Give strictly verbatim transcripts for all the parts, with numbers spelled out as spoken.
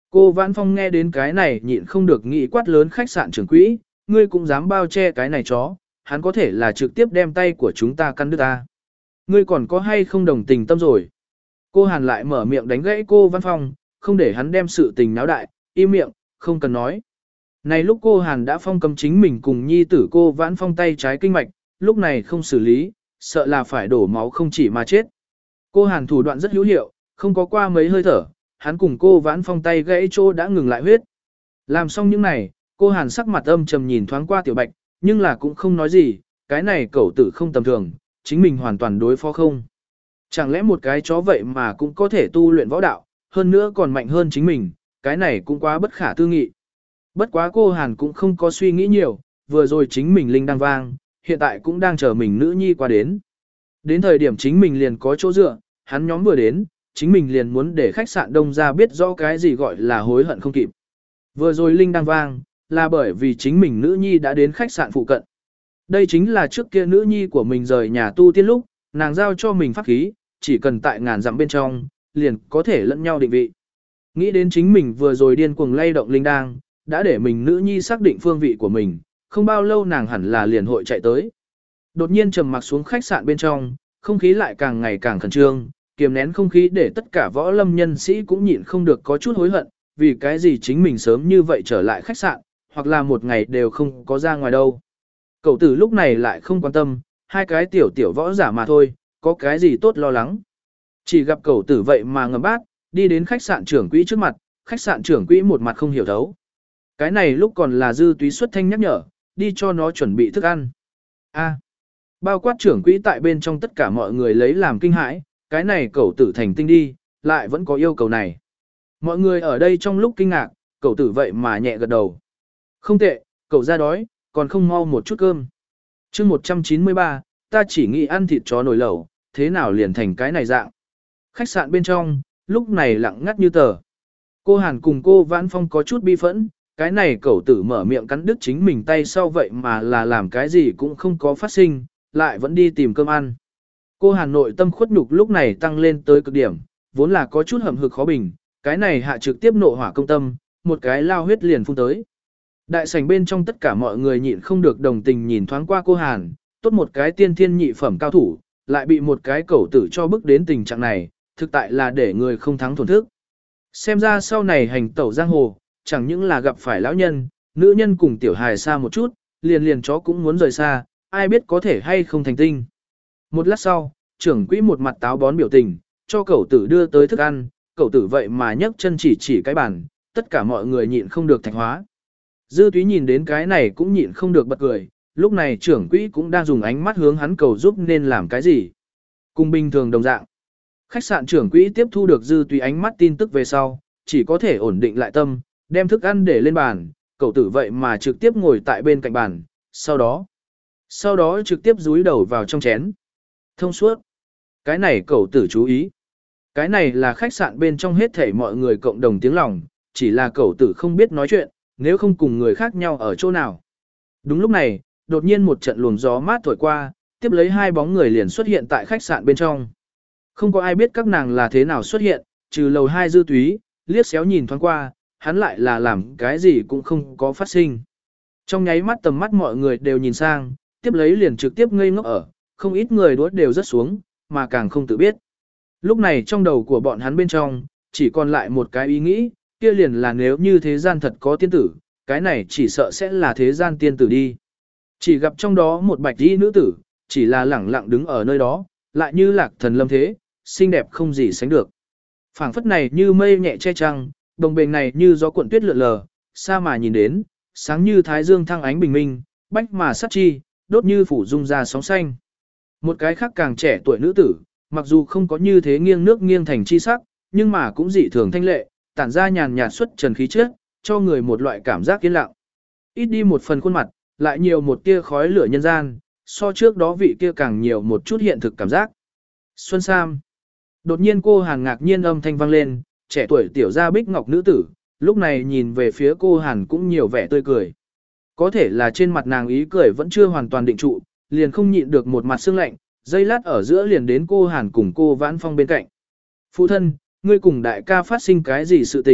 Cô Vãn Phong nghe đến cái này nhịn không được nghĩ quát lớn khách sạn trưởng quỹ, ngươi cũng dám bao che cái này chó, hắn có thể là trực tiếp đem tay của chúng ta căn đứt ta. Ngươi còn có hay không đồng tình tâm rồi? Cô Hàn lại mở miệng đánh gãy cô Vãn Phong, không để hắn đem sự tình náo đại, im miệng, không cần nói. Này lúc cô Hàn đã phong cấm chính mình cùng nhi tử cô Vãn Phong tay trái kinh mạch, lúc này không xử lý, sợ là phải đổ máu không chỉ mà chết. Cô Hàn thủ đoạn rất hữu hiệu, không có qua mấy hơi thở, hắn cùng cô Vãn Phong tay gãy chỗ đã ngừng lại huyết. Làm xong những này, cô Hàn sắc mặt âm trầm nhìn thoáng qua Tiểu Bạch, nhưng là cũng không nói gì, cái này cẩu tử không tầm thường, chính mình hoàn toàn đối phó không. Chẳng lẽ một cái chó vậy mà cũng có thể tu luyện võ đạo, hơn nữa còn mạnh hơn chính mình, cái này cũng quá bất khả tư nghị. Bất quá cô Hàn cũng không có suy nghĩ nhiều, vừa rồi chính mình linh đang vang, hiện tại cũng đang chờ mình nữ nhi qua đến. Đến thời điểm chính mình liền có chỗ dựa, hắn nhóm vừa đến, chính mình liền muốn để khách sạn đông ra biết rõ cái gì gọi là hối hận không kịp. Vừa rồi linh đang vang, là bởi vì chính mình nữ nhi đã đến khách sạn phụ cận. Đây chính là trước kia nữ nhi của mình rời nhà tu tiên lúc, nàng giao cho mình pháp khí, chỉ cần tại ngàn dặm bên trong, liền có thể lẫn nhau định vị. Nghĩ đến chính mình vừa rồi điên cuồng lay động linh đang, đã để mình nữ nhi xác định phương vị của mình, không bao lâu nàng hẳn là liền hội chạy tới. Đột nhiên trầm mặc xuống khách sạn bên trong, không khí lại càng ngày càng khẩn trương, kiềm nén không khí để tất cả võ lâm nhân sĩ cũng nhịn không được có chút hối hận, vì cái gì chính mình sớm như vậy trở lại khách sạn, hoặc là một ngày đều không có ra ngoài đâu. Cậu tử lúc này lại không quan tâm, hai cái tiểu tiểu võ giả mà thôi, có cái gì tốt lo lắng. Chỉ gặp cậu tử vậy mà ngầm bát, đi đến khách sạn trưởng quỹ trước mặt, khách sạn trưởng quỹ một mặt không hiểu thấu. Cái này lúc còn là Dư Túy xuất thanh nhắc nhở, đi cho nó chuẩn bị thức ăn. A. Bao quát trưởng quỹ tại bên trong tất cả mọi người lấy làm kinh hãi, cái này cậu tử thành tinh đi, lại vẫn có yêu cầu này. Mọi người ở đây trong lúc kinh ngạc, cậu tử vậy mà nhẹ gật đầu. Không tệ, cậu ra đói, còn không mau một chút cơm. chương một trăm chín mươi ba, ta chỉ nghĩ ăn thịt chó nồi lẩu, thế nào liền thành cái này dạng. Khách sạn bên trong, lúc này lặng ngắt như tờ. Cô Hàn cùng cô Vãn Phong có chút bi phẫn, cái này cậu tử mở miệng cắn đứt chính mình tay sau vậy mà là làm cái gì cũng không có phát sinh, lại vẫn đi tìm cơm ăn. Cô Hàn nội tâm khuất nhục lúc này tăng lên tới cực điểm, vốn là có chút hậm hực khó bình, cái này hạ trực tiếp nộ hỏa công tâm, một cái lao huyết liền phun tới. Đại sảnh bên trong tất cả mọi người nhịn không được đồng tình nhìn thoáng qua cô Hàn, tốt một cái tiên thiên nhị phẩm cao thủ, lại bị một cái cẩu tử cho bức đến tình trạng này, thực tại là để người không thắng thổn thức. Xem ra sau này hành tẩu giang hồ, chẳng những là gặp phải lão nhân, nữ nhân cùng tiểu hài xa một chút, liền liền chó cũng muốn rời xa, ai biết có thể hay không thành tinh. Một lát sau, trưởng quỹ một mặt táo bón biểu tình, cho cẩu tử đưa tới thức ăn, cẩu tử vậy mà nhấc chân chỉ chỉ cái bàn, tất cả mọi người nhịn không được thạch hóa. Dư Túy nhìn đến cái này cũng nhịn không được bật cười, lúc này trưởng quỹ cũng đang dùng ánh mắt hướng hắn cầu giúp nên làm cái gì. Cùng bình thường đồng dạng. Khách sạn trưởng quỹ tiếp thu được Dư Túy ánh mắt tin tức về sau, chỉ có thể ổn định lại tâm, đem thức ăn để lên bàn, cậu tử vậy mà trực tiếp ngồi tại bên cạnh bàn, sau đó, sau đó trực tiếp dúi đầu vào trong chén. Thông suốt. Cái này cậu tử chú ý. Cái này là khách sạn bên trong hết thảy mọi người cộng đồng tiếng lòng, chỉ là cậu tử không biết nói chuyện, nếu không cùng người khác nhau ở chỗ nào. Đúng lúc này, đột nhiên một trận luồng gió mát thổi qua, tiếp lấy hai bóng người liền xuất hiện tại khách sạn bên trong. Không có ai biết các nàng là thế nào xuất hiện, trừ lầu hai Dư Túy, liếc xéo nhìn thoáng qua, hắn lại là làm cái gì cũng không có phát sinh. Trong nháy mắt tầm mắt mọi người đều nhìn sang, tiếp lấy liền trực tiếp ngây ngốc ở, không ít người đuốt đều rất xuống, mà càng không tự biết. Lúc này trong đầu của bọn hắn bên trong, chỉ còn lại một cái ý nghĩ, kia liền là nếu như thế gian thật có tiên tử, cái này chỉ sợ sẽ là thế gian tiên tử đi. Chỉ gặp trong đó một bạch y nữ tử, chỉ là lẳng lặng đứng ở nơi đó, lại như lạc thần lâm thế, xinh đẹp không gì sánh được. Phảng phất này như mây nhẹ che trăng, đồng bền này như gió cuộn tuyết lượn lờ, xa mà nhìn đến, sáng như thái dương thăng ánh bình minh, bách mà sát chi, đốt như phủ dung ra sóng xanh. Một cái khác càng trẻ tuổi nữ tử, mặc dù không có như thế nghiêng nước nghiêng thành chi sắc, nhưng mà cũng dị thường thanh lệ, tản ra nhàn nhạt xuất trần khí chất, cho người một loại cảm giác yên lặng. Ít đi một phần khuôn mặt, lại nhiều một tia khói lửa nhân gian, so trước đó vị kia càng nhiều một chút hiện thực cảm giác. Xuân Sam. Đột nhiên cô Hàn ngạc nhiên âm thanh vang lên, trẻ tuổi tiểu gia bích ngọc nữ tử, lúc này nhìn về phía cô Hàn cũng nhiều vẻ tươi cười. Có thể là trên mặt nàng ý cười vẫn chưa hoàn toàn định trụ, liền không nhịn được một mặt sương lạnh, giây lát ở giữa liền đến cô Hàn cùng cô Vãn Phong bên cạnh. Phụ thân, ngươi cùng đại ca phát sinh cái gì sự tình,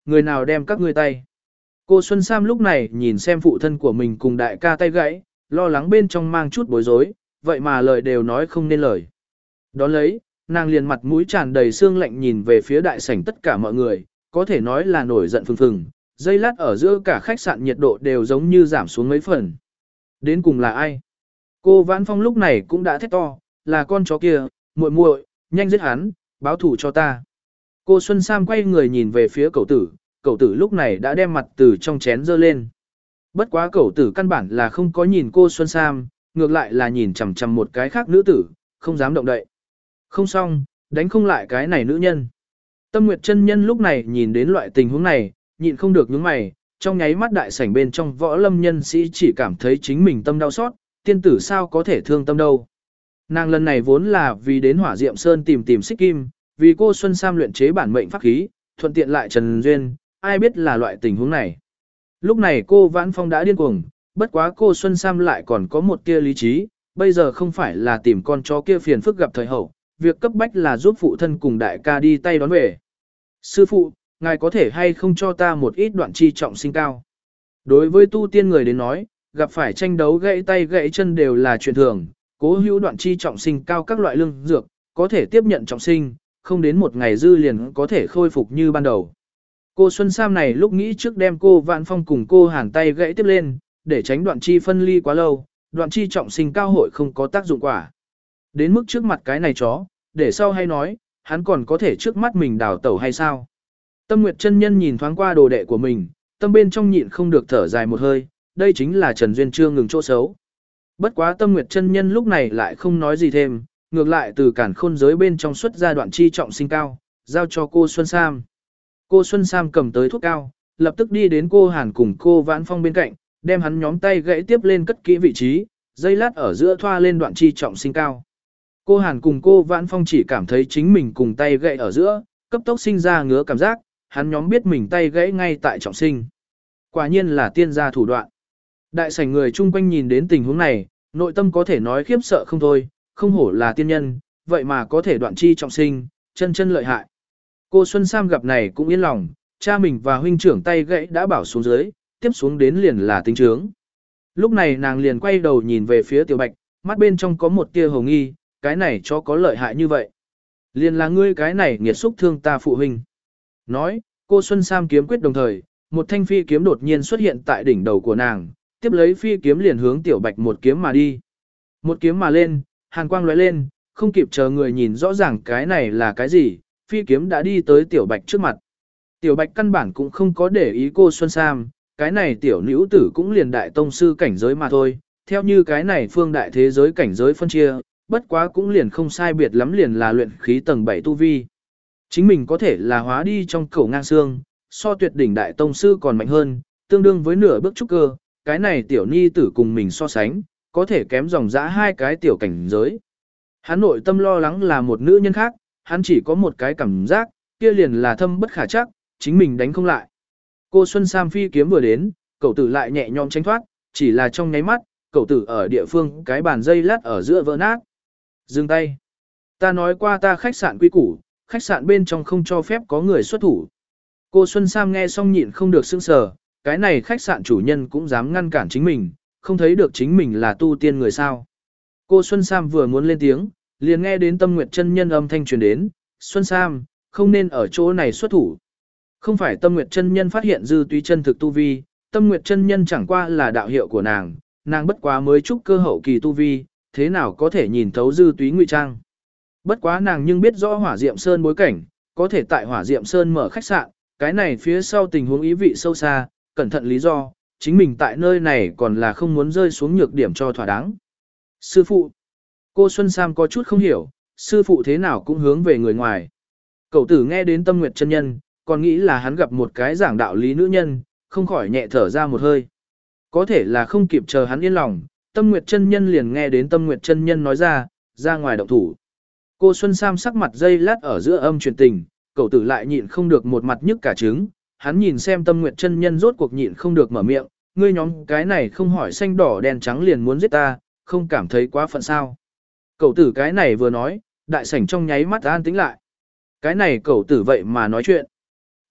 người nào đem các ngươi tay. Cô Xuân Sam lúc này nhìn xem phụ thân của mình cùng đại ca tay gãy, lo lắng bên trong mang chút bối rối, vậy mà lời đều nói không nên lời. Đón lấy, nàng liền mặt mũi tràn đầy sương lạnh nhìn về phía đại sảnh tất cả mọi người, có thể nói là nổi giận phừng phừng, giây lát ở giữa cả khách sạn nhiệt độ đều giống như giảm xuống mấy phần. Đến cùng là ai? Cô Vãn Phong lúc này cũng đã thét to, là con chó kia, muội muội, nhanh giết hắn, báo thù cho ta. Cô Xuân Sam quay người nhìn về phía cậu tử, cậu tử lúc này đã đem mặt từ trong chén dơ lên. Bất quá cậu tử căn bản là không có nhìn cô Xuân Sam, ngược lại là nhìn chằm chằm một cái khác nữ tử, không dám động đậy. Không xong, đánh không lại cái này nữ nhân. Tâm Nguyệt chân nhân lúc này nhìn đến loại tình huống này, nhịn không được nhướng mày, trong nháy mắt đại sảnh bên trong võ lâm nhân sĩ chỉ cảm thấy chính mình tâm đau xót, tiên tử sao có thể thương tâm đâu. Nàng lần này vốn là vì đến Hỏa Diệm Sơn tìm tìm Xích Kim, vì cô Xuân Sam luyện chế bản mệnh pháp khí, thuận tiện lại Trần Duyên, ai biết là loại tình huống này. Lúc này cô Vãn Phong đã điên cuồng, bất quá cô Xuân Sam lại còn có một tia lý trí, bây giờ không phải là tìm con chó kia phiền phức gặp thời hậu, việc cấp bách là giúp phụ thân cùng đại ca đi tay đón về. Sư phụ, ngài có thể hay không cho ta một ít đoạn chi trọng sinh cao? Đối với tu tiên người đến nói, gặp phải tranh đấu gãy tay gãy chân đều là chuyện thường, cố hữu đoạn chi trọng sinh cao các loại lương dược, có thể tiếp nhận trọng sinh, không đến một ngày dư liền có thể khôi phục như ban đầu. Cô Xuân Sam này lúc nghĩ trước đem cô Vạn Phong cùng cô Hàn tay gãy tiếp lên, để tránh đoạn chi phân ly quá lâu, đoạn chi trọng sinh cao hội không có tác dụng quả. Đến mức trước mặt cái này chó, để sau hay nói, hắn còn có thể trước mắt mình đào tẩu hay sao? Tâm Nguyệt chân nhân nhìn thoáng qua đồ đệ của mình, tâm bên trong nhịn không được thở dài một hơi, đây chính là Trần Duyên chưa ngừng chỗ xấu. Bất quá Tâm Nguyệt chân nhân lúc này lại không nói gì thêm, ngược lại từ cản khôn giới bên trong xuất ra đoạn chi trọng sinh cao, giao cho cô Xuân Sam. Cô Xuân Sam cầm tới thuốc cao, lập tức đi đến cô Hàn cùng cô Vãn Phong bên cạnh, đem hắn nhóm tay gãy tiếp lên cất kỹ vị trí, dây lát ở giữa thoa lên đoạn chi trọng sinh cao. Cô Hàn cùng cô Vãn Phong chỉ cảm thấy chính mình cùng tay gãy ở giữa, cấp tốc sinh ra ngứa cảm giác, hắn nhóm biết mình tay gãy ngay tại trọng sinh. Quả nhiên là tiên gia thủ đoạn. Đại sảnh người chung quanh nhìn đến tình huống này, nội tâm có thể nói khiếp sợ không thôi, không hổ là tiên nhân, vậy mà có thể đoạn chi trọng sinh, chân chân lợi hại. Cô Xuân Sam gặp này cũng yên lòng, cha mình và huynh trưởng tay gãy đã bảo xuống dưới, tiếp xuống đến liền là tính trướng. Lúc này nàng liền quay đầu nhìn về phía Tiểu Bạch, mắt bên trong có một tia hồ nghi, cái này cho có lợi hại như vậy. Liền là ngươi cái này nghiệt xúc thương ta phụ huynh. Nói, cô Xuân Sam kiếm quyết đồng thời, một thanh phi kiếm đột nhiên xuất hiện tại đỉnh đầu của nàng, tiếp lấy phi kiếm liền hướng Tiểu Bạch một kiếm mà đi. Một kiếm mà lên, hàn quang lóe lên, không kịp chờ người nhìn rõ ràng cái này là cái gì, phi kiếm đã đi tới Tiểu Bạch trước mặt. Tiểu Bạch căn bản cũng không có để ý cô Xuân Sam, cái này tiểu nữ tử cũng liền đại tông sư cảnh giới mà thôi, theo như cái này phương đại thế giới cảnh giới phân chia, bất quá cũng liền không sai biệt lắm liền là luyện khí tầng bảy tu vi. Chính mình có thể là hóa đi trong cổ ngang xương, so tuyệt đỉnh đại tông sư còn mạnh hơn, tương đương với nửa bước trúc cơ, cái này tiểu ni tử cùng mình so sánh, có thể kém dòng dã hai cái tiểu cảnh giới. Hắn nội tâm lo lắng là một nữ nhân khác, hắn chỉ có một cái cảm giác, kia liền là thâm bất khả chắc, chính mình đánh không lại. Cô Xuân Sam phi kiếm vừa đến, cậu tử lại nhẹ nhõm tránh thoát, chỉ là trong nháy mắt, cậu tử ở địa phương cái bàn dây lát ở giữa vỡ nát. Dừng tay. Ta nói qua ta khách sạn quy củ, khách sạn bên trong không cho phép có người xuất thủ. Cô Xuân Sam nghe xong nhịn không được sững sờ, cái này khách sạn chủ nhân cũng dám ngăn cản chính mình, không thấy được chính mình là tu tiên người sao. Cô Xuân Sam vừa muốn lên tiếng, liền nghe đến Tâm Nguyệt chân nhân âm thanh truyền đến, Xuân Sam, không nên ở chỗ này xuất thủ. Không phải Tâm Nguyệt chân nhân phát hiện dư túy chân thực tu vi, Tâm Nguyệt chân nhân chẳng qua là đạo hiệu của nàng, nàng bất quá mới trúc cơ hậu kỳ tu vi, thế nào có thể nhìn thấu dư túy ngụy trang. Bất quá nàng nhưng biết rõ Hỏa Diệm Sơn bối cảnh, có thể tại Hỏa Diệm Sơn mở khách sạn, cái này phía sau tình huống ý vị sâu xa, cẩn thận lý do, chính mình tại nơi này còn là không muốn rơi xuống nhược điểm cho thỏa đáng. Sư phụ, cô Xuân Sam có chút không hiểu, sư phụ thế nào cũng hướng về người ngoài. Cậu tử nghe đến Tâm Nguyệt chân nhân, còn nghĩ là hắn gặp một cái giảng đạo lý nữ nhân, không khỏi nhẹ thở ra một hơi. Có thể là không kịp chờ hắn yên lòng, Tâm Nguyệt chân nhân liền nghe đến Tâm Nguyệt chân nhân nói ra, ra ngoài động thủ. Cô Xuân Sam sắc mặt dây lát ở giữa âm truyền tình, cậu tử lại nhịn không được một mặt nhức cả trứng, hắn nhìn xem Tâm Nguyệt chân nhân rốt cuộc nhịn không được mở miệng, ngươi nhóm cái này không hỏi xanh đỏ đen trắng liền muốn giết ta, không cảm thấy quá phận sao. Cậu tử cái này vừa nói, đại sảnh trong nháy mắt an tĩnh lại. Cái này cậu tử vậy mà nói chuyện.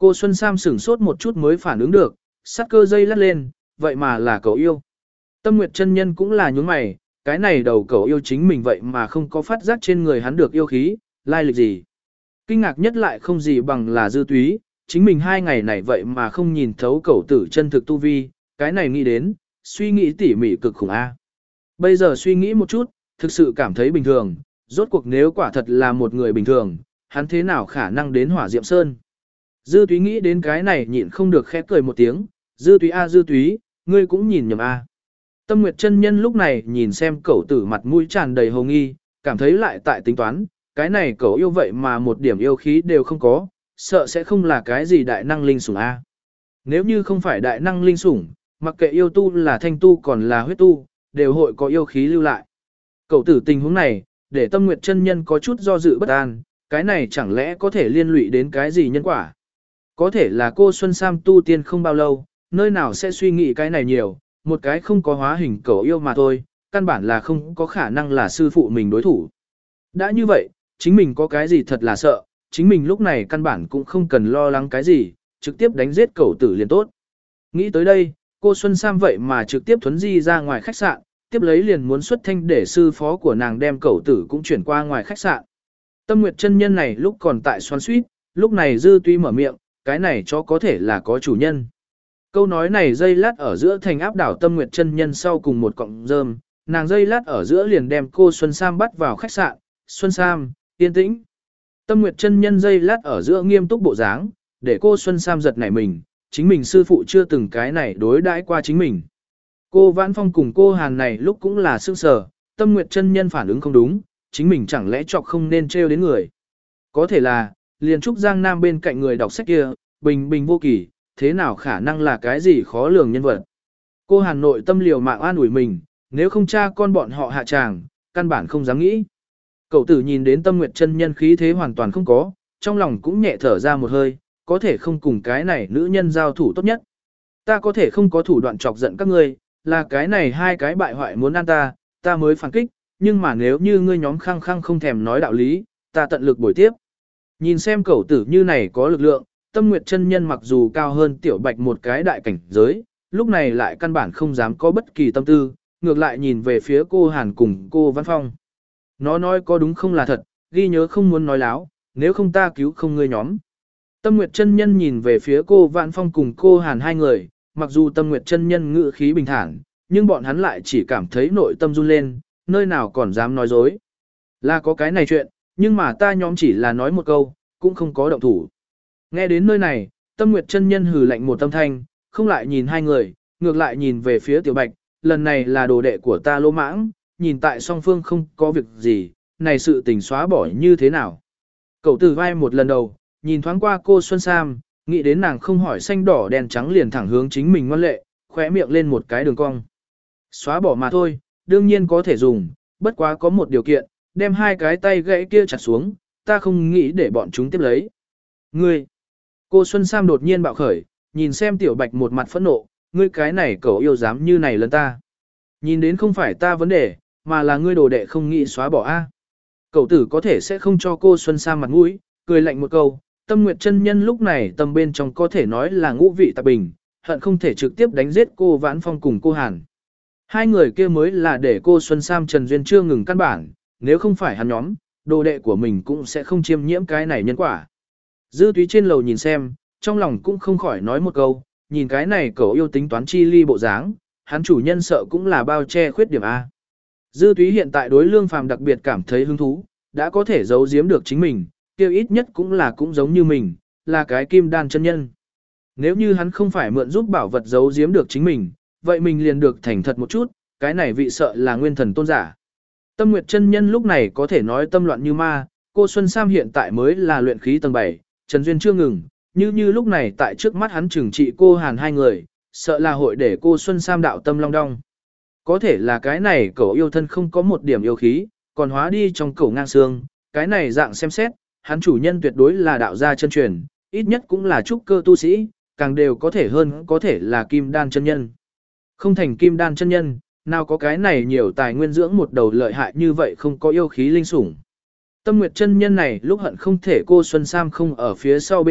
Cô Xuân Sam sửng sốt một chút mới phản ứng được, sát cơ dây lắt lên, vậy mà là cậu yêu. Tâm Nguyệt chân nhân cũng là nhướng mày, cái này đầu cậu yêu chính mình vậy mà không có phát giác trên người hắn được yêu khí, lai lịch gì. Kinh ngạc nhất lại không gì bằng là Dư Túy, chính mình hai ngày này vậy mà không nhìn thấu cậu tử chân thực tu vi, cái này nghĩ đến, suy nghĩ tỉ mỉ cực khủng a. Bây giờ suy nghĩ một chút, thực sự cảm thấy bình thường, rốt cuộc nếu quả thật là một người bình thường, hắn thế nào khả năng đến Hỏa Diệm Sơn. Dư Túy nghĩ đến cái này nhịn không được khẽ cười một tiếng, Dư Túy a Dư Túy, ngươi cũng nhìn nhầm a. Tâm Nguyệt chân nhân lúc này nhìn xem cậu tử mặt mũi tràn đầy hồ nghi, cảm thấy lại tại tính toán, cái này cậu yêu vậy mà một điểm yêu khí đều không có, sợ sẽ không là cái gì đại năng linh sủng a. Nếu như không phải đại năng linh sủng, mặc kệ yêu tu là thanh tu còn là huyết tu, đều hội có yêu khí lưu lại. Cậu tử tình huống này, để Tâm Nguyệt chân nhân có chút do dự bất an, cái này chẳng lẽ có thể liên lụy đến cái gì nhân quả? Có thể là cô Xuân Sam tu tiên không bao lâu, nơi nào sẽ suy nghĩ cái này nhiều, một cái không có hóa hình cậu yêu mà thôi, căn bản là không có khả năng là sư phụ mình đối thủ. Đã như vậy, chính mình có cái gì thật là sợ, chính mình lúc này căn bản cũng không cần lo lắng cái gì, trực tiếp đánh giết cậu tử liền tốt. Nghĩ tới đây, cô Xuân Sam vậy mà trực tiếp thuấn di ra ngoài khách sạn, tiếp lấy liền muốn xuất thanh để sư phó của nàng đem cậu tử cũng chuyển qua ngoài khách sạn. Tâm Nguyệt chân nhân này lúc còn tại xoắn suýt, lúc này Dư Túy mở miệng, cái này cho có thể là có chủ nhân. Câu nói này dây lát ở giữa thành áp đảo Tâm Nguyệt chân nhân sau cùng một cọng rơm, nàng dây lát ở giữa liền đem cô Xuân Sam bắt vào khách sạn, Xuân Sam, yên tĩnh. Tâm Nguyệt chân nhân dây lát ở giữa nghiêm túc bộ dáng, để cô Xuân Sam giật nảy mình, chính mình sư phụ chưa từng cái này đối đãi qua chính mình. Cô Vãn Phong cùng cô Hàn này lúc cũng là sương sờ, Tâm Nguyệt chân nhân phản ứng không đúng, chính mình chẳng lẽ chọc không nên trêu đến người. Có thể là, liền trúc Giang Nam bên cạnh người đọc sách kia, bình bình vô kỳ, thế nào khả năng là cái gì khó lường nhân vật. Cô Hàn nội tâm liều mạng an ủi mình, nếu không cha con bọn họ hạ tràng, căn bản không dám nghĩ. Cậu tử nhìn đến Tâm Nguyệt chân nhân khí thế hoàn toàn không có, trong lòng cũng nhẹ thở ra một hơi, có thể không cùng cái này nữ nhân giao thủ tốt nhất. Ta có thể không có thủ đoạn chọc giận các ngươi, là cái này hai cái bại hoại muốn ăn ta, ta mới phản kích, nhưng mà nếu như ngươi nhóm khăng khăng không thèm nói đạo lý, ta tận lực bồi tiếp. Nhìn xem cậu tử như này có lực lượng, Tâm Nguyệt chân nhân mặc dù cao hơn Tiểu Bạch một cái đại cảnh giới, lúc này lại căn bản không dám có bất kỳ tâm tư, ngược lại nhìn về phía cô Hàn cùng cô Văn Phong. Nó nói có đúng không là thật, ghi nhớ không muốn nói láo, nếu không ta cứu không ngươi nhóm. Tâm Nguyệt chân nhân nhìn về phía cô Vạn Phong cùng cô Hàn hai người, mặc dù Tâm Nguyệt chân nhân ngữ khí bình thản, nhưng bọn hắn lại chỉ cảm thấy nội tâm run lên, nơi nào còn dám nói dối. Là có cái này chuyện, nhưng mà ta nhóm chỉ là nói một câu, cũng không có động thủ. Nghe đến nơi này, Tâm Nguyệt chân nhân hừ lạnh một tâm thanh, không lại nhìn hai người, ngược lại nhìn về phía Tiểu Bạch, lần này là đồ đệ của ta Lô Mãng, nhìn tại song phương không có việc gì, này sự tình xóa bỏ như thế nào. Cậu tử vai một lần đầu, nhìn thoáng qua cô Xuân Sam, nghĩ đến nàng không hỏi xanh đỏ đen trắng liền thẳng hướng chính mình ngoan lệ, khóe miệng lên một cái đường cong. Xóa bỏ mà thôi, đương nhiên có thể dùng, bất quá có một điều kiện, đem hai cái tay gãy kia chặt xuống, ta không nghĩ để bọn chúng tiếp lấy. Ngươi! Cô Xuân Sam đột nhiên bạo khởi, nhìn xem Tiểu Bạch một mặt phẫn nộ, ngươi cái này cậu yêu dám như này lần ta. Nhìn đến không phải ta vấn đề, mà là ngươi đồ đệ không nghĩ xóa bỏ a. Cậu tử có thể sẽ không cho cô Xuân Sam mặt mũi, cười lạnh một câu, Tâm Nguyệt chân nhân lúc này tâm bên trong có thể nói là ngũ vị tạp bình, hận không thể trực tiếp đánh giết cô Vãn Phong cùng cô Hàn. Hai người kia mới là để cô Xuân Sam Trần Duyên chưa ngừng căn bản, nếu không phải hắn nhóm, đồ đệ của mình cũng sẽ không chiêm nhiễm cái này nhân quả. Dư Túy trên lầu nhìn xem, trong lòng cũng không khỏi nói một câu, nhìn cái này cậu yêu tính toán chi ly bộ dáng, hắn chủ nhân sợ cũng là bao che khuyết điểm A. Dư Túy hiện tại đối Lương Phàm đặc biệt cảm thấy hứng thú, đã có thể giấu giếm được chính mình, kêu ít nhất cũng là cũng giống như mình, là cái kim đan chân nhân. Nếu như hắn không phải mượn giúp bảo vật giấu giếm được chính mình, vậy mình liền được thành thật một chút, cái này vị sợ là nguyên thần tôn giả. Tâm Nguyệt chân nhân lúc này có thể nói tâm loạn như ma, cô Xuân Sam hiện tại mới là luyện khí tầng bảy, Trần Duyên chưa ngừng, như như lúc này tại trước mắt hắn trừng trị cô Hàn hai người, sợ là hội để cô Xuân Sam đạo tâm long đong. Có thể là cái này cậu yêu thân không có một điểm yêu khí, còn hóa đi trong cậu ngang xương, cái này dạng xem xét, hắn chủ nhân tuyệt đối là đạo gia chân truyền, ít nhất cũng là trúc cơ tu sĩ, càng đều có thể hơn có thể là kim đan chân nhân. Không thành kim đan chân nhân, nào có cái này nhiều tài nguyên dưỡng một đầu lợi hại như vậy không có yêu khí linh sủng. Tâm Nguyệt chân nhân này lúc hận không thể cô Xuân Sam không ở phía sau bên cạnh,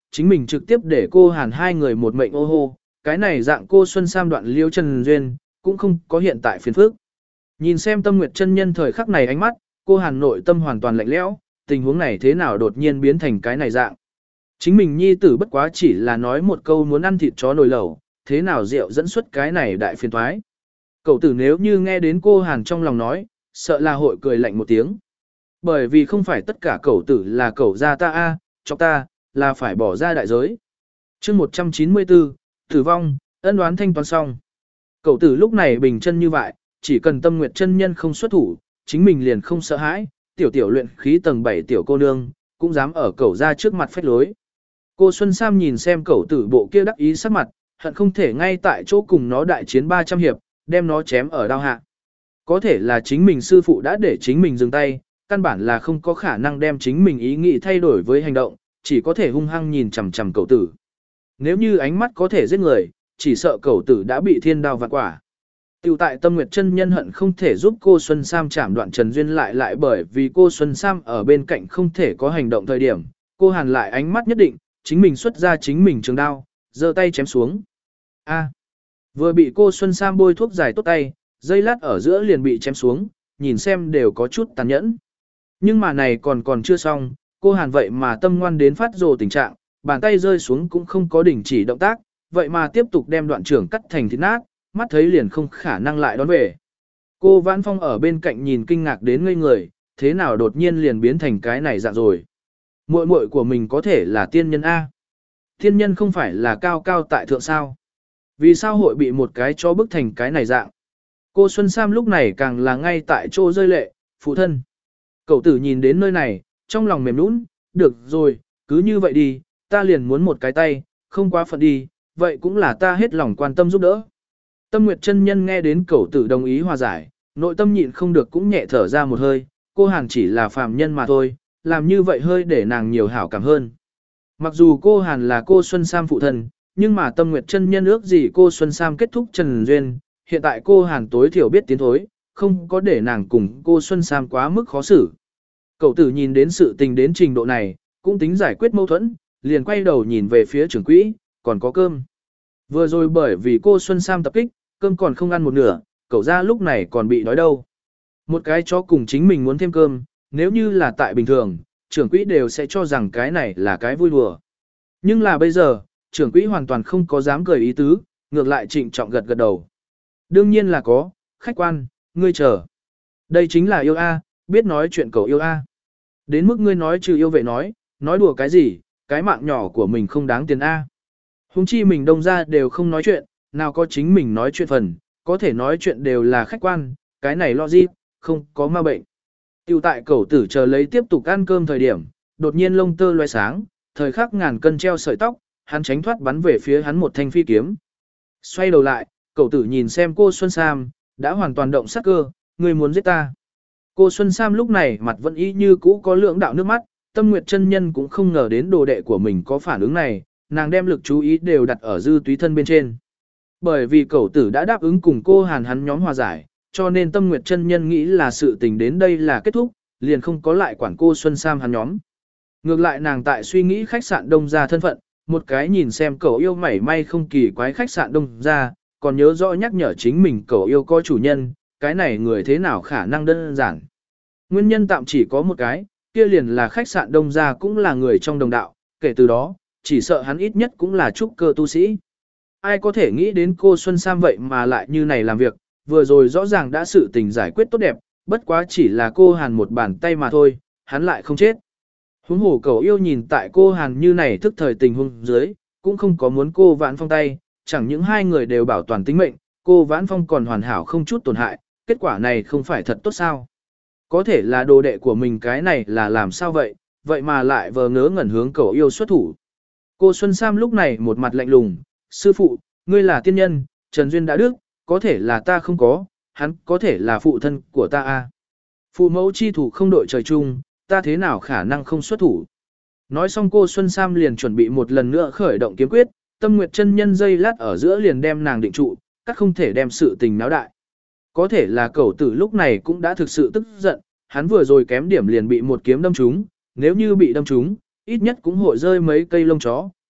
chính mình trực tiếp để cô Hàn hai người một mệnh ô hô, cái này dạng cô Xuân Sam đoạn liêu Trần Duyên, cũng không có hiện tại phiền phức. Nhìn xem Tâm Nguyệt chân nhân thời khắc này ánh mắt, cô Hàn nội tâm hoàn toàn lạnh lẽo, tình huống này thế nào đột nhiên biến thành cái này dạng. Chính mình nhi tử bất quá chỉ là nói một câu muốn ăn thịt chó nồi lẩu, thế nào rượu dẫn xuất cái này đại phiền toái. Cậu tử nếu như nghe đến cô Hàn trong lòng nói, sợ là hội cười lạnh một tiếng. Bởi vì không phải tất cả cậu tử là cậu gia ta a, à, chọc ta, là phải bỏ ra đại giới. chương một trăm chín mươi tư, tử vong, ân oán thanh toán xong. Cậu tử lúc này bình chân như vậy, chỉ cần Tâm Nguyệt chân nhân không xuất thủ, chính mình liền không sợ hãi, tiểu tiểu luyện khí tầng bảy tiểu cô nương, cũng dám ở cậu ra trước mặt phách lối. Cô Xuân Sam nhìn xem cậu tử bộ kia đắc ý sắc mặt, hận không thể ngay tại chỗ cùng nó đại chiến ba trăm hiệp, đem nó chém ở đao hạ. Có thể là chính mình sư phụ đã để chính mình dừng tay, căn bản là không có khả năng đem chính mình ý nghĩ thay đổi với hành động, chỉ có thể hung hăng nhìn chằm chằm cậu tử. Nếu như ánh mắt có thể giết người, chỉ sợ cậu tử đã bị thiên đao vạn quả. Tiểu tại Tâm Nguyệt chân nhân hận không thể giúp cô Xuân Sam chạm đoạn Trần Duyên lại lại bởi vì cô Xuân Sam ở bên cạnh không thể có hành động thời điểm, cô Hàn lại ánh mắt nhất định, chính mình xuất ra chính mình trường đao, giơ tay chém xuống. A. Vừa bị cô Xuân Sam bôi thuốc giải tốt tay, dây lát ở giữa liền bị chém xuống, nhìn xem đều có chút tàn nhẫn. Nhưng mà này còn còn chưa xong, cô Hàn vậy mà tâm ngoan đến phát rồ tình trạng, bàn tay rơi xuống cũng không có đình chỉ động tác, vậy mà tiếp tục đem đoạn trưởng cắt thành thịt nát, mắt thấy liền không khả năng lại đón về. Cô Vãn Phong ở bên cạnh nhìn kinh ngạc đến ngây người, thế nào đột nhiên liền biến thành cái này dạng rồi. Muội muội của mình có thể là tiên nhân A. Tiên nhân không phải là cao cao tại thượng sao. Vì sao hội bị một cái chó bức thành cái này dạng. Cô Xuân Sam lúc này càng là ngay tại chỗ rơi lệ, phụ thân. Cậu tử nhìn đến nơi này, trong lòng mềm nũng, được rồi, cứ như vậy đi, ta liền muốn một cái tay, không quá phận đi, vậy cũng là ta hết lòng quan tâm giúp đỡ. Tâm Nguyệt chân nhân nghe đến cậu tử đồng ý hòa giải, nội tâm nhịn không được cũng nhẹ thở ra một hơi, cô Hàn chỉ là phàm nhân mà thôi, làm như vậy hơi để nàng nhiều hảo cảm hơn. Mặc dù cô Hàn là cô Xuân Sam phụ thân, nhưng mà Tâm Nguyệt chân nhân ước gì cô Xuân Sam kết thúc Trần Duyên, hiện tại cô Hàn tối thiểu biết tiến thối, không có để nàng cùng cô Xuân Sam quá mức khó xử. Cậu tử nhìn đến sự tình đến trình độ này, cũng tính giải quyết mâu thuẫn, liền quay đầu nhìn về phía trưởng quỹ, còn có cơm. Vừa rồi bởi vì cô Xuân Sam tập kích, cơm còn không ăn một nửa, cậu ra lúc này còn bị đói đâu. Một cái chó cùng chính mình muốn thêm cơm, nếu như là tại bình thường, trưởng quỹ đều sẽ cho rằng cái này là cái vui đùa. Nhưng là bây giờ, trưởng quỹ hoàn toàn không có dám cười ý tứ, ngược lại trịnh trọng gật gật đầu. Đương nhiên là có, khách quan, ngươi chờ. Đây chính là yêu A, biết nói chuyện cậu yêu A. Đến mức ngươi nói trừ yêu vệ nói, nói đùa cái gì, cái mạng nhỏ của mình không đáng tiền A. Hùng chi mình đông ra đều không nói chuyện, nào có chính mình nói chuyện phần, có thể nói chuyện đều là khách quan, cái này logic, không có ma bệnh. Tiểu tại cậu tử chờ lấy tiếp tục ăn cơm thời điểm, đột nhiên lông tơ loe sáng, thời khắc ngàn cân treo sợi tóc, hắn tránh thoát bắn về phía hắn một thanh phi kiếm. Xoay đầu lại, cậu tử nhìn xem cô Xuân Sam, đã hoàn toàn động sát cơ, ngươi muốn giết ta. Cô Xuân Sam lúc này mặt vẫn y như cũ có lưỡng đạo nước mắt, Tâm Nguyệt chân nhân cũng không ngờ đến đồ đệ của mình có phản ứng này, nàng đem lực chú ý đều đặt ở Dư Túy thân bên trên. Bởi vì cậu tử đã đáp ứng cùng cô Hàn hắn nhóm hòa giải, cho nên Tâm Nguyệt chân nhân nghĩ là sự tình đến đây là kết thúc, liền không có lại quản cô Xuân Sam hắn nhóm. Ngược lại nàng tại suy nghĩ khách sạn Đông Gia thân phận, một cái nhìn xem cậu yêu mảy may không kỳ quái khách sạn Đông Gia, còn nhớ rõ nhắc nhở chính mình cậu yêu có chủ nhân, cái này người thế nào khả năng đơn giản. Nguyên nhân tạm chỉ có một cái, kia liền là khách sạn Đông Gia cũng là người trong đồng đạo, kể từ đó, chỉ sợ hắn ít nhất cũng là trúc cơ tu sĩ. Ai có thể nghĩ đến cô Xuân Sam vậy mà lại như này làm việc, vừa rồi rõ ràng đã sự tình giải quyết tốt đẹp, bất quá chỉ là cô Hàn một bàn tay mà thôi, hắn lại không chết. Huống hồ cậu yêu nhìn tại cô Hàn như này thức thời tình huống dưới, cũng không có muốn cô Vãn Phong tay, chẳng những hai người đều bảo toàn tính mệnh, cô Vãn Phong còn hoàn hảo không chút tổn hại, kết quả này không phải thật tốt sao. Có thể là đồ đệ của mình cái này là làm sao vậy, vậy mà lại vờ ngớ ngẩn hướng cậu yêu xuất thủ. Cô Xuân Sam lúc này một mặt lạnh lùng, sư phụ, ngươi là tiên nhân, Trần Duyên đã đức, có thể là ta không có, hắn có thể là phụ thân của ta a. Phụ mẫu chi thủ không đội trời chung, ta thế nào khả năng không xuất thủ. Nói xong cô Xuân Sam liền chuẩn bị một lần nữa khởi động kiếm quyết, Tâm Nguyệt chân nhân dây lát ở giữa liền đem nàng định trụ, các không thể đem sự tình náo đại. Có thể là cẩu tử lúc này cũng đã thực sự tức giận, hắn vừa rồi kém điểm liền bị một kiếm đâm trúng, nếu như bị đâm trúng, ít nhất cũng hội rơi mấy cây lông chó,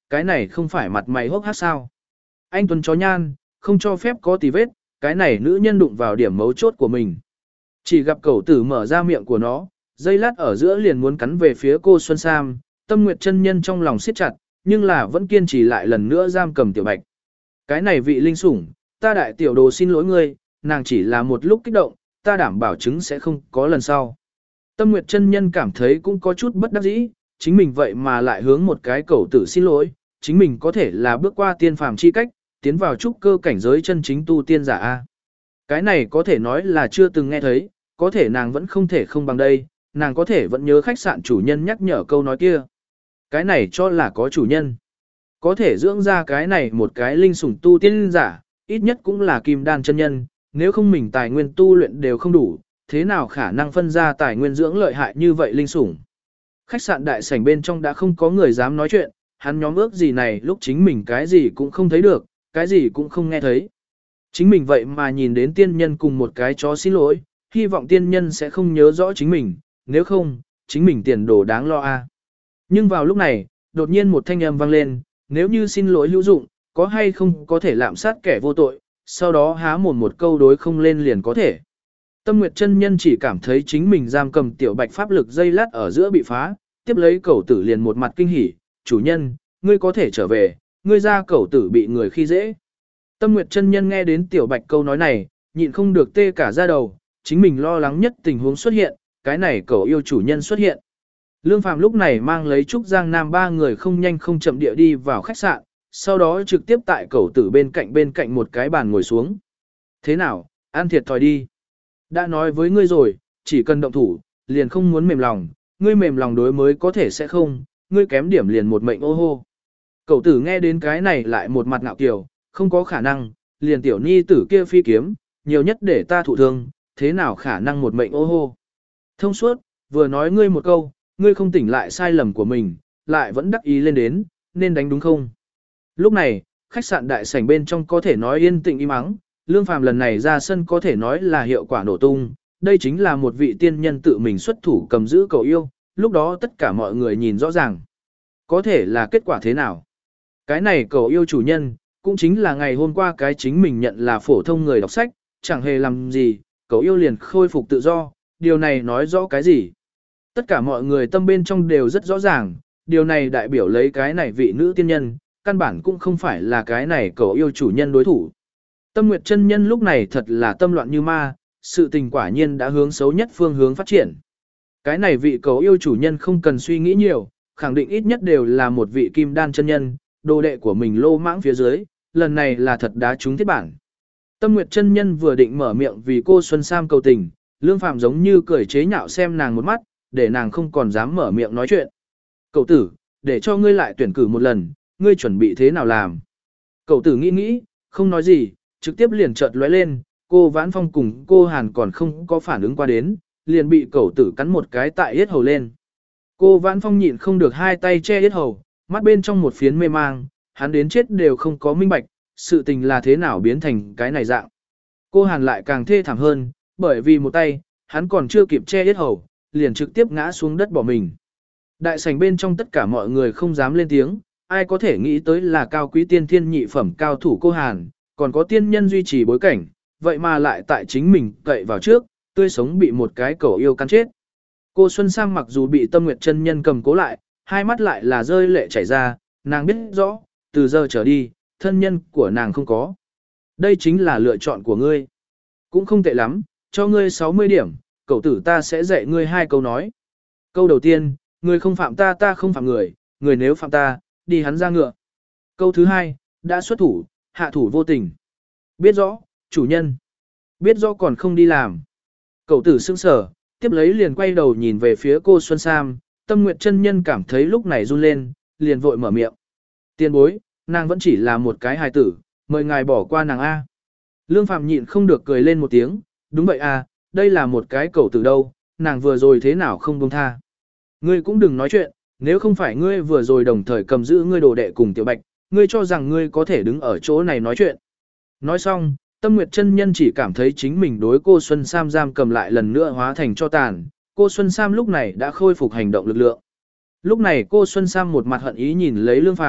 cái này không phải mặt mày hốc hác sao. Anh Tuấn chó nhan, không cho phép có tì vết, cái này nữ nhân đụng vào điểm mấu chốt của mình. Chỉ gặp cẩu tử mở ra miệng của nó, dây lát ở giữa liền muốn cắn về phía cô Xuân Sam, Tâm Nguyệt chân nhân trong lòng siết chặt, nhưng là vẫn kiên trì lại lần nữa giam cầm Tiểu Bạch. Cái này vị linh sủng, ta đại tiểu đồ xin lỗi ngươi, nàng chỉ là một lúc kích động, ta đảm bảo chứng sẽ không có lần sau. Tâm Nguyệt chân nhân cảm thấy cũng có chút bất đắc dĩ, chính mình vậy mà lại hướng một cái cẩu tử xin lỗi, chính mình có thể là bước qua tiên phàm chi cách, tiến vào trúc cơ cảnh giới chân chính tu tiên giả a. Cái này có thể nói là chưa từng nghe thấy, có thể nàng vẫn không thể không bằng đây, nàng có thể vẫn nhớ khách sạn chủ nhân nhắc nhở câu nói kia. Cái này cho là có chủ nhân. Có thể dưỡng ra cái này một cái linh sủng tu tiên giả, ít nhất cũng là kim đan chân nhân, nếu không mình tài nguyên tu luyện đều không đủ, thế nào khả năng phân ra tài nguyên dưỡng lợi hại như vậy linh sủng. Khách sạn đại sảnh bên trong đã không có người dám nói chuyện, hắn nhóm ước gì này lúc chính mình cái gì cũng không thấy được, cái gì cũng không nghe thấy. Chính mình vậy mà nhìn đến tiên nhân cùng một cái chó xin lỗi, hy vọng tiên nhân sẽ không nhớ rõ chính mình, nếu không, chính mình tiền đồ đáng lo a. Nhưng vào lúc này, đột nhiên một thanh âm vang lên, nếu như xin lỗi hữu dụng, có hay không có thể lạm sát kẻ vô tội, sau đó há mồm một câu đối không lên liền có thể. Tâm Nguyệt chân nhân chỉ cảm thấy chính mình giam cầm Tiểu Bạch pháp lực dây lát ở giữa bị phá, tiếp lấy cẩu tử liền một mặt kinh hỉ, chủ nhân, ngươi có thể trở về, ngươi ra cẩu tử bị người khi dễ. Tâm Nguyệt chân nhân nghe đến Tiểu Bạch câu nói này, nhịn không được tê cả da đầu, chính mình lo lắng nhất tình huống xuất hiện, cái này cẩu yêu chủ nhân xuất hiện. Lương Phàm lúc này mang lấy Trúc Giang Nam ba người không nhanh không chậm địa đi vào khách sạn, sau đó trực tiếp tại cẩu tử bên cạnh bên cạnh một cái bàn ngồi xuống. Thế nào, ăn thiệt thòi đi. Đã nói với ngươi rồi, chỉ cần động thủ, liền không muốn mềm lòng, ngươi mềm lòng đối mới có thể sẽ không, ngươi kém điểm liền một mệnh ô hô. Cẩu tử nghe đến cái này lại một mặt ngạo kiều, không có khả năng, liền tiểu ni tử kia phi kiếm, nhiều nhất để ta thụ thương, thế nào khả năng một mệnh ô hô. Thông suốt, vừa nói ngươi một câu, ngươi không tỉnh lại sai lầm của mình, lại vẫn đắc ý lên đến, nên đánh đúng không? Lúc này, khách sạn đại sảnh bên trong có thể nói yên tĩnh im ắng, Lương Phàm lần này ra sân có thể nói là hiệu quả nổ tung, đây chính là một vị tiên nhân tự mình xuất thủ cầm giữ cậu yêu, lúc đó tất cả mọi người nhìn rõ ràng. Có thể là kết quả thế nào? Cái này cậu yêu chủ nhân, cũng chính là ngày hôm qua cái chính mình nhận là phổ thông người đọc sách, chẳng hề làm gì, cậu yêu liền khôi phục tự do, điều này nói rõ cái gì? Tất cả mọi người tâm bên trong đều rất rõ ràng, điều này đại biểu lấy cái này vị nữ tiên nhân, căn bản cũng không phải là cái này cậu yêu chủ nhân đối thủ. Tâm Nguyệt chân nhân lúc này thật là tâm loạn như ma, sự tình quả nhiên đã hướng xấu nhất phương hướng phát triển. Cái này vị cậu yêu chủ nhân không cần suy nghĩ nhiều, khẳng định ít nhất đều là một vị kim đan chân nhân, đồ đệ của mình lô mãng phía dưới, lần này là thật đá trúng thiết bản. Tâm Nguyệt chân nhân vừa định mở miệng vì cô Xuân Sam cầu tình, Lương Phàm giống như cười chế nhạo xem nàng một mắt, để nàng không còn dám mở miệng nói chuyện. Cậu tử, để cho ngươi lại tuyển cử một lần, ngươi chuẩn bị thế nào làm? Cậu tử nghĩ nghĩ, không nói gì, trực tiếp liền chợt lóe lên, cô Vãn Phong cùng cô Hàn còn không có phản ứng qua đến, liền bị cậu tử cắn một cái tại yết hầu lên. Cô Vãn Phong nhịn không được hai tay che yết hầu, mắt bên trong một phiến mê mang, hắn đến chết đều không có minh bạch, sự tình là thế nào biến thành cái này dạng. Cô Hàn lại càng thê thảm hơn, bởi vì một tay, hắn còn chưa kịp che yết hầu, liền trực tiếp ngã xuống đất bỏ mình. Đại sảnh bên trong tất cả mọi người không dám lên tiếng, ai có thể nghĩ tới là cao quý tiên thiên nhị phẩm cao thủ cô Hàn, còn có tiên nhân duy trì bối cảnh, vậy mà lại tại chính mình cậy vào trước, tươi sống bị một cái cẩu yêu cắn chết. Cô Xuân Sam mặc dù bị Tâm Nguyệt chân nhân cầm cố lại, hai mắt lại là rơi lệ chảy ra, nàng biết rõ, từ giờ trở đi, thân nhân của nàng không có. Đây chính là lựa chọn của ngươi. Cũng không tệ lắm, cho ngươi sáu mươi điểm, cậu tử ta sẽ dạy ngươi hai câu nói. Câu đầu tiên, người không phạm ta ta không phạm người, người nếu phạm ta, đi hắn ra ngựa. Câu thứ hai, đã xuất thủ, hạ thủ vô tình. Biết rõ, chủ nhân. Biết rõ còn không đi làm. Cậu tử sững sờ, tiếp lấy liền quay đầu nhìn về phía cô Xuân Sam, Tâm Nguyệt chân nhân cảm thấy lúc này run lên, liền vội mở miệng. Tiên bối, nàng vẫn chỉ là một cái hài tử, mời ngài bỏ qua nàng A. Lương Phạm nhịn không được cười lên một tiếng, đúng vậy à, đây là một cái cậu tử đâu, nàng vừa rồi thế nào không buông tha. Ngươi cũng đừng nói chuyện, nếu không phải ngươi vừa rồi đồng thời cầm giữ ngươi đồ đệ cùng Tiểu Bạch, ngươi cho rằng ngươi có thể đứng ở chỗ này nói chuyện. Nói xong, Tâm Nguyệt chân nhân chỉ cảm thấy chính mình đối cô Xuân Sam giam cầm lại lần nữa hóa thành cho tàn, cô Xuân Sam lúc này đã khôi phục hành động lực lượng. Lúc này cô Xuân Sam một mặt hận ý nhìn lấy Lương Phàm,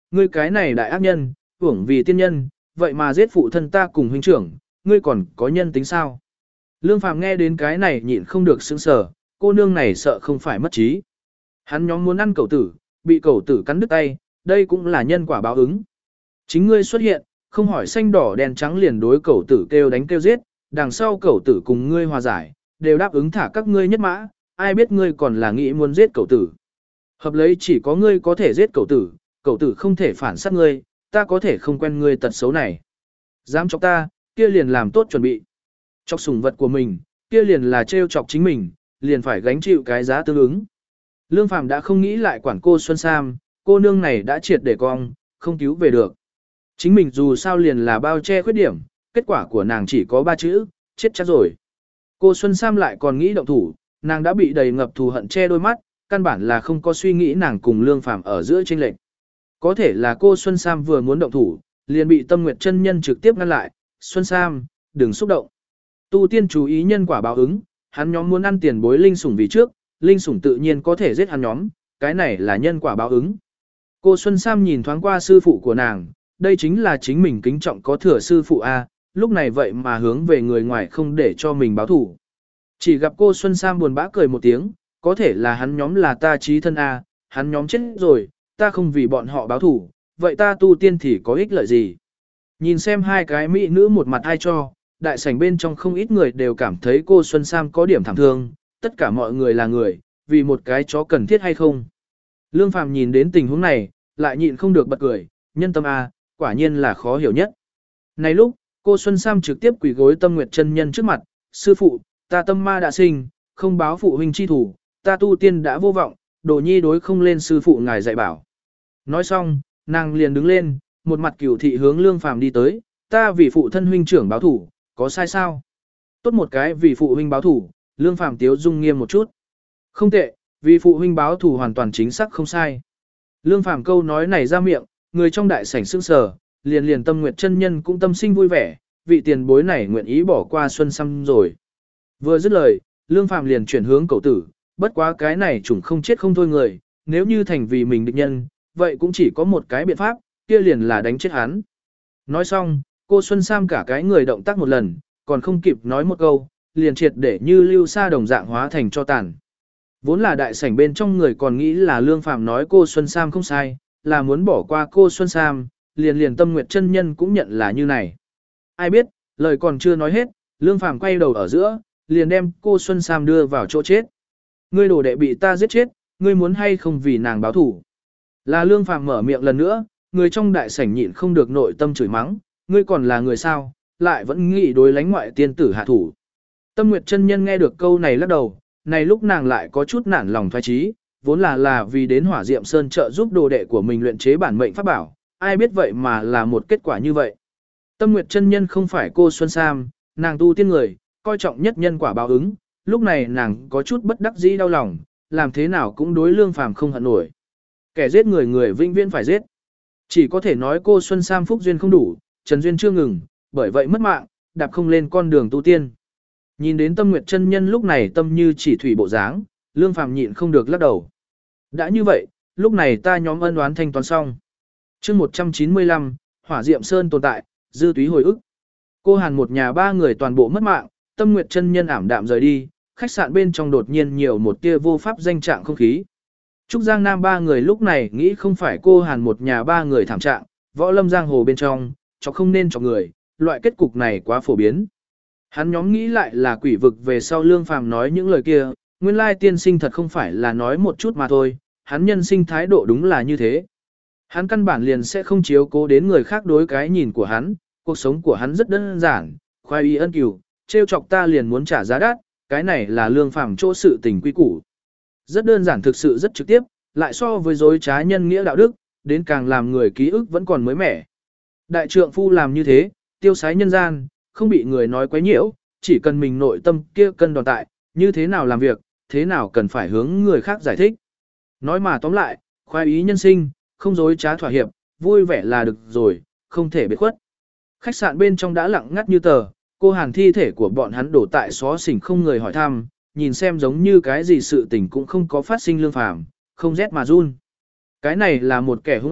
Ngươi cái này đại ác nhân, uổng vì tiên nhân, vậy mà giết phụ thân ta cùng huynh trưởng, ngươi còn có nhân tính sao? Lương Phàm nghe đến cái này nhịn không được sững sờ, cô nương này sợ không phải mất trí. Hắn nhóm muốn ăn cẩu tử, bị cẩu tử cắn đứt tay, đây cũng là nhân quả báo ứng. Chính ngươi xuất hiện, không hỏi xanh đỏ đen trắng liền đối cẩu tử kêu đánh kêu giết, đằng sau cẩu tử cùng ngươi hòa giải, đều đáp ứng thả các ngươi nhất mã, ai biết ngươi còn là nghĩ muốn giết cẩu tử. Hợp lấy chỉ có ngươi có thể giết cẩu tử, cẩu tử không thể phản sát ngươi, ta có thể không quen ngươi tật xấu này. Dám chọc ta, kia liền làm tốt chuẩn bị. Chọc sủng vật của mình, kia liền là trêu chọc chính mình, liền phải gánh chịu cái giá tương ứng. Lương Phàm đã không nghĩ lại quản cô Xuân Sam, cô nương này đã triệt để cong, không cứu về được. Chính mình dù sao liền là bao che khuyết điểm, kết quả của nàng chỉ có ba chữ, chết chắc rồi. Cô Xuân Sam lại còn nghĩ động thủ, nàng đã bị đầy ngập thù hận che đôi mắt, căn bản là không có suy nghĩ nàng cùng Lương Phàm ở giữa chênh lệch. Có thể là cô Xuân Sam vừa muốn động thủ, liền bị Tâm Nguyệt chân nhân trực tiếp ngăn lại, "Xuân Sam, đừng xúc động. Tu tiên chú ý nhân quả báo ứng, hắn nhóm muốn ăn tiền bối linh sủng vì trước, linh sủng tự nhiên có thể giết hắn nhóm, cái này là nhân quả báo ứng." Cô Xuân Sam nhìn thoáng qua sư phụ của nàng, đây chính là chính mình kính trọng có thừa sư phụ A, lúc này vậy mà hướng về người ngoài không để cho mình báo thủ. Chỉ gặp cô Xuân Sam buồn bã cười một tiếng, có thể là hắn nhóm là ta chí thân A, hắn nhóm chết rồi, ta không vì bọn họ báo thủ, vậy ta tu tiên thì có ích lợi gì? Nhìn xem hai cái mỹ nữ một mặt ai cho, đại sảnh bên trong không ít người đều cảm thấy cô Xuân Sam có điểm thảm thương, tất cả mọi người là người, vì một cái chó cần thiết hay không? Lương Phàm nhìn đến tình huống này, lại nhịn không được bật cười, nhân tâm A, quả nhiên là khó hiểu nhất. Này lúc, cô Xuân Sam trực tiếp quỳ gối Tâm Nguyệt chân nhân trước mặt, sư phụ, ta tâm ma đã sinh, không báo phụ huynh chi thủ, ta tu tiên đã vô vọng, đồ nhi đối không lên sư phụ ngài dạy bảo. Nói xong, nàng liền đứng lên, một mặt cửu thị hướng Lương Phàm đi tới, ta vì phụ thân huynh trưởng báo thủ, có sai sao? Tốt một cái vì phụ huynh báo thủ, Lương Phàm tiếu dung nghiêm một chút. Không tệ, vì phụ huynh báo thủ hoàn toàn chính xác không sai. Lương Phàm câu nói này ra miệng, người trong đại sảnh sững sờ, liền liền Tâm Nguyệt chân nhân cũng tâm sinh vui vẻ, vị tiền bối này nguyện ý bỏ qua Xuân Sam rồi. Vừa dứt lời, Lương Phàm liền chuyển hướng cậu tử, bất quá cái này chủng không chết không thôi người, nếu như thành vì mình địch nhân, vậy cũng chỉ có một cái biện pháp, kia liền là đánh chết hắn. Nói xong, cô Xuân Sam cả cái người động tác một lần, còn không kịp nói một câu, liền triệt để như lưu sa đồng dạng hóa thành cho tàn. Vốn là đại sảnh bên trong người còn nghĩ là Lương Phàm nói cô Xuân Sam không sai, là muốn bỏ qua cô Xuân Sam, liền liền Tâm Nguyệt chân nhân cũng nhận là như này. Ai biết, lời còn chưa nói hết, Lương Phàm quay đầu ở giữa, liền đem cô Xuân Sam đưa vào chỗ chết. Ngươi đồ đệ bị ta giết chết, ngươi muốn hay không vì nàng báo thủ? Là Lương Phàm mở miệng lần nữa, người trong đại sảnh nhịn không được nội tâm chửi mắng, ngươi còn là người sao, lại vẫn nghĩ đối lánh ngoại tiên tử hạ thủ. Tâm Nguyệt chân nhân nghe được câu này lắc đầu, này lúc nàng lại có chút nản lòng thoái trí, vốn là là vì đến Hỏa Diệm Sơn trợ giúp đồ đệ của mình luyện chế bản mệnh pháp bảo, ai biết vậy mà là một kết quả như vậy. Tâm Nguyệt chân nhân không phải cô Xuân Sam, nàng tu tiên người, coi trọng nhất nhân quả báo ứng, lúc này nàng có chút bất đắc dĩ đau lòng, làm thế nào cũng đối Lương Phàm không hận nổi. Kẻ giết người người vĩnh viễn phải giết. Chỉ có thể nói cô Xuân Sam phúc duyên không đủ, trần duyên chưa ngừng, bởi vậy mất mạng, đạp không lên con đường tu tiên. Nhìn đến Tâm Nguyệt chân nhân lúc này tâm như chỉ thủy bộ dáng, Lương Phàm nhịn không được lắc đầu. Đã như vậy, lúc này ta nhóm ân oán thanh toán xong. Chương một trăm chín mươi lăm, Hỏa Diệm Sơn tồn tại, dư túy hồi ức. Cô Hàn một nhà ba người toàn bộ mất mạng, Tâm Nguyệt chân nhân ảm đạm rời đi, khách sạn bên trong đột nhiên nhiều một tia vô pháp danh trạng không khí. Trúc Giang Nam ba người lúc này nghĩ không phải cô Hàn một nhà ba người thảm trạng, võ lâm giang hồ bên trong, cho không nên cho người, loại kết cục này quá phổ biến. Hắn nhóm nghĩ lại là quỷ vực về sau Lương Phàm nói những lời kia, nguyên lai tiên sinh thật không phải là nói một chút mà thôi, hắn nhân sinh thái độ đúng là như thế. Hắn căn bản liền sẽ không chiếu cố đến người khác đối cái nhìn của hắn, cuộc sống của hắn rất đơn giản, khoai y ân cửu, trêu chọc ta liền muốn trả giá đắt, cái này là Lương Phàm chỗ sự tình quy củ. Rất đơn giản thực sự rất trực tiếp, lại so với dối trá nhân nghĩa đạo đức, đến càng làm người ký ức vẫn còn mới mẻ. Đại trượng phu làm như thế, tiêu sái nhân gian, không bị người nói quấy nhiễu, chỉ cần mình nội tâm kia cân đòn tại, như thế nào làm việc, thế nào cần phải hướng người khác giải thích. Nói mà tóm lại, khoái ý nhân sinh, không dối trá thỏa hiệp, vui vẻ là được rồi, không thể biệt khuất. Khách sạn bên trong đã lặng ngắt như tờ, cô Hàn thi thể của bọn hắn đổ tại xó xỉnh không người hỏi thăm, nhìn xem giống như cái gì sự tình cũng không có phát sinh Lương Phàm, không rét mà run. Cái này là một kẻ hung ác,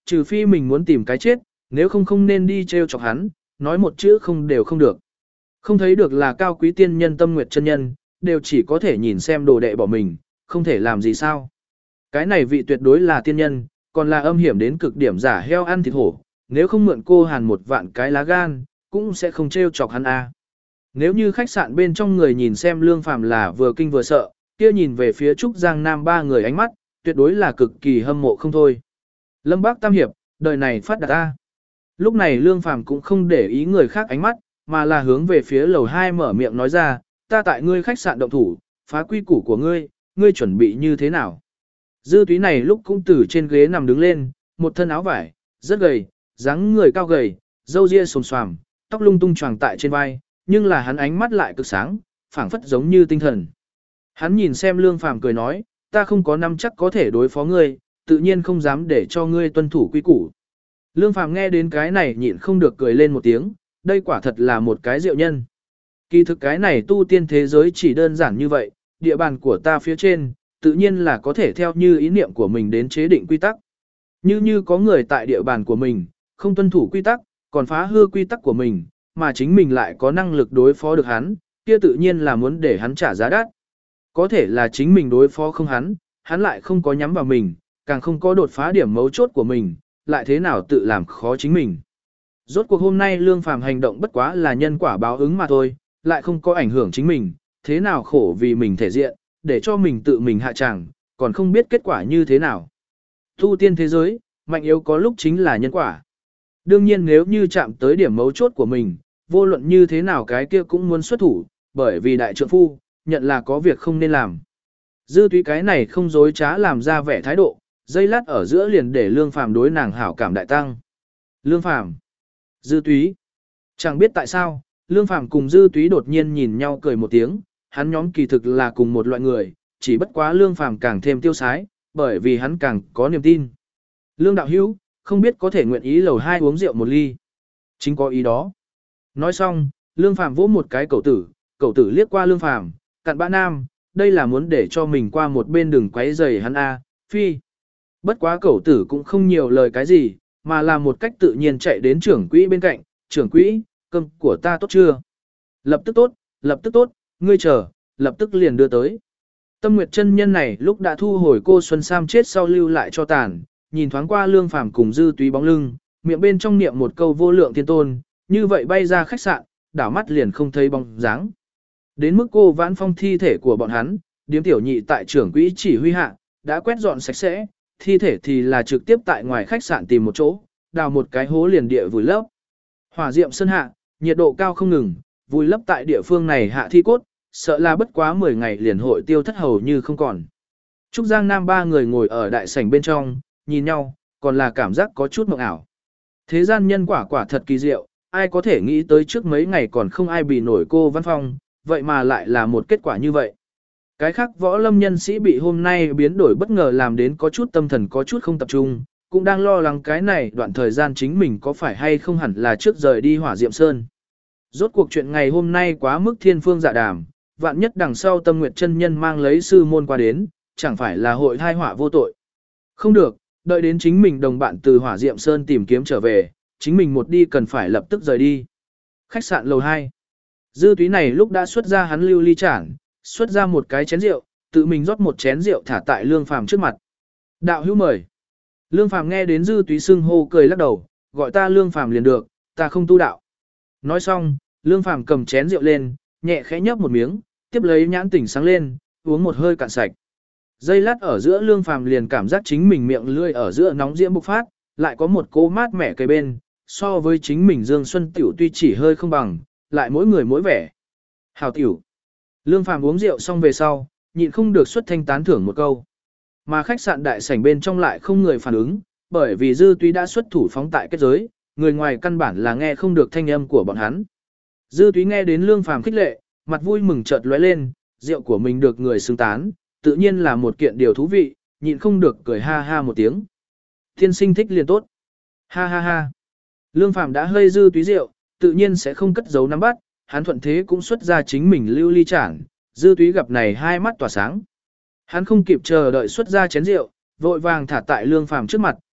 trừ phi mình muốn tìm cái chết, nếu không không nên đi trêu chọc hắn, nói một chữ không đều không được. Không thấy được là cao quý tiên nhân Tâm Nguyệt chân nhân, đều chỉ có thể nhìn xem đồ đệ bỏ mình, không thể làm gì sao. Cái này vị tuyệt đối là tiên nhân, còn là âm hiểm đến cực điểm giả heo ăn thịt hổ, nếu không mượn cô Hàn một vạn cái lá gan, cũng sẽ không trêu chọc hắn a. Nếu như khách sạn bên trong người nhìn xem Lương Phàm là vừa kinh vừa sợ, kia nhìn về phía Trúc Giang Nam ba người ánh mắt, tuyệt đối là cực kỳ hâm mộ không thôi. Lâm Bác Tam Hiệp, đời này phát đạt a. Lúc này Lương Phàm cũng không để ý người khác ánh mắt, mà là hướng về phía lầu hai mở miệng nói ra, ta tại ngươi khách sạn động thủ, phá quy củ của ngươi, ngươi chuẩn bị như thế nào? Dư Túy này lúc cũng từ trên ghế nằm đứng lên, một thân áo vải, rất gầy, dáng người cao gầy, râu ria xồm xoàm, tóc lung tung choàng tại trên vai, nhưng là hắn ánh mắt lại cực sáng, phảng phất giống như tinh thần. Hắn nhìn xem Lương Phàm cười nói, ta không có năm chắc có thể đối phó ngươi, tự nhiên không dám để cho ngươi tuân thủ quy củ. Lương Phàm nghe đến cái này nhịn không được cười lên một tiếng, đây quả thật là một cái diệu nhân. Kỳ thực cái này tu tiên thế giới chỉ đơn giản như vậy, địa bàn của ta phía trên, tự nhiên là có thể theo như ý niệm của mình đến chế định quy tắc. Như như có người tại địa bàn của mình, không tuân thủ quy tắc, còn phá hư quy tắc của mình, mà chính mình lại có năng lực đối phó được hắn, kia tự nhiên là muốn để hắn trả giá đắt. Có thể là chính mình đối phó không hắn, hắn lại không có nhắm vào mình, càng không có đột phá điểm mấu chốt của mình, lại thế nào tự làm khó chính mình. Rốt cuộc hôm nay Lương Phàm hành động bất quá là nhân quả báo ứng mà thôi, lại không có ảnh hưởng chính mình, thế nào khổ vì mình thể diện, để cho mình tự mình hạ tràng, còn không biết kết quả như thế nào. Tu tiên thế giới, mạnh yếu có lúc chính là nhân quả. Đương nhiên nếu như chạm tới điểm mấu chốt của mình, vô luận như thế nào cái kia cũng muốn xuất thủ, bởi vì đại trượng phu, nhận là có việc không nên làm. Dư Túy cái này không dối trá làm ra vẻ thái độ, dây lát ở giữa liền để Lương Phàm đối nàng hảo cảm đại tăng. Lương Phàm, Dư Túy. Chẳng biết tại sao, Lương Phàm cùng Dư Túy đột nhiên nhìn nhau cười một tiếng, hắn nhóm kỳ thực là cùng một loại người, chỉ bất quá Lương Phàm càng thêm tiêu sái, bởi vì hắn càng có niềm tin. Lương đạo hữu, không biết có thể nguyện ý lầu hai uống rượu một ly. Chính có ý đó. Nói xong, Lương Phàm vỗ một cái cậu tử, cậu tử liếc qua Lương Phàm, cặn bã nam, đây là muốn để cho mình qua một bên đường quấy rầy hắn a, phi. Bất quá cậu tử cũng không nhiều lời cái gì, mà là một cách tự nhiên chạy đến trưởng quỹ bên cạnh, trưởng quỹ, cơm của ta tốt chưa? Lập tức tốt, lập tức tốt, ngươi chờ, lập tức liền đưa tới. Tâm Nguyệt chân nhân này lúc đã thu hồi cô Xuân Sam chết sau lưu lại cho tàn, nhìn thoáng qua Lương Phàm cùng Dư Túy bóng lưng, miệng bên trong niệm một câu vô lượng thiên tôn, như vậy bay ra khách sạn, đảo mắt liền không thấy bóng dáng. Đến mức cô Vãn Phong thi thể của bọn hắn, điếm tiểu nhị tại trưởng quỹ chỉ huy hạ, đã quét dọn sạch sẽ, thi thể thì là trực tiếp tại ngoài khách sạn tìm một chỗ, đào một cái hố liền địa vùi lấp. Hỏa diệm sơn hạ, nhiệt độ cao không ngừng, vùi lấp tại địa phương này hạ thi cốt, sợ là bất quá mười ngày liền hội tiêu thất hầu như không còn. Trúc Giang Nam ba người ngồi ở đại sảnh bên trong, nhìn nhau, còn là cảm giác có chút mộng ảo. Thế gian nhân quả quả thật kỳ diệu, ai có thể nghĩ tới trước mấy ngày còn không ai bị nổi cô Văn Phong, vậy mà lại là một kết quả như vậy. Cái khác võ lâm nhân sĩ bị hôm nay biến đổi bất ngờ làm đến có chút tâm thần có chút không tập trung, cũng đang lo lắng cái này đoạn thời gian chính mình có phải hay không hẳn là trước rời đi Hỏa Diệm Sơn. Rốt cuộc chuyện ngày hôm nay quá mức thiên phương dạ đàm, vạn nhất đằng sau Tâm Nguyệt chân nhân mang lấy sư môn qua đến, chẳng phải là hội thai họa vô tội. Không được, đợi đến chính mình đồng bạn từ Hỏa Diệm Sơn tìm kiếm trở về, chính mình một đi cần phải lập tức rời đi. Khách sạn lầu hai. Dư Túy này lúc đã xuất ra hắn lưu ly chản, xuất ra một cái chén rượu, tự mình rót một chén rượu thả tại Lương Phàm trước mặt. Đạo hữu mời. Lương Phàm nghe đến Dư Túy xưng hô cười lắc đầu, gọi ta Lương Phàm liền được, ta không tu đạo. Nói xong, Lương Phàm cầm chén rượu lên, nhẹ khẽ nhấp một miếng, tiếp lấy nhãn tỉnh sáng lên, uống một hơi cạn sạch. Giây lát ở giữa Lương Phàm liền cảm giác chính mình miệng lưỡi ở giữa nóng diễm bộc phát, lại có một cỗ mát mẻ cây bên, so với chính mình Dương Xuân tiểu tuy chỉ hơi không bằng, lại mỗi người mỗi vẻ. Hào tiểu. Lương Phàm uống rượu xong về sau, nhịn không được xuất thanh tán thưởng một câu. Mà khách sạn đại sảnh bên trong lại không người phản ứng, bởi vì Dư Túy đã xuất thủ phóng tại kết giới, người ngoài căn bản là nghe không được thanh âm của bọn hắn. Dư Túy nghe đến Lương Phàm khích lệ, mặt vui mừng chợt lóe lên, rượu của mình được người xứng tán, tự nhiên là một kiện điều thú vị, nhịn không được cười ha ha một tiếng. Thiên sinh thích liền tốt. Ha ha ha. Lương Phàm đã hơi Dư Túy rượu, tự nhiên sẽ không cất giấu nắm bắt, hắn thuận thế cũng xuất ra chính mình lưu ly chản, Dư Túy gặp này hai mắt tỏa sáng. Hắn không kịp chờ đợi xuất ra chén rượu, vội vàng thả tại Lương Phàm trước mặt,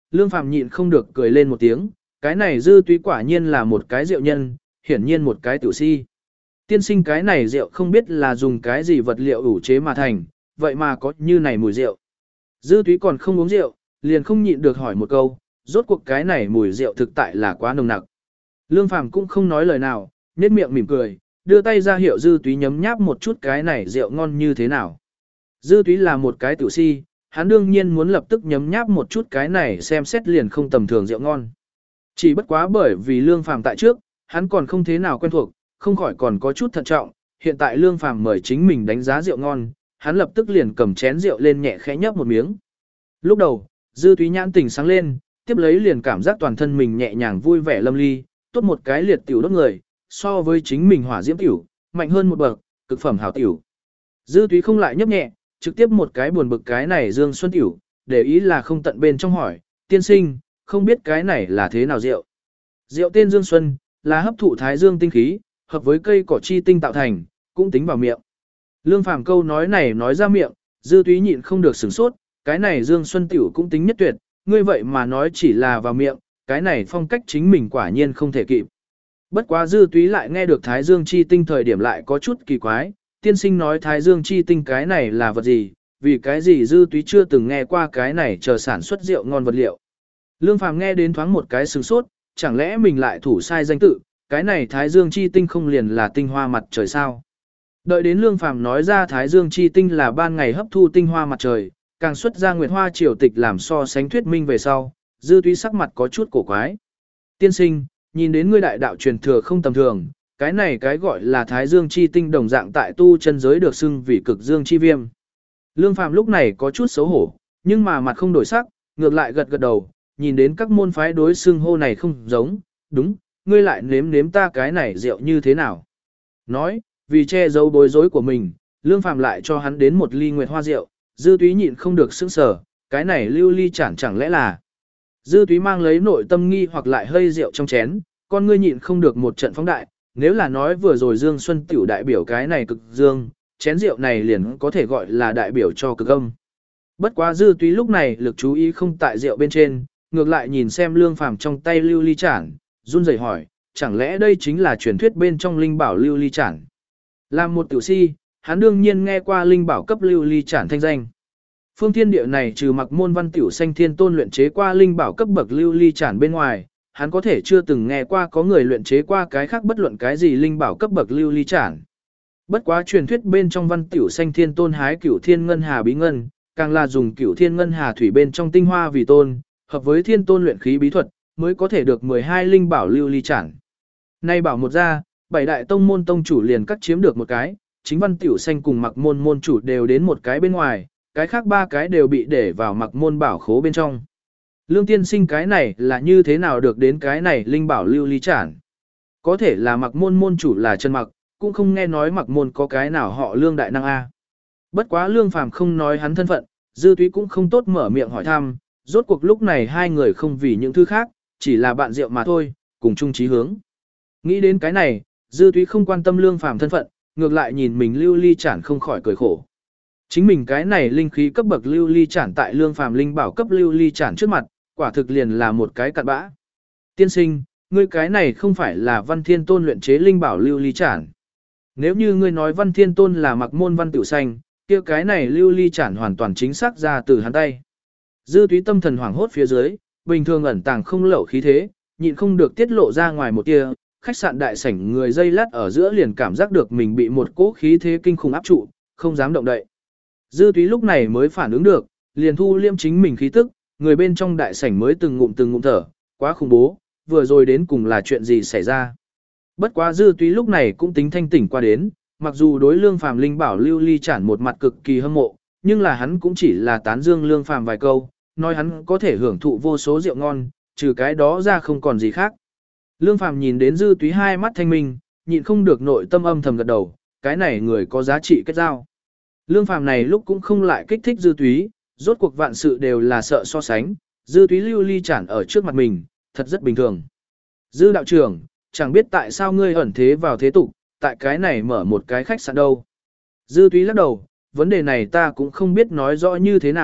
Lương Phàm nhịn không được cười lên một tiếng, cái này Dư Túy quả nhiên là một cái rượu nhân, hiển nhiên một cái tiểu si. Tiên sinh cái này rượu không biết là dùng cái gì vật liệu ủ chế mà thành, vậy mà có như này mùi rượu. Dư Túy còn không uống rượu, liền không nhịn được hỏi một câu, rốt cuộc cái này mùi rượu thực tại là quá nồng nặc. Lương Phàm cũng không nói lời nào, nhếch miệng mỉm cười, đưa tay ra hiệu Dư Túy nhấm nháp một chút cái này rượu ngon như thế nào. Dư Túy là một cái tiểu si, hắn đương nhiên muốn lập tức nhấm nháp một chút cái này xem xét liền không tầm thường rượu ngon. Chỉ bất quá bởi vì Lương Phàm tại trước, hắn còn không thế nào quen thuộc, không khỏi còn có chút thận trọng, hiện tại Lương Phàm mời chính mình đánh giá rượu ngon, hắn lập tức liền cầm chén rượu lên nhẹ khẽ nhấp một miếng. Lúc đầu, Dư Túy nhãn tình sáng lên, tiếp lấy liền cảm giác toàn thân mình nhẹ nhàng vui vẻ lâm ly, tốt một cái liệt tiểu đốt người, so với chính mình hỏa diễm tiểu, mạnh hơn một bậc, cực phẩm hảo tiểu. Dư Túy không lại nhấp nhẹ, trực tiếp một cái buồn bực cái này Dương Xuân tiểu, để ý là không tận bên trong hỏi, tiên sinh, không biết cái này là thế nào rượu. Rượu tên Dương Xuân, là hấp thụ thái dương tinh khí, hợp với cây cỏ chi tinh tạo thành, cũng tính vào miệng. Lương Phàm câu nói này nói ra miệng, Dư Túy nhịn không được sửng sốt, cái này Dương Xuân tiểu cũng tính nhất tuyệt, ngươi vậy mà nói chỉ là vào miệng, cái này phong cách chính mình quả nhiên không thể kịp. Bất quá Dư Túy lại nghe được thái dương chi tinh thời điểm lại có chút kỳ quái, tiên sinh nói thái dương chi tinh cái này là vật gì, vì cái gì Dư Túy chưa từng nghe qua cái này chờ sản xuất rượu ngon vật liệu. Lương Phàm nghe đến thoáng một cái sửng sốt, chẳng lẽ mình lại thủ sai danh tự, cái này thái dương chi tinh không liền là tinh hoa mặt trời sao. Đợi đến Lương Phàm nói ra thái dương chi tinh là ban ngày hấp thu tinh hoa mặt trời, càng xuất ra nguyệt hoa triều tịch làm so sánh thuyết minh về sau, Dư Túy sắc mặt có chút cổ quái. Tiên sinh, nhìn đến ngươi đại đạo truyền thừa không tầm thường, cái này cái gọi là thái dương chi tinh đồng dạng tại tu chân giới được xưng vì cực dương chi viêm. Lương Phàm lúc này có chút xấu hổ, nhưng mà mặt không đổi sắc, ngược lại gật gật đầu, nhìn đến các môn phái đối xưng hô này không giống, đúng, ngươi lại nếm nếm ta cái này rượu như thế nào. Nói, vì che giấu bối rối của mình, Lương Phàm lại cho hắn đến một ly nguyệt hoa rượu, Dư Túy nhịn không được sững sờ, cái này lưu ly chẳng chẳng lẽ là. Dư Túy mang lấy nội tâm nghi hoặc lại hơi rượu trong chén, con ngươi nhịn không được một trận phóng đại, nếu là nói vừa rồi Dương Xuân tiểu đại biểu cái này cực dương, chén rượu này liền có thể gọi là đại biểu cho cực âm. Bất quá Dư Túy lúc này lực chú ý không tại rượu bên trên, ngược lại nhìn xem Lương Phàm trong tay lưu ly chản, run rẩy hỏi, chẳng lẽ đây chính là truyền thuyết bên trong linh bảo lưu ly chản. Làm một tiểu si, hắn đương nhiên nghe qua linh bảo cấp lưu ly chản thanh danh. Phương thiên địa này trừ mặc môn văn tiểu xanh thiên tôn luyện chế qua linh bảo cấp bậc lưu ly chản bên ngoài, hắn có thể chưa từng nghe qua có người luyện chế qua cái khác bất luận cái gì linh bảo cấp bậc lưu ly chản. Bất quá truyền thuyết bên trong văn tiểu xanh thiên tôn hái cửu thiên ngân hà bí ngân, càng là dùng cửu thiên ngân hà thủy bên trong tinh hoa vì tôn, hợp với thiên tôn luyện khí bí thuật, mới có thể được mười hai linh bảo lưu ly chản. Nay bảo một ra, bảy đại tông môn tông chủ liền cắt chiếm được một cái, chính văn tiểu xanh cùng mặc môn môn chủ đều đến một cái bên ngoài, cái khác ba cái đều bị để vào mặc môn bảo khố bên trong. Lương tiên sinh cái này là như thế nào được đến cái này linh bảo lưu ly chản? Có thể là mặc môn môn chủ là chân mặc, cũng không nghe nói mặc môn có cái nào họ lương đại năng A. Bất quá Lương Phàm không nói hắn thân phận, Dư Túy cũng không tốt mở miệng hỏi thăm, rốt cuộc lúc này hai người không vì những thứ khác, chỉ là bạn rượu mà thôi, cùng chung chí hướng. Nghĩ đến cái này, Dư Túy không quan tâm Lương Phàm thân phận, ngược lại nhìn mình lưu ly chản không khỏi cười khổ. Chính mình cái này linh khí cấp bậc lưu ly chản tại Lương Phàm linh bảo cấp lưu ly chản trước mặt, quả thực liền là một cái cặn bã. Tiên sinh, ngươi cái này không phải là Văn Thiên Tôn luyện chế linh bảo lưu ly chản. Nếu như ngươi nói Văn Thiên Tôn là mặc môn văn tiểu xanh, kia cái này lưu ly chản hoàn toàn chính xác ra từ hắn tay. Dư Túy tâm thần hoảng hốt phía dưới, bình thường ẩn tàng không lậu khí thế, nhịn không được tiết lộ ra ngoài một tia, khách sạn đại sảnh người dây lát ở giữa liền cảm giác được mình bị một cỗ khí thế kinh khủng áp trụ, không dám động đậy. Dư Túy lúc này mới phản ứng được, liền thu liêm chính mình khí tức, người bên trong đại sảnh mới từng ngụm từng ngụm thở, quá khủng bố, vừa rồi đến cùng là chuyện gì xảy ra. Bất quá Dư Túy lúc này cũng tính thanh tỉnh qua đến, mặc dù đối Lương Phàm linh bảo lưu ly chản một mặt cực kỳ hâm mộ, nhưng là hắn cũng chỉ là tán dương Lương Phàm vài câu, nói hắn có thể hưởng thụ vô số rượu ngon, trừ cái đó ra không còn gì khác. Lương Phàm nhìn đến Dư Túy hai mắt thanh minh, nhịn không được nội tâm âm thầm gật đầu, cái này người có giá trị kết giao. Lương Phàm này lúc cũng không lại kích thích Dư Túy, rốt cuộc vạn sự đều là sợ so sánh, Dư Túy lưu ly chản ở trước mặt mình, thật rất bình thường. Dư đạo trưởng, chẳng biết tại sao ngươi ẩn thế vào thế tục, tại cái này mở một cái khách sạn đâu. Dư Túy lắc đầu, vấn đề này ta cũng không biết nói rõ như thế nào,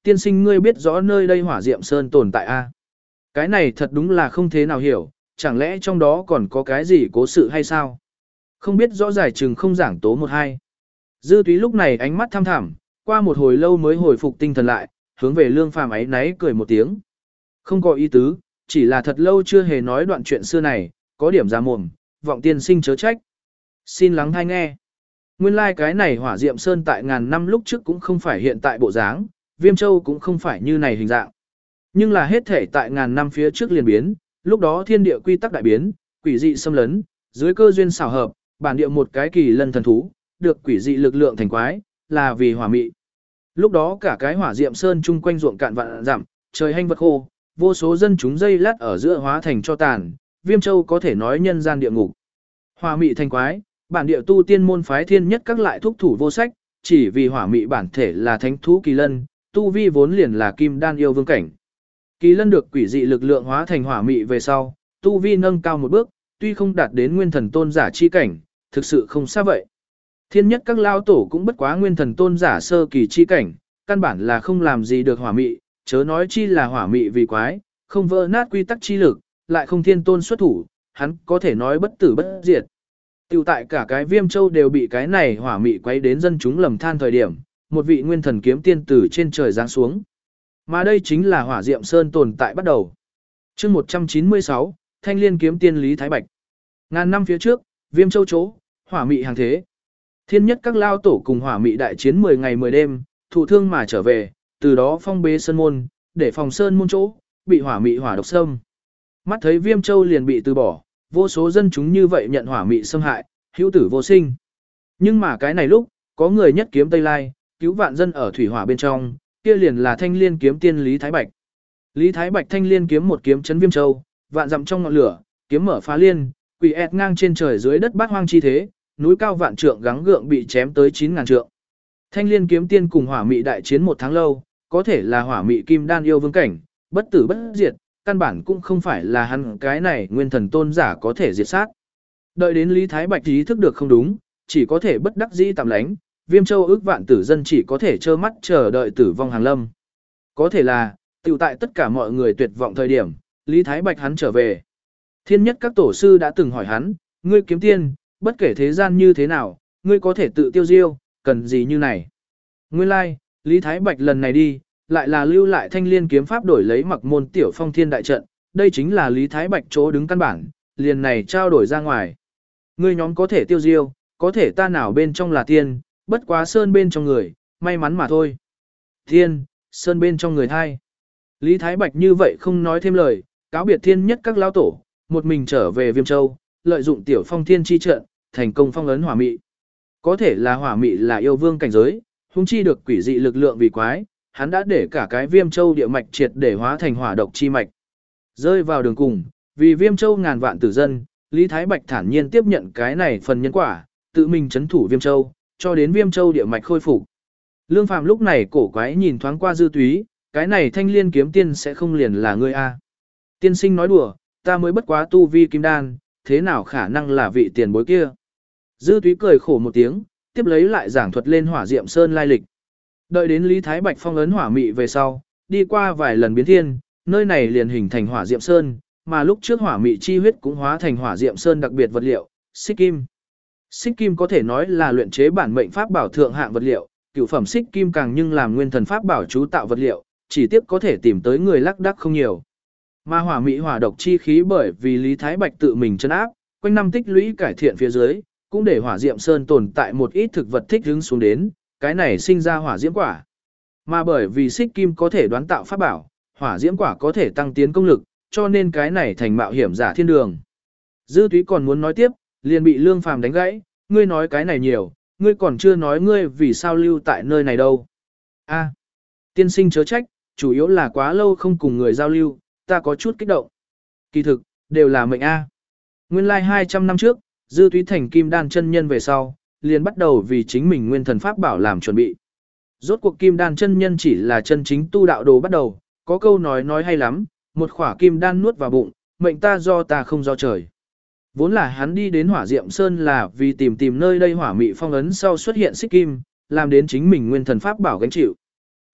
tiên sinh ngươi biết rõ nơi đây hỏa diệm sơn tồn tại a? Cái này thật đúng là không thế nào hiểu, chẳng lẽ trong đó còn có cái gì cố sự hay sao? Không biết rõ giải chừng không giảng tố một hai. Dư túy lúc này ánh mắt thăm thẳm, qua một hồi lâu mới hồi phục tinh thần lại, hướng về lương phàm ấy náy cười một tiếng. Không có ý tứ, chỉ là thật lâu chưa hề nói đoạn chuyện xưa này, có điểm ra mồm, vọng tiên sinh chớ trách. Xin lắng hay nghe. Nguyên lai like cái này hỏa diệm sơn tại ngàn năm lúc trước cũng không phải hiện tại bộ dáng, Viêm Châu cũng không phải như này hình dạng. Nhưng là hết thể tại ngàn năm phía trước liền biến, lúc đó thiên địa quy tắc đại biến, quỷ dị xâm lấn, dưới cơ duyên xảo hợp, bản địa một cái kỳ lân thần thú, được quỷ dị lực lượng thành quái, là vì hỏa mị. Lúc đó cả cái hỏa diệm sơn chung quanh ruộng cạn vạn dặm, trời hanh vật khô, vô số dân chúng dây lát ở giữa hóa thành cho tàn, Viêm Châu có thể nói nhân gian địa ngục. Hỏa mị thành quái, bản địa tu tiên môn phái thiên nhất các lại thúc thủ vô sách, chỉ vì hỏa mị bản thể là thánh thú kỳ lân, tu vi vốn liền là kim đan yêu vương cảnh. Kỳ lân được quỷ dị lực lượng hóa thành hỏa mị về sau, tu vi nâng cao một bước, tuy không đạt đến nguyên thần tôn giả chi cảnh, thực sự không xa vậy. Thiên nhất các lao tổ cũng bất quá nguyên thần tôn giả sơ kỳ chi cảnh, căn bản là không làm gì được hỏa mị, chớ nói chi là hỏa mị vì quái, không vỡ nát quy tắc chi lực, lại không thiên tôn xuất thủ, hắn có thể nói bất tử bất diệt. Tiểu tại cả cái Viêm Châu đều bị cái này hỏa mị quấy đến dân chúng lầm than thời điểm, một vị nguyên thần kiếm tiên từ trên trời giáng xuống. Mà đây chính là hỏa diệm sơn tồn tại bắt đầu. chương một trăm chín mươi sáu, Thanh Liên kiếm tiên Lý Thái Bạch. Ngàn năm phía trước, Viêm Châu chỗ, hỏa mị hàng thế. Thiên nhất các lao tổ cùng hỏa mị đại chiến mười ngày mười đêm, thụ thương mà trở về, từ đó phong bế sơn môn, để phòng sơn môn chỗ, bị hỏa mị hỏa độc xâm. Mắt thấy Viêm Châu liền bị từ bỏ, vô số dân chúng như vậy nhận hỏa mị xâm hại, hữu tử vô sinh. Nhưng mà cái này lúc, có người nhất kiếm Tây Lai, cứu vạn dân ở thủy hỏa bên trong, kia liền là Thanh Liên kiếm tiên Lý Thái Bạch. Lý Thái Bạch Thanh Liên kiếm một kiếm chấn Viêm Châu, vạn dặm trong ngọn lửa, kiếm mở phá liên, quỷ ẹt ngang trên trời dưới đất bát hoang chi thế, núi cao vạn trượng gắng gượng bị chém tới chín ngàn trượng. Thanh Liên kiếm tiên cùng hỏa mị đại chiến một tháng lâu, có thể là hỏa mị kim đan yêu vương cảnh, bất tử bất diệt, căn bản cũng không phải là hắn cái này nguyên thần tôn giả có thể diệt sát. Đợi đến Lý Thái Bạch ý thức được không đúng, chỉ có thể bất đắc dĩ tạm lánh, Viêm Châu ước vạn tử dân chỉ có thể trơ mắt chờ đợi tử vong hàng lâm. Có thể là, tiểu tại tất cả mọi người tuyệt vọng thời điểm, Lý Thái Bạch hắn trở về. Thiên nhất các tổ sư đã từng hỏi hắn, ngươi kiếm tiên, bất kể thế gian như thế nào, ngươi có thể tự tiêu diêu, cần gì như này. Nguyên lai, like, Lý Thái Bạch lần này đi, lại là lưu lại Thanh Liên kiếm pháp đổi lấy mặc môn tiểu phong thiên đại trận, đây chính là Lý Thái Bạch chỗ đứng căn bản, liền này trao đổi ra ngoài. Ngươi nhóm có thể tiêu diêu, có thể ta nào bên trong là tiên, bất quá sơn bên trong người, may mắn mà thôi. Tiên, sơn bên trong người thai. Lý Thái Bạch như vậy không nói thêm lời, cáo biệt thiên nhất các lao tổ, một mình trở về Viêm Châu, lợi dụng tiểu phong thiên chi trận, thành công phong ấn hỏa mị. Có thể là hỏa mị là yêu vương cảnh giới, hung chi được quỷ dị lực lượng vì quái, hắn đã để cả cái Viêm Châu địa mạch triệt để hóa thành hỏa độc chi mạch. Rơi vào đường cùng, vì Viêm Châu ngàn vạn tử dân, Lý Thái Bạch thản nhiên tiếp nhận cái này phần nhân quả, tự mình chấn thủ Viêm Châu, cho đến Viêm Châu địa mạch khôi phục. Lương Phàm lúc này cổ quái nhìn thoáng qua Dư Túy, cái này Thanh Liên kiếm tiên sẽ không liền là ngươi a? Tiên sinh nói đùa, ta mới bất quá tu vi kim đan, thế nào khả năng là vị tiền bối kia? Dư Túy cười khổ một tiếng, tiếp lấy lại giảng thuật lên Hỏa Diệm Sơn lai lịch. Đợi đến Lý Thái Bạch phong ấn hỏa mị về sau, đi qua vài lần biến thiên, nơi này liền hình thành Hỏa Diệm Sơn, mà lúc trước hỏa mị chi huyết cũng hóa thành Hỏa Diệm Sơn đặc biệt vật liệu, xích kim. Xích kim có thể nói là luyện chế bản mệnh pháp bảo thượng hạng vật liệu, cửu phẩm xích kim càng nhưng làm nguyên thần pháp bảo chú tạo vật liệu, chỉ tiếp có thể tìm tới người lắc đắc không nhiều. Mà hỏa mị hỏa độc chi khí bởi vì Lý Thái Bạch tự mình trấn áp, quanh năm tích lũy cải thiện phía dưới, cũng để Hỏa Diệm Sơn tồn tại một ít thực vật thích ứng xuống đến, cái này sinh ra hỏa diễm quả. Mà bởi vì xích kim có thể đoán tạo pháp bảo, hỏa diễm quả có thể tăng tiến công lực, cho nên cái này thành mạo hiểm giả thiên đường. Dư Túy còn muốn nói tiếp, liền bị Lương Phàm đánh gãy, ngươi nói cái này nhiều, ngươi còn chưa nói ngươi vì sao lưu tại nơi này đâu. A, tiên sinh chớ trách, chủ yếu là quá lâu không cùng người giao lưu, ta có chút kích động. Kỳ thực, đều là mệnh A. Nguyên lai like hai trăm năm trước, Dư Túy thành kim đan chân nhân về sau, liền bắt đầu vì chính mình nguyên thần pháp bảo làm chuẩn bị. Rốt cuộc kim đan chân nhân chỉ là chân chính tu đạo đồ bắt đầu, có câu nói nói hay lắm, một khỏa kim đan nuốt vào bụng, mệnh ta do ta không do trời. Vốn là hắn đi đến Hỏa Diệm Sơn là vì tìm tìm nơi đây hỏa mị phong ấn sau xuất hiện xích kim, làm đến chính mình nguyên thần pháp bảo gánh chịu.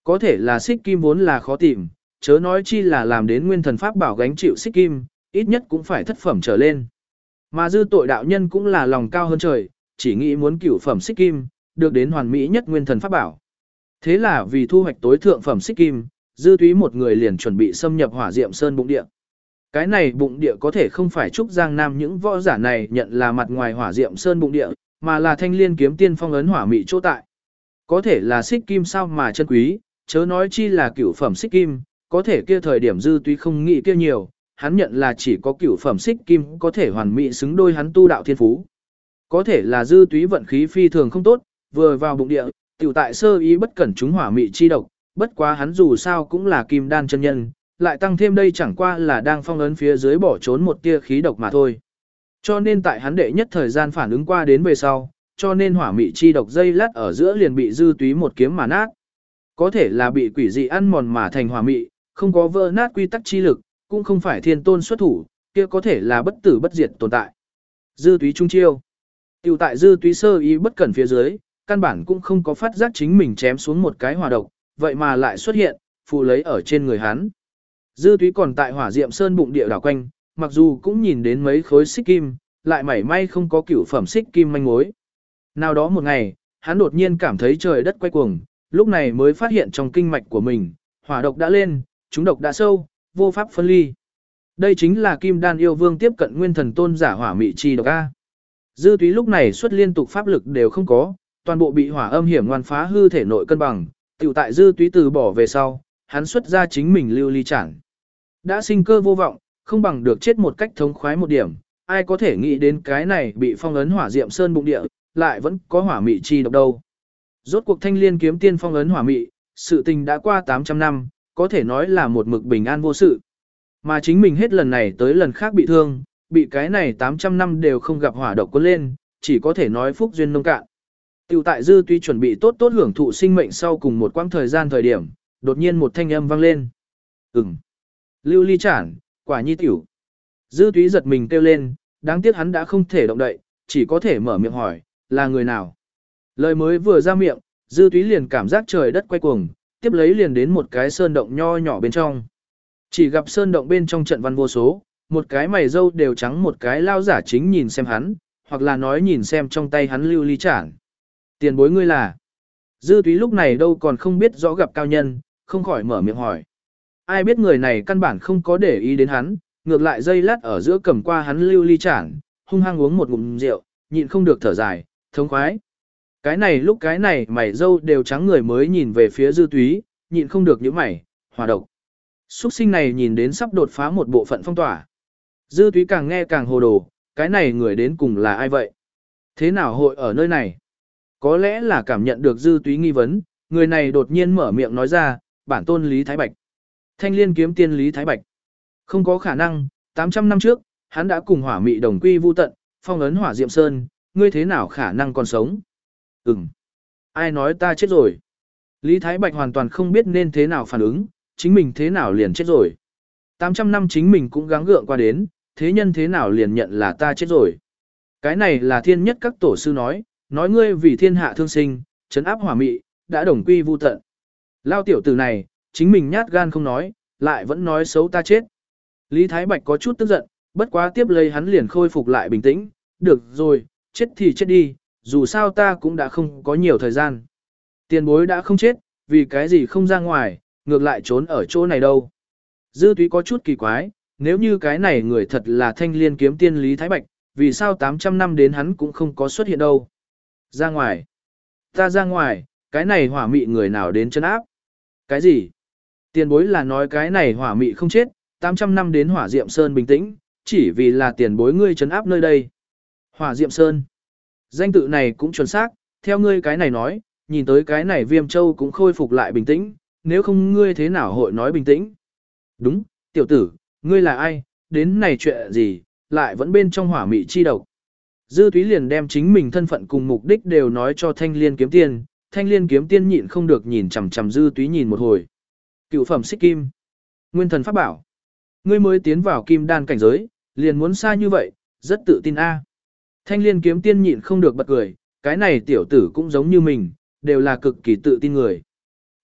Có thể là xích kim vốn là khó tìm, chớ nói chi là làm đến nguyên thần pháp bảo gánh chịu xích kim, ít nhất cũng phải thất phẩm trở lên. Mà dư tội đạo nhân cũng là lòng cao hơn trời, chỉ nghĩ muốn cửu phẩm xích kim, được đến hoàn mỹ nhất nguyên thần pháp bảo. Thế là vì thu hoạch tối thượng phẩm xích kim, dư túy một người liền chuẩn bị xâm nhập hỏa diệm sơn bụng địa. Cái này bụng địa có thể không phải Trúc Giang Nam những võ giả này nhận là mặt ngoài hỏa diệm sơn bụng địa, mà là thanh liên kiếm tiên phong ấn hỏa mị chỗ tại. Có thể là xích kim sao mà chân quý, chớ nói chi là cửu phẩm xích kim, có thể kia thời điểm dư túy không nghĩ kia nhiều, hắn nhận là chỉ có cửu phẩm xích kim có thể hoàn mỹ xứng đôi hắn tu đạo thiên phú. Có thể là dư túy vận khí phi thường không tốt, vừa vào bụng địa, tiểu tại sơ ý bất cẩn chúng hỏa mị chi độc, bất quá hắn dù sao cũng là kim đan chân nhân, lại tăng thêm đây chẳng qua là đang phong ấn phía dưới bỏ trốn một tia khí độc mà thôi. Cho nên tại hắn đệ nhất thời gian phản ứng qua đến về sau, cho nên hỏa mị chi độc dây lát ở giữa liền bị dư túy một kiếm mà nát. Có thể là bị quỷ dị ăn mòn mà thành hỏa mị, không có vỡ nát quy tắc chi lực, cũng không phải thiên tôn xuất thủ, kia có thể là bất tử bất diệt tồn tại. Dư túy trung chiêu. Tiểu tại dư túy sơ ý bất cẩn phía dưới, căn bản cũng không có phát giác chính mình chém xuống một cái hỏa độc, vậy mà lại xuất hiện, phụ lấy ở trên người hắn. Dư túy còn tại hỏa diệm sơn bụng địa đảo quanh, mặc dù cũng nhìn đến mấy khối xích kim, lại mảy may không có cửu phẩm xích kim manh mối. Nào đó một ngày, hắn đột nhiên cảm thấy trời đất quay cuồng, lúc này mới phát hiện trong kinh mạch của mình, hỏa độc đã lên, chúng độc đã sâu, vô pháp phân ly. Đây chính là kim đan yêu vương tiếp cận nguyên thần tôn giả hỏa mị chi độc A. Dư túy lúc này xuất liên tục pháp lực đều không có, toàn bộ bị hỏa âm hiểm ngoan phá hư thể nội cân bằng, tiểu tại dư túy từ bỏ về sau, hắn xuất ra chính mình lưu ly chản. Đã sinh cơ vô vọng, không bằng được chết một cách thống khoái một điểm, ai có thể nghĩ đến cái này bị phong ấn hỏa diệm sơn bụng địa, lại vẫn có hỏa mị chi độc đâu. Rốt cuộc thanh liên kiếm tiên phong ấn hỏa mị, sự tình đã qua tám trăm năm, có thể nói là một mực bình an vô sự. Mà chính mình hết lần này tới lần khác bị thương, bị cái này tám trăm năm đều không gặp hỏa độc cuốn lên, chỉ có thể nói phúc duyên nông cạn. Tiểu tại dư tuy chuẩn bị tốt tốt hưởng thụ sinh mệnh sau cùng một quãng thời gian thời điểm, đột nhiên một thanh âm vang lên. Ừm. Lưu ly chản, quả nhi tiểu. Dư túy giật mình kêu lên, đáng tiếc hắn đã không thể động đậy, chỉ có thể mở miệng hỏi, là người nào? Lời mới vừa ra miệng, dư túy liền cảm giác trời đất quay cuồng, tiếp lấy liền đến một cái sơn động nho nhỏ bên trong. Chỉ gặp sơn động bên trong trận văn vô số, một cái mày râu đều trắng một cái lao giả chính nhìn xem hắn, hoặc là nói nhìn xem trong tay hắn lưu ly chản. Tiền bối ngươi là? Dư túy lúc này đâu còn không biết rõ gặp cao nhân, không khỏi mở miệng hỏi. Ai biết người này căn bản không có để ý đến hắn, ngược lại dây lát ở giữa cầm qua hắn lưu ly chản, hung hăng uống một ngụm rượu, nhịn không được thở dài, thống khoái. Cái này lúc cái này mày dâu đều trắng người mới nhìn về phía dư túy, nhịn không được những mày, hòa độc. Xuất sinh này nhìn đến sắp đột phá một bộ phận phong tỏa. Dư túy càng nghe càng hồ đồ, cái này người đến cùng là ai vậy? Thế nào hội ở nơi này? Có lẽ là cảm nhận được dư túy nghi vấn, người này đột nhiên mở miệng nói ra, bản tôn Lý Thái Bạch. Thanh liên kiếm tiên Lý Thái Bạch. Không có khả năng, tám trăm năm trước, hắn đã cùng hỏa mị đồng quy vu tận, phong ấn hỏa diệm sơn, ngươi thế nào khả năng còn sống? Ừm. Ai nói ta chết rồi? Lý Thái Bạch hoàn toàn không biết nên thế nào phản ứng, chính mình thế nào liền chết rồi. tám trăm năm chính mình cũng gắng gượng qua đến, thế nhân thế nào liền nhận là ta chết rồi. Cái này là thiên nhất các tổ sư nói, nói ngươi vì thiên hạ thương sinh, trấn áp hỏa mị, đã đồng quy vu tận. Lao tiểu tử này, chính mình nhát gan không nói, lại vẫn nói xấu ta chết. Lý Thái Bạch có chút tức giận, bất quá tiếp lấy hắn liền khôi phục lại bình tĩnh, được rồi, chết thì chết đi, dù sao ta cũng đã không có nhiều thời gian. Tiền bối đã không chết, vì cái gì không ra ngoài, ngược lại trốn ở chỗ này đâu. Dư túy có chút kỳ quái, nếu như cái này người thật là thanh liên kiếm tiên Lý Thái Bạch, vì sao tám trăm năm đến hắn cũng không có xuất hiện đâu. Ra ngoài. Ta ra ngoài, cái này hỏa mị người nào đến chân áp. Cái gì? Tiền bối là nói cái này hỏa mị không chết, tám trăm năm đến hỏa diệm sơn bình tĩnh, chỉ vì là tiền bối ngươi trấn áp nơi đây. Hỏa diệm sơn. Danh tự này cũng chuẩn xác, theo ngươi cái này nói, nhìn tới cái này viêm châu cũng khôi phục lại bình tĩnh, nếu không ngươi thế nào hội nói bình tĩnh. Đúng, tiểu tử, ngươi là ai, đến này chuyện gì, lại vẫn bên trong hỏa mị chi độc. Dư túy liền đem chính mình thân phận cùng mục đích đều nói cho thanh liên kiếm tiên, thanh liên kiếm tiên nhịn không được nhìn chằm chằm dư túy nhìn một hồi. Cựu phẩm xích kim, nguyên thần pháp bảo. Ngươi mới tiến vào kim đan cảnh giới, liền muốn xa như vậy, rất tự tin a. Thanh liên kiếm tiên nhịn không được bật cười, cái này tiểu tử cũng giống như mình, đều là cực kỳ tự tin người.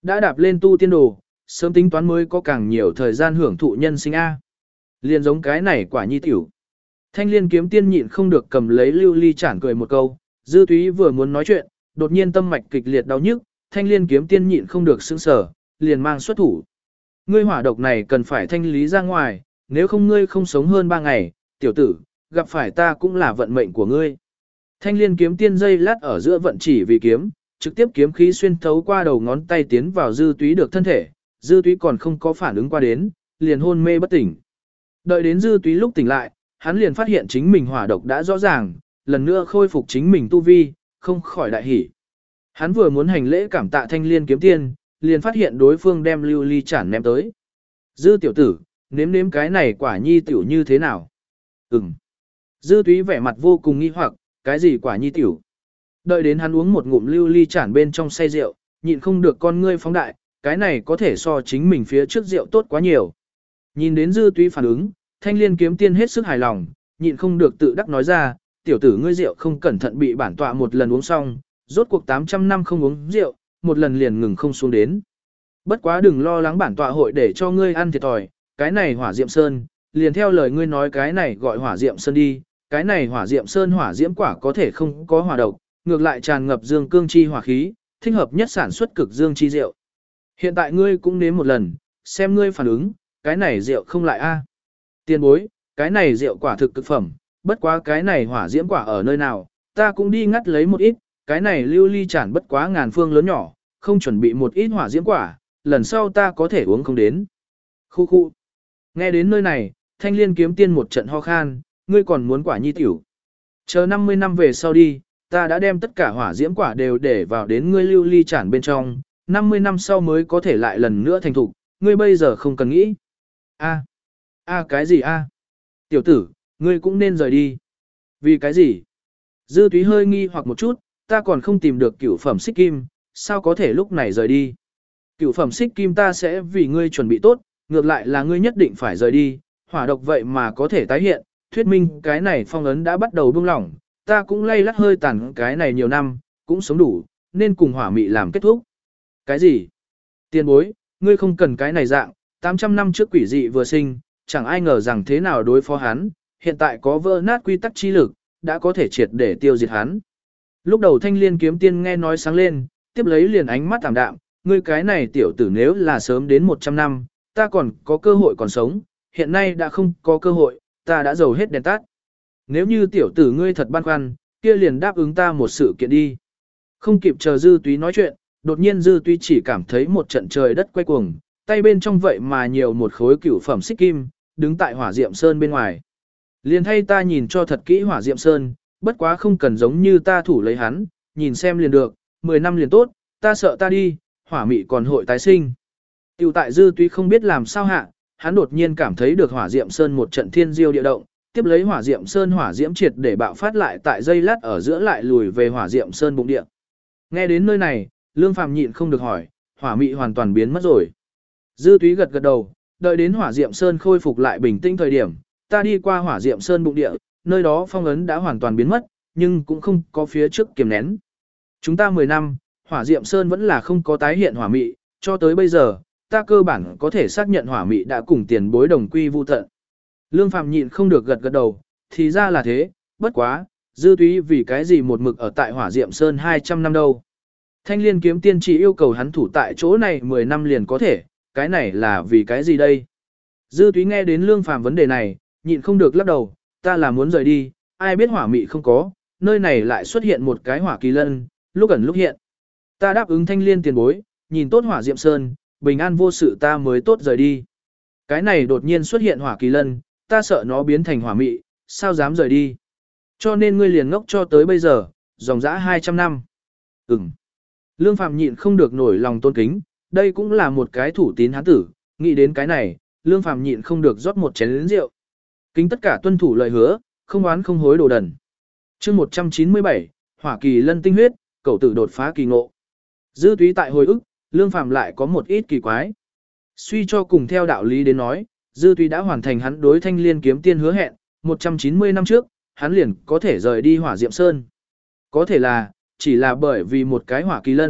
Đã đạp lên tu tiên đồ, sớm tính toán mới có càng nhiều thời gian hưởng thụ nhân sinh A. Liền giống cái này quả nhi tiểu. Thanh liên kiếm tiên nhịn không được cầm lấy lưu ly chản cười một câu, dư túy vừa muốn nói chuyện, đột nhiên tâm mạch kịch liệt đau nhức, thanh liên kiếm tiên nhịn không được sững sờ, liền mang xuất thủ. Ngươi hỏa độc này cần phải thanh lý ra ngoài, nếu không ngươi không sống hơn ba ngày, tiểu tử, gặp phải ta cũng là vận mệnh của ngươi. Thanh liên kiếm tiên dây lát ở giữa vận chỉ vì kiếm, trực tiếp kiếm khí xuyên thấu qua đầu ngón tay tiến vào dư túy được thân thể, dư túy còn không có phản ứng qua đến, liền hôn mê bất tỉnh. Đợi đến dư túy lúc tỉnh lại, hắn liền phát hiện chính mình hỏa độc đã rõ ràng, lần nữa khôi phục chính mình tu vi, không khỏi đại hỉ. Hắn vừa muốn hành lễ cảm tạ thanh liên kiếm tiên, liền phát hiện đối phương đem lưu ly chản ném tới. Dư tiểu tử, nếm nếm cái này quả nhi tiểu như thế nào? Ừm. Dư túy vẻ mặt vô cùng nghi hoặc, cái gì quả nhi tiểu? Đợi đến hắn uống một ngụm lưu ly chản bên trong say rượu, nhịn không được con ngươi phóng đại, cái này có thể so chính mình phía trước rượu tốt quá nhiều. Nhìn đến dư túy phản ứng, thanh liên kiếm tiên hết sức hài lòng, nhịn không được tự đắc nói ra, tiểu tử ngươi rượu không cẩn thận bị bản tọa một lần uống xong, rốt cuộc tám trăm năm không uống rượu, một lần liền ngừng không xuống đến. Bất quá đừng lo lắng bản tọa hội để cho ngươi ăn thiệt thòi, cái này hỏa diệm sơn, liền theo lời ngươi nói cái này gọi hỏa diệm sơn đi, cái này hỏa diệm sơn hỏa diễm quả có thể không có hỏa độc, ngược lại tràn ngập dương cương chi hỏa khí, thích hợp nhất sản xuất cực dương chi rượu. Hiện tại ngươi cũng nếm một lần, xem ngươi phản ứng, cái này rượu không lại a. Tiền bối, cái này rượu quả thực cực phẩm, bất quá cái này hỏa diễm quả ở nơi nào, ta cũng đi ngắt lấy một ít, cái này lưu ly chản bất quá ngàn phương lớn nhỏ, không chuẩn bị một ít hỏa diễm quả, lần sau ta có thể uống không đến. Khu khu. Nghe đến nơi này, thanh liên kiếm tiên một trận ho khan, ngươi còn muốn quả nhi tiểu. Chờ năm mươi năm về sau đi, ta đã đem tất cả hỏa diễm quả đều để vào đến ngươi lưu ly chản bên trong, năm mươi năm sau mới có thể lại lần nữa thành thục, ngươi bây giờ không cần nghĩ. A. A cái gì a? Tiểu tử, ngươi cũng nên rời đi. Vì cái gì? Dư túy hơi nghi hoặc một chút, ta còn không tìm được cửu phẩm xích kim, sao có thể lúc này rời đi? Cửu phẩm xích kim ta sẽ vì ngươi chuẩn bị tốt, ngược lại là ngươi nhất định phải rời đi, hỏa độc vậy mà có thể tái hiện, thuyết minh cái này phong ấn đã bắt đầu buông lỏng, ta cũng lay lắt hơi tàn cái này nhiều năm, cũng sống đủ, nên cùng hỏa mị làm kết thúc. Cái gì? Tiền bối, ngươi không cần cái này dạng, tám trăm năm trước quỷ dị vừa sinh, chẳng ai ngờ rằng thế nào đối phó hắn, hiện tại có vỡ nát quy tắc chi lực, đã có thể triệt để tiêu diệt hắn. Lúc đầu thanh liên kiếm tiên nghe nói sáng lên, tiếp lấy liền ánh mắt tạm đạm, ngươi cái này tiểu tử nếu là sớm đến một trăm năm, ta còn có cơ hội còn sống, hiện nay đã không có cơ hội, ta đã dầu hết đèn tắt. Nếu như tiểu tử ngươi thật băn khoăn, kia liền đáp ứng ta một sự kiện đi. Không kịp chờ dư túy nói chuyện, đột nhiên dư túy chỉ cảm thấy một trận trời đất quay cuồng, tay bên trong vậy mà nhiều một khối cửu phẩm xích kim, đứng tại hỏa diệm sơn bên ngoài. Liền thay ta nhìn cho thật kỹ hỏa diệm sơn, bất quá không cần giống như ta thủ lấy hắn, nhìn xem liền được, mười năm liền tốt, ta sợ ta đi, hỏa mị còn hội tái sinh. Tiểu tại dư túy không biết làm sao hạ, hắn đột nhiên cảm thấy được hỏa diệm sơn một trận thiên diêu địa động, tiếp lấy hỏa diệm sơn hỏa diễm triệt để bạo phát lại tại dây lát ở giữa lại lùi về hỏa diệm sơn bụng địa. Nghe đến nơi này, Lương Phàm nhịn không được hỏi, hỏa mị hoàn toàn biến mất rồi. Dư túy gật gật đầu, đợi đến hỏa diệm sơn khôi phục lại bình tĩnh thời điểm, ta đi qua hỏa diệm sơn bụng địa, nơi đó phong ấn đã hoàn toàn biến mất, nhưng cũng không có phía trước kiềm nén. Chúng ta mười năm, hỏa diệm sơn vẫn là không có tái hiện hỏa mị, cho tới bây giờ, ta cơ bản có thể xác nhận hỏa mị đã cùng tiền bối đồng quy vu tận. Lương Phàm nhịn không được gật gật đầu, thì ra là thế, bất quá, dư túy vì cái gì một mực ở tại hỏa diệm sơn hai trăm năm đâu. Thanh liên kiếm tiên chỉ yêu cầu hắn thủ tại chỗ này mười năm liền có thể, cái này là vì cái gì đây? Dư túy nghe đến Lương Phàm vấn đề này, nhịn không được lắc đầu, ta là muốn rời đi, ai biết hỏa mị không có, nơi này lại xuất hiện một cái hỏa kỳ lân, lúc ẩn lúc hiện. Ta đáp ứng thanh liên tiền bối, nhìn tốt hỏa diệm sơn, bình an vô sự ta mới tốt rời đi. Cái này đột nhiên xuất hiện hỏa kỳ lân, ta sợ nó biến thành hỏa mị, sao dám rời đi. Cho nên ngươi liền ngốc cho tới bây giờ, dòng dã hai trăm năm. Ừm. Lương Phàm nhịn không được nổi lòng tôn kính, đây cũng là một cái thủ tín hán tử, nghĩ đến cái này, Lương Phàm nhịn không được rót một chén rượu. Kính tất cả tuân thủ lời hứa, không oán không hối đồ đần. Chương một trăm chín mươi bảy, Hỏa kỳ lân tinh huyết, cậu tử đột phá kỳ ngộ. Dư túy tại hồi ức, Lương Phàm lại có một ít kỳ quái. Suy cho cùng theo đạo lý đến nói, Dư túy đã hoàn thành hắn đối thanh liên kiếm tiên hứa hẹn, một trăm chín mươi năm trước, hắn liền có thể rời đi hỏa diệm sơn. Có thể là, chỉ là bởi vì một cái hỏa kỳ lân,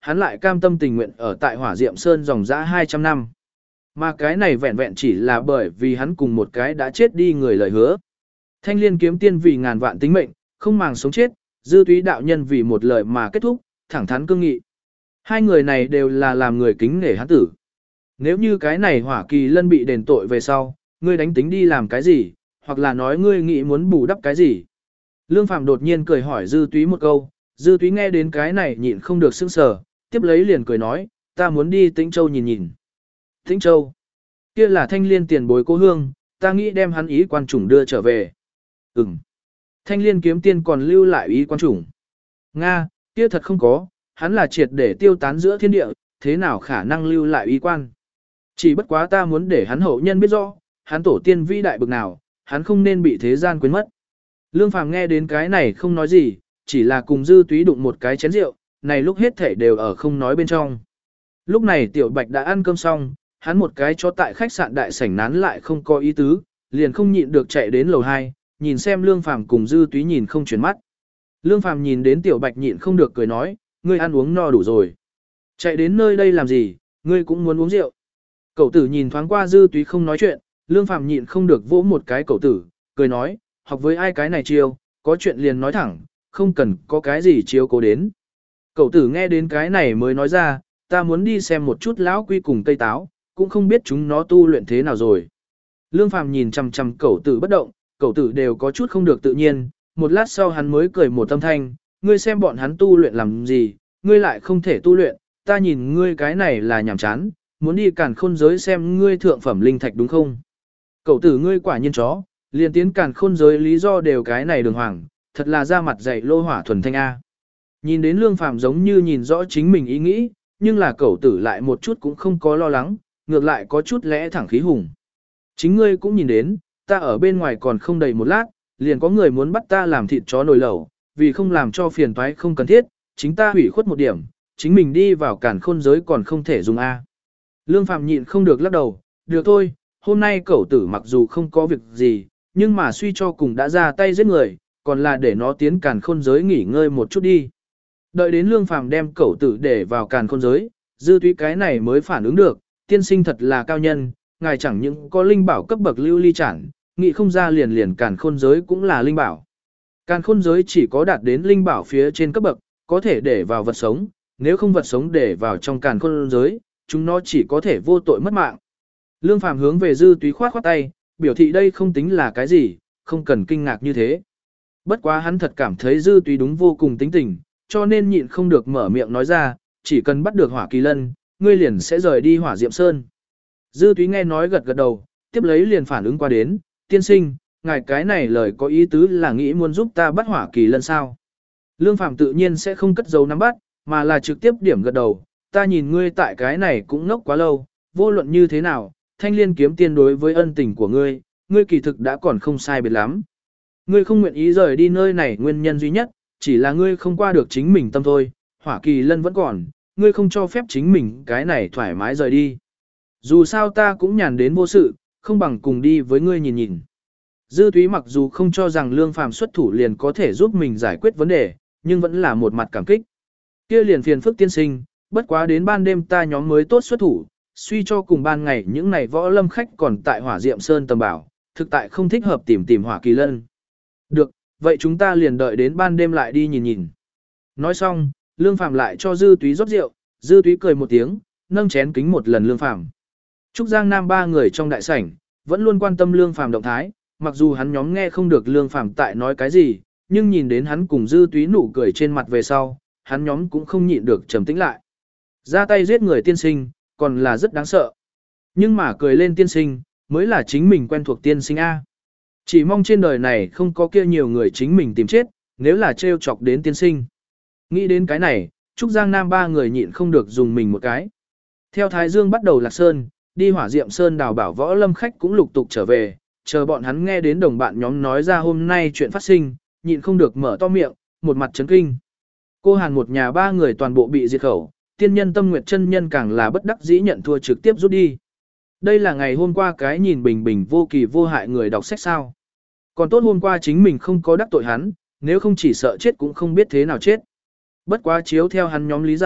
hắn lại cam tâm tình nguyện ở tại Hỏa Diệm Sơn dòng dã hai trăm năm. Mà cái này vẹn vẹn chỉ là bởi vì hắn cùng một cái đã chết đi người lời hứa. Thanh Liên kiếm tiên vì ngàn vạn tính mệnh, không màng sống chết, Dư Túy đạo nhân vì một lời mà kết thúc, thẳng thắn cương nghị. Hai người này đều là làm người kính nể hắn tử. Nếu như cái này Hỏa Kỳ Lân bị đền tội về sau, ngươi đánh tính đi làm cái gì, hoặc là nói ngươi nghĩ muốn bù đắp cái gì. Lương Phàm đột nhiên cười hỏi Dư Túy một câu, Dư Túy nghe đến cái này nhịn không được sững sờ, tiếp lấy liền cười nói, ta muốn đi Tĩnh Châu nhìn nhìn. Tĩnh Châu, kia là Thanh Liên tiền bối cố hương, ta nghĩ đem hắn ý quan chủng đưa trở về. Ừm. Thanh Liên kiếm tiên còn lưu lại ý quan chủng. Nga, kia thật không có, hắn là triệt để tiêu tán giữa thiên địa, thế nào khả năng lưu lại ý quan. Chỉ bất quá ta muốn để hắn hậu nhân biết rõ, hắn tổ tiên vĩ đại bực nào, hắn không nên bị thế gian quên mất. Lương Phàm nghe đến cái này không nói gì, chỉ là cùng Dư Túy đụng một cái chén rượu, này lúc hết thể đều ở không nói bên trong. Lúc này Tiểu Bạch đã ăn cơm xong, hắn một cái cho tại khách sạn đại sảnh nán lại không có ý tứ, liền không nhịn được chạy đến lầu hai, nhìn xem Lương Phàm cùng Dư Túy nhìn không chuyển mắt. Lương Phàm nhìn đến Tiểu Bạch nhịn không được cười nói, ngươi ăn uống no đủ rồi. Chạy đến nơi đây làm gì, ngươi cũng muốn uống rượu. Cậu tử nhìn thoáng qua Dư Túy không nói chuyện, Lương Phàm nhịn không được vỗ một cái cậu tử, cười nói, học với ai cái này chiêu, có chuyện liền nói thẳng, không cần có cái gì chiếu cố đến. Cậu tử nghe đến cái này mới nói ra, ta muốn đi xem một chút lão quy cùng cây táo, cũng không biết chúng nó tu luyện thế nào rồi. Lương Phàm nhìn chằm chằm cậu tử bất động, cậu tử đều có chút không được tự nhiên, một lát sau hắn mới cười một âm thanh, ngươi xem bọn hắn tu luyện làm gì, ngươi lại không thể tu luyện, ta nhìn ngươi cái này là nhảm chán, muốn đi càn khôn giới xem ngươi thượng phẩm linh thạch đúng không? Cậu tử ngươi quả nhiên chó, liền tiến càn khôn giới lý do đều cái này đường hoàng, thật là ra mặt dạy lô hỏa thuần thanh A. Nhìn đến Lương Phàm giống như nhìn rõ chính mình ý nghĩ, nhưng là cậu tử lại một chút cũng không có lo lắng, ngược lại có chút lẽ thẳng khí hùng. Chính ngươi cũng nhìn đến, ta ở bên ngoài còn không đầy một lát, liền có người muốn bắt ta làm thịt chó nồi lẩu, vì không làm cho phiền toái không cần thiết, chính ta hủy khuất một điểm, chính mình đi vào càn khôn giới còn không thể dùng A. Lương Phàm nhịn không được lắc đầu, được thôi, hôm nay cậu tử mặc dù không có việc gì, nhưng mà suy cho cùng đã ra tay giết người, còn là để nó tiến càn khôn giới nghỉ ngơi một chút đi. Đợi đến Lương Phàm đem cậu tử để vào càn khôn giới, Dư Túy cái này mới phản ứng được, tiên sinh thật là cao nhân, ngài chẳng những có linh bảo cấp bậc lưu ly chẳng, nghĩ không ra liền liền càn khôn giới cũng là linh bảo. Càn khôn giới chỉ có đạt đến linh bảo phía trên cấp bậc, có thể để vào vật sống, nếu không vật sống để vào trong càn khôn giới, chúng nó chỉ có thể vô tội mất mạng. Lương Phàm hướng về Dư Túy khoát khoát tay, biểu thị đây không tính là cái gì, không cần kinh ngạc như thế. Bất quá hắn thật cảm thấy Dư Túy đúng vô cùng tính tình, cho nên nhịn không được mở miệng nói ra, chỉ cần bắt được Hỏa Kỳ Lân, ngươi liền sẽ rời đi Hỏa Diệm Sơn. Dư Túy nghe nói gật gật đầu, tiếp lấy liền phản ứng qua đến, tiên sinh, ngài cái này lời có ý tứ là nghĩ muốn giúp ta bắt Hỏa Kỳ Lân sao. Lương Phàm tự nhiên sẽ không cất giấu nắm bắt, mà là trực tiếp điểm gật đầu, ta nhìn ngươi tại cái này cũng ngốc quá lâu, vô luận như thế nào, Thanh Liên kiếm tiên đối với ân tình của ngươi, ngươi kỳ thực đã còn không sai biệt lắm. Ngươi không nguyện ý rời đi nơi này nguyên nhân duy nhất, chỉ là ngươi không qua được chính mình tâm thôi, Hỏa Kỳ Lân vẫn còn, ngươi không cho phép chính mình cái này thoải mái rời đi. Dù sao ta cũng nhàn đến vô sự, không bằng cùng đi với ngươi nhìn nhìn. Dư Túy mặc dù không cho rằng Lương Phàm xuất thủ liền có thể giúp mình giải quyết vấn đề, nhưng vẫn là một mặt cảm kích. Kia liền phiền phức tiên sinh, bất quá đến ban đêm ta nhóm mới tốt xuất thủ, suy cho cùng ban ngày những này võ lâm khách còn tại Hỏa Diệm Sơn tầm bảo, thực tại không thích hợp tìm tìm Hỏa Kỳ Lân. Được, vậy chúng ta liền đợi đến ban đêm lại đi nhìn nhìn. Nói xong, Lương Phàm lại cho Dư Túy rót rượu, Dư Túy cười một tiếng, nâng chén kính một lần Lương Phàm. Trúc Giang Nam ba người trong đại sảnh, vẫn luôn quan tâm Lương Phàm động thái, mặc dù hắn nhóm nghe không được Lương Phàm tại nói cái gì, nhưng nhìn đến hắn cùng Dư Túy nụ cười trên mặt về sau, hắn nhóm cũng không nhịn được trầm tĩnh lại. Ra tay giết người tiên sinh, còn là rất đáng sợ. Nhưng mà cười lên tiên sinh, mới là chính mình quen thuộc tiên sinh A. Chỉ mong trên đời này không có kia nhiều người chính mình tìm chết, nếu là trêu chọc đến tiên sinh. Nghĩ đến cái này, Trúc Giang Nam ba người nhịn không được dùng mình một cái. Theo Thái Dương bắt đầu lạc sơn, đi Hỏa Diệm Sơn đào bảo võ lâm khách cũng lục tục trở về, chờ bọn hắn nghe đến đồng bạn nhóm nói ra hôm nay chuyện phát sinh, nhịn không được mở to miệng, một mặt chấn kinh. Cô Hàn một nhà ba người toàn bộ bị diệt khẩu, tiên nhân Tâm Nguyệt chân nhân càng là bất đắc dĩ nhận thua trực tiếp rút đi. Đây là ngày hôm qua cái nhìn bình bình vô kỳ vô hại người đọc sách sao. Còn tốt hôm qua chính mình không có đắc tội hắn, nếu không chỉ sợ chết cũng không biết thế nào chết. Bất quá chiếu theo hắn nhóm lý giải,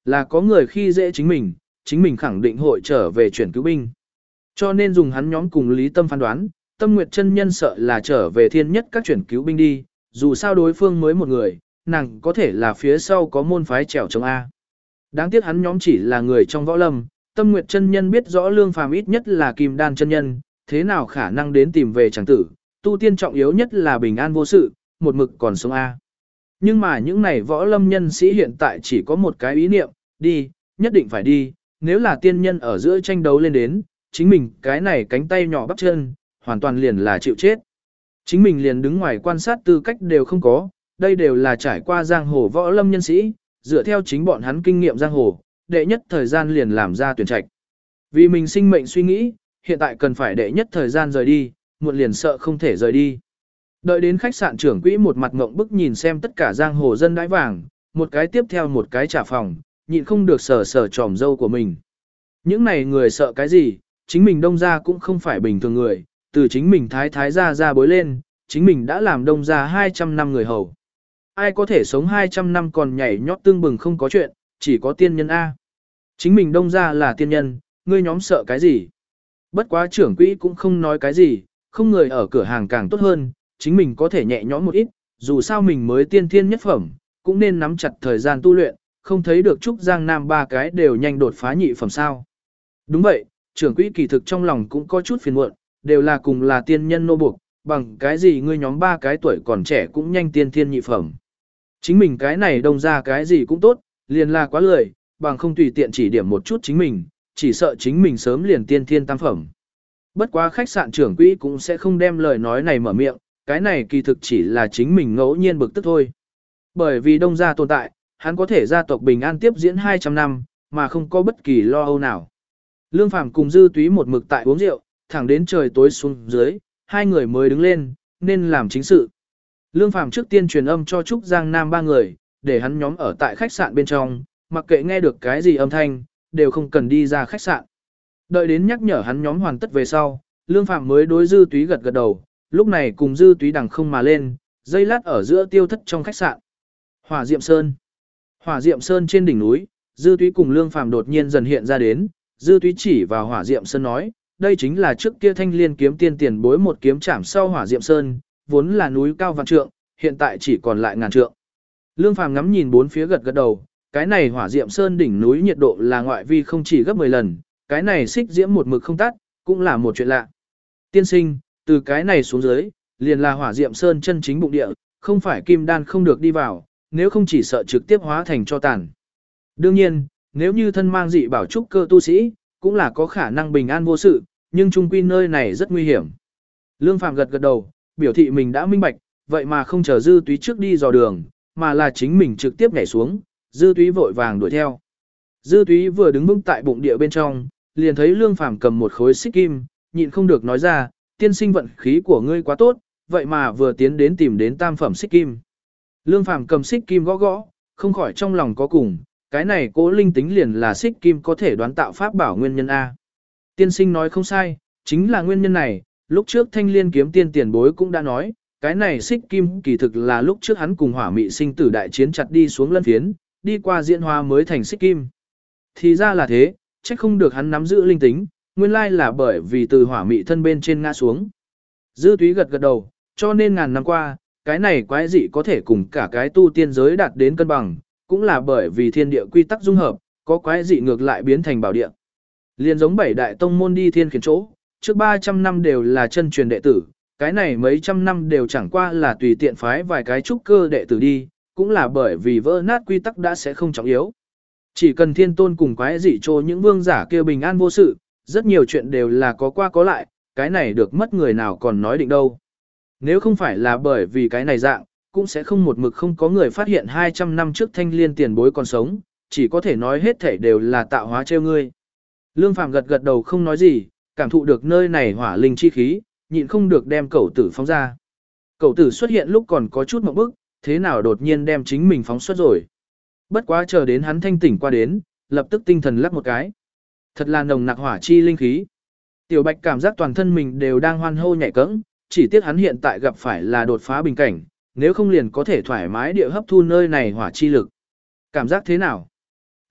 Là có người khi dễ chính mình, chính mình khẳng định hội trở về chuyển cứu binh. Cho nên dùng hắn nhóm cùng Lý Tâm phán đoán, Tâm Nguyệt chân nhân sợ là trở về thiên nhất các chuyển cứu binh đi, dù sao đối phương mới một người, nàng có thể là phía sau có môn phái trèo chống A. Đáng tiếc hắn nhóm chỉ là người trong võ lâm, Tâm Nguyệt chân nhân biết rõ Lương Phàm ít nhất là Kim Đan chân nhân, thế nào khả năng đến tìm về chẳng tử, tu tiên trọng yếu nhất là bình an vô sự, một mực còn sống A. Nhưng mà những này võ lâm nhân sĩ hiện tại chỉ có một cái ý niệm, đi, nhất định phải đi, nếu là tiên nhân ở giữa tranh đấu lên đến, chính mình cái này cánh tay nhỏ bắp chân, hoàn toàn liền là chịu chết. Chính mình liền đứng ngoài quan sát tư cách đều không có, đây đều là trải qua giang hồ võ lâm nhân sĩ, dựa theo chính bọn hắn kinh nghiệm giang hồ, đệ nhất thời gian liền làm ra tuyển trạch. Vì mình sinh mệnh suy nghĩ, hiện tại cần phải đệ nhất thời gian rời đi, muộn liền sợ không thể rời đi. Đợi đến khách sạn trưởng quỹ một mặt ngộng bức nhìn xem tất cả giang hồ dân đãi vàng, một cái tiếp theo một cái trả phòng, nhịn không được sờ sờ tròm dâu của mình. Những này người sợ cái gì, chính mình đông ra cũng không phải bình thường người, từ chính mình thái thái ra ra bối lên, chính mình đã làm đông ra hai trăm năm người hầu. Ai có thể sống hai trăm năm còn nhảy nhót tương bừng không có chuyện, chỉ có tiên nhân A. Chính mình đông ra là tiên nhân, ngươi nhóm sợ cái gì? Bất quá trưởng quỹ cũng không nói cái gì, không người ở cửa hàng càng tốt hơn, chính mình có thể nhẹ nhõm một ít, dù sao mình mới tiên thiên nhất phẩm, cũng nên nắm chặt thời gian tu luyện, không thấy được Trúc Giang Nam ba cái đều nhanh đột phá nhị phẩm sao. Đúng vậy, trưởng quỹ kỳ thực trong lòng cũng có chút phiền muộn, đều là cùng là tiên nhân nô buộc, bằng cái gì ngươi nhóm ba cái tuổi còn trẻ cũng nhanh tiên thiên nhị phẩm. Chính mình cái này đông ra cái gì cũng tốt, liền là quá lười, bằng không tùy tiện chỉ điểm một chút chính mình, chỉ sợ chính mình sớm liền tiên thiên tam phẩm. Bất quá khách sạn trưởng quỹ cũng sẽ không đem lời nói này mở miệng, cái này kỳ thực chỉ là chính mình ngẫu nhiên bực tức thôi. Bởi vì đông gia tồn tại, hắn có thể gia tộc bình an tiếp diễn hai trăm năm, mà không có bất kỳ lo âu nào. Lương Phàm cùng Dư Túy một mực tại uống rượu, thẳng đến trời tối xuống dưới, hai người mới đứng lên, nên làm chính sự. Lương Phàm trước tiên truyền âm cho Trúc Giang Nam ba người, để hắn nhóm ở tại khách sạn bên trong, mặc kệ nghe được cái gì âm thanh, đều không cần đi ra khách sạn. Đợi đến nhắc nhở hắn nhóm hoàn tất về sau, Lương Phàm mới đối Dư Túy gật gật đầu, lúc này cùng Dư Túy đằng không mà lên, dây lát ở giữa tiêu thất trong khách sạn. Hỏa Diệm Sơn. Hỏa Diệm Sơn trên đỉnh núi, Dư Túy cùng Lương Phàm đột nhiên dần hiện ra đến, Dư Túy chỉ vào Hỏa Diệm Sơn nói, đây chính là trước kia Thanh Liên kiếm tiên tiền bối một kiếm chạm sau Hỏa Diệm Sơn, vốn là núi cao vạn trượng, hiện tại chỉ còn lại ngàn trượng. Lương Phàm ngắm nhìn bốn phía gật gật đầu, cái này Hỏa Diệm Sơn đỉnh núi nhiệt độ là ngoại vi không chỉ gấp mười lần, cái này xích diễm một mực không tắt, cũng là một chuyện lạ. Tiên sinh, từ cái này xuống dưới, liền là Hỏa Diệm Sơn chân chính bụng địa, không phải kim đan không được đi vào, nếu không chỉ sợ trực tiếp hóa thành cho tàn. Đương nhiên, nếu như thân mang dị bảo trúc cơ tu sĩ, cũng là có khả năng bình an vô sự, nhưng chung quy nơi này rất nguy hiểm. Lương Phàm gật gật đầu, biểu thị mình đã minh bạch, vậy mà không chờ Dư Túy trước đi dò đường, mà là chính mình trực tiếp nhảy xuống, Dư Túy vội vàng đuổi theo. Dư Túy vừa đứng vững tại bụng địa bên trong, liền thấy Lương Phàm cầm một khối xích kim, nhịn không được nói ra, tiên sinh vận khí của ngươi quá tốt, vậy mà vừa tiến đến tìm đến tam phẩm xích kim. Lương Phàm cầm xích kim gõ gõ, không khỏi trong lòng có cùng, cái này cố linh tính liền là xích kim có thể đoán tạo pháp bảo nguyên nhân A. Tiên sinh nói không sai, chính là nguyên nhân này, lúc trước Thanh Liên kiếm tiên tiền bối cũng đã nói, cái này xích kim kỳ thực là lúc trước hắn cùng hỏa mị sinh tử đại chiến chặt đi xuống lân phiến, đi qua diễn hóa mới thành xích kim. Thì ra là thế, chắc không được hắn nắm giữ linh tính, nguyên lai là bởi vì từ hỏa mị thân bên trên ngã xuống. Dư Túy gật gật đầu, cho nên ngàn năm qua, cái này quái dị có thể cùng cả cái tu tiên giới đạt đến cân bằng, cũng là bởi vì thiên địa quy tắc dung hợp, có quái dị ngược lại biến thành bảo địa. Liên giống bảy đại tông môn đi thiên khiển chỗ, trước ba trăm năm đều là chân truyền đệ tử, cái này mấy trăm năm đều chẳng qua là tùy tiện phái vài cái trúc cơ đệ tử đi, cũng là bởi vì vỡ nát quy tắc đã sẽ không trọng yếu. Chỉ cần thiên tôn cùng quái dị trô những vương giả kia bình an vô sự, rất nhiều chuyện đều là có qua có lại, cái này được mất người nào còn nói định đâu. Nếu không phải là bởi vì cái này dạng, cũng sẽ không một mực không có người phát hiện hai trăm năm trước Thanh Liên tiền bối còn sống, chỉ có thể nói hết thảy đều là tạo hóa trêu ngươi. Lương Phàm gật gật đầu không nói gì, cảm thụ được nơi này hỏa linh chi khí, nhịn không được đem cẩu tử phóng ra. Cẩu tử xuất hiện lúc còn có chút mộng bức, thế nào đột nhiên đem chính mình phóng xuất rồi. Bất quá chờ đến hắn thanh tỉnh qua đến, lập tức tinh thần lắc một cái. Thật là nồng nặc hỏa chi linh khí. Tiểu Bạch cảm giác toàn thân mình đều đang hoan hô nhảy cẫng, chỉ tiếc hắn hiện tại gặp phải là đột phá bình cảnh, nếu không liền có thể thoải mái địa hấp thu nơi này hỏa chi lực. Cảm giác thế nào?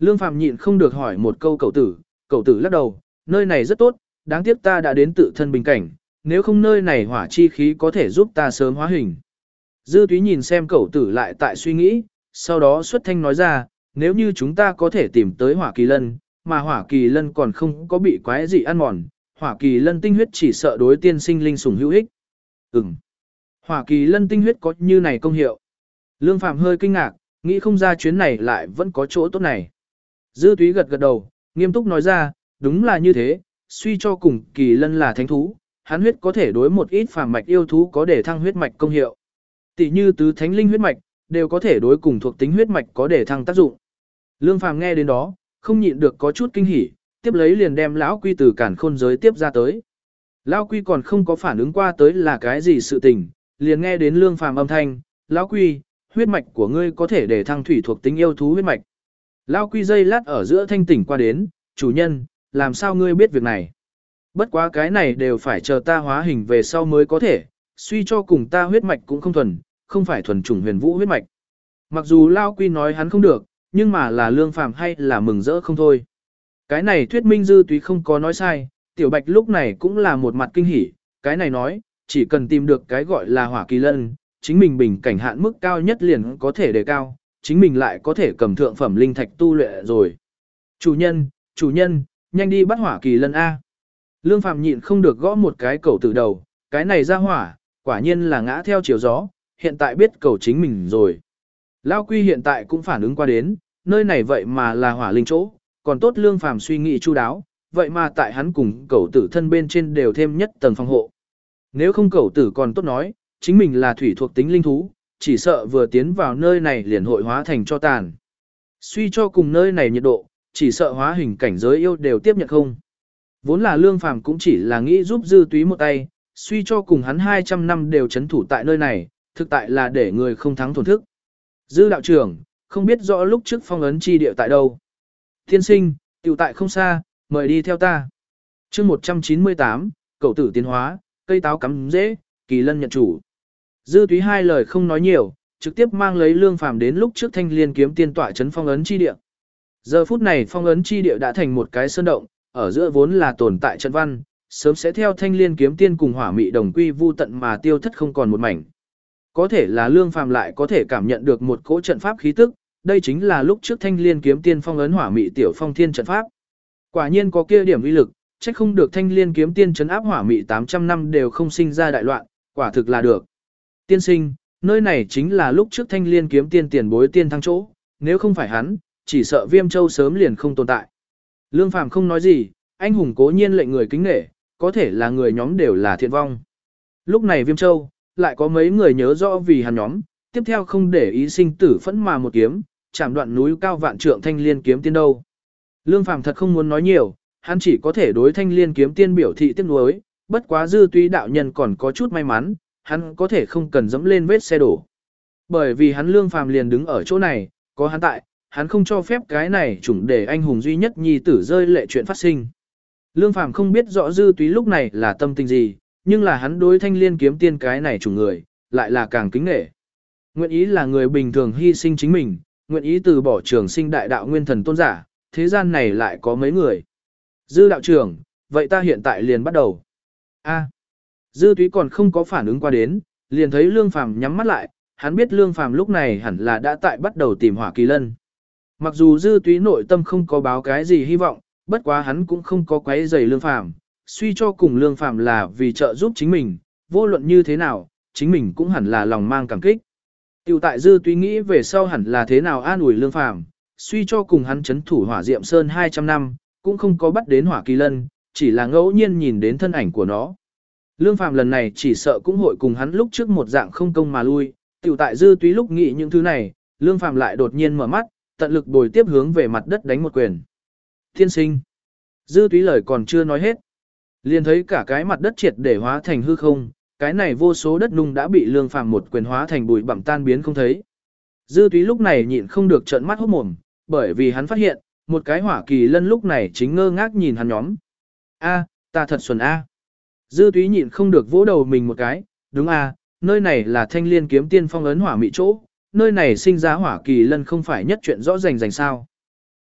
Lương Phàm nhịn không được hỏi một câu cậu tử, cậu tử lắc đầu, nơi này rất tốt, đáng tiếc ta đã đến tự thân bình cảnh, nếu không nơi này hỏa chi khí có thể giúp ta sớm hóa hình. Dư túy nhìn xem cậu tử lại tại suy nghĩ, sau đó xuất thanh nói ra, nếu như chúng ta có thể tìm tới hỏa kỳ lân, mà hỏa kỳ lân còn không có bị quái gì ăn mòn, hỏa kỳ lân tinh huyết chỉ sợ đối tiên sinh linh sủng hữu ích. Ừm. Hỏa kỳ lân tinh huyết có như này công hiệu. Lương Phàm hơi kinh ngạc, nghĩ không ra chuyến này lại vẫn có chỗ tốt này. Dư túy gật gật đầu, nghiêm túc nói ra, đúng là như thế, suy cho cùng kỳ lân là thánh thú, hắn huyết có thể đối một ít phàm mạch yêu thú có để thăng huyết mạch công hiệu. Tỷ như tứ thánh linh huyết mạch, đều có thể đối cùng thuộc tính huyết mạch có để thăng tác dụng. Lương Phàm nghe đến đó, không nhịn được có chút kinh hỉ, tiếp lấy liền đem lão quy từ cản khôn giới tiếp ra tới. Lão quy còn không có phản ứng qua tới là cái gì sự tình, liền nghe đến Lương Phàm âm thanh, lão quy, huyết mạch của ngươi có thể để thăng thủy thuộc tính yêu thú huyết mạch. Lão quy dây lát ở giữa thanh tỉnh qua đến, chủ nhân, làm sao ngươi biết việc này? Bất quá cái này đều phải chờ ta hóa hình về sau mới có thể, suy cho cùng ta huyết mạch cũng không thuần, không phải thuần chủng huyền vũ huyết mạch. Mặc dù Lão quy nói hắn không được, nhưng mà là Lương Phàm hay là mừng rỡ không thôi. Cái này thuyết minh Dư túy không có nói sai, Tiểu Bạch lúc này cũng là một mặt kinh hỉ, cái này nói, chỉ cần tìm được cái gọi là hỏa kỳ lân, chính mình bình cảnh hạn mức cao nhất liền có thể đề cao, chính mình lại có thể cầm thượng phẩm linh thạch tu luyện rồi. Chủ nhân, chủ nhân, nhanh đi bắt hỏa kỳ lân A. Lương Phàm nhịn không được gõ một cái cầu từ đầu, cái này ra hỏa, quả nhiên là ngã theo chiều gió, hiện tại biết cầu chính mình rồi. Lao Quy hiện tại cũng phản ứng qua đến, nơi này vậy mà là hỏa linh chỗ, còn tốt Lương Phàm suy nghĩ chu đáo, vậy mà tại hắn cùng cầu tử thân bên trên đều thêm nhất tầng phòng hộ. Nếu không cầu tử còn tốt nói, chính mình là thủy thuộc tính linh thú, chỉ sợ vừa tiến vào nơi này liền hội hóa thành cho tàn. Suy cho cùng nơi này nhiệt độ, chỉ sợ hóa hình cảnh giới yêu đều tiếp nhận không. Vốn là Lương Phàm cũng chỉ là nghĩ giúp Dư túy một tay, suy cho cùng hắn hai trăm năm đều chấn thủ tại nơi này, thực tại là để người không thắng thổn thức. Dư đạo trưởng, không biết rõ lúc trước phong ấn chi địa tại đâu. Tiên sinh, tiểu tại không xa, mời đi theo ta. chương một trăm chín mươi tám, cậu tử tiến hóa, cây táo cắm dễ, kỳ lân nhận chủ. Dư túy hai lời không nói nhiều, trực tiếp mang lấy Lương Phàm đến lúc trước Thanh Liên kiếm tiên tọa trấn phong ấn chi địa. Giờ phút này phong ấn chi địa đã thành một cái sơn động, ở giữa vốn là tồn tại trận văn, sớm sẽ theo Thanh Liên kiếm tiên cùng hỏa mị đồng quy vu tận mà tiêu thất không còn một mảnh. Có thể là Lương Phàm lại có thể cảm nhận được một cỗ trận pháp khí tức, đây chính là lúc trước Thanh Liên kiếm tiên phong ấn hỏa mị tiểu phong thiên trận pháp. Quả nhiên có kia điểm uy lực, trách không được Thanh Liên kiếm tiên trấn áp hỏa mị tám trăm năm đều không sinh ra đại loạn, quả thực là được. Tiên sinh, nơi này chính là lúc trước Thanh Liên kiếm tiên tiền bối tiên thăng chỗ, nếu không phải hắn, chỉ sợ Viêm Châu sớm liền không tồn tại. Lương Phàm không nói gì, anh hùng cố nhiên lệnh người kính nể, có thể là người nhóm đều là thiện vong. Lúc này Viêm Châu, lại có mấy người nhớ rõ vì hắn nhóm, tiếp theo không để ý sinh tử phẫn mà một kiếm, chạm đoạn núi cao vạn trượng Thanh Liên kiếm tiên đâu. Lương Phàm thật không muốn nói nhiều, hắn chỉ có thể đối Thanh Liên kiếm tiên biểu thị tiếc nuối, bất quá Dư túy đạo nhân còn có chút may mắn, hắn có thể không cần dẫm lên vết xe đổ. Bởi vì hắn Lương Phàm liền đứng ở chỗ này, có hắn tại, hắn không cho phép cái này chủng để anh hùng duy nhất nhi tử rơi lệ chuyện phát sinh. Lương Phàm không biết rõ Dư túy lúc này là tâm tình gì, nhưng là hắn đối Thanh Liên kiếm tiên cái này chủng người, lại là càng kính nể. Nguyện ý là người bình thường hy sinh chính mình, nguyện ý từ bỏ trường sinh đại đạo nguyên thần tôn giả, thế gian này lại có mấy người. Dư đạo trưởng, vậy ta hiện tại liền bắt đầu. A. Dư túy còn không có phản ứng qua đến, liền thấy Lương Phàm nhắm mắt lại, hắn biết Lương Phàm lúc này hẳn là đã tại bắt đầu tìm hỏa kỳ lân. Mặc dù Dư túy nội tâm không có báo cái gì hy vọng, bất quá hắn cũng không có quấy rầy Lương Phàm, suy cho cùng Lương Phàm là vì trợ giúp chính mình, vô luận như thế nào, chính mình cũng hẳn là lòng mang cảm kích. Tiểu tại Dư túy nghĩ về sau hẳn là thế nào an ủi Lương Phàm, suy cho cùng hắn chấn thủ hỏa diệm sơn hai trăm năm, cũng không có bắt đến hỏa kỳ lân, chỉ là ngẫu nhiên nhìn đến thân ảnh của nó. Lương Phàm lần này chỉ sợ cũng hội cùng hắn lúc trước một dạng không công mà lui, tiểu tại Dư túy lúc nghĩ những thứ này, Lương Phàm lại đột nhiên mở mắt, tận lực bồi tiếp hướng về mặt đất đánh một quyền. Thiên sinh. Dư túy lời còn chưa nói hết. Liền thấy cả cái mặt đất triệt để hóa thành hư không, cái này vô số đất nung đã bị Lương Phàm một quyền hóa thành bụi bặm tan biến không thấy. Dư túy lúc này nhịn không được trợn mắt hốt mồm, bởi vì hắn phát hiện, một cái hỏa kỳ lân lúc này chính ngơ ngác nhìn hắn nhóm. A, ta thật xuẩn A. Dư túy nhịn không được vỗ đầu mình một cái, đúng A, nơi này là Thanh Liên kiếm tiên phong ấn hỏa mị chỗ, nơi này sinh ra hỏa kỳ lân không phải nhất chuyện rõ rành rành sao.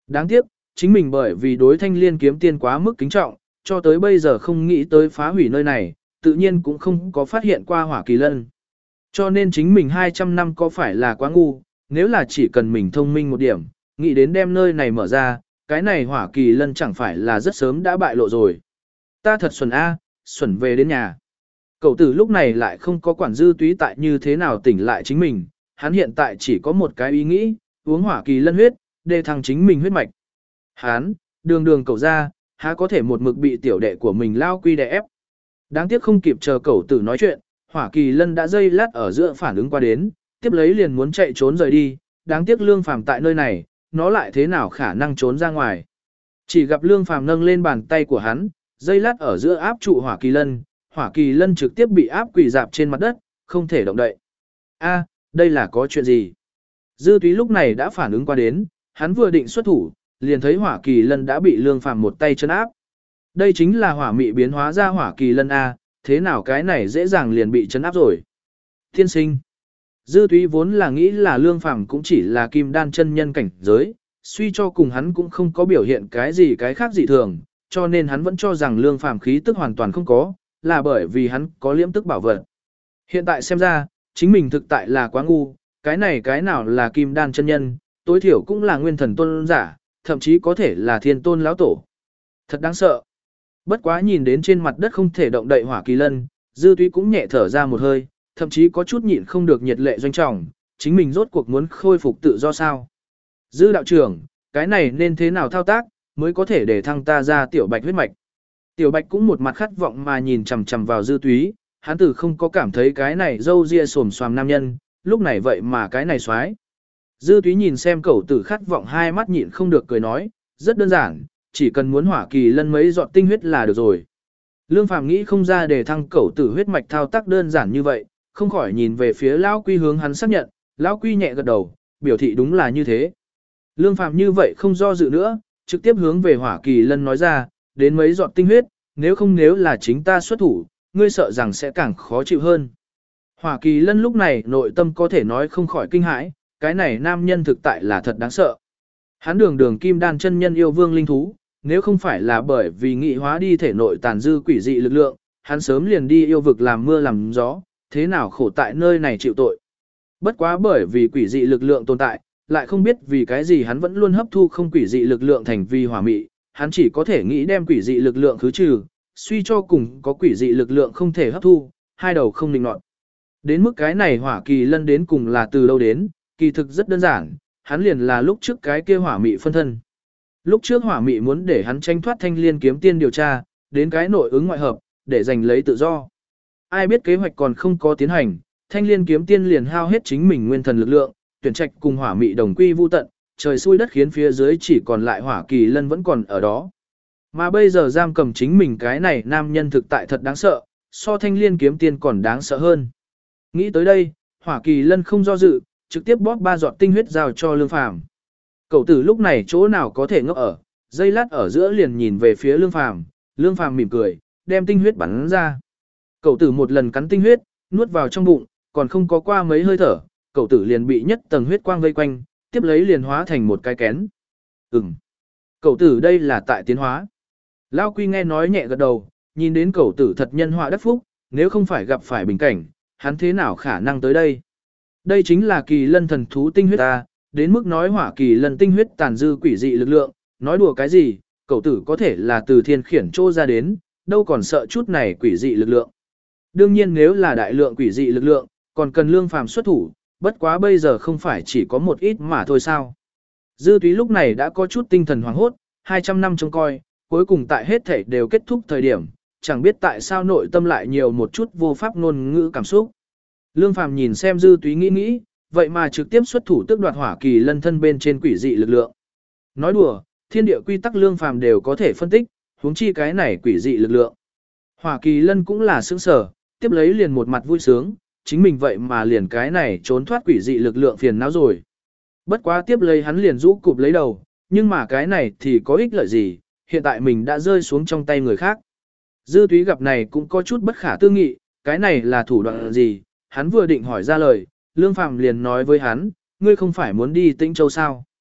Đáng tiếc, chính mình bởi vì đối thanh liên kiếm tiên quá mức kính trọng, cho tới bây giờ không nghĩ tới phá hủy nơi này, tự nhiên cũng không có phát hiện qua hỏa kỳ lân. Cho nên chính mình hai trăm năm có phải là quá ngu, nếu là chỉ cần mình thông minh một điểm, nghĩ đến đem nơi này mở ra, cái này hỏa kỳ lân chẳng phải là rất sớm đã bại lộ rồi. Ta thật xuẩn A, xuẩn về đến nhà. Cậu tử lúc này lại không có quản dư túy tại như thế nào tỉnh lại chính mình, hắn hiện tại chỉ có một cái ý nghĩ, uống hỏa kỳ lân huyết, để thăng chính mình huyết mạch. Hắn, đường đường cậu ra, há có thể một mực bị tiểu đệ của mình lao quy đè ép. Đáng tiếc không kịp chờ cậu tử nói chuyện, hỏa kỳ lân đã dây lát ở giữa phản ứng qua đến, tiếp lấy liền muốn chạy trốn rời đi, đáng tiếc lương phàm tại nơi này, nó lại thế nào khả năng trốn ra ngoài. Chỉ gặp lương phàm nâng lên bàn tay của hắn, dây lát ở giữa áp trụ hỏa kỳ lân, hỏa kỳ lân trực tiếp bị áp quỳ dạp trên mặt đất, không thể động đậy. A, đây là có chuyện gì? Dư túy lúc này đã phản ứng qua đến, hắn vừa định xuất thủ, liền thấy hỏa kỳ lân đã bị lương phàm một tay chân áp. Đây chính là hỏa mị biến hóa ra hỏa kỳ lân A, thế nào cái này dễ dàng liền bị chấn áp rồi. Thiên sinh. Dư túy vốn là nghĩ là lương phàm cũng chỉ là kim đan chân nhân cảnh giới, suy cho cùng hắn cũng không có biểu hiện cái gì cái khác dị thường, cho nên hắn vẫn cho rằng lương phàm khí tức hoàn toàn không có, là bởi vì hắn có liễm tức bảo vật. Hiện tại xem ra, chính mình thực tại là quá ngu, cái này cái nào là kim đan chân nhân, tối thiểu cũng là nguyên thần tôn giả, thậm chí có thể là thiên tôn lão tổ. Thật đáng sợ. Bất quá nhìn đến trên mặt đất không thể động đậy hỏa kỳ lân, dư túy cũng nhẹ thở ra một hơi, thậm chí có chút nhịn không được nhiệt lệ doanh trọng, chính mình rốt cuộc muốn khôi phục tự do sao. Dư đạo trưởng, cái này nên thế nào thao tác, mới có thể để thăng ta ra tiểu bạch huyết mạch. Tiểu bạch cũng một mặt khát vọng mà nhìn chằm chằm vào dư túy, hắn tử không có cảm thấy cái này dâu ria xồm xoàm nam nhân, lúc này vậy mà cái này xoái. Dư túy nhìn xem cậu tử khát vọng hai mắt nhịn không được cười nói, rất đơn giản, chỉ cần muốn hỏa kỳ lân mấy giọt tinh huyết là được rồi. Lương Phàm nghĩ không ra để thăng cậu tử huyết mạch thao tác đơn giản như vậy, không khỏi nhìn về phía lão quy hướng hắn xác nhận, lão quy nhẹ gật đầu, biểu thị đúng là như thế. Lương Phàm như vậy không do dự nữa, trực tiếp hướng về hỏa kỳ lân nói ra, đến mấy giọt tinh huyết, nếu không nếu là chính ta xuất thủ, ngươi sợ rằng sẽ càng khó chịu hơn. Hỏa kỳ lân lúc này nội tâm có thể nói không khỏi kinh hãi, cái này nam nhân thực tại là thật đáng sợ. Hắn đường đường kim đan chân nhân yêu vương linh thú, nếu không phải là bởi vì nghị hóa đi thể nội tàn dư quỷ dị lực lượng, hắn sớm liền đi yêu vực làm mưa làm gió, thế nào khổ tại nơi này chịu tội. Bất quá bởi vì quỷ dị lực lượng tồn tại, lại không biết vì cái gì hắn vẫn luôn hấp thu không quỷ dị lực lượng thành vi hỏa mị, hắn chỉ có thể nghĩ đem quỷ dị lực lượng khứ trừ, suy cho cùng có quỷ dị lực lượng không thể hấp thu, hai đầu không định nọt. Đến mức cái này hỏa kỳ lân đến cùng là từ đâu đến, kỳ thực rất đơn giản, hắn liền là lúc trước cái kia hỏa mị phân thân. Lúc trước hỏa mị muốn để hắn tranh thoát thanh liên kiếm tiên điều tra, đến cái nội ứng ngoại hợp, để giành lấy tự do. Ai biết kế hoạch còn không có tiến hành, thanh liên kiếm tiên liền hao hết chính mình nguyên thần lực lượng, tuyển trạch cùng hỏa mị đồng quy vu tận, trời xui đất khiến phía dưới chỉ còn lại hỏa kỳ lân vẫn còn ở đó. Mà bây giờ giam cầm chính mình cái này nam nhân thực tại thật đáng sợ, so thanh liên kiếm tiên còn đáng sợ hơn. Nghĩ tới đây, hỏa kỳ lân không do dự, trực tiếp bóp ba giọt tinh huyết giao cho lương phàm. Cậu tử lúc này chỗ nào có thể ngốc ở, dây lát ở giữa liền nhìn về phía lương phàm, lương phàm mỉm cười, đem tinh huyết bắn ra. Cậu tử một lần cắn tinh huyết, nuốt vào trong bụng, còn không có qua mấy hơi thở, cậu tử liền bị nhất tầng huyết quang vây quanh, tiếp lấy liền hóa thành một cái kén. Ừm, cậu tử đây là tại tiến hóa. Lao Quy nghe nói nhẹ gật đầu, nhìn đến cậu tử thật nhân họa đắc phúc, nếu không phải gặp phải bình cảnh, hắn thế nào khả năng tới đây. Đây chính là kỳ lân thần thú tinh huyết ta, đến mức nói hỏa kỳ lân tinh huyết tàn dư quỷ dị lực lượng, nói đùa cái gì, cậu tử có thể là từ thiên khiển trô ra đến, đâu còn sợ chút này quỷ dị lực lượng. Đương nhiên nếu là đại lượng quỷ dị lực lượng, còn cần lương phàm xuất thủ, bất quá bây giờ không phải chỉ có một ít mà thôi sao. Dư túy lúc này đã có chút tinh thần hoảng hốt, hai trăm năm trông coi, cuối cùng tại hết thể đều kết thúc thời điểm, chẳng biết tại sao nội tâm lại nhiều một chút vô pháp ngôn ngữ cảm xúc. Lương phàm nhìn xem dư túy nghĩ nghĩ, vậy mà trực tiếp xuất thủ tước đoạt hỏa kỳ lân thân bên trên quỷ dị lực lượng. Nói đùa, thiên địa quy tắc lương phàm đều có thể phân tích, huống chi cái này quỷ dị lực lượng. Hỏa kỳ lân cũng là sướng sở, tiếp lấy liền một mặt vui sướng, chính mình vậy mà liền cái này trốn thoát quỷ dị lực lượng phiền não rồi. Bất quá tiếp lấy hắn liền rũ cụp lấy đầu, nhưng mà cái này thì có ích lợi gì, hiện tại mình đã rơi xuống trong tay người khác. Dư túy gặp này cũng có chút bất khả tư nghị, cái này là thủ đoạn gì, hắn vừa định hỏi ra lời, lương phàm liền nói với hắn, ngươi không phải muốn đi Tĩnh Châu sao?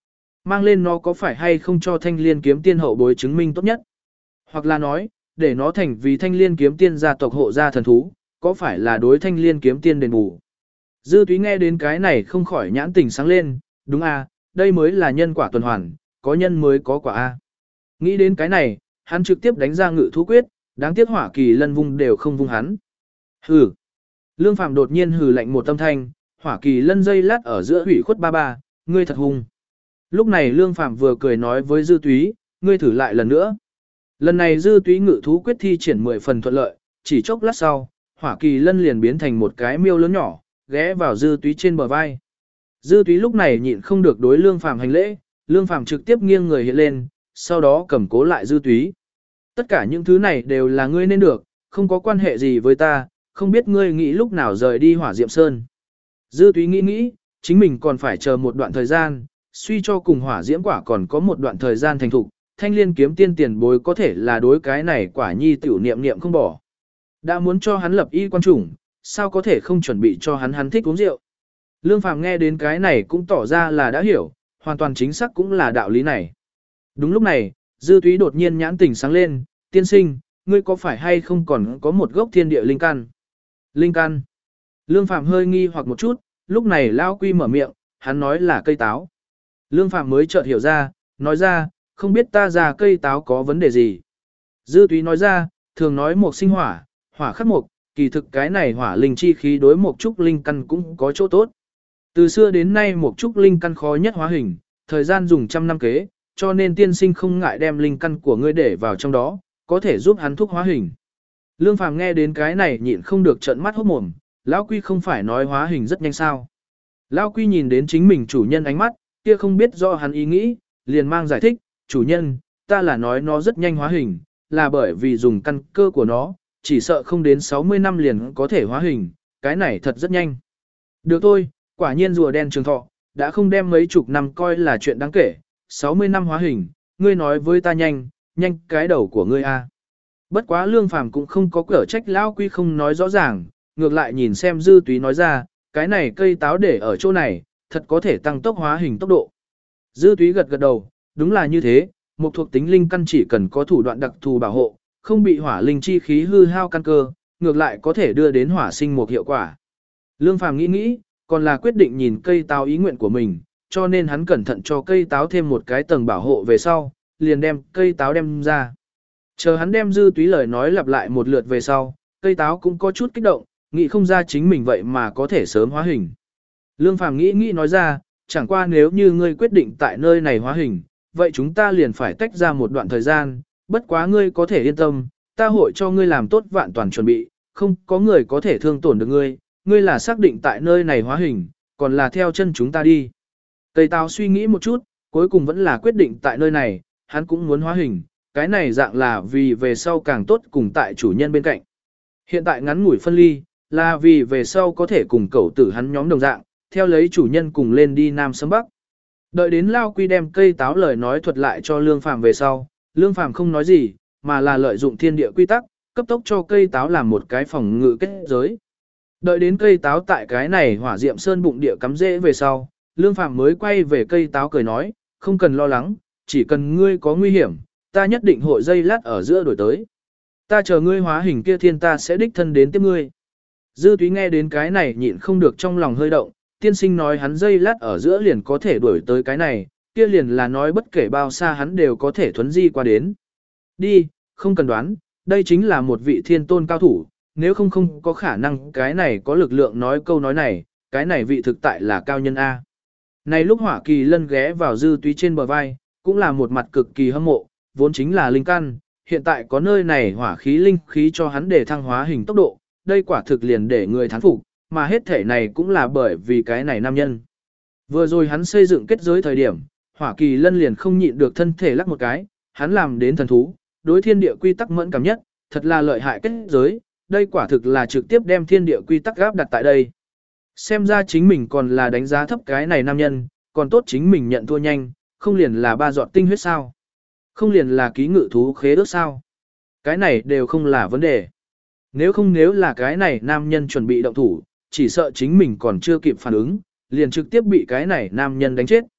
mang lên nó có phải hay không cho thanh liên kiếm tiên hậu bối chứng minh tốt nhất. Hoặc là nói, để nó thành vì thanh liên kiếm tiên gia tộc hộ gia thần thú, có phải là đối thanh liên kiếm tiên đền bù. Dư túy nghe đến cái này không khỏi nhãn tình sáng lên, đúng à, đây mới là nhân quả tuần hoàn, có nhân mới có quả a. Nghĩ đến cái này, hắn trực tiếp đánh ra ngự thú quyết, đáng tiếc hỏa kỳ lân vung đều không vung hắn. Hừ. Lương Phàm đột nhiên hừ lạnh một tâm thanh, hỏa kỳ lân dây lát ở giữa hủy khuất ba ba, ngươi thật hung. Lúc này Lương Phàm vừa cười nói với Dư Túy, ngươi thử lại lần nữa. Lần này Dư Túy ngự thú quyết thi triển mười phần thuận lợi, chỉ chốc lát sau, hỏa kỳ lân liền biến thành một cái miêu lớn nhỏ, ghé vào Dư Túy trên bờ vai. Dư Túy lúc này nhịn không được đối Lương Phàm hành lễ, Lương Phàm trực tiếp nghiêng người hiện lên, sau đó cầm cố lại Dư Túy. Tất cả những thứ này đều là ngươi nên được, không có quan hệ gì với ta, không biết ngươi nghĩ lúc nào rời đi Hỏa Diệm Sơn. Dư Túy nghĩ nghĩ, chính mình còn phải chờ một đoạn thời gian, suy cho cùng hỏa diễm quả còn có một đoạn thời gian thành thục, thanh liên kiếm tiên tiền bối có thể là đối cái này quả nhi tiểu niệm niệm không bỏ. Đã muốn cho hắn lập y quan chủng, sao có thể không chuẩn bị cho hắn hắn thích uống rượu. Lương Phàm nghe đến cái này cũng tỏ ra là đã hiểu, hoàn toàn chính xác cũng là đạo lý này. Đúng lúc này, Dư Túy đột nhiên nhãn tỉnh sáng lên, tiên sinh, ngươi có phải hay không còn có một gốc thiên địa linh căn? Linh căn. Lương Phàm hơi nghi hoặc một chút, lúc này Lao Quy mở miệng, hắn nói là cây táo. Lương Phàm mới chợt hiểu ra, nói ra, không biết ta ra cây táo có vấn đề gì. Dư Túy nói ra, thường nói một sinh hỏa, hỏa khắc mộc, kỳ thực cái này hỏa linh chi khí đối một trúc linh căn cũng có chỗ tốt. Từ xưa đến nay một trúc linh căn khó nhất hóa hình, thời gian dùng trăm năm kế, cho nên tiên sinh không ngại đem linh căn của ngươi để vào trong đó, có thể giúp hắn thúc hóa hình. Lương Phàm nghe đến cái này nhịn không được trợn mắt hốt mồm, Lão Quy không phải nói hóa hình rất nhanh sao. Lão Quy nhìn đến chính mình chủ nhân ánh mắt, kia không biết do hắn ý nghĩ, liền mang giải thích, chủ nhân, ta là nói nó rất nhanh hóa hình, là bởi vì dùng căn cơ của nó, chỉ sợ không đến sáu mươi năm liền có thể hóa hình, cái này thật rất nhanh. Được thôi, quả nhiên rùa đen trường thọ, đã không đem mấy chục năm coi là chuyện đáng kể, sáu mươi năm hóa hình, ngươi nói với ta nhanh, nhanh cái đầu của ngươi a. Bất quá Lương Phàm cũng không có cỡ trách Lão Quy không nói rõ ràng, ngược lại nhìn xem Dư Túy nói ra, cái này cây táo để ở chỗ này, thật có thể tăng tốc hóa hình tốc độ. Dư Túy gật gật đầu, đúng là như thế, một thuộc tính linh căn chỉ cần có thủ đoạn đặc thù bảo hộ, không bị hỏa linh chi khí hư hao căn cơ, ngược lại có thể đưa đến hỏa sinh một hiệu quả. Lương Phàm nghĩ nghĩ, còn là quyết định nhìn cây táo ý nguyện của mình, cho nên hắn cẩn thận cho cây táo thêm một cái tầng bảo hộ về sau, liền đem cây táo đem ra. Chờ hắn đem Dư Túy lời nói lặp lại một lượt về sau, cây táo cũng có chút kích động, nghĩ không ra chính mình vậy mà có thể sớm hóa hình. Lương Phàm nghĩ nghĩ nói ra, chẳng qua nếu như ngươi quyết định tại nơi này hóa hình, vậy chúng ta liền phải tách ra một đoạn thời gian, bất quá ngươi có thể yên tâm, ta hội cho ngươi làm tốt vạn toàn chuẩn bị, không có người có thể thương tổn được ngươi, ngươi là xác định tại nơi này hóa hình, còn là theo chân chúng ta đi. Cây táo suy nghĩ một chút, cuối cùng vẫn là quyết định tại nơi này, hắn cũng muốn hóa hình, cái này dạng là vì về sau càng tốt cùng tại chủ nhân bên cạnh. Hiện tại ngắn ngủi phân ly, là vì về sau có thể cùng cậu tử hắn nhóm đồng dạng, theo lấy chủ nhân cùng lên đi Nam Sâm Bắc. Đợi đến Lao Quy đem cây táo lời nói thuật lại cho Lương Phàm về sau, Lương Phàm không nói gì, mà là lợi dụng thiên địa quy tắc, cấp tốc cho cây táo làm một cái phòng ngự kết giới. Đợi đến cây táo tại cái này hỏa diệm sơn bụng địa cắm rễ về sau, Lương Phàm mới quay về cây táo cười nói, không cần lo lắng, chỉ cần ngươi có nguy hiểm, ta nhất định hội dây lát ở giữa đổi tới. Ta chờ ngươi hóa hình kia thiên ta sẽ đích thân đến tiếp ngươi. Dư Túy nghe đến cái này nhịn không được trong lòng hơi động, tiên sinh nói hắn dây lát ở giữa liền có thể đuổi tới cái này, kia liền là nói bất kể bao xa hắn đều có thể thuấn di qua đến. Đi, không cần đoán, đây chính là một vị thiên tôn cao thủ, nếu không không có khả năng cái này có lực lượng nói câu nói này, cái này vị thực tại là cao nhân A. Này lúc Hỏa Kỳ Lân ghé vào Dư Túy trên bờ vai, cũng là một mặt cực kỳ hâm mộ, vốn chính là linh căn, hiện tại có nơi này hỏa khí linh khí cho hắn để thăng hóa hình tốc độ, đây quả thực liền để người thán phục, mà hết thể này cũng là bởi vì cái này nam nhân. Vừa rồi hắn xây dựng kết giới thời điểm, Hỏa Kỳ Lân liền không nhịn được thân thể lắc một cái, hắn làm đến thần thú, đối thiên địa quy tắc mẫn cảm nhất, thật là lợi hại kết giới, đây quả thực là trực tiếp đem thiên địa quy tắc áp đặt tại đây. Xem ra chính mình còn là đánh giá thấp cái này nam nhân, còn tốt chính mình nhận thua nhanh, không liền là ba giọt tinh huyết sao? Không liền là ký ngự thú khế ước sao? Cái này đều không là vấn đề. Nếu không nếu là cái này nam nhân chuẩn bị động thủ, chỉ sợ chính mình còn chưa kịp phản ứng, liền trực tiếp bị cái này nam nhân đánh chết.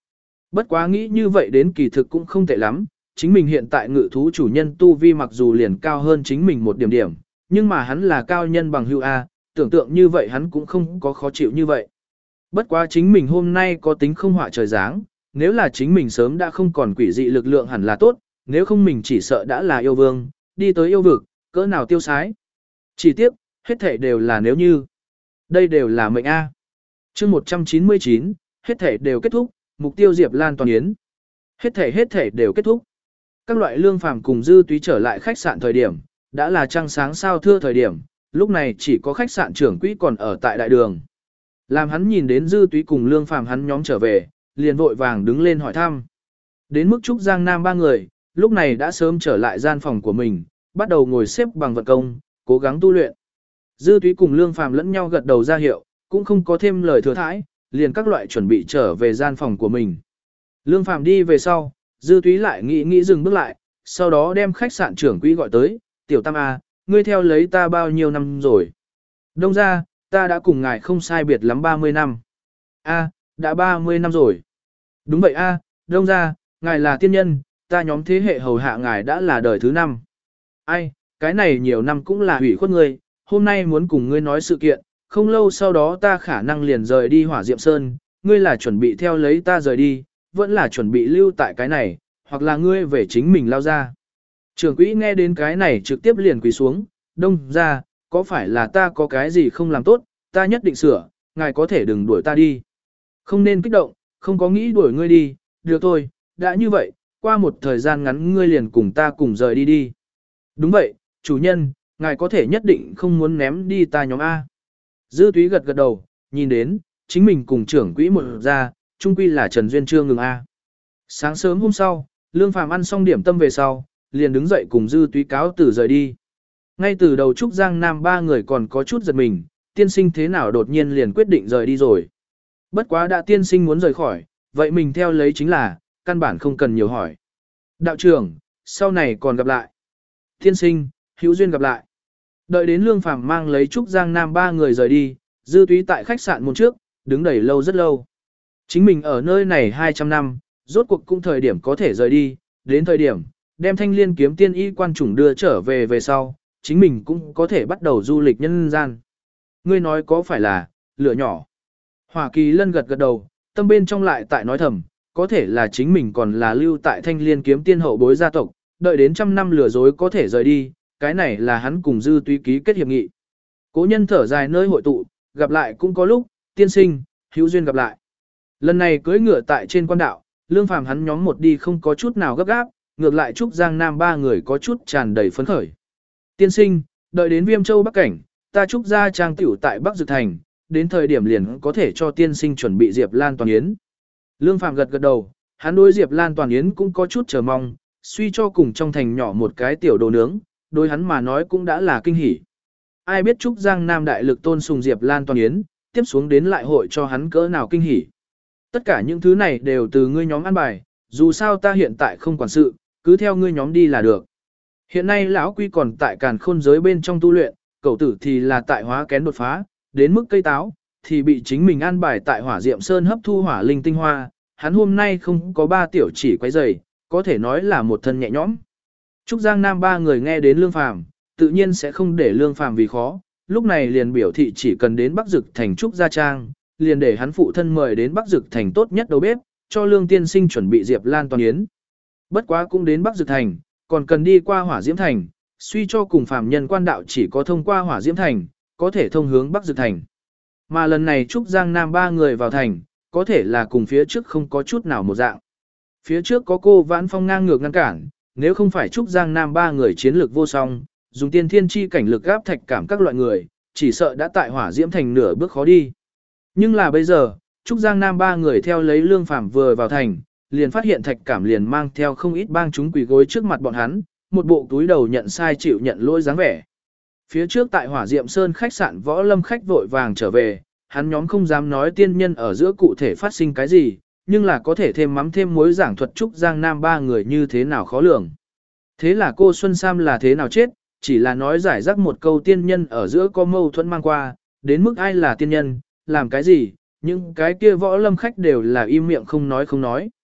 Bất quá nghĩ như vậy đến kỳ thực cũng không tệ lắm, chính mình hiện tại ngự thú chủ nhân tu vi mặc dù liền cao hơn chính mình một điểm điểm, nhưng mà hắn là cao nhân bằng hữu A, tưởng tượng như vậy hắn cũng không có khó chịu như vậy. Bất quá chính mình hôm nay có tính không họa trời dáng, nếu là chính mình sớm đã không còn quỷ dị lực lượng hẳn là tốt, nếu không mình chỉ sợ đã là yêu vương, đi tới yêu vực, cỡ nào tiêu sái. Chỉ tiếc, hết thảy đều là nếu như. Đây đều là mệnh A. chương một trăm chín mươi chín, hết thảy đều kết thúc, mục tiêu Diệp Lan toàn yến. Hết thảy hết thảy đều kết thúc. Các loại lương phàm cùng dư túy trở lại khách sạn thời điểm, đã là trăng sáng sao thưa thời điểm, lúc này chỉ có khách sạn trưởng quỹ còn ở tại đại đường. Làm hắn nhìn đến dư túy cùng lương phàm hắn nhóm trở về, liền vội vàng đứng lên hỏi thăm. Đến mức Trúc Giang Nam ba người, lúc này đã sớm trở lại gian phòng của mình, bắt đầu ngồi xếp bằng vận công, cố gắng tu luyện. Dư túy cùng lương phàm lẫn nhau gật đầu ra hiệu, cũng không có thêm lời thừa thãi, liền các loại chuẩn bị trở về gian phòng của mình. Lương phàm đi về sau, dư túy lại nghĩ nghĩ dừng bước lại, sau đó đem khách sạn trưởng quỹ gọi tới, tiểu tam A, ngươi theo lấy ta bao nhiêu năm rồi? Đông ra, ta đã cùng ngài không sai biệt lắm ba mươi năm. A, đã ba mươi năm rồi. Đúng vậy A, đông ra, ngài là tiên nhân, ta nhóm thế hệ hầu hạ ngài đã là đời thứ năm. Ai, cái này nhiều năm cũng là hủy khuất ngươi, hôm nay muốn cùng ngươi nói sự kiện, không lâu sau đó ta khả năng liền rời đi Hỏa Diệm Sơn, ngươi là chuẩn bị theo lấy ta rời đi, vẫn là chuẩn bị lưu tại cái này, hoặc là ngươi về chính mình lao ra. Trưởng quỹ nghe đến cái này trực tiếp liền quỳ xuống, đông ra, có phải là ta có cái gì không làm tốt, ta nhất định sửa, ngài có thể đừng đuổi ta đi. Không nên kích động, không có nghĩ đuổi ngươi đi, được thôi, đã như vậy, qua một thời gian ngắn ngươi liền cùng ta cùng rời đi đi. Đúng vậy, chủ nhân, ngài có thể nhất định không muốn ném đi ta nhóm A. Dư túy gật gật đầu, nhìn đến, chính mình cùng trưởng quỹ một ra, chung quy là Trần Duyên Trương ngừng A. Sáng sớm hôm sau, Lương Phàm ăn xong điểm tâm về sau, liền đứng dậy cùng dư túy cáo từ rời đi. Ngay từ đầu Trúc Giang Nam ba người còn có chút giật mình, tiên sinh thế nào đột nhiên liền quyết định rời đi rồi. Bất quá đã tiên sinh muốn rời khỏi, vậy mình theo lấy chính là, căn bản không cần nhiều hỏi. Đạo trưởng, sau này còn gặp lại. Tiên sinh, hữu duyên gặp lại. Đợi đến Lương Phàm mang lấy Trúc Giang Nam ba người rời đi, dư túy tại khách sạn môn trước, đứng đầy lâu rất lâu. Chính mình ở nơi này hai trăm năm, rốt cuộc cũng thời điểm có thể rời đi, đến thời điểm, đem thanh liên kiếm tiên y quan chủng đưa trở về về sau, chính mình cũng có thể bắt đầu du lịch nhân gian. Ngươi nói có phải là, lửa nhỏ. Hỏa Kỳ Lân gật gật đầu, tâm bên trong lại tại nói thầm, có thể là chính mình còn là lưu tại thanh liên kiếm tiên hậu bối gia tộc, đợi đến trăm năm lừa dối có thể rời đi, cái này là hắn cùng dư túy ký kết hiệp nghị. Cố nhân thở dài nơi hội tụ, gặp lại cũng có lúc, tiên sinh, hữu duyên gặp lại. Lần này cưỡi ngựa tại trên quan đạo, Lương Phàm hắn nhóm một đi không có chút nào gấp gáp, ngược lại Trúc Giang Nam ba người có chút tràn đầy phấn khởi. Tiên sinh, đợi đến Viêm Châu Bắc Cảnh, ta Trúc gia trang tiểu tại Bắc Dực Thành, đến thời điểm liền có thể cho tiên sinh chuẩn bị Diệp Lan Toàn Yến. Lương Phàm gật gật đầu, hắn đối Diệp Lan Toàn Yến cũng có chút chờ mong, suy cho cùng trong thành nhỏ một cái tiểu đồ nướng, đối hắn mà nói cũng đã là kinh hỉ. Ai biết Trúc Giang Nam đại lực tôn sùng Diệp Lan Toàn Yến, tiếp xuống đến lại hội cho hắn cỡ nào kinh hỉ. Tất cả những thứ này đều từ ngươi nhóm ăn bài, dù sao ta hiện tại không quản sự, cứ theo ngươi nhóm đi là được. Hiện nay lão quy còn tại Càn Khôn giới bên trong tu luyện, cậu tử thì là tại hóa kén đột phá, đến mức cây táo thì bị chính mình ăn bài tại Hỏa Diệm Sơn hấp thu hỏa linh tinh hoa, hắn hôm nay không có ba tiểu chỉ quấy rầy, có thể nói là một thân nhẹ nhõm. Trúc Giang Nam ba người nghe đến Lương Phàm, tự nhiên sẽ không để Lương Phàm vì khó, lúc này liền biểu thị chỉ cần đến Bắc Dực Thành Trúc Gia Trang, liền để hắn phụ thân mời đến Bắc Dực Thành tốt nhất đầu bếp, cho Lương tiên sinh chuẩn bị Diệp Lan Toàn Yến. Bất quá cũng đến Bắc Dực Thành, còn cần đi qua Hỏa Diễm Thành, suy cho cùng phàm nhân quan đạo chỉ có thông qua Hỏa Diễm Thành, có thể thông hướng Bắc Dực Thành. Mà lần này Trúc Giang Nam ba người vào thành, có thể là cùng phía trước không có chút nào một dạng. Phía trước có cô Vãn Phong ngang ngược ngăn cản, nếu không phải Trúc Giang Nam ba người chiến lược vô song, dùng tiên thiên chi cảnh lực gáp thạch cảm các loại người, chỉ sợ đã tại Hỏa Diễm Thành nửa bước khó đi. Nhưng là bây giờ, Trúc Giang Nam ba người theo lấy Lương Phàm vừa vào thành, liền phát hiện thạch cảm liền mang theo không ít bang chúng quỳ gối trước mặt bọn hắn, một bộ túi đầu nhận sai chịu nhận lỗi dáng vẻ. Phía trước tại Hỏa Diệm Sơn khách sạn Võ Lâm khách vội vàng trở về, hắn nhóm không dám nói tiên nhân ở giữa cụ thể phát sinh cái gì, nhưng là có thể thêm mắm thêm muối giảng thuật Trúc Giang Nam ba người như thế nào khó lường. Thế là cô Xuân Sam là thế nào chết, chỉ là nói giải rác một câu tiên nhân ở giữa có mâu thuẫn mang qua, đến mức ai là tiên nhân, làm cái gì, những cái kia Võ Lâm khách đều là im miệng không nói không nói.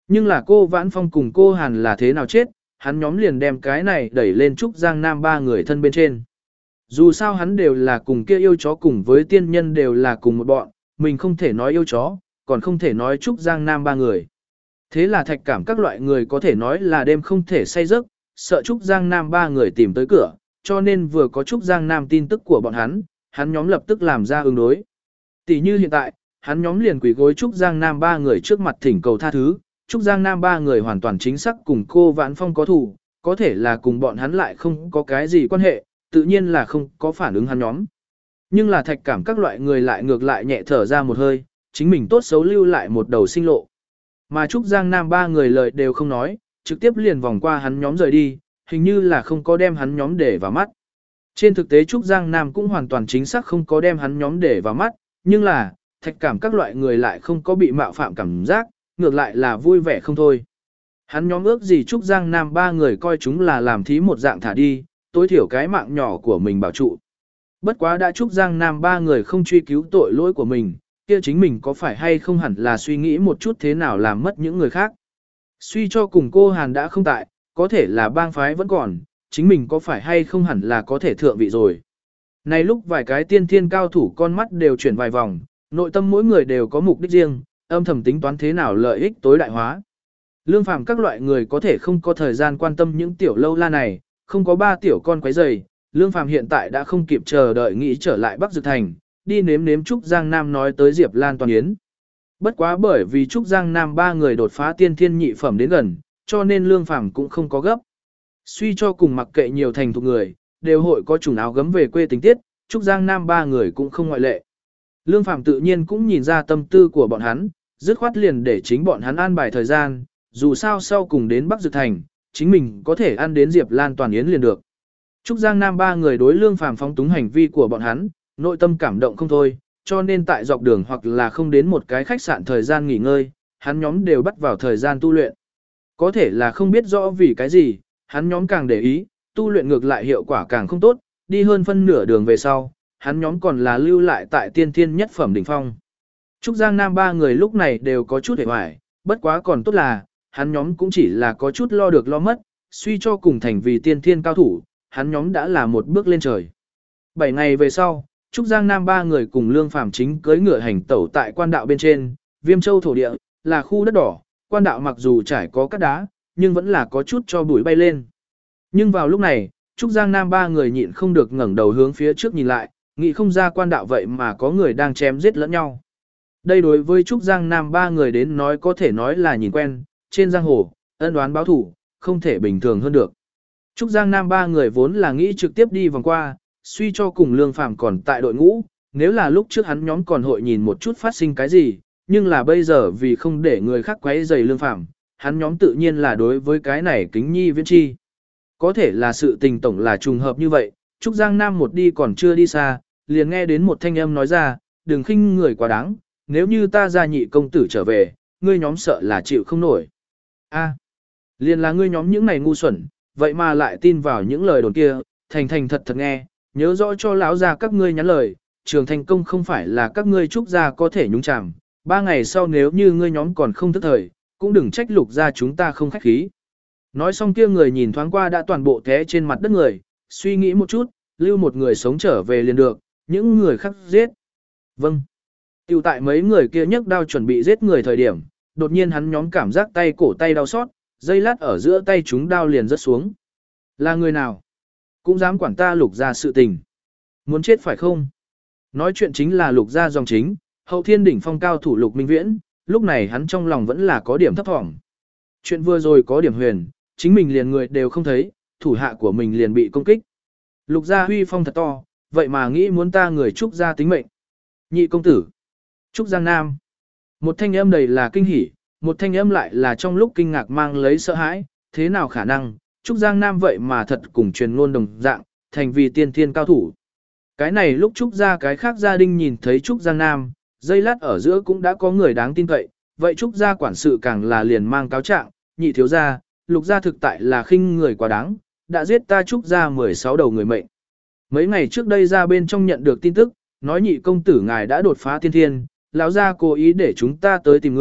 Nhưng là cô Vãn Phong cùng cô Hàn là thế nào chết, hắn nhóm liền đem cái này đẩy lên Trúc Giang Nam ba người thân bên trên. Dù sao hắn đều là cùng kia yêu chó cùng với tiên nhân đều là cùng một bọn, mình không thể nói yêu chó, còn không thể nói Trúc Giang Nam ba người. Thế là thạch cảm các loại người có thể nói là đêm không thể say giấc, sợ Trúc Giang Nam ba người tìm tới cửa, cho nên vừa có Trúc Giang Nam tin tức của bọn hắn, hắn nhóm lập tức làm ra ứng đối. Tỷ như hiện tại, hắn nhóm liền quỳ gối Trúc Giang Nam ba người trước mặt thỉnh cầu tha thứ, Trúc Giang Nam ba người hoàn toàn chính xác cùng cô Vãn Phong có thù, có thể là cùng bọn hắn lại không có cái gì quan hệ, tự nhiên là không có phản ứng hắn nhóm. Nhưng là thạch cảm các loại người lại ngược lại nhẹ thở ra một hơi, chính mình tốt xấu lưu lại một đầu sinh lộ. Mà Trúc Giang Nam ba người lời đều không nói, trực tiếp liền vòng qua hắn nhóm rời đi, hình như là không có đem hắn nhóm để vào mắt. Trên thực tế Trúc Giang Nam cũng hoàn toàn chính xác không có đem hắn nhóm để vào mắt, nhưng là, thạch cảm các loại người lại không có bị mạo phạm cảm giác, ngược lại là vui vẻ không thôi. Hắn nhóm ước gì Trúc Giang Nam ba người coi chúng là làm thí một dạng thả đi, tối thiểu cái mạng nhỏ của mình bảo trụ. Bất quá đã Trúc Giang Nam ba người không truy cứu tội lỗi của mình, kia chính mình có phải hay không hẳn là suy nghĩ một chút thế nào làm mất những người khác. Suy cho cùng cô Hàn đã không tại, có thể là bang phái vẫn còn, chính mình có phải hay không hẳn là có thể thượng vị rồi. Này lúc vài cái tiên thiên cao thủ con mắt đều chuyển vài vòng, nội tâm mỗi người đều có mục đích riêng, âm thầm tính toán thế nào lợi ích tối đại hóa. Lương phàm các loại người có thể không có thời gian quan tâm những tiểu lâu la này, không có ba tiểu con quấy rầy, Lương phàm hiện tại đã không kịp chờ đợi nghĩ trở lại Bắc Dực Thành, đi nếm nếm Trúc Giang Nam nói tới Diệp Lan Toàn Yến. Bất quá bởi vì Trúc Giang Nam ba người đột phá tiên thiên nhị phẩm đến gần, cho nên Lương phàm cũng không có gấp. Suy cho cùng mặc kệ nhiều thành thục người, đều hội có chủng áo gấm về quê tình tiết, Trúc Giang Nam ba người cũng không ngoại lệ. Lương phàm tự nhiên cũng nhìn ra tâm tư của bọn hắn, dứt khoát liền để chính bọn hắn an bài thời gian, dù sao sau cùng đến Bắc Dực Thành, chính mình có thể ăn đến Diệp Lan Toàn Yến liền được. Trúc Giang Nam ba người đối Lương phàm phóng túng hành vi của bọn hắn, nội tâm cảm động không thôi, cho nên tại dọc đường hoặc là không đến một cái khách sạn thời gian nghỉ ngơi, hắn nhóm đều bắt vào thời gian tu luyện. Có thể là không biết rõ vì cái gì, hắn nhóm càng để ý, tu luyện ngược lại hiệu quả càng không tốt, đi hơn phân nửa đường về sau, hắn nhóm còn là lưu lại tại tiên thiên nhất phẩm đỉnh phong. Trúc Giang Nam ba người lúc này đều có chút hề hoài, bất quá còn tốt là, hắn nhóm cũng chỉ là có chút lo được lo mất, suy cho cùng thành vì tiên thiên cao thủ, hắn nhóm đã là một bước lên trời. Bảy ngày về sau, Trúc Giang Nam ba người cùng Lương Phàm chính cưỡi ngựa hành tẩu tại quan đạo bên trên, Viêm Châu thổ địa, là khu đất đỏ, quan đạo mặc dù trải có cát đá, nhưng vẫn là có chút cho bụi bay lên. Nhưng vào lúc này, Trúc Giang Nam ba người nhịn không được ngẩng đầu hướng phía trước nhìn lại, nghĩ không ra quan đạo vậy mà có người đang chém giết lẫn nhau. Đây đối với Trúc Giang Nam ba người đến nói có thể nói là nhìn quen, trên giang hồ, ân oán báo thủ, không thể bình thường hơn được. Trúc Giang Nam ba người vốn là nghĩ trực tiếp đi vòng qua, suy cho cùng Lương Phàm còn tại đội ngũ, nếu là lúc trước hắn nhóm còn hội nhìn một chút phát sinh cái gì, nhưng là bây giờ vì không để người khác quấy rầy Lương Phàm, hắn nhóm tự nhiên là đối với cái này kính nhi viễn chi. Có thể là sự tình tổng là trùng hợp như vậy, Trúc Giang Nam một đi còn chưa đi xa, liền nghe đến một thanh âm nói ra, đừng khinh người quá đáng, nếu như ta ra nhị công tử trở về, ngươi nhóm sợ là chịu không nổi. A, liền là ngươi nhóm những này ngu xuẩn, vậy mà lại tin vào những lời đồn kia, thành thành thật thật nghe, nhớ rõ cho lão gia các ngươi nhắn lời, trường thành công không phải là các ngươi Trúc gia có thể nhúng chàm, ba ngày sau nếu như ngươi nhóm còn không thức thời, cũng đừng trách Lục gia chúng ta không khách khí. Nói xong kia người nhìn thoáng qua đã toàn bộ té trên mặt đất người, suy nghĩ một chút, lưu một người sống trở về liền được, những người khác giết. Vâng. Tiểu tại mấy người kia nhấc đao chuẩn bị giết người thời điểm, đột nhiên hắn nhóm cảm giác tay cổ tay đau xót, dây lát ở giữa tay chúng đao liền rớt xuống. Là người nào? Cũng dám quản ta Lục gia sự tình. Muốn chết phải không? Nói chuyện chính là Lục gia dòng chính, hậu thiên đỉnh phong cao thủ Lục Minh Viễn, lúc này hắn trong lòng vẫn là có điểm thấp thỏm. Chuyện vừa rồi có điểm huyền, chính mình liền người đều không thấy, thủ hạ của mình liền bị công kích. Lục gia huy phong thật to, vậy mà nghĩ muốn ta người Trúc gia tính mệnh. Nhị công tử, Trúc Giang Nam. Một thanh âm đầy là kinh hỉ, một thanh âm lại là trong lúc kinh ngạc mang lấy sợ hãi, thế nào khả năng, Trúc Giang Nam vậy mà thật cùng truyền ngôn đồng dạng, thành vì tiên thiên cao thủ. Cái này lúc Trúc gia cái khác gia đình nhìn thấy Trúc Giang Nam, giây lát ở giữa cũng đã có người đáng tin cậy, vậy Trúc gia quản sự càng là liền mang cáo trạng, nhị thiếu gia, Lục gia thực tại là khinh người quá đáng, đã giết ta Trúc gia mười sáu đầu người mệnh. Mấy ngày trước đây ra bên trong nhận được tin tức, nói nhị công tử ngài đã đột phá tiên thiên, lão gia cố ý để chúng ta tới tìm ngươi,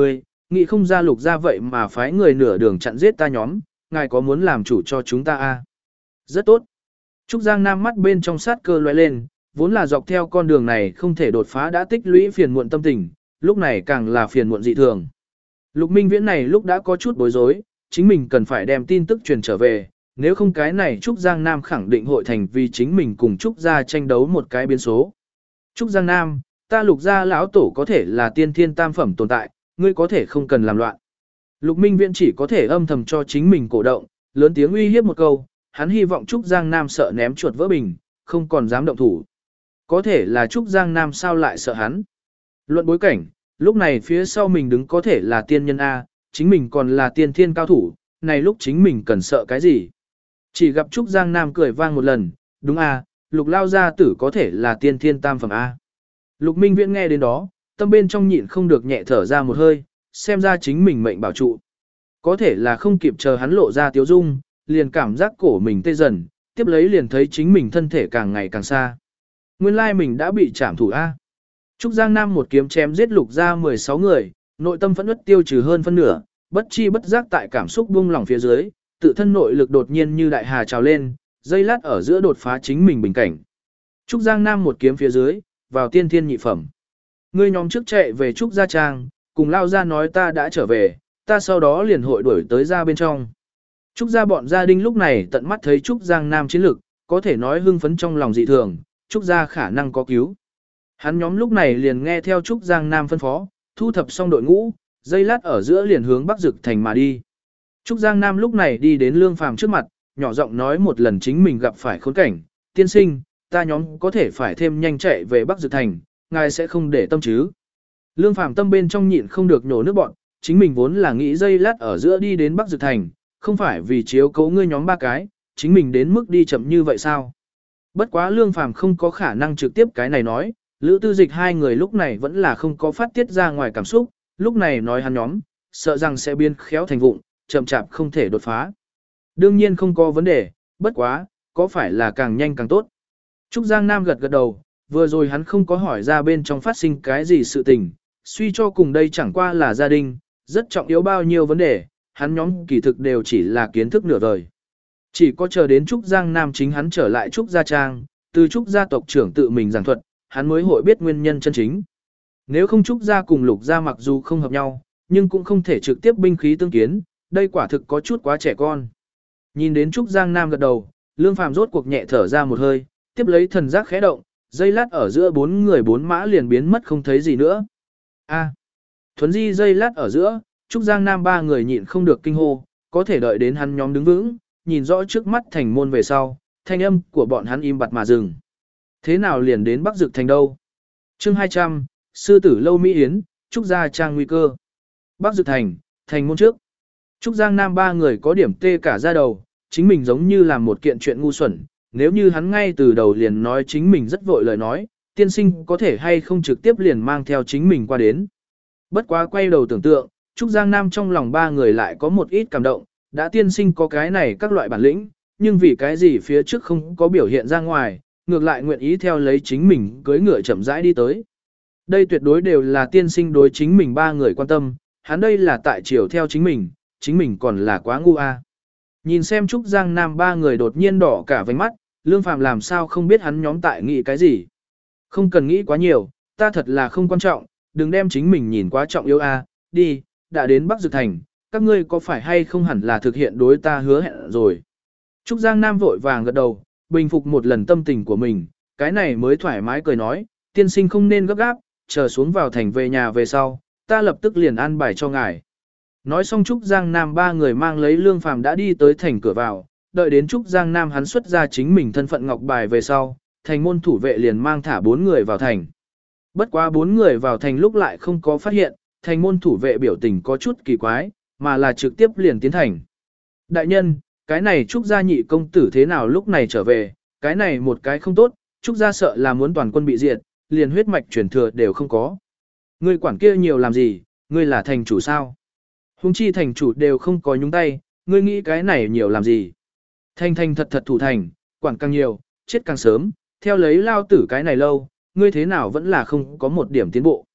nghĩ không ra Lục gia vậy mà phái người nửa đường chặn giết ta nhóm, ngài có muốn làm chủ cho chúng ta a? Rất tốt. Trúc Giang Nam mắt bên trong sát cơ lóe lên, vốn là dọc theo con đường này không thể đột phá đã tích lũy phiền muộn tâm tình, lúc này càng là phiền muộn dị thường. Lục Minh Viễn này lúc đã có chút bối rối, chính mình cần phải đem tin tức truyền trở về, nếu không cái này Trúc Giang Nam khẳng định hội thành vì chính mình cùng Trúc gia tranh đấu một cái biến số. Trúc Giang Nam, ta Lục gia lão tổ có thể là tiên thiên tam phẩm tồn tại, ngươi có thể không cần làm loạn. Lục Minh Viễn chỉ có thể âm thầm cho chính mình cổ động, lớn tiếng uy hiếp một câu, hắn hy vọng Trúc Giang Nam sợ ném chuột vỡ bình, không còn dám động thủ. Có thể là Trúc Giang Nam sao lại sợ hắn. Luận bối cảnh, lúc này phía sau mình đứng có thể là tiên nhân A, chính mình còn là tiên thiên cao thủ, này lúc chính mình cần sợ cái gì. Chỉ gặp Trúc Giang Nam cười vang một lần, đúng A, Lục lao gia tử có thể là tiên thiên tam phẩm A. Lục Minh Viễn nghe đến đó, tâm bên trong nhịn không được nhẹ thở ra một hơi, xem ra chính mình mệnh bảo trụ. Có thể là không kịp chờ hắn lộ ra tiếu dung, liền cảm giác cổ mình tê dần, tiếp lấy liền thấy chính mình thân thể càng ngày càng xa. Nguyên lai mình đã bị trảm thủ A. Trúc Giang Nam một kiếm chém giết Lục ra mười sáu người, nội tâm phẫn uất tiêu trừ hơn phân nửa, bất chi bất giác tại cảm xúc buông lỏng phía dưới, tự thân nội lực đột nhiên như đại hà trào lên, dây lát ở giữa đột phá chính mình bình cảnh. Trúc Giang Nam một kiếm phía dưới, vào tiên thiên nhị phẩm. Ngươi nhóm trước chạy về Trúc Gia Trang, cùng lao ra nói ta đã trở về, ta sau đó liền hội đuổi tới ra bên trong. Trúc gia bọn gia đình lúc này tận mắt thấy Trúc Giang Nam chiến lực, có thể nói hưng phấn trong lòng dị thường, Trúc gia khả năng có cứu. Hắn nhóm lúc này liền nghe theo Trúc Giang Nam phân phó, thu thập xong đội ngũ, dây lát ở giữa liền hướng Bắc Dực Thành mà đi. Trúc Giang Nam lúc này đi đến Lương Phàm trước mặt, nhỏ giọng nói một lần chính mình gặp phải khốn cảnh, tiên sinh, ta nhóm có thể phải thêm nhanh chạy về Bắc Dực Thành, ngài sẽ không để tâm chứ. Lương Phàm tâm bên trong nhịn không được nhổ nước bọn, chính mình vốn là nghĩ dây lát ở giữa đi đến Bắc Dực Thành, không phải vì chiếu cố ngươi nhóm ba cái, chính mình đến mức đi chậm như vậy sao. Bất quá Lương Phàm không có khả năng trực tiếp cái này nói, Lữ Tư Dịch hai người lúc này vẫn là không có phát tiết ra ngoài cảm xúc, lúc này nói hắn nhóm, sợ rằng sẽ biến khéo thành vụng, chậm chạp không thể đột phá. Đương nhiên không có vấn đề, bất quá, có phải là càng nhanh càng tốt. Trúc Giang Nam gật gật đầu, vừa rồi hắn không có hỏi ra bên trong phát sinh cái gì sự tình, suy cho cùng đây chẳng qua là gia đình, rất trọng yếu bao nhiêu vấn đề, hắn nhóm kỳ thực đều chỉ là kiến thức nửa đời. Chỉ có chờ đến Trúc Giang Nam chính hắn trở lại Trúc Gia Trang, từ Trúc gia tộc trưởng tự mình giảng thuật, hắn mới hội biết nguyên nhân chân chính. Nếu không Trúc gia cùng Lục gia mặc dù không hợp nhau, nhưng cũng không thể trực tiếp binh khí tương kiến, đây quả thực có chút quá trẻ con. Nhìn đến Trúc Giang Nam gật đầu, Lương Phàm rốt cuộc nhẹ thở ra một hơi, tiếp lấy thần giác khẽ động, dây lát ở giữa bốn người bốn mã liền biến mất không thấy gì nữa. A. Thuấn di dây lát ở giữa, Trúc Giang Nam ba người nhịn không được kinh hô, có thể đợi đến hắn nhóm đứng vững, nhìn rõ trước mắt thành môn về sau, thanh âm của bọn hắn im bặt mà dừng. Thế nào liền đến Bắc Dực Thành đâu? Chương hai trăm, Sư tử Lâu Mỹ Yến, Trúc Gia Trang nguy cơ. Bắc Dực Thành, thành môn trước. Trúc Giang Nam ba người có điểm tê cả da đầu, chính mình giống như làm một kiện chuyện ngu xuẩn, nếu như hắn ngay từ đầu liền nói chính mình rất vội lời nói, tiên sinh có thể hay không trực tiếp liền mang theo chính mình qua đến. Bất quá quay đầu tưởng tượng, Trúc Giang Nam trong lòng ba người lại có một ít cảm động, đã tiên sinh có cái này các loại bản lĩnh, nhưng vì cái gì phía trước không có biểu hiện ra ngoài, ngược lại nguyện ý theo lấy chính mình cưới ngựa chậm rãi đi tới. Đây tuyệt đối đều là tiên sinh đối chính mình ba người quan tâm, hắn đây là tại chiều theo chính mình, chính mình còn là quá ngu a. Nhìn xem Trúc Giang Nam ba người đột nhiên đỏ cả vành mắt, Lương Phàm làm sao không biết hắn nhóm tại nghĩ cái gì. Không cần nghĩ quá nhiều, ta thật là không quan trọng, đừng đem chính mình nhìn quá trọng yếu a. Đi, đã đến Bắc Dực Thành, các ngươi có phải hay không hẳn là thực hiện đối ta hứa hẹn rồi. Trúc Giang Nam vội vàng gật đầu, bình phục một lần tâm tình của mình, cái này mới thoải mái cười nói, tiên sinh không nên gấp gáp, chờ xuống vào thành về nhà về sau, ta lập tức liền an bài cho ngài. Nói xong Trúc Giang Nam ba người mang lấy Lương Phàm đã đi tới thành cửa vào, đợi đến Trúc Giang Nam hắn xuất ra chính mình thân phận ngọc bài về sau, thành môn thủ vệ liền mang thả bốn người vào thành. Bất quá bốn người vào thành lúc lại không có phát hiện, thành môn thủ vệ biểu tình có chút kỳ quái, mà là trực tiếp liền tiến thành. Đại nhân, cái này Trúc gia nhị công tử thế nào lúc này trở về, cái này một cái không tốt, Trúc gia sợ là muốn toàn quân bị diệt, liền huyết mạch truyền thừa đều không có. Ngươi quản kia nhiều làm gì, ngươi là thành chủ sao? Hùng chi thành chủ đều không có nhúng tay, ngươi nghĩ cái này nhiều làm gì? Thành thành thật thật thủ thành, quản càng nhiều, chết càng sớm, theo lấy lao tử cái này lâu, ngươi thế nào vẫn là không có một điểm tiến bộ.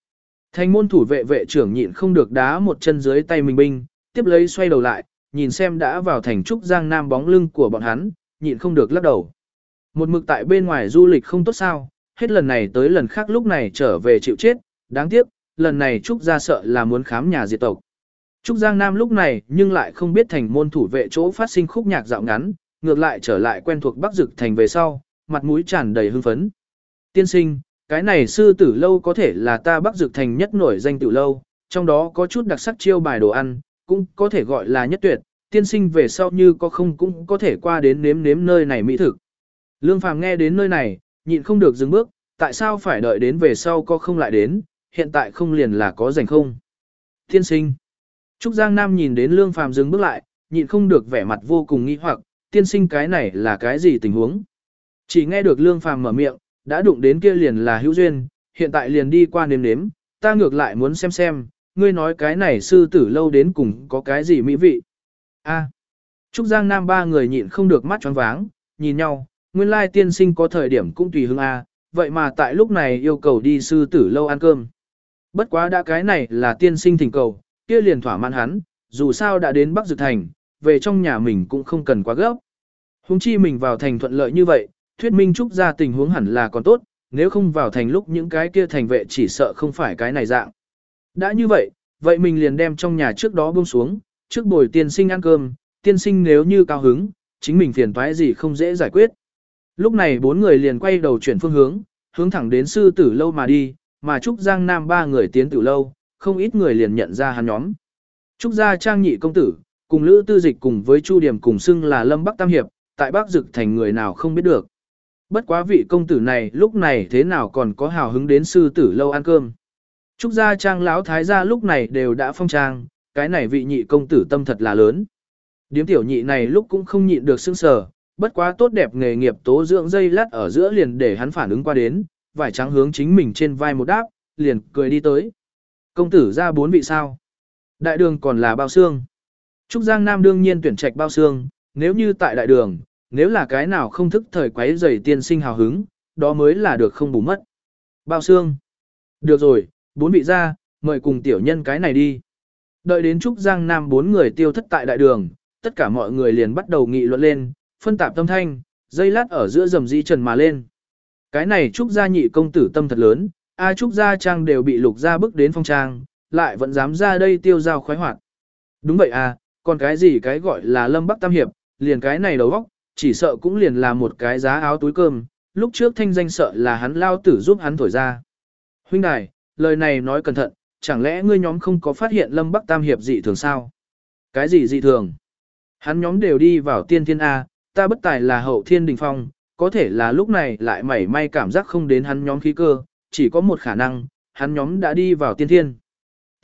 Thành môn thủ vệ vệ trưởng nhịn không được đá một chân dưới tay mình binh, tiếp lấy xoay đầu lại, nhìn xem đã vào thành trúc Giang Nam bóng lưng của bọn hắn, nhịn không được lắc đầu. Một mực tại bên ngoài du lịch không tốt sao, hết lần này tới lần khác lúc này trở về chịu chết, đáng tiếc, lần này trúc gia sợ là muốn khám nhà diệt tộc. Trúc Giang Nam lúc này nhưng lại không biết thành môn thủ vệ chỗ phát sinh khúc nhạc dạo ngắn, ngược lại trở lại quen thuộc Bắc Dực thành về sau, mặt mũi tràn đầy hưng phấn. Tiên sinh, cái này sư tử lâu có thể là ta Bắc Dực thành nhất nổi danh tiểu lâu, trong đó có chút đặc sắc chiêu bài đồ ăn, cũng có thể gọi là nhất tuyệt, tiên sinh về sau như có không cũng có thể qua đến nếm nếm nơi này mỹ thực. Lương Phàm nghe đến nơi này, nhịn không được dừng bước, tại sao phải đợi đến về sau có không lại đến, hiện tại không liền là có rảnh không? Tiên sinh. Trúc Giang Nam nhìn đến Lương Phàm dừng bước lại, nhịn không được vẻ mặt vô cùng nghi hoặc, tiên sinh cái này là cái gì tình huống? Chỉ nghe được Lương Phàm mở miệng, đã đụng đến kia liền là hữu duyên, hiện tại liền đi qua nếm nếm, ta ngược lại muốn xem xem, ngươi nói cái này sư tử lâu đến cùng có cái gì mỹ vị. A. Trúc Giang Nam ba người nhịn không được mắt choáng váng, nhìn nhau, nguyên lai tiên sinh có thời điểm cũng tùy hứng A, vậy mà tại lúc này yêu cầu đi sư tử lâu ăn cơm. Bất quá đã cái này là tiên sinh thỉnh cầu, kia liền thỏa mãn hắn, dù sao đã đến Bắc Dực Thành, về trong nhà mình cũng không cần quá gấp. Huống chi mình vào thành thuận lợi như vậy, thuyết minh Trúc gia tình huống hẳn là còn tốt, nếu không vào thành lúc những cái kia thành vệ chỉ sợ không phải cái này dạng. Đã như vậy, vậy mình liền đem trong nhà trước đó buông xuống, trước bồi tiên sinh ăn cơm, tiên sinh nếu như cao hứng, chính mình phiền toái gì không dễ giải quyết. Lúc này bốn người liền quay đầu chuyển phương hướng, hướng thẳng đến sư tử lâu mà đi, mà Trúc Giang Nam ba người tiến tử lâu, không ít người liền nhận ra hắn nhóm. Trúc gia Trang nhị công tử, cùng Lữ Tư Dịch cùng với Chu Điểm cùng xưng là Lâm Bắc Tam Hiệp, tại Bắc Dực thành người nào không biết được. Bất quá vị công tử này lúc này thế nào còn có hào hứng đến sư tử lâu ăn cơm. Trúc gia Trang lão thái gia lúc này đều đã phong trang, cái này vị nhị công tử tâm thật là lớn. Điếm tiểu nhị này lúc cũng không nhịn được sững sờ, bất quá tốt đẹp nghề nghiệp tố dưỡng dây lát ở giữa liền để hắn phản ứng qua đến, vải trắng hướng chính mình trên vai một đáp, liền cười đi tới. Công tử ra bốn vị sao? Đại đường còn là bao xương. Trúc Giang Nam đương nhiên tuyển trạch bao xương, nếu như tại đại đường, nếu là cái nào không thức thời quấy rầy tiên sinh hào hứng, đó mới là được không bù mất. Bao xương. Được rồi, bốn vị ra, mời cùng tiểu nhân cái này đi. Đợi đến Trúc Giang Nam bốn người tiêu thất tại đại đường, tất cả mọi người liền bắt đầu nghị luận lên, phân tạp tâm thanh, dây lát ở giữa rầm rĩ trần mà lên. Cái này Trúc gia nhị công tử tâm thật lớn, a Trúc gia Trang đều bị Lục gia bức đến phong trang, lại vẫn dám ra đây tiêu giao khoái hoạt. Đúng vậy à, còn cái gì cái gọi là Lâm Bắc Tam Hiệp, liền cái này đầu óc, chỉ sợ cũng liền là một cái giá áo túi cơm, lúc trước thanh danh sợ là hắn lao tử giúp hắn thổi ra. Huynh đài, lời này nói cẩn thận, chẳng lẽ ngươi nhóm không có phát hiện Lâm Bắc Tam Hiệp dị thường sao? Cái gì dị thường? Hắn nhóm đều đi vào tiên thiên A, ta bất tài là hậu thiên đình phong, có thể là lúc này lại mảy may cảm giác không đến hắn nhóm khí cơ, chỉ có một khả năng, hắn nhóm đã đi vào tiên thiên. T.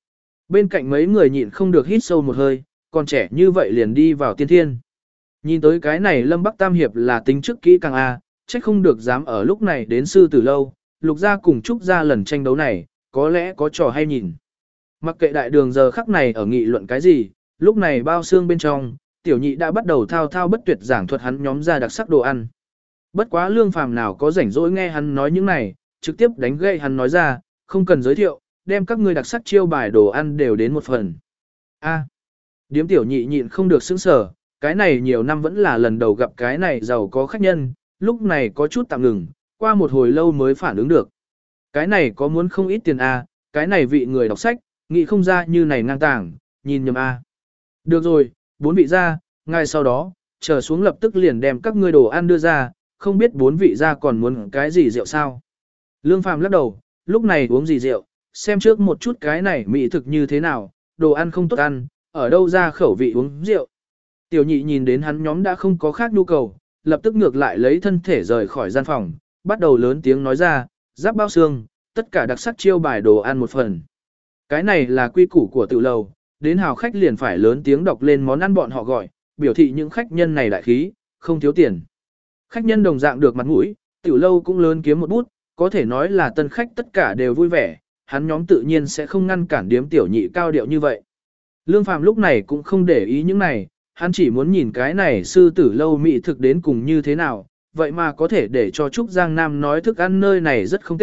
Bên cạnh mấy người nhịn không được hít sâu một hơi, còn trẻ như vậy liền đi vào tiên thiên. Nhìn tới cái này Lâm Bắc Tam Hiệp là tính trước kỹ càng A, trách không được dám ở lúc này đến sư tử lâu, Lục gia cùng Trúc gia lần tranh đấu này, có lẽ có trò hay nhìn. Mặc kệ đại đường giờ khắc này ở nghị luận cái gì, lúc này bao xương bên trong, tiểu nhị đã bắt đầu thao thao bất tuyệt giảng thuật hắn nhóm ra đặc sắc đồ ăn. Bất quá Lương Phàm nào có rảnh rỗi nghe hắn nói những này, trực tiếp đánh gậy hắn nói ra, không cần giới thiệu, đem các ngươi đặc sắc chiêu bài đồ ăn đều đến một phần. A. Điếm tiểu nhị nhịn không được sững sờ, cái này nhiều năm vẫn là lần đầu gặp cái này giàu có khách nhân, lúc này có chút tạm ngừng, qua một hồi lâu mới phản ứng được. Cái này có muốn không ít tiền A, cái này vị người đọc sách, nghĩ không ra như này ngang tàng, nhìn nhầm A. Được rồi, bốn vị ra, ngay sau đó, chờ xuống lập tức liền đem các ngươi đồ ăn đưa ra, không biết bốn vị ra còn muốn cái gì rượu sao. Lương Phàm lắc đầu, lúc này uống gì rượu, xem trước một chút cái này mỹ thực như thế nào, đồ ăn không tốt ăn, ở đâu ra khẩu vị uống rượu. Tiểu nhị nhìn đến hắn nhóm đã không có khác nhu cầu, lập tức ngược lại lấy thân thể rời khỏi gian phòng, bắt đầu lớn tiếng nói ra, giáp bao xương, tất cả đặc sắc chiêu bài đồ ăn một phần. Cái này là quy củ của tự lầu, đến hào khách liền phải lớn tiếng đọc lên món ăn bọn họ gọi, biểu thị những khách nhân này đại khí, không thiếu tiền. Khách nhân đồng dạng được mặt mũi, tiểu lâu cũng lớn kiếm một bút, có thể nói là tân khách tất cả đều vui vẻ, hắn nhóm tự nhiên sẽ không ngăn cản điếm tiểu nhị cao điệu như vậy. Lương Phàm lúc này cũng không để ý những này, hắn chỉ muốn nhìn cái này sư tử lâu mỹ thực đến cùng như thế nào, vậy mà có thể để cho Trúc Giang Nam nói thức ăn nơi này rất không tệ,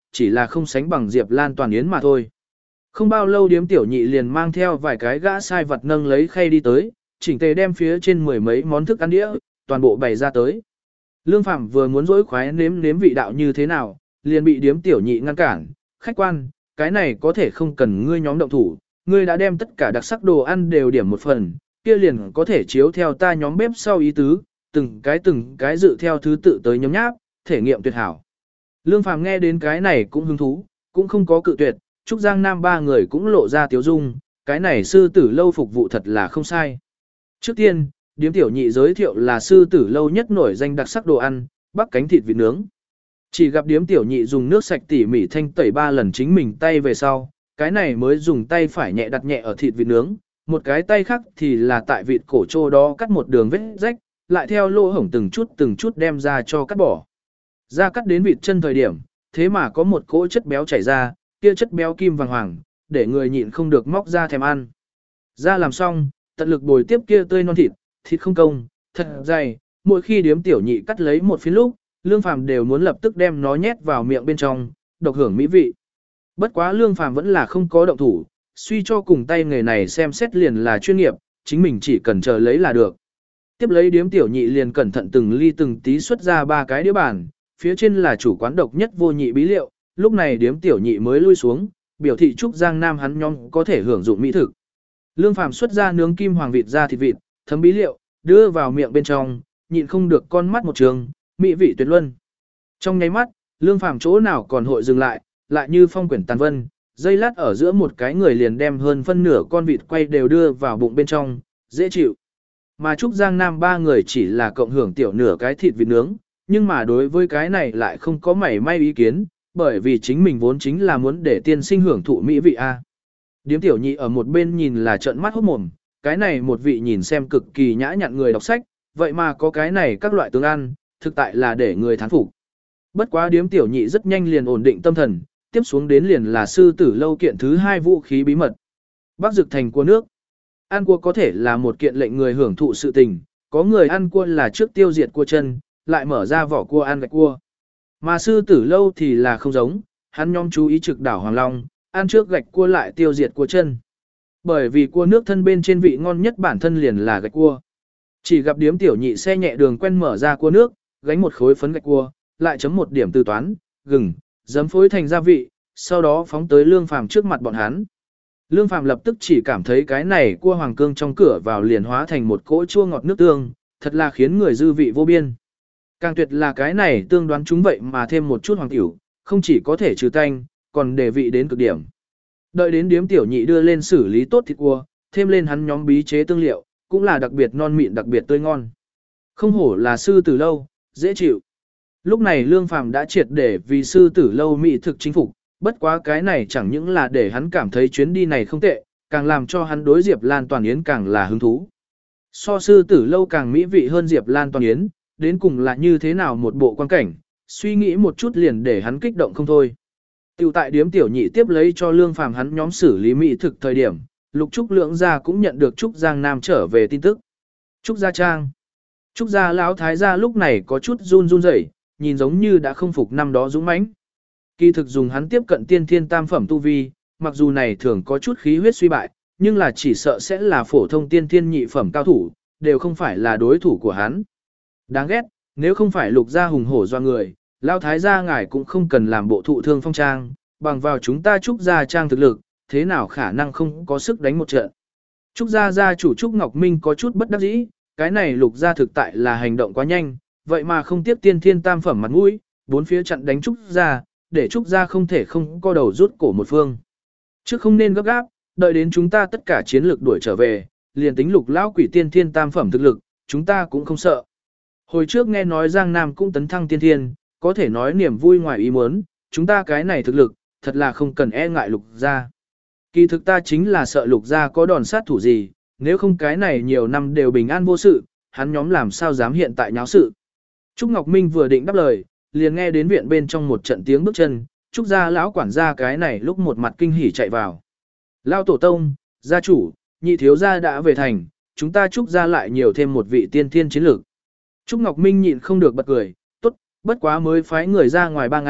chỉ là không sánh bằng Diệp Lan Toàn Yến mà thôi. Không bao lâu điếm tiểu nhị liền mang theo vài cái gã sai vật nâng lấy khay đi tới, chỉnh tề đem phía trên mười mấy món thức ăn đĩa, toàn bộ bày ra tới. Lương Phàm vừa muốn dỗi khoái nếm nếm vị đạo như thế nào, liền bị điếm tiểu nhị ngăn cản, khách quan, cái này có thể không cần ngươi nhóm động thủ, ngươi đã đem tất cả đặc sắc đồ ăn đều điểm một phần, kia liền có thể chiếu theo ta nhóm bếp sau ý tứ, từng cái từng cái dự theo thứ tự tới nhóm nháp, thể nghiệm tuyệt hảo. Lương Phàm nghe đến cái này cũng hứng thú, cũng không có cự tuyệt, Trúc Giang Nam ba người cũng lộ ra tiếu dung, cái này sư tử lâu phục vụ thật là không sai. Trước tiên, điếm tiểu nhị giới thiệu là sư tử lâu nhất nổi danh đặc sắc đồ ăn, bắc cánh thịt vịt nướng. Chỉ gặp điếm tiểu nhị dùng nước sạch tỉ mỉ thanh tẩy ba lần chính mình tay về sau, cái này mới dùng tay phải nhẹ đặt nhẹ ở thịt vịt nướng, một cái tay khác thì là tại vịt cổ trô đó cắt một đường vết rách, lại theo lỗ hổng từng chút từng chút đem ra cho cắt bỏ. Ra cắt đến vịt chân thời điểm, thế mà có một cỗ chất béo chảy ra, kia chất béo kim vàng hoàng, để người nhịn không được móc ra thèm ăn. Ra làm xong, tận lực bồi tiếp kia tươi non thịt, thịt không công, thật dày, mỗi khi điếm tiểu nhị cắt lấy một phiến lúc, Lương Phàm đều muốn lập tức đem nó nhét vào miệng bên trong, độc hưởng mỹ vị. Bất quá Lương Phàm vẫn là không có động thủ, suy cho cùng tay nghề này xem xét liền là chuyên nghiệp, chính mình chỉ cần chờ lấy là được. Tiếp lấy điếm tiểu nhị liền cẩn thận từng ly từng tí xuất ra ba cái đĩa bàn, phía trên là chủ quán độc nhất vô nhị bí liệu, lúc này điếm tiểu nhị mới lui xuống, biểu thị Trúc Giang Nam hắn nhóm có thể hưởng dụng mỹ thực. Lương Phàm xuất ra nướng kim hoàng vịt ra thịt vịt, thấm bí liệu, đưa vào miệng bên trong, nhịn không được con mắt một trường, mỹ vị tuyệt luân. Trong nháy mắt, Lương Phàm chỗ nào còn hội dừng lại, lại như phong quyển tàn vân, dây lát ở giữa một cái người liền đem hơn phân nửa con vịt quay đều đưa vào bụng bên trong, dễ chịu. Mà Trúc Giang Nam ba người chỉ là cộng hưởng tiểu nửa cái thịt vịt nướng, nhưng mà đối với cái này lại không có mảy may ý kiến, bởi vì chính mình vốn chính là muốn để tiên sinh hưởng thụ mỹ vị a. Điếm tiểu nhị ở một bên nhìn là trợn mắt hốt mồm, cái này một vị nhìn xem cực kỳ nhã nhặn người đọc sách, vậy mà có cái này các loại tướng ăn, thực tại là để người thán phục. Bất quá điếm tiểu nhị rất nhanh liền ổn định tâm thần, tiếp xuống đến liền là sư tử lâu kiện thứ hai vũ khí bí mật. Bắc Dực thành cua nước. Ăn cua có thể là một kiện lệnh người hưởng thụ sự tình, có người ăn cua là trước tiêu diệt cua chân, lại mở ra vỏ cua ăn gạch cua. Mà sư tử lâu thì là không giống, hắn nhóm chú ý trực đảo Hoàng Long, ăn trước gạch cua lại tiêu diệt cua chân. Bởi vì cua nước thân bên trên vị ngon nhất bản thân liền là gạch cua. Chỉ gặp điếm tiểu nhị xe nhẹ đường quen mở ra cua nước, gánh một khối phấn gạch cua, lại chấm một điểm từ toán, gừng, giấm phối thành gia vị, sau đó phóng tới Lương Phàm trước mặt bọn hắn. Lương Phàm lập tức chỉ cảm thấy cái này cua hoàng cương trong cửa vào liền hóa thành một cỗ chua ngọt nước tương, thật là khiến người dư vị vô biên. Càng tuyệt là cái này tương đoán chúng vậy mà thêm một chút hoàng tiểu, không chỉ có thể trừ tanh, còn đề vị đến cực điểm. Đợi đến điếm tiểu nhị đưa lên xử lý tốt thịt cua, thêm lên hắn nhóm bí chế tương liệu, cũng là đặc biệt non mịn đặc biệt tươi ngon. Không hổ là sư tử lâu, dễ chịu. Lúc này Lương Phàm đã triệt để vì sư tử lâu mỹ thực chính phục, bất quá cái này chẳng những là để hắn cảm thấy chuyến đi này không tệ, càng làm cho hắn đối Diệp Lan Toàn Yến càng là hứng thú. So sư tử lâu càng mỹ vị hơn Diệp Lan Toàn Yến, đến cùng là như thế nào một bộ quan cảnh, suy nghĩ một chút liền để hắn kích động không thôi. Tiểu tại điếm tiểu nhị tiếp lấy cho Lương Phàm hắn nhóm xử lý mỹ thực thời điểm, Lục Trúc Lưỡng gia cũng nhận được Trúc Giang Nam trở về tin tức. Trúc Gia Trang. Trúc Gia lão thái gia lúc này có chút run run rẩy, nhìn giống như đã không phục năm đó dũng mãnh. Kỳ thực dùng hắn tiếp cận tiên thiên tam phẩm tu vi, mặc dù này thường có chút khí huyết suy bại, nhưng là chỉ sợ sẽ là phổ thông tiên thiên nhị phẩm cao thủ, đều không phải là đối thủ của hắn. Đáng ghét, nếu không phải Lục gia hùng hổ do người, lão thái gia ngài cũng không cần làm bộ thụ thương phong trang, bằng vào chúng ta Trúc Gia Trang thực lực, thế nào khả năng không có sức đánh một trận. Trúc Gia gia chủ Trúc Ngọc Minh có chút bất đắc dĩ, cái này Lục gia thực tại là hành động quá nhanh, vậy mà không tiếp tiên thiên tam phẩm mặt mũi, bốn phía chặn đánh Trúc Gia, để Trúc Gia không thể không co đầu rút cổ một phương. Chứ không nên gấp gáp, đợi đến chúng ta tất cả chiến lược đuổi trở về, liền tính Lục lão quỷ tiên thiên tam phẩm thực lực, chúng ta cũng không sợ. Hồi trước nghe nói Giang Nam cũng tấn thăng tiên thiên, có thể nói niềm vui ngoài ý muốn, chúng ta cái này thực lực, thật là không cần e ngại Lục gia. Kỳ thực ta chính là sợ Lục gia có đòn sát thủ gì, nếu không cái này nhiều năm đều bình an vô sự, hắn nhóm làm sao dám hiện tại nháo sự. Trúc Ngọc Minh vừa định đáp lời, liền nghe đến viện bên trong một trận tiếng bước chân, Trúc gia lão quản gia cái này lúc một mặt kinh hỉ chạy vào. Lão tổ tông, gia chủ, nhị thiếu gia đã về thành, chúng ta Trúc gia lại nhiều thêm một vị tiên thiên chiến lược. Trúc Ngọc Minh nhịn không được bật cười, tốt, bất quá mới phái người ra ngoài ba ngày,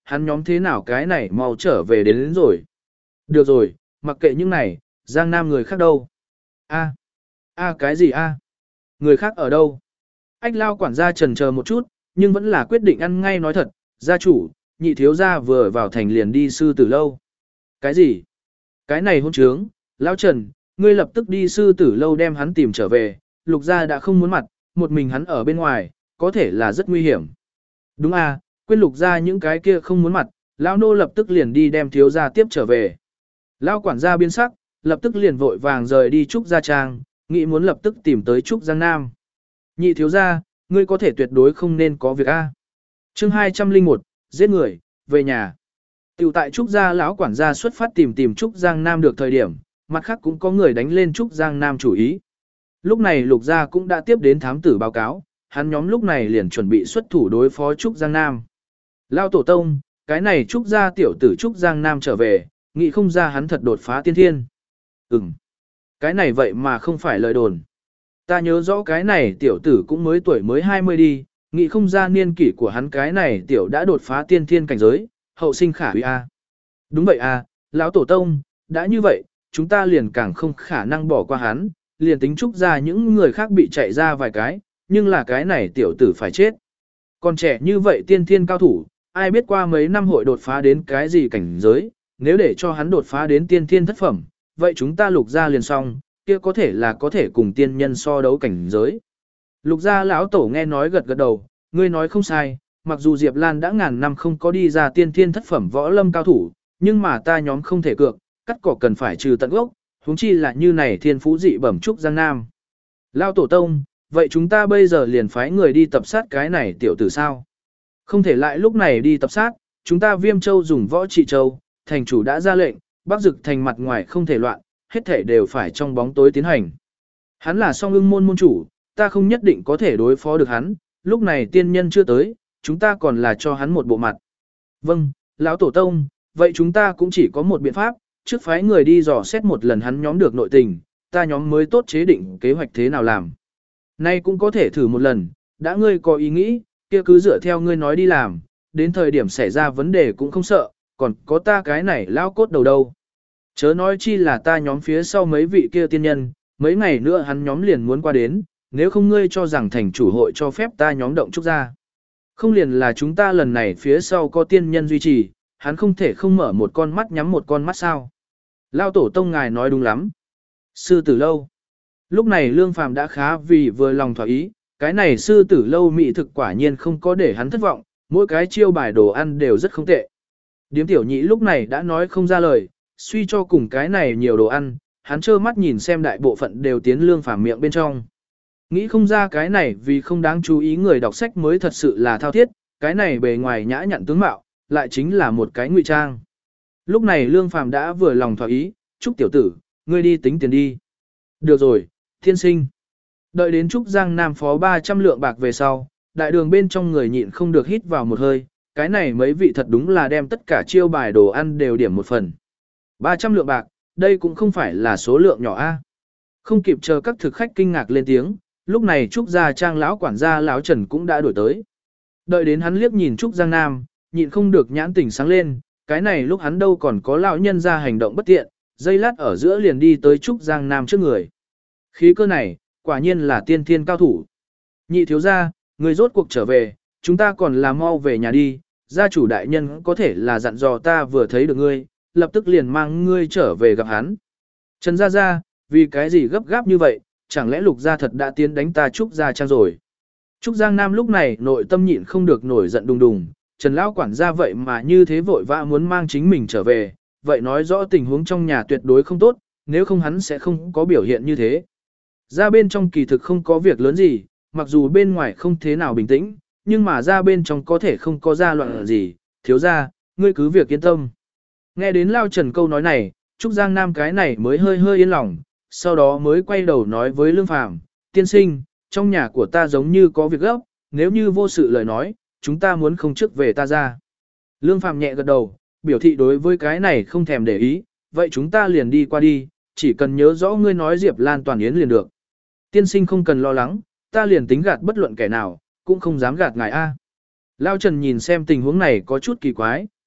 hắn nhóm thế nào cái này mau trở về đến, đến rồi. Được rồi, mặc kệ những này, Giang Nam người khác đâu? A, a cái gì a? Người khác ở đâu? Ách Lao quản gia chần chờ một chút, nhưng vẫn là quyết định ăn ngay nói thật, gia chủ, nhị thiếu gia vừa vào thành liền đi sư tử lâu. Cái gì? Cái này hôn trướng, Lão Trần, ngươi lập tức đi sư tử lâu đem hắn tìm trở về, Lục gia đã không muốn mặt, một mình hắn ở bên ngoài, có thể là rất nguy hiểm. Đúng à, quên Lục gia những cái kia không muốn mặt, Lão nô lập tức liền đi đem thiếu gia tiếp trở về. Lão quản gia biến sắc, lập tức liền vội vàng rời đi Trúc Gia Trang, nghĩ muốn lập tức tìm tới Trúc Giang Nam. Nhị thiếu gia, ngươi có thể tuyệt đối không nên có việc a. Chương hai trăm lẻ một, giết người, về nhà. Tiểu tại Trúc Gia lão quản gia xuất phát tìm tìm Trúc Giang Nam được thời điểm, mặt khác cũng có người đánh lên Trúc Giang Nam chủ ý. Lúc này Lục Gia cũng đã tiếp đến thám tử báo cáo, hắn nhóm lúc này liền chuẩn bị xuất thủ đối phó Trúc Giang Nam. Lao tổ tông, cái này Trúc Gia tiểu tử Trúc Giang Nam trở về, nghĩ không ra hắn thật đột phá tiên thiên. Ừm, cái này vậy mà không phải lời đồn. Ta nhớ rõ cái này tiểu tử cũng mới tuổi mới hai mươi đi, nghĩ không ra niên kỷ của hắn cái này tiểu đã đột phá tiên thiên cảnh giới, hậu sinh khả uy a. Đúng vậy a, lão tổ tông, đã như vậy, chúng ta liền càng không khả năng bỏ qua hắn, liền tính Trúc ra những người khác bị chạy ra vài cái, nhưng là cái này tiểu tử phải chết. Còn trẻ như vậy tiên thiên cao thủ, ai biết qua mấy năm hội đột phá đến cái gì cảnh giới, nếu để cho hắn đột phá đến tiên thiên thất phẩm, vậy chúng ta Lục gia liền xong, kia có thể là có thể cùng tiên nhân so đấu cảnh giới. Lục gia lão tổ nghe nói gật gật đầu, ngươi nói không sai, mặc dù Diệp Lan đã ngàn năm không có đi ra tiên thiên thất phẩm võ lâm cao thủ, nhưng mà ta nhóm không thể cược, cắt cỏ cần phải trừ tận gốc, huống chi là như này thiên phú dị bẩm Trúc Giang Nam. Lão tổ tông, vậy chúng ta bây giờ liền phái người đi tập sát cái này tiểu tử sao? Không thể lại lúc này đi tập sát, chúng ta Viêm Châu dùng võ trị châu, thành chủ đã ra lệnh, Bắc Dực thành mặt ngoài không thể loạn, hết thể đều phải trong bóng tối tiến hành. Hắn là song ưng môn môn chủ, ta không nhất định có thể đối phó được hắn, lúc này tiên nhân chưa tới, chúng ta còn là cho hắn một bộ mặt. Vâng, lão tổ tông, vậy chúng ta cũng chỉ có một biện pháp, trước phái người đi dò xét một lần hắn nhóm được nội tình, ta nhóm mới tốt chế định kế hoạch thế nào làm. Nay cũng có thể thử một lần, đã ngươi có ý nghĩ, kia cứ dựa theo ngươi nói đi làm, đến thời điểm xảy ra vấn đề cũng không sợ, còn có ta cái này lao cốt đầu đâu. Chớ nói chi là ta nhóm phía sau mấy vị kia tiên nhân, mấy ngày nữa hắn nhóm liền muốn qua đến, nếu không ngươi cho rằng thành chủ hội cho phép ta nhóm động Trúc ra. Không liền là chúng ta lần này phía sau có tiên nhân duy trì, hắn không thể không mở một con mắt nhắm một con mắt sao. Lao tổ tông ngài nói đúng lắm. Sư tử lâu. Lúc này Lương Phàm đã khá vì vừa lòng thỏa ý, cái này sư tử lâu mỹ thực quả nhiên không có để hắn thất vọng, mỗi cái chiêu bài đồ ăn đều rất không tệ. Điếm tiểu nhị lúc này đã nói không ra lời, suy cho cùng cái này nhiều đồ ăn, hắn trơ mắt nhìn xem đại bộ phận đều tiến Lương Phàm miệng bên trong. Nghĩ không ra cái này vì không đáng chú ý người đọc sách mới thật sự là thao thiết, cái này bề ngoài nhã nhặn tướng mạo, lại chính là một cái ngụy trang. Lúc này Lương Phàm đã vừa lòng thỏa ý, Trúc tiểu tử, ngươi đi tính tiền đi. Được rồi, thiên sinh. Đợi đến Trúc Giang Nam phó ba trăm lượng bạc về sau, đại đường bên trong người nhịn không được hít vào một hơi, cái này mấy vị thật đúng là đem tất cả chiêu bài đồ ăn đều điểm một phần. ba trăm lượng bạc, đây cũng không phải là số lượng nhỏ a. Không kịp chờ các thực khách kinh ngạc lên tiếng, lúc này Trúc Gia Trang lão quản gia lão Trần cũng đã đuổi tới. Đợi đến hắn liếc nhìn Trúc Giang Nam, nhịn không được nhãn tỉnh sáng lên, cái này lúc hắn đâu còn có lão nhân ra hành động bất tiện, dây lát ở giữa liền đi tới Trúc Giang Nam trước người. Khí cơ này, quả nhiên là tiên thiên cao thủ. Nhị thiếu gia, người rốt cuộc trở về, chúng ta còn là mau về nhà đi, gia chủ đại nhân có thể là dặn dò ta vừa thấy được ngươi, lập tức liền mang ngươi trở về gặp hắn. Trần gia gia, vì cái gì gấp gáp như vậy, chẳng lẽ Lục gia thật đã tiến đánh ta Trúc Gia Trang rồi. Trúc Giang Nam lúc này nội tâm nhịn không được nổi giận đùng đùng, Trần lão quản gia vậy mà như thế vội vã muốn mang chính mình trở về, vậy nói rõ tình huống trong nhà tuyệt đối không tốt, nếu không hắn sẽ không có biểu hiện như thế. Ra bên trong kỳ thực không có việc lớn gì, mặc dù bên ngoài không thế nào bình tĩnh, nhưng mà ra bên trong có thể không có ra loạn gì, thiếu gia, ngươi cứ việc yên tâm. Nghe đến Lao Trần câu nói này, Trúc Giang Nam cái này mới hơi hơi yên lòng, sau đó mới quay đầu nói với Lương Phàm, tiên sinh, trong nhà của ta giống như có việc gấp, nếu như vô sự lời nói, chúng ta muốn không trước về ta ra. Lương Phàm nhẹ gật đầu, biểu thị đối với cái này không thèm để ý, vậy chúng ta liền đi qua đi, chỉ cần nhớ rõ ngươi nói Diệp Lan toàn yến liền được. Tiên sinh không cần lo lắng, ta liền tính gạt bất luận kẻ nào, cũng không dám gạt ngài a. Lao Trần nhìn xem tình huống này có chút kỳ quái,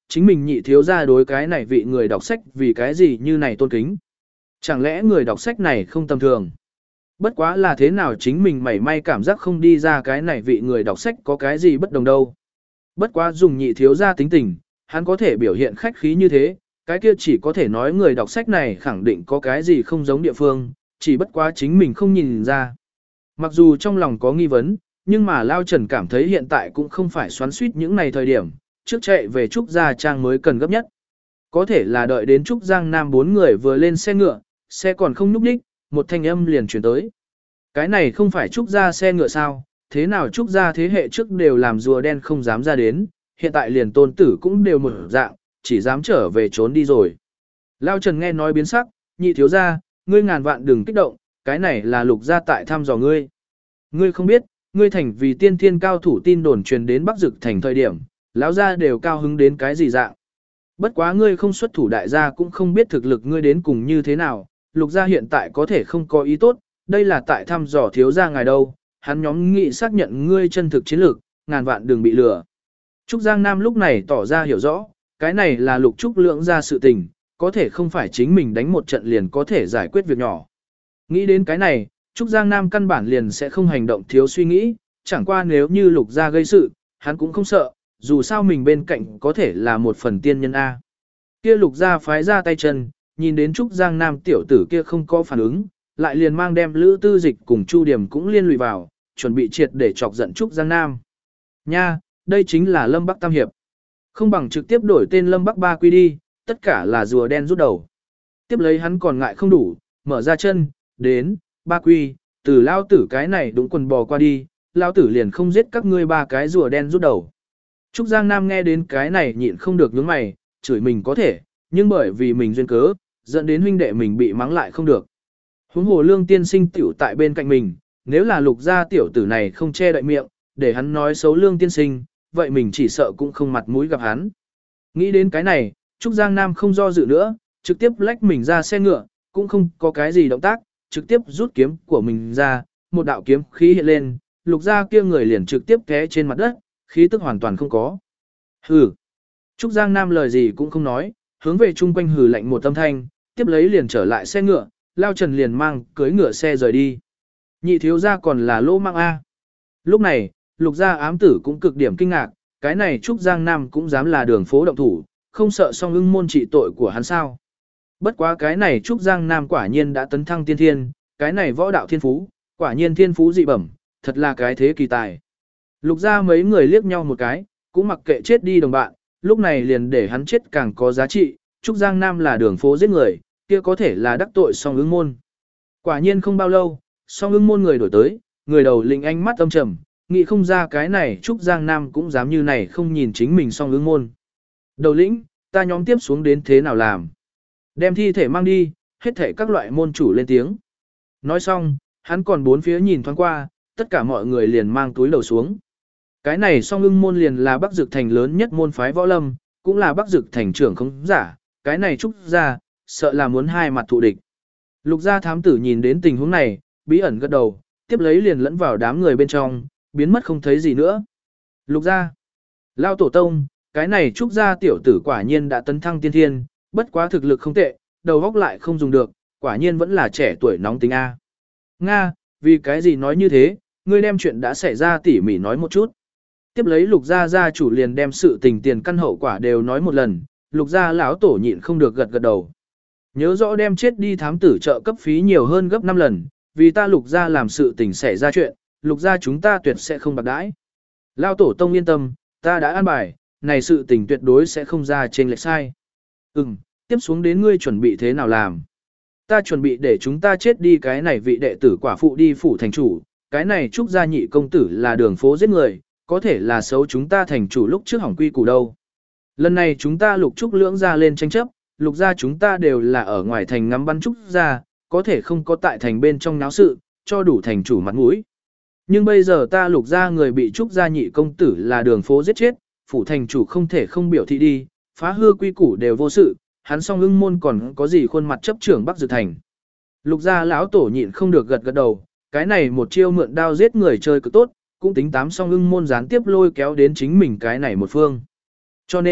chính mình nhị thiếu gia đối cái này vị người đọc sách vì cái gì như này tôn kính. Chẳng lẽ người đọc sách này không tầm thường? Bất quá là thế nào chính mình mảy may cảm giác không đi ra cái này vị người đọc sách có cái gì bất đồng đâu. Bất quá dùng nhị thiếu gia tính tình, hắn có thể biểu hiện khách khí như thế, cái kia chỉ có thể nói người đọc sách này khẳng định có cái gì không giống địa phương, chỉ bất quá chính mình không nhìn ra. Mặc dù trong lòng có nghi vấn, nhưng mà Lao Trần cảm thấy hiện tại cũng không phải xoắn suýt những này thời điểm, trước chạy về Trúc Gia Trang mới cần gấp nhất. Có thể là đợi đến Trúc Giang Nam bốn người vừa lên xe ngựa, xe còn không nhúc đích, một thanh âm liền chuyển tới. Cái này không phải Trúc Gia xe ngựa sao, thế nào Trúc Gia thế hệ trước đều làm rùa đen không dám ra đến, hiện tại liền tôn tử cũng đều một dạng, chỉ dám trở về trốn đi rồi. Lao Trần nghe nói biến sắc, nhị thiếu gia, ngươi ngàn vạn đừng kích động, cái này là Lục gia tại thăm dò ngươi. Ngươi không biết, ngươi thành vì tiên thiên cao thủ tin đồn truyền đến Bắc Dực thành thời điểm, lão gia đều cao hứng đến cái gì dạng. Bất quá ngươi không xuất thủ đại gia cũng không biết thực lực ngươi đến cùng như thế nào, Lục gia hiện tại có thể không có ý tốt, đây là tại thăm dò thiếu gia ngài đâu, hắn nhóm nghị xác nhận ngươi chân thực chiến lược, ngàn vạn đừng bị lừa. Trúc Giang Nam lúc này tỏ ra hiểu rõ, cái này là Lục Trúc Lượng gia sự tình, có thể không phải chính mình đánh một trận liền có thể giải quyết việc nhỏ. Nghĩ đến cái này, Trúc Giang Nam căn bản liền sẽ không hành động thiếu suy nghĩ, chẳng qua nếu như Lục gia gây sự, hắn cũng không sợ, dù sao mình bên cạnh có thể là một phần tiên nhân A. Kia Lục gia phái ra tay chân, nhìn đến Trúc Giang Nam tiểu tử kia không có phản ứng, lại liền mang đem Lữ Tư Dịch cùng Chu Điểm cũng liên lụy vào, chuẩn bị triệt để chọc giận Trúc Giang Nam. Nha, đây chính là Lâm Bắc Tam Hiệp. Không bằng trực tiếp đổi tên Lâm Bắc Ba Quy đi, tất cả là rùa đen rút đầu. Tiếp lấy hắn còn ngại không đủ, mở ra chân, đến, Ba Quy, từ lao tử cái này đúng quần bò qua đi, lao tử liền không giết các ngươi ba cái rùa đen rút đầu. Trúc Giang Nam nghe đến cái này nhịn không được nhướng mày, chửi mình có thể, nhưng bởi vì mình duyên cớ, dẫn đến huynh đệ mình bị mắng lại không được. Huống hồ Lương tiên sinh tiểu tại bên cạnh mình, nếu là Lục gia tiểu tử này không che đậy miệng, để hắn nói xấu Lương tiên sinh, vậy mình chỉ sợ cũng không mặt mũi gặp hắn. Nghĩ đến cái này, Trúc Giang Nam không do dự nữa, trực tiếp lách mình ra xe ngựa, cũng không có cái gì động tác, trực tiếp rút kiếm của mình ra, một đạo kiếm khí hiện lên, Lục gia kia người liền trực tiếp té trên mặt đất, khí tức hoàn toàn không có. Hừ. Trúc Giang Nam lời gì cũng không nói, hướng về chung quanh hừ lạnh một âm thanh, tiếp lấy liền trở lại xe ngựa, Lao Trần liền mang cưới ngựa xe rời đi. Nhị thiếu gia còn là lỗ mang A. Lúc này, Lục gia ám tử cũng cực điểm kinh ngạc, cái này Trúc Giang Nam cũng dám là đường phố động thủ, không sợ song ưng môn trị tội của hắn sao. Bất quá cái này Trúc Giang Nam quả nhiên đã tấn thăng tiên thiên, cái này võ đạo thiên phú, quả nhiên thiên phú dị bẩm, thật là cái thế kỳ tài. Lục gia mấy người liếc nhau một cái, cũng mặc kệ chết đi đồng bạn, lúc này liền để hắn chết càng có giá trị, Trúc Giang Nam là đường phố giết người, kia có thể là đắc tội song ưng môn. Quả nhiên không bao lâu, song ưng môn người đổi tới, người đầu lĩnh ánh mắt âm trầm, nghĩ không ra cái này Trúc Giang Nam cũng dám như này không nhìn chính mình song ưng môn. Đầu lĩnh, ta nhóm tiếp xuống đến thế nào làm? Đem thi thể mang đi, hết thể các loại môn chủ lên tiếng. Nói xong, hắn còn bốn phía nhìn thoáng qua, tất cả mọi người liền mang túi đầu xuống. Cái này song ưng môn liền là Bắc Dực thành lớn nhất môn phái võ lâm, cũng là Bắc Dực thành trưởng không giả, cái này Trúc gia, sợ là muốn hai mặt thù địch. Lục gia thám tử nhìn đến tình huống này, bí ẩn gật đầu, tiếp lấy liền lẫn vào đám người bên trong, biến mất không thấy gì nữa. Lục gia, Lao tổ tông, cái này Trúc gia tiểu tử quả nhiên đã tấn thăng tiên thiên, bất quá thực lực không tệ, đầu óc lại không dùng được, quả nhiên vẫn là trẻ tuổi nóng tính A. Nga, vì cái gì nói như thế, ngươi đem chuyện đã xảy ra tỉ mỉ nói một chút. Tiếp lấy Lục gia gia chủ liền đem sự tình tiền căn hậu quả đều nói một lần, Lục gia lão tổ nhịn không được gật gật đầu. Nhớ rõ đem chết đi thám tử trợ cấp phí nhiều hơn gấp năm lần, vì ta Lục gia làm sự tình xảy ra chuyện, Lục gia chúng ta tuyệt sẽ không bạc đãi. Lão tổ tông yên tâm, ta đã an bài, này sự tình tuyệt đối sẽ không ra trên lệch sai. Ừm, tiếp xuống đến ngươi chuẩn bị thế nào làm? Ta chuẩn bị để chúng ta chết đi cái này vị đệ tử quả phụ đi phủ thành chủ, cái này Trúc gia nhị công tử là đường phố giết người, có thể là xấu chúng ta thành chủ lúc trước hỏng quy củ đâu. Lần này chúng ta Lục Trúc lưỡng gia lên tranh chấp, Lục gia chúng ta đều là ở ngoài thành ngắm bắn Trúc gia, có thể không có tại thành bên trong náo sự, cho đủ thành chủ mặt mũi. Nhưng bây giờ ta Lục gia người bị Trúc gia nhị công tử là đường phố giết chết, phủ thành chủ không thể không biểu thị đi, phá hư quy củ đều vô sự, hắn song ưng môn còn có gì khuôn mặt chấp trưởng Bắc Dực thành. Lục gia lão tổ nhịn không được gật gật đầu, cái này một chiêu mượn đao giết người chơi cực tốt, cũng tính tám song ưng môn gián tiếp lôi kéo đến chính mình cái này một phương. Cho nên,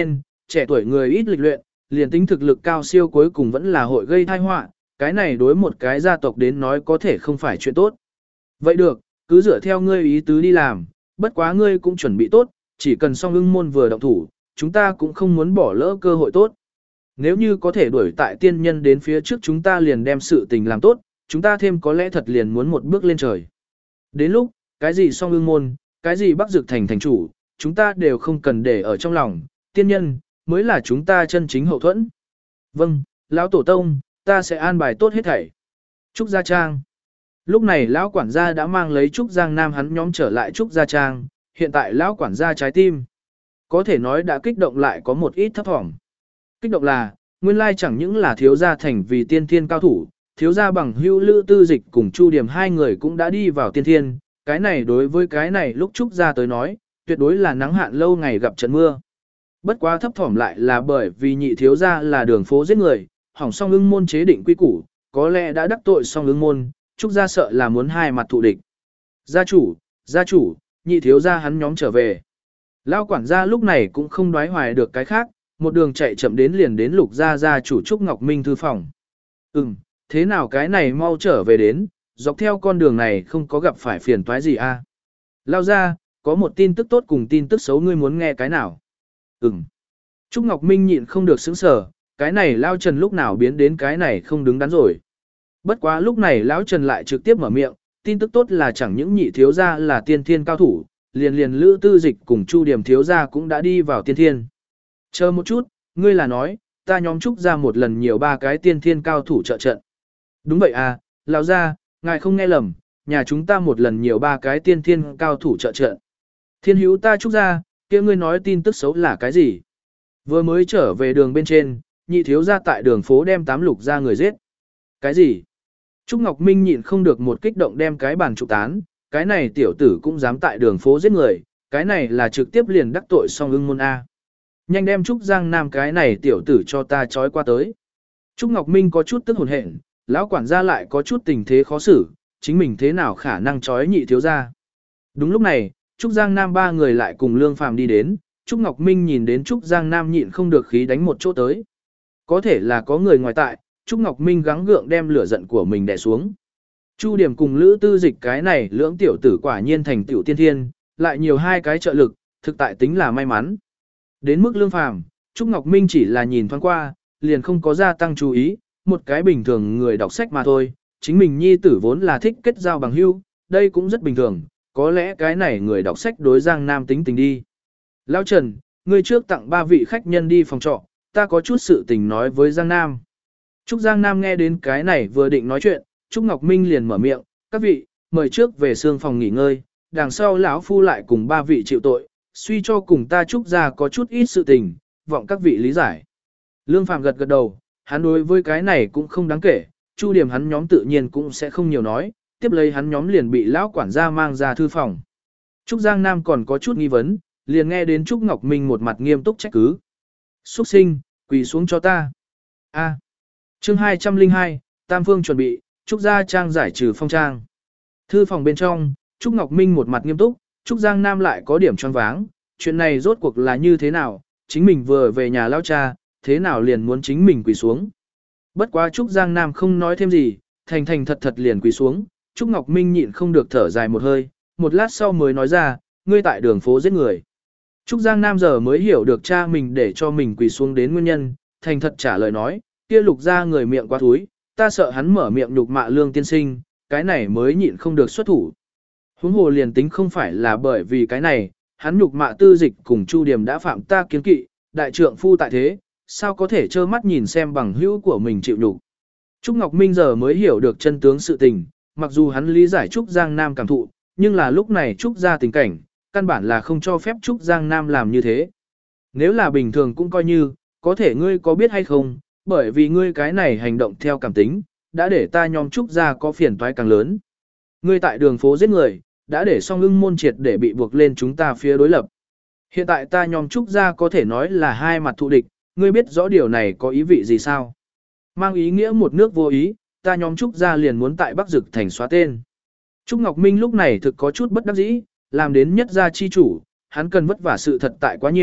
trẻ tuổi người ít lịch luyện, liền tính thực lực cao siêu cuối cùng vẫn là hội gây tai họa, cái này đối một cái gia tộc đến nói có thể không phải chuyện tốt. Vậy được, cứ dựa theo ngươi ý tứ đi làm, bất quá ngươi cũng chuẩn bị tốt, chỉ cần song ưng môn vừa động thủ, chúng ta cũng không muốn bỏ lỡ cơ hội tốt. Nếu như có thể đuổi tại tiên nhân đến phía trước chúng ta liền đem sự tình làm tốt, chúng ta thêm có lẽ thật liền muốn một bước lên trời. Đến lúc, cái gì song ưng môn, cái gì Bắc Dực thành thành chủ, chúng ta đều không cần để ở trong lòng, tiên nhân, mới là chúng ta chân chính hậu thuẫn. Vâng, lão tổ tông, ta sẽ an bài tốt hết thảy. Trúc Gia Trang. Lúc này lão quản gia đã mang lấy Trúc Giang Nam hắn nhóm trở lại Trúc Gia Trang, hiện tại lão quản gia trái tim. Có thể nói đã kích động lại có một ít thấp thỏm. Kích động là, nguyên lai chẳng những là thiếu gia thành vì tiên thiên cao thủ, thiếu gia bằng hữu Lữ Tư Dịch cùng Chu Điểm hai người cũng đã đi vào tiên thiên, cái này đối với cái này lúc Trúc Gia tới nói, tuyệt đối là nắng hạn lâu ngày gặp trận mưa. Bất quá thấp thỏm lại là bởi vì nhị thiếu gia là đường phố giết người, hỏng song ưng môn chế định quy củ, có lẽ đã đắc tội song ưng môn, Trúc Gia sợ là muốn hai mặt thù địch. Gia chủ, gia chủ, nhị thiếu gia hắn nhóm trở về. Lão quản gia lúc này cũng không đoái hoài được cái khác, một đường chạy chậm đến liền đến Lục gia gia chủ Trúc Ngọc Minh thư phòng. Ừm, thế nào cái này mau trở về đến, dọc theo con đường này không có gặp phải phiền toái gì a? À? Lao ra, có một tin tức tốt cùng tin tức xấu ngươi muốn nghe cái nào? Ừm. Trúc Ngọc Minh nhịn không được sững sờ, cái này Lao Trần lúc nào biến đến cái này không đứng đắn rồi. Bất quá lúc này Lão Trần lại trực tiếp mở miệng, tin tức tốt là chẳng những nhị thiếu gia là tiên thiên cao thủ, liền liền Lữ Tư Dịch cùng Chu Điểm thiếu gia cũng đã đi vào tiên thiên. Chờ một chút, ngươi là nói, ta nhóm Trúc ra một lần nhiều ba cái tiên thiên cao thủ trợ trận. Đúng vậy à, Lão gia, ngài không nghe lầm, nhà chúng ta một lần nhiều ba cái tiên thiên cao thủ trợ trận. Thiên hữu ta Trúc ra, kia ngươi nói tin tức xấu là cái gì? Vừa mới trở về đường bên trên, nhị thiếu gia tại đường phố đem tám lục ra người giết. Cái gì? Trúc Ngọc Minh nhịn không được một kích động đem cái bàn trục tán, cái này tiểu tử cũng dám tại đường phố giết người, cái này là trực tiếp liền đắc tội song ưng môn A. Nhanh đem Trúc Giang Nam cái này tiểu tử cho ta trói qua tới. Trúc Ngọc Minh có chút tức hồn hển, lão quản gia lại có chút tình thế khó xử, chính mình thế nào khả năng trói nhị thiếu gia. Đúng lúc này, Trúc Giang Nam ba người lại cùng Lương Phàm đi đến, Trúc Ngọc Minh nhìn đến Trúc Giang Nam nhịn không được khí đánh một chỗ tới. Có thể là có người ngoài tại, Trúc Ngọc Minh gắng gượng đem lửa giận của mình đè xuống. Chu Điểm cùng Lữ Tư Dịch cái này lưỡng tiểu tử quả nhiên thành tiểu tiên thiên, lại nhiều hai cái trợ lực, thực tại tính là may mắn. Đến mức Lương Phàm, Trúc Ngọc Minh chỉ là nhìn thoáng qua, liền không có gia tăng chú ý, một cái bình thường người đọc sách mà thôi, chính mình nhi tử vốn là thích kết giao bằng hữu, đây cũng rất bình thường, có lẽ cái này người đọc sách đối Giang Nam tính tình đi. Lão Trần, ngươi trước tặng ba vị khách nhân đi phòng trọ, ta có chút sự tình nói với Giang Nam. Trúc Giang Nam nghe đến cái này vừa định nói chuyện, Trúc Ngọc Minh liền mở miệng, các vị, mời trước về xương phòng nghỉ ngơi, đằng sau lão phu lại cùng ba vị chịu tội, suy cho cùng ta Trúc gia có chút ít sự tình, vọng các vị lý giải. Lương Phàm gật gật đầu, hắn đối với cái này cũng không đáng kể, Chu Điểm hắn nhóm tự nhiên cũng sẽ không nhiều nói, tiếp lấy hắn nhóm liền bị lão quản gia mang ra thư phòng. Trúc Giang Nam còn có chút nghi vấn, liền nghe đến Trúc Ngọc Minh một mặt nghiêm túc trách cứ. Xuất sinh, quỳ xuống cho ta. A. Chương hai trăm lẻ hai, Tam Phương chuẩn bị, Trúc Gia Trang giải trừ phong trang. Thư phòng bên trong, Trúc Ngọc Minh một mặt nghiêm túc, Trúc Giang Nam lại có điểm choáng váng, chuyện này rốt cuộc là như thế nào, chính mình vừa về nhà lão cha, thế nào liền muốn chính mình quỳ xuống. Bất quá Trúc Giang Nam không nói thêm gì, thành thành thật thật liền quỳ xuống, Trúc Ngọc Minh nhịn không được thở dài một hơi, một lát sau mới nói ra, ngươi tại đường phố giết người. Trúc Giang Nam giờ mới hiểu được cha mình để cho mình quỳ xuống đến nguyên nhân, thành thật trả lời nói, kia Lục gia người miệng quá thúi, ta sợ hắn mở miệng nhục mạ Lương tiên sinh, cái này mới nhịn không được xuất thủ. Huống hồ liền tính không phải là bởi vì cái này, hắn nhục mạ Tư Dịch cùng Chu Điểm đã phạm ta kiến kỵ, đại trượng phu tại thế, sao có thể trơ mắt nhìn xem bằng hữu của mình chịu nhục. Trúc Ngọc Minh giờ mới hiểu được chân tướng sự tình, mặc dù hắn lý giải Trúc Giang Nam cảm thụ, nhưng là lúc này Trúc gia tình cảnh, căn bản là không cho phép Trúc Giang Nam làm như thế. Nếu là bình thường cũng coi như, có thể ngươi có biết hay không, bởi vì ngươi cái này hành động theo cảm tính, đã để ta nhóm Trúc gia có phiền toái càng lớn. Ngươi tại đường phố giết người, đã để song ưng môn triệt để bị buộc lên chúng ta phía đối lập. Hiện tại ta nhóm Trúc gia có thể nói là hai mặt thù địch, ngươi biết rõ điều này có ý vị gì sao? Mang ý nghĩa một nước vô ý, ta nhóm Trúc gia liền muốn tại Bắc Dực thành xóa tên. Trúc Ngọc Minh lúc này thực có chút bất đắc dĩ, làm đến nhất gia chi chủ, hắn cần vất vả sự thật tại quá nhiều,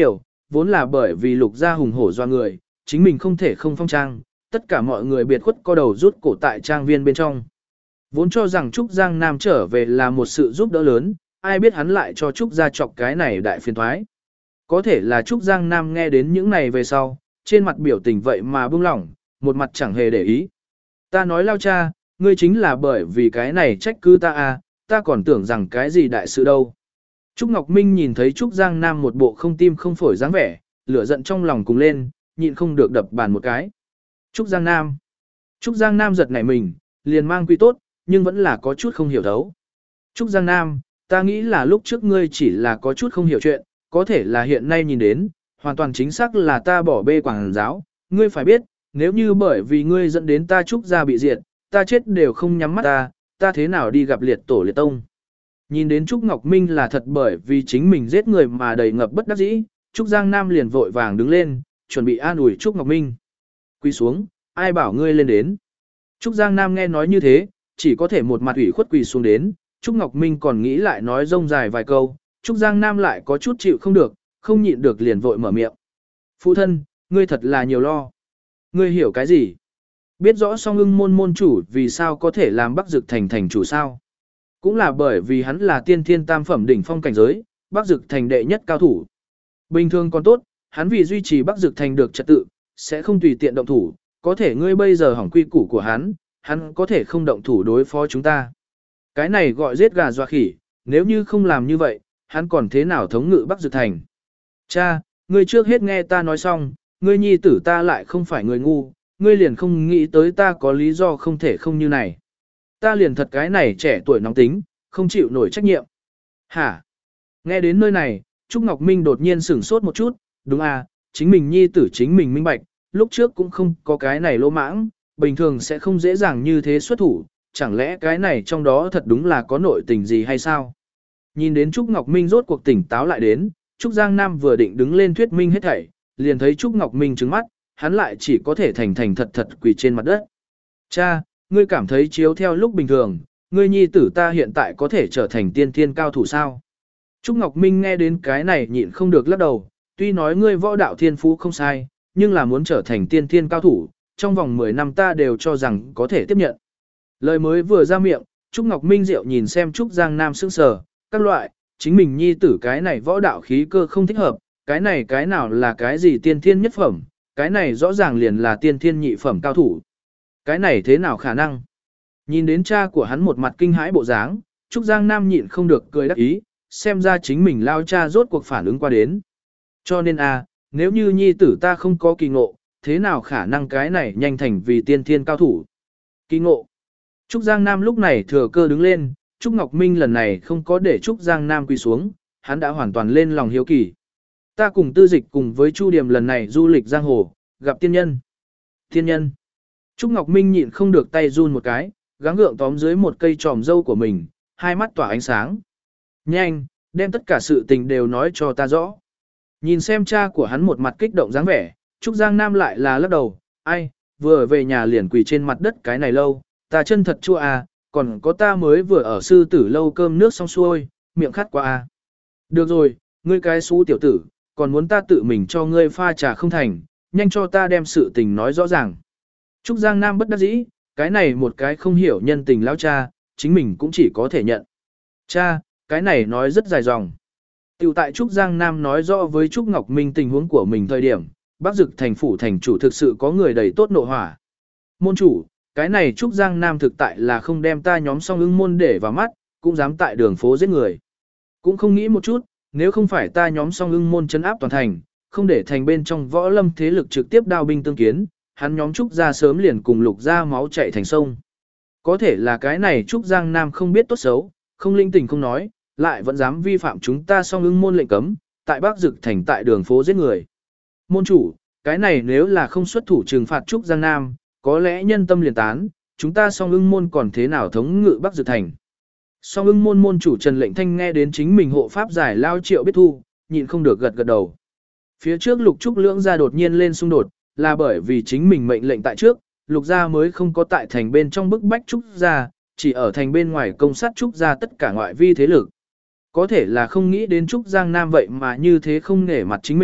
vốn là bởi vì Lục gia hùng hổ doa người, chính mình không thể không phong trang, tất cả mọi người biệt khuất co đầu rút cổ tại trang viên bên trong. Vốn cho rằng Trúc Giang Nam trở về là một sự giúp đỡ lớn, ai biết hắn lại cho Trúc gia chọc cái này đại phiền thoái. Có thể là Trúc Giang Nam nghe đến những này về sau, trên mặt biểu tình vậy mà buông lỏng, một mặt chẳng hề để ý. Ta nói lao cha, ngươi chính là bởi vì cái này trách cứ ta à, ta còn tưởng rằng cái gì đại sự đâu. Trúc Ngọc Minh nhìn thấy Trúc Giang Nam một bộ không tim không phổi dáng vẻ, lửa giận trong lòng cùng lên, nhịn không được đập bàn một cái. Trúc Giang Nam. Trúc Giang Nam giật nảy mình, liền mang quy tốt, nhưng vẫn là có chút không hiểu thấu. Trúc Giang Nam, ta nghĩ là lúc trước ngươi chỉ là có chút không hiểu chuyện, có thể là hiện nay nhìn đến, hoàn toàn chính xác là ta bỏ bê quảng giáo, ngươi phải biết, nếu như bởi vì ngươi dẫn đến ta Trúc gia bị diệt, ta chết đều không nhắm mắt ta, ta thế nào đi gặp liệt tổ liệt tông. Nhìn đến Trúc Ngọc Minh là thật bởi vì chính mình giết người mà đầy ngập bất đắc dĩ, Trúc Giang Nam liền vội vàng đứng lên, chuẩn bị an ủi Trúc Ngọc Minh. Quy xuống, ai bảo ngươi lên đến. Trúc Giang Nam nghe nói như thế, chỉ có thể một mặt ủy khuất quỳ xuống đến, Trúc Ngọc Minh còn nghĩ lại nói rông dài vài câu, Trúc Giang Nam lại có chút chịu không được, không nhịn được liền vội mở miệng. Phụ thân, ngươi thật là nhiều lo. Ngươi hiểu cái gì? Biết rõ song ưng môn môn chủ vì sao có thể làm Bắc Dực Thành thành chủ sao? Cũng là bởi vì hắn là tiên thiên tam phẩm đỉnh phong cảnh giới, Bắc Dực Thành đệ nhất cao thủ. Bình thường còn tốt, hắn vì duy trì Bắc Dực Thành được trật tự, sẽ không tùy tiện động thủ, có thể ngươi bây giờ hỏng quy củ của hắn, hắn có thể không động thủ đối phó chúng ta. Cái này gọi giết gà dọa khỉ, nếu như không làm như vậy, hắn còn thế nào thống ngự Bắc Dực Thành? Cha, ngươi trước hết nghe ta nói xong, ngươi nhi tử ta lại không phải người ngu, ngươi liền không nghĩ tới ta có lý do không thể không như này. Ta liền thật cái này trẻ tuổi nóng tính, không chịu nổi trách nhiệm. Hả? Nghe đến nơi này, Trúc Ngọc Minh đột nhiên sửng sốt một chút, đúng à, chính mình nhi tử chính mình minh bạch, lúc trước cũng không có cái này lỗ mãng, bình thường sẽ không dễ dàng như thế xuất thủ, chẳng lẽ cái này trong đó thật đúng là có nội tình gì hay sao? Nhìn đến Trúc Ngọc Minh rốt cuộc tỉnh táo lại đến, Trúc Giang Nam vừa định đứng lên thuyết minh hết thảy, liền thấy Trúc Ngọc Minh trừng mắt, hắn lại chỉ có thể thành thành thật thật quỳ trên mặt đất. Cha, ngươi cảm thấy chiếu theo lúc bình thường, ngươi nhi tử ta hiện tại có thể trở thành tiên thiên cao thủ sao? Trúc Ngọc Minh nghe đến cái này nhịn không được lắc đầu, tuy nói ngươi võ đạo thiên phú không sai, nhưng là muốn trở thành tiên thiên cao thủ, trong vòng mười năm ta đều cho rằng có thể tiếp nhận. Lời mới vừa ra miệng, Trúc Ngọc Minh Diệu nhìn xem Trúc Giang Nam sững sờ, các loại, chính mình nhi tử cái này võ đạo khí cơ không thích hợp, cái này cái nào là cái gì tiên thiên nhất phẩm, cái này rõ ràng liền là tiên thiên nhị phẩm cao thủ. Cái này thế nào khả năng? Nhìn đến cha của hắn một mặt kinh hãi bộ dáng, Trúc Giang Nam nhịn không được cười đắc ý, xem ra chính mình lao cha rốt cuộc phản ứng qua đến. Cho nên a, nếu như nhi tử ta không có kỳ ngộ, thế nào khả năng cái này nhanh thành vì tiên thiên cao thủ? Kỳ ngộ. Trúc Giang Nam lúc này thừa cơ đứng lên, Trúc Ngọc Minh lần này không có để Trúc Giang Nam quỳ xuống, hắn đã hoàn toàn lên lòng hiếu kỳ. Ta cùng Tư Dịch cùng với Chu Điểm lần này du lịch giang hồ, gặp tiên nhân. Tiên nhân. Trúc Ngọc Minh nhịn không được tay run một cái, gắng gượng tóm dưới một cây tròm dâu của mình, hai mắt tỏa ánh sáng. Nhanh, đem tất cả sự tình đều nói cho ta rõ. Nhìn xem cha của hắn một mặt kích động dáng vẻ, Trúc Giang Nam lại là lắc đầu, ai, vừa về nhà liền quỳ trên mặt đất cái này lâu, ta chân thật chua à, còn có ta mới vừa ở sư tử lâu cơm nước xong xuôi, miệng khát quá à. Được rồi, ngươi cái xú tiểu tử, còn muốn ta tự mình cho ngươi pha trà không thành, nhanh cho ta đem sự tình nói rõ ràng. Trúc Giang Nam bất đắc dĩ, cái này một cái không hiểu nhân tình lão cha, chính mình cũng chỉ có thể nhận. Cha, cái này nói rất dài dòng. Tiểu tại Trúc Giang Nam nói rõ với Trúc Ngọc Minh tình huống của mình thời điểm, Bắc Dực thành phủ thành chủ thực sự có người đầy tốt nộ hỏa. Môn chủ, cái này Trúc Giang Nam thực tại là không đem ta nhóm song ưng môn để vào mắt, cũng dám tại đường phố giết người. Cũng không nghĩ một chút, nếu không phải ta nhóm song ưng môn trấn áp toàn thành, không để thành bên trong võ lâm thế lực trực tiếp đao binh tương kiến, hắn nhóm Trúc gia sớm liền cùng Lục gia máu chạy thành sông. Có thể là cái này Trúc Giang Nam không biết tốt xấu, không linh tình không nói, lại vẫn dám vi phạm chúng ta song ưng môn lệnh cấm, tại Bắc Dực thành tại đường phố giết người. Môn chủ, cái này nếu là không xuất thủ trừng phạt Trúc Giang Nam, có lẽ nhân tâm liền tán, chúng ta song ưng môn còn thế nào thống ngự Bắc Dực thành. Song ưng môn môn chủ Trần Lệnh Thanh nghe đến chính mình hộ pháp giải lao Triệu Biết Thu, nhịn không được gật gật đầu. Phía trước Lục Trúc lưỡng gia đột nhiên lên xung đột, là bởi vì chính mình mệnh lệnh tại trước, Lục gia mới không có tại thành bên trong bức bách Trúc gia, chỉ ở thành bên ngoài công sát Trúc gia tất cả ngoại vi thế lực. Có thể là không nghĩ đến Trúc Giang Nam vậy mà như thế không nể mặt chính mình,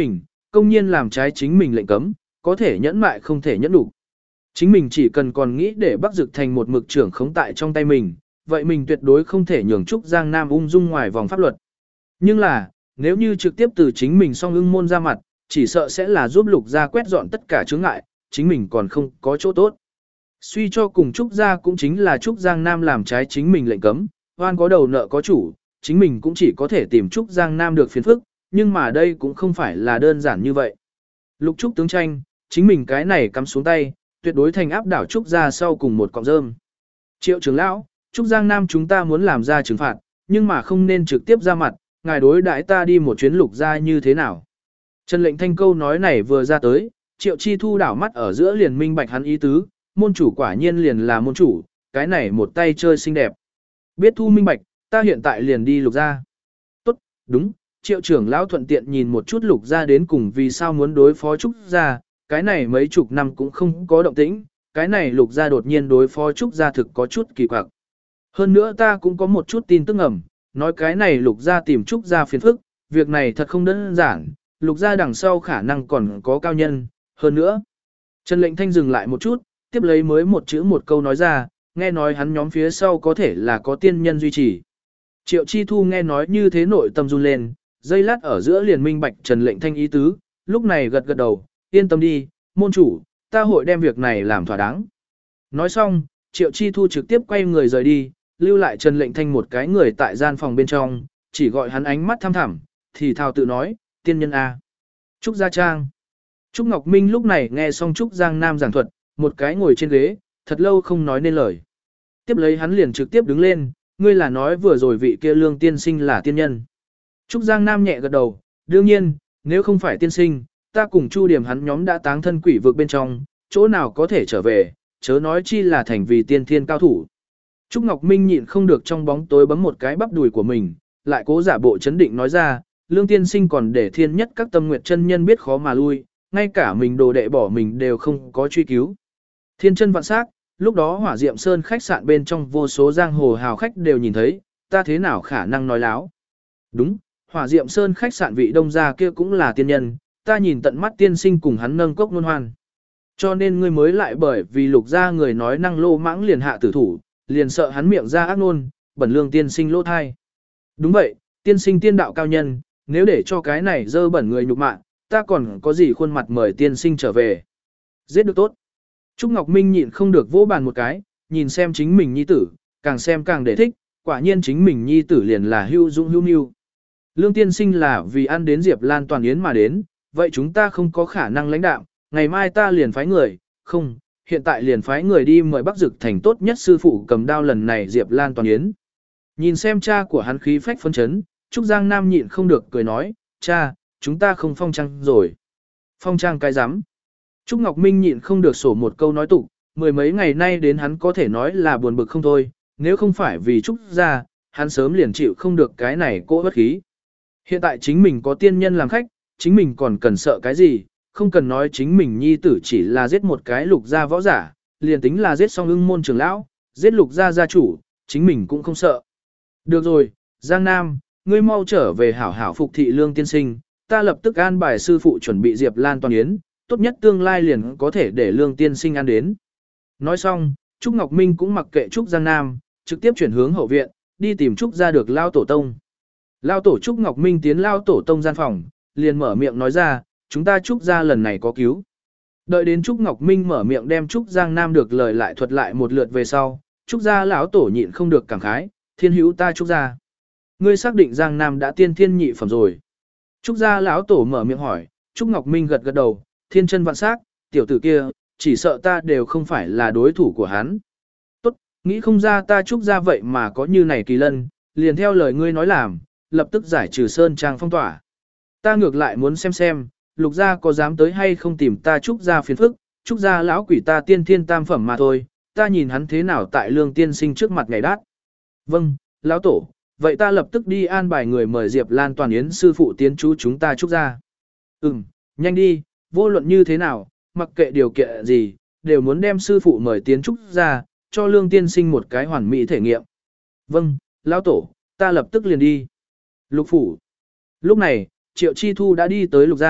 công nhiên làm trái chính mình lệnh cấm, có thể nhẫn mại không thể nhẫn đủ. Chính mình chỉ cần còn nghĩ để Bắc Dực thành một mực trưởng khống tại trong tay mình, vậy mình tuyệt đối không thể nhường Trúc Giang Nam ung dung ngoài vòng pháp luật. Nhưng là, nếu như trực tiếp từ chính mình song ưng môn ra mặt, chỉ sợ sẽ là giúp Lục gia quét dọn tất cả chướng ngại, chính mình còn không có chỗ tốt. Suy cho cùng Trúc gia cũng chính là Trúc Giang Nam làm trái chính mình lệnh cấm, oan có đầu nợ có chủ, chính mình cũng chỉ có thể tìm Trúc Giang Nam được phiền phức, nhưng mà đây cũng không phải là đơn giản như vậy. Lục Trúc tướng tranh, chính mình cái này cắm xuống tay, tuyệt đối thành áp đảo Trúc gia sau cùng một cọng rơm. Triệu trưởng lão, Trúc Giang Nam chúng ta muốn làm ra trừng phạt, nhưng mà không nên trực tiếp ra mặt, ngài đối đãi ta đi một chuyến Lục gia như thế nào. Trần Lệnh Thanh câu nói này vừa ra tới, Triệu Chi Thu đảo mắt ở giữa liền minh bạch hắn ý tứ, môn chủ quả nhiên liền là môn chủ, cái này một tay chơi xinh đẹp. Biết thu minh bạch, ta hiện tại liền đi Lục gia. Tốt, đúng, Triệu trưởng lão thuận tiện nhìn một chút Lục gia đến cùng vì sao muốn đối phó Trúc gia, cái này mấy chục năm cũng không có động tĩnh, cái này Lục gia đột nhiên đối phó Trúc gia thực có chút kỳ quặc. Hơn nữa ta cũng có một chút tin tức ẩm, nói cái này Lục gia tìm Trúc gia phiền phức, việc này thật không đơn giản, Lục gia đằng sau khả năng còn có cao nhân, hơn nữa. Trần Lệnh Thanh dừng lại một chút, tiếp lấy mới một chữ một câu nói ra, nghe nói hắn nhóm phía sau có thể là có tiên nhân duy trì. Triệu Chi Thu nghe nói như thế nội tâm run lên, dây lát ở giữa liền minh bạch Trần Lệnh Thanh ý tứ, lúc này gật gật đầu, yên tâm đi, môn chủ, ta hội đem việc này làm thỏa đáng. Nói xong, Triệu Chi Thu trực tiếp quay người rời đi, lưu lại Trần Lệnh Thanh một cái người tại gian phòng bên trong, chỉ gọi hắn ánh mắt thăm thẳm, thì thào tự nói, tiên nhân A. Trúc Gia Trang. Trúc Ngọc Minh lúc này nghe xong Trúc Giang Nam giảng thuật, một cái ngồi trên ghế, thật lâu không nói nên lời. Tiếp lấy hắn liền trực tiếp đứng lên, ngươi là nói vừa rồi vị kia lương tiên sinh là tiên nhân. Trúc Giang Nam nhẹ gật đầu, đương nhiên, nếu không phải tiên sinh, ta cùng Chu Điểm hắn nhóm đã táng thân quỷ vực bên trong, chỗ nào có thể trở về, chớ nói chi là thành vì tiên thiên cao thủ. Trúc Ngọc Minh nhịn không được trong bóng tối bấm một cái bắp đùi của mình, lại cố giả bộ chấn định nói ra, lương tiên sinh còn để thiên nhất các tâm nguyệt chân nhân biết khó mà lui, ngay cả mình đồ đệ bỏ mình đều không có truy cứu. Thiên chân vạn sắc, lúc đó Hỏa Diệm Sơn khách sạn bên trong vô số giang hồ hào khách đều nhìn thấy, ta thế nào khả năng nói láo. Đúng, Hỏa Diệm Sơn khách sạn vị đông gia kia cũng là tiên nhân, ta nhìn tận mắt tiên sinh cùng hắn nâng cốc luân hoan. Cho nên ngươi mới lại bởi vì Lục gia người nói năng lô mãng liền hạ tử thủ, liền sợ hắn miệng ra ác ngôn, bẩn lương tiên sinh lỗ thai. Đúng vậy, tiên sinh tiên đạo cao nhân, nếu để cho cái này dơ bẩn người nhục mạ, ta còn có gì khuôn mặt mời tiên sinh trở về. Giết được tốt. Trúc Ngọc Minh nhịn không được vỗ bàn một cái, nhìn xem chính mình nhi tử, càng xem càng để thích, quả nhiên chính mình nhi tử liền là hưu dũng hưu nưu. Lương tiên sinh là vì ăn đến Diệp Lan Toàn Yến mà đến, vậy chúng ta không có khả năng lãnh đạo, ngày mai ta liền phái người, không, hiện tại liền phái người đi mời Bắc Dực thành tốt nhất sư phụ cầm đao lần này Diệp Lan Toàn Yến. Nhìn xem cha của hắn khí phách phấn chấn, Trúc Giang Nam nhịn không được cười nói, cha, chúng ta không phong trang rồi. Phong trang cái rắm Trúc Ngọc Minh nhịn không được sổ một câu nói tục, mười mấy ngày nay đến hắn có thể nói là buồn bực không thôi, nếu không phải vì Trúc gia, hắn sớm liền chịu không được cái này cỗ bất khí. Hiện tại chính mình có tiên nhân làm khách, chính mình còn cần sợ cái gì, không cần nói chính mình nhi tử chỉ là giết một cái Lục gia võ giả, liền tính là giết xong ưng môn trưởng lão, giết Lục gia gia chủ, chính mình cũng không sợ. Được rồi, Giang Nam, ngươi mau trở về hảo hảo phục thị lương tiên sinh, ta lập tức an bài sư phụ chuẩn bị Diệp Lan Toàn Yến, tốt nhất tương lai liền có thể để lương tiên sinh ăn đến. Nói xong, Trúc Ngọc Minh cũng mặc kệ Trúc Giang Nam, trực tiếp chuyển hướng hậu viện, đi tìm Trúc ra được Lao Tổ Tông. Lao Tổ Trúc Ngọc Minh tiến Lao Tổ Tông gian phòng, liền mở miệng nói ra, chúng ta Trúc ra lần này có cứu. Đợi đến Trúc Ngọc Minh mở miệng đem Trúc Giang Nam được lời lại thuật lại một lượt về sau, Trúc gia lão tổ nhịn không được cảm khái, thiên hữu ta Trúc gia. Ngươi xác định Giang Nam đã tiên thiên nhị phẩm rồi. Trúc gia lão tổ mở miệng hỏi, Trúc Ngọc Minh gật gật đầu, thiên chân vạn sắc, tiểu tử kia, chỉ sợ ta đều không phải là đối thủ của hắn. Tốt, nghĩ không ra ta Trúc gia vậy mà có như này kỳ lân, liền theo lời ngươi nói làm, lập tức giải trừ sơn trang phong tỏa. Ta ngược lại muốn xem xem, Lục gia có dám tới hay không tìm ta Trúc gia phiền phức, Trúc gia lão quỷ ta tiên thiên tam phẩm mà thôi, ta nhìn hắn thế nào tại lương tiên sinh trước mặt ngày đát. Vâng, lão tổ, vậy ta lập tức đi an bài người mời Diệp Lan Toàn Yến sư phụ tiến chú chúng ta Trúc gia. Ừm, nhanh đi, vô luận như thế nào, mặc kệ điều kiện gì, đều muốn đem sư phụ mời tiến Trúc gia, cho lương tiên sinh một cái hoàn mỹ thể nghiệm. Vâng, lão tổ, ta lập tức liền đi. Lục phủ. Lúc này, Triệu Chi Thu đã đi tới Lục gia,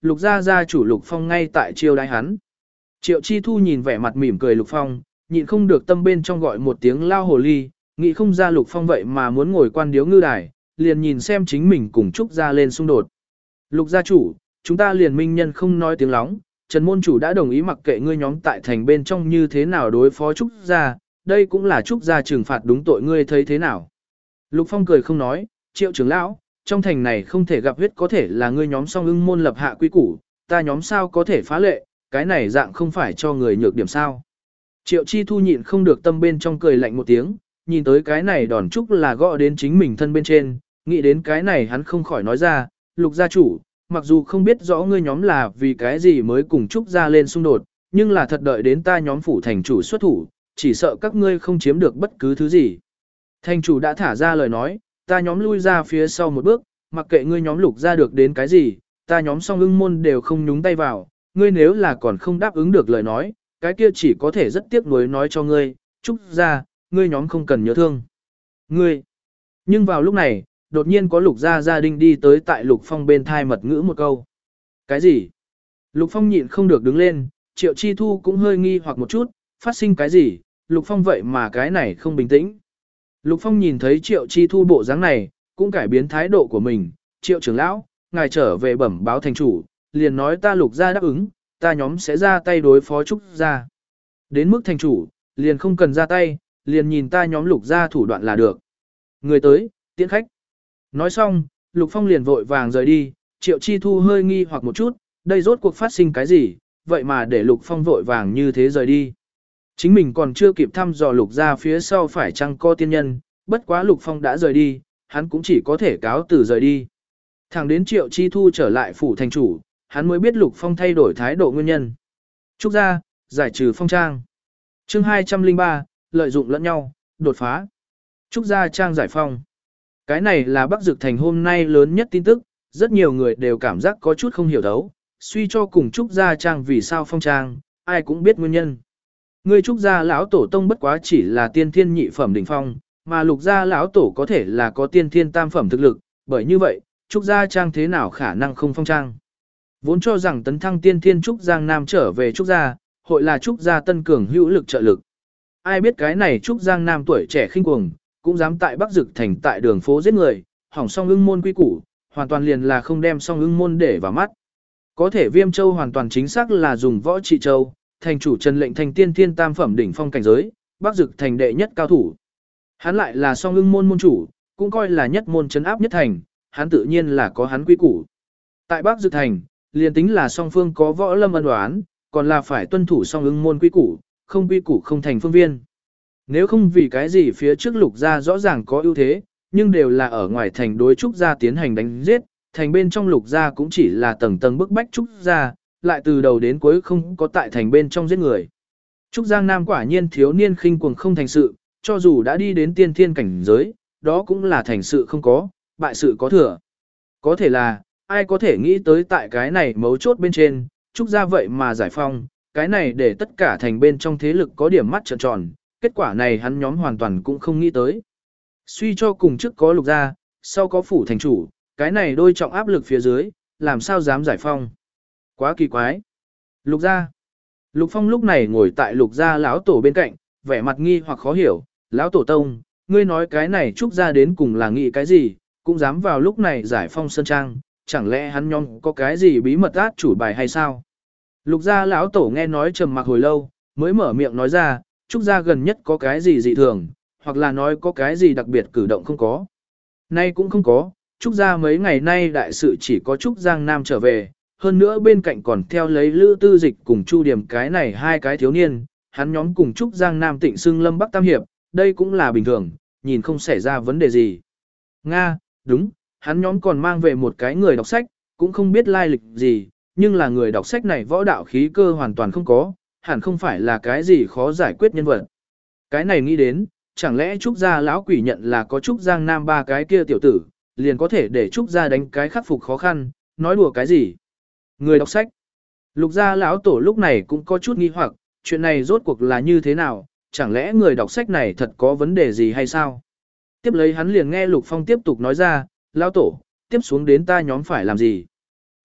Lục gia gia chủ Lục Phong ngay tại chiêu đãi hắn. Triệu Chi Thu nhìn vẻ mặt mỉm cười Lục Phong, nhịn không được tâm bên trong gọi một tiếng lao hồ ly, nghĩ không ra Lục Phong vậy mà muốn ngồi quan điếu ngư đài, liền nhìn xem chính mình cùng Trúc gia lên xung đột. Lục gia chủ, chúng ta liền minh nhân không nói tiếng lóng, Trần môn chủ đã đồng ý mặc kệ ngươi nhóm tại thành bên trong như thế nào đối phó Trúc gia, đây cũng là Trúc gia trừng phạt đúng tội, ngươi thấy thế nào? Lục Phong cười không nói, Triệu trưởng lão, trong thành này không thể gặp huyết, có thể là ngươi nhóm song ưng môn lập hạ quy củ, ta nhóm sao có thể phá lệ, cái này dạng không phải cho người nhược điểm sao? Triệu Chi Thu nhịn không được tâm bên trong cười lạnh một tiếng, nhìn tới cái này đòn Trúc là gõ đến chính mình thân bên trên, nghĩ đến cái này hắn không khỏi nói ra, Lục gia chủ, mặc dù không biết rõ ngươi nhóm là vì cái gì mới cùng Trúc gia lên xung đột, nhưng là thật đợi đến ta nhóm phủ thành chủ xuất thủ, chỉ sợ các ngươi không chiếm được bất cứ thứ gì. Thành chủ đã thả ra lời nói, ta nhóm lui ra phía sau một bước, mặc kệ ngươi nhóm Lục gia được đến cái gì, ta nhóm song ưng môn đều không nhúng tay vào, ngươi nếu là còn không đáp ứng được lời nói, cái kia chỉ có thể rất tiếc nuối nói cho ngươi, Trúc gia, ngươi nhóm không cần nhớ thương. Ngươi. Nhưng vào lúc này, đột nhiên có Lục gia gia đình đi tới tại Lục Phong bên thai mật ngữ một câu. Cái gì? Lục Phong nhịn không được đứng lên, Triệu Chi Thu cũng hơi nghi hoặc một chút, phát sinh cái gì, Lục Phong vậy mà cái này không bình tĩnh. Lục Phong nhìn thấy Triệu Chi Thu bộ dáng này, cũng cải biến thái độ của mình, Triệu trưởng lão, ngài trở về bẩm báo thành chủ, liền nói ta Lục gia đáp ứng, ta nhóm sẽ ra tay đối phó Trúc gia. Đến mức thành chủ, liền không cần ra tay, liền nhìn ta nhóm Lục gia thủ đoạn là được. Người tới, tiễn khách. Nói xong, Lục Phong liền vội vàng rời đi, Triệu Chi Thu hơi nghi hoặc một chút, đây rốt cuộc phát sinh cái gì, vậy mà để Lục Phong vội vàng như thế rời đi. Chính mình còn chưa kịp thăm dò Lục gia phía sau phải chăng có tiên nhân, bất quá Lục Phong đã rời đi, hắn cũng chỉ có thể cáo từ rời đi. Thẳng đến Triệu Chi Thu trở lại phủ thành chủ, hắn mới biết Lục Phong thay đổi thái độ nguyên nhân. Trúc gia, giải trừ phong trang. Chương hai trăm lẻ ba, lợi dụng lẫn nhau, đột phá. Trúc gia trang giải phong. Cái này là Bắc Dực Thành hôm nay lớn nhất tin tức, rất nhiều người đều cảm giác có chút không hiểu thấu, suy cho cùng Trúc gia trang vì sao phong trang, ai cũng biết nguyên nhân. Người Trúc gia lão tổ tông bất quá chỉ là tiên thiên nhị phẩm đỉnh phong, mà Lục gia lão tổ có thể là có tiên thiên tam phẩm thực lực, bởi như vậy, Trúc gia trang thế nào khả năng không phong trang. Vốn cho rằng tấn thăng tiên thiên Trúc Giang Nam trở về Trúc gia, hội là Trúc gia tân cường hữu lực trợ lực. Ai biết cái này Trúc Giang Nam tuổi trẻ khinh cuồng, cũng dám tại Bắc Dực Thành tại đường phố giết người, hỏng song ưng môn quy củ, hoàn toàn liền là không đem song ưng môn để vào mắt. Có thể Viêm Châu hoàn toàn chính xác là dùng võ trị châu, thành chủ Trần lệnh thành tiên thiên tam phẩm đỉnh phong cảnh giới, Bắc Dực Thành đệ nhất cao thủ. Hắn lại là song ưng môn môn chủ, cũng coi là nhất môn trấn áp nhất thành, hắn tự nhiên là có hắn quy củ. Tại Bắc Dực Thành, liền tính là song phương có võ lâm ân oán, còn là phải tuân thủ song ưng môn quy củ, không quy củ không thành phương viên. Nếu không vì cái gì phía trước Lục gia rõ ràng có ưu thế, nhưng đều là ở ngoài thành đối Trúc gia tiến hành đánh giết, thành bên trong Lục gia cũng chỉ là tầng tầng bức bách Trúc gia, lại từ đầu đến cuối không có tại thành bên trong giết người. Trúc Giang Nam quả nhiên thiếu niên khinh cuồng không thành sự, cho dù đã đi đến tiên thiên cảnh giới, đó cũng là thành sự không có, bại sự có thừa. Có thể là, ai có thể nghĩ tới tại cái này mấu chốt bên trên, Trúc gia vậy mà giải phong, cái này để tất cả thành bên trong thế lực có điểm mắt trợn tròn, kết quả này hắn nhóm hoàn toàn cũng không nghĩ tới. Suy cho cùng trước có Lục gia, sau có phủ thành chủ, cái này đôi trọng áp lực phía dưới, làm sao dám giải phong. Quá kỳ quái. Lục gia. Lục Phong lúc này ngồi tại Lục gia lão tổ bên cạnh, vẻ mặt nghi hoặc khó hiểu, lão tổ tông, ngươi nói cái này Trúc gia đến cùng là nghĩ cái gì, cũng dám vào lúc này giải phong sơn trang, chẳng lẽ hắn nhóm có cái gì bí mật át chủ bài hay sao? Lục gia lão tổ nghe nói trầm mặc hồi lâu, mới mở miệng nói ra, Trúc gia gần nhất có cái gì dị thường, hoặc là nói có cái gì đặc biệt cử động không có. Nay cũng không có, Trúc gia mấy ngày nay đại sự chỉ có Trúc Giang Nam trở về, hơn nữa bên cạnh còn theo lấy Lữ Tư Dịch cùng Chu Điểm cái này hai cái thiếu niên, hắn nhóm cùng Trúc Giang Nam Tịnh Xưng Lâm Bắc Tam Hiệp, đây cũng là bình thường, nhìn không xảy ra vấn đề gì. Nga, đúng, hắn nhóm còn mang về một cái người đọc sách, cũng không biết lai lịch gì, nhưng là người đọc sách này võ đạo khí cơ hoàn toàn không có, hẳn không phải là cái gì khó giải quyết nhân vật. Cái này nghĩ đến, chẳng lẽ Trúc gia lão quỷ nhận là có Trúc Giang Nam ba cái kia tiểu tử, liền có thể để Trúc gia đánh cái khắc phục khó khăn, nói đùa cái gì? Người đọc sách. Lục gia lão tổ lúc này cũng có chút nghi hoặc, chuyện này rốt cuộc là như thế nào, chẳng lẽ người đọc sách này thật có vấn đề gì hay sao? Tiếp lấy hắn liền nghe Lục Phong tiếp tục nói ra, lão tổ, tiếp xuống đến ta nhóm phải làm gì?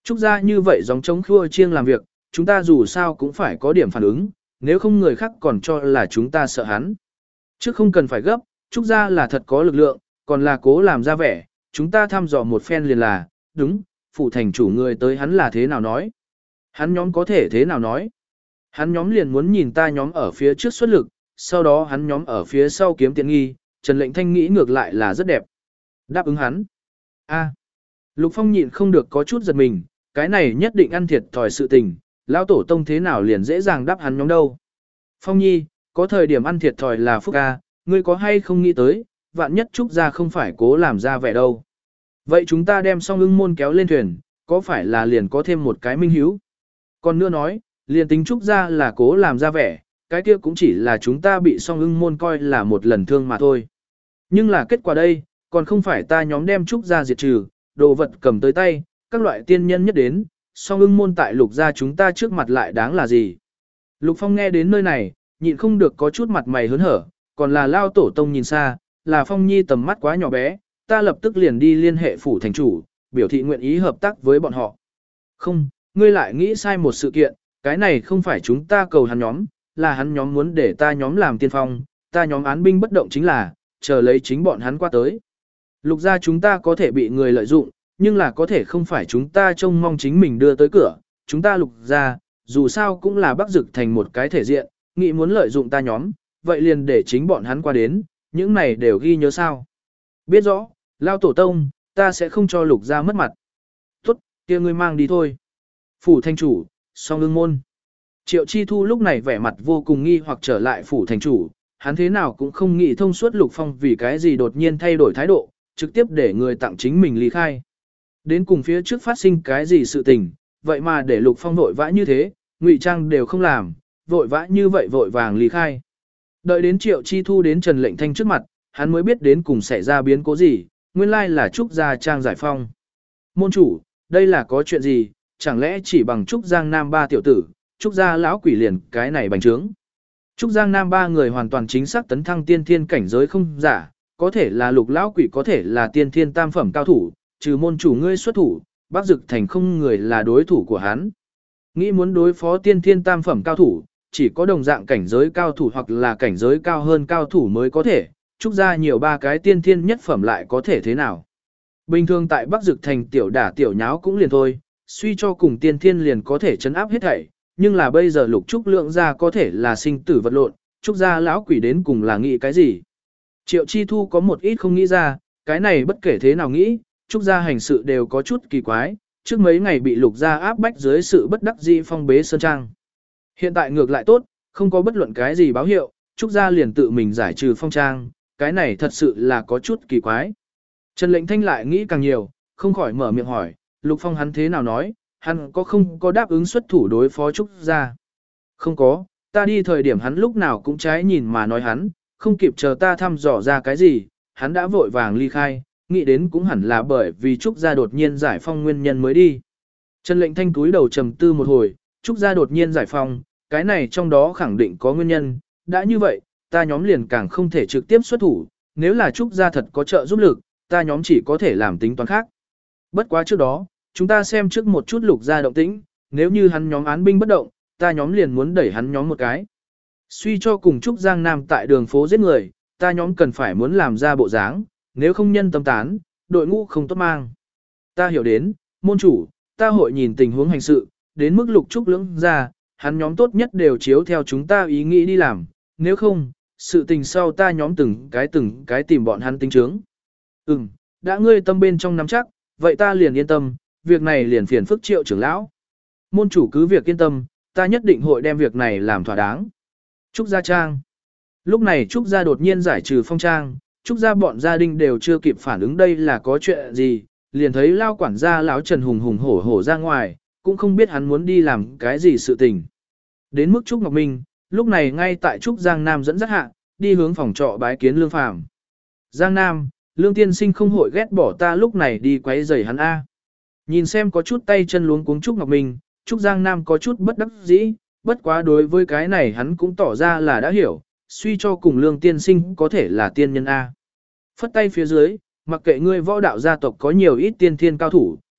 Trúc gia như vậy giống trống khua chiêng làm việc, chúng ta dù sao cũng phải có điểm phản ứng, nếu không người khác còn cho là chúng ta sợ hắn. Chứ không cần phải gấp, Trúc gia là thật có lực lượng, còn là cố làm ra vẻ, chúng ta thăm dò một phen liền là, đúng, phủ thành chủ người tới hắn là thế nào nói. Hắn nhóm có thể thế nào nói. Hắn nhóm liền muốn nhìn ta nhóm ở phía trước xuất lực, sau đó hắn nhóm ở phía sau kiếm tiện nghi, Trần Lệnh Thanh nghĩ ngược lại là rất đẹp. Đáp ứng hắn. A. Lục Phong nhịn không được có chút giật mình, cái này nhất định ăn thiệt thòi sự tình, lão tổ tông thế nào liền dễ dàng đáp hắn nhóm đâu. Phong Nhi, có thời điểm ăn thiệt thòi là phúc a, ngươi có hay không nghĩ tới, vạn nhất Trúc gia không phải cố làm ra vẻ đâu. Vậy chúng ta đem Song Ưng môn kéo lên thuyền, có phải là liền có thêm một cái minh hiếu? Còn nữa nói, liền tính Trúc gia là cố làm ra vẻ, cái kia cũng chỉ là chúng ta bị Song Ưng môn coi là một lần thương mà thôi. Nhưng là kết quả đây, còn không phải ta nhóm đem Trúc gia diệt trừ, đồ vật cầm tới tay, các loại tiên nhân nhất đến, Song Ưng môn tại Lục gia chúng ta trước mặt lại đáng là gì? Lục Phong nghe đến nơi này, nhịn không được có chút mặt mày hớn hở, còn là lao tổ tông nhìn xa, là Phong Nhi tầm mắt quá nhỏ bé, ta lập tức liền đi liên hệ phủ thành chủ, biểu thị nguyện ý hợp tác với bọn họ. Không, ngươi lại nghĩ sai một sự kiện, cái này không phải chúng ta cầu hắn nhóm, là hắn nhóm muốn để ta nhóm làm tiên phong, ta nhóm án binh bất động chính là, chờ lấy chính bọn hắn qua tới. Lục gia chúng ta có thể bị người lợi dụng, nhưng là có thể không phải chúng ta trông mong chính mình đưa tới cửa, chúng ta lục gia, dù sao cũng là Bắc Dực thành một cái thể diện, nghĩ muốn lợi dụng ta nhóm, vậy liền để chính bọn hắn qua đến, những này đều ghi nhớ sao. Biết rõ, lao tổ tông, ta sẽ không cho lục gia mất mặt. Tốt, kia ngươi mang đi thôi. Phủ thành chủ, Song Ưng môn. Triệu Chi Thu lúc này vẻ mặt vô cùng nghi hoặc trở lại phủ thành chủ, hắn thế nào cũng không nghĩ thông suốt Lục Phong vì cái gì đột nhiên thay đổi thái độ, trực tiếp để người tặng chính mình ly khai. Đến cùng phía trước phát sinh cái gì sự tình, vậy mà để Lục Phong vội vã như thế, ngụy trang đều không làm, vội vã như vậy vội vàng ly khai. Đợi đến Triệu Chi Thu đến Trần Lệnh Thanh trước mặt, hắn mới biết đến cùng xảy ra biến cố gì, nguyên lai là Trúc gia trang giải phong. Môn chủ, đây là có chuyện gì, chẳng lẽ chỉ bằng Trúc Giang Nam ba tiểu tử, Trúc gia lão quỷ liền cái này bành trướng. Trúc Giang Nam ba người hoàn toàn chính xác tấn thăng tiên thiên cảnh giới không giả, có thể là Lục lão quỷ, có thể là tiên thiên tam phẩm cao thủ, trừ môn chủ ngươi xuất thủ, Bắc Dực thành không người là đối thủ của hắn. Nghĩ muốn đối phó tiên thiên tam phẩm cao thủ, chỉ có đồng dạng cảnh giới cao thủ hoặc là cảnh giới cao hơn cao thủ mới có thể, Trúc gia nhiều ba cái tiên thiên nhất phẩm lại có thể thế nào. Bình thường tại Bắc Dực thành tiểu đả tiểu nháo cũng liền thôi, suy cho cùng tiên thiên liền có thể chấn áp hết thảy, nhưng là bây giờ Lục Trúc Lượng gia có thể là sinh tử vật lộn, Trúc gia lão quỷ đến cùng là nghĩ cái gì. Triệu Chi Thu có một ít không nghĩ ra, cái này bất kể thế nào nghĩ, Trúc gia hành sự đều có chút kỳ quái, trước mấy ngày bị Lục gia áp bách dưới sự bất đắc dĩ phong bế sơn trang. Hiện tại ngược lại tốt, không có bất luận cái gì báo hiệu, Trúc gia liền tự mình giải trừ phong trang, cái này thật sự là có chút kỳ quái. Trần Lệnh Thanh lại nghĩ càng nhiều, không khỏi mở miệng hỏi, Lục Phong hắn thế nào nói, hắn có không có đáp ứng xuất thủ đối phó Trúc gia? Không có, ta đi thời điểm hắn lúc nào cũng trái nhìn mà nói hắn, không kịp chờ ta thăm dò ra cái gì, hắn đã vội vàng ly khai, nghĩ đến cũng hẳn là bởi vì Trúc gia đột nhiên giải phong nguyên nhân mới đi. Trần Lệnh Thanh túi đầu trầm tư một hồi, Trúc gia đột nhiên giải phong, cái này trong đó khẳng định có nguyên nhân, đã như vậy, ta nhóm liền càng không thể trực tiếp xuất thủ, nếu là Trúc gia thật có trợ giúp lực, ta nhóm chỉ có thể làm tính toán khác. Bất quá trước đó, chúng ta xem trước một chút Lục gia động tĩnh, nếu như hắn nhóm án binh bất động, ta nhóm liền muốn đẩy hắn nhóm một cái. Suy cho cùng Trúc Giang Nam tại đường phố giết người, ta nhóm cần phải muốn làm ra bộ dáng, nếu không nhân tâm tán, đội ngũ không tốt mang. Ta hiểu đến, môn chủ, ta hội nhìn tình huống hành sự, đến mức Lục Trúc lưỡng ra, hắn nhóm tốt nhất đều chiếu theo chúng ta ý nghĩ đi làm, nếu không, sự tình sau ta nhóm từng cái từng cái tìm bọn hắn tính chứng. Ừm, đã ngươi tâm bên trong nắm chắc, vậy ta liền yên tâm, việc này liền phiền phức Triệu trưởng lão. Môn chủ cứ việc yên tâm, ta nhất định hội đem việc này làm thỏa đáng. Trúc gia trang. Lúc này Trúc gia đột nhiên giải trừ phong trang, Trúc gia bọn gia đình đều chưa kịp phản ứng đây là có chuyện gì, liền thấy lao quản gia lão Trần hùng hùng hổ hổ ra ngoài, cũng không biết hắn muốn đi làm cái gì sự tình. Đến mức Trúc Ngọc Minh, lúc này ngay tại Trúc Giang Nam dẫn dắt hạ, đi hướng phòng trọ bái kiến Lương Phàm. Giang Nam, Lương tiên sinh không hội ghét bỏ ta lúc này đi quấy rầy hắn a. Nhìn xem có chút tay chân luống cuống Trúc Ngọc Minh, Trúc Giang Nam có chút bất đắc dĩ, bất quá đối với cái này hắn cũng tỏ ra là đã hiểu, suy cho cùng Lương tiên sinh có thể là tiên nhân a. Phất tay phía dưới, mặc kệ ngươi võ đạo gia tộc có nhiều ít tiên thiên cao thủ,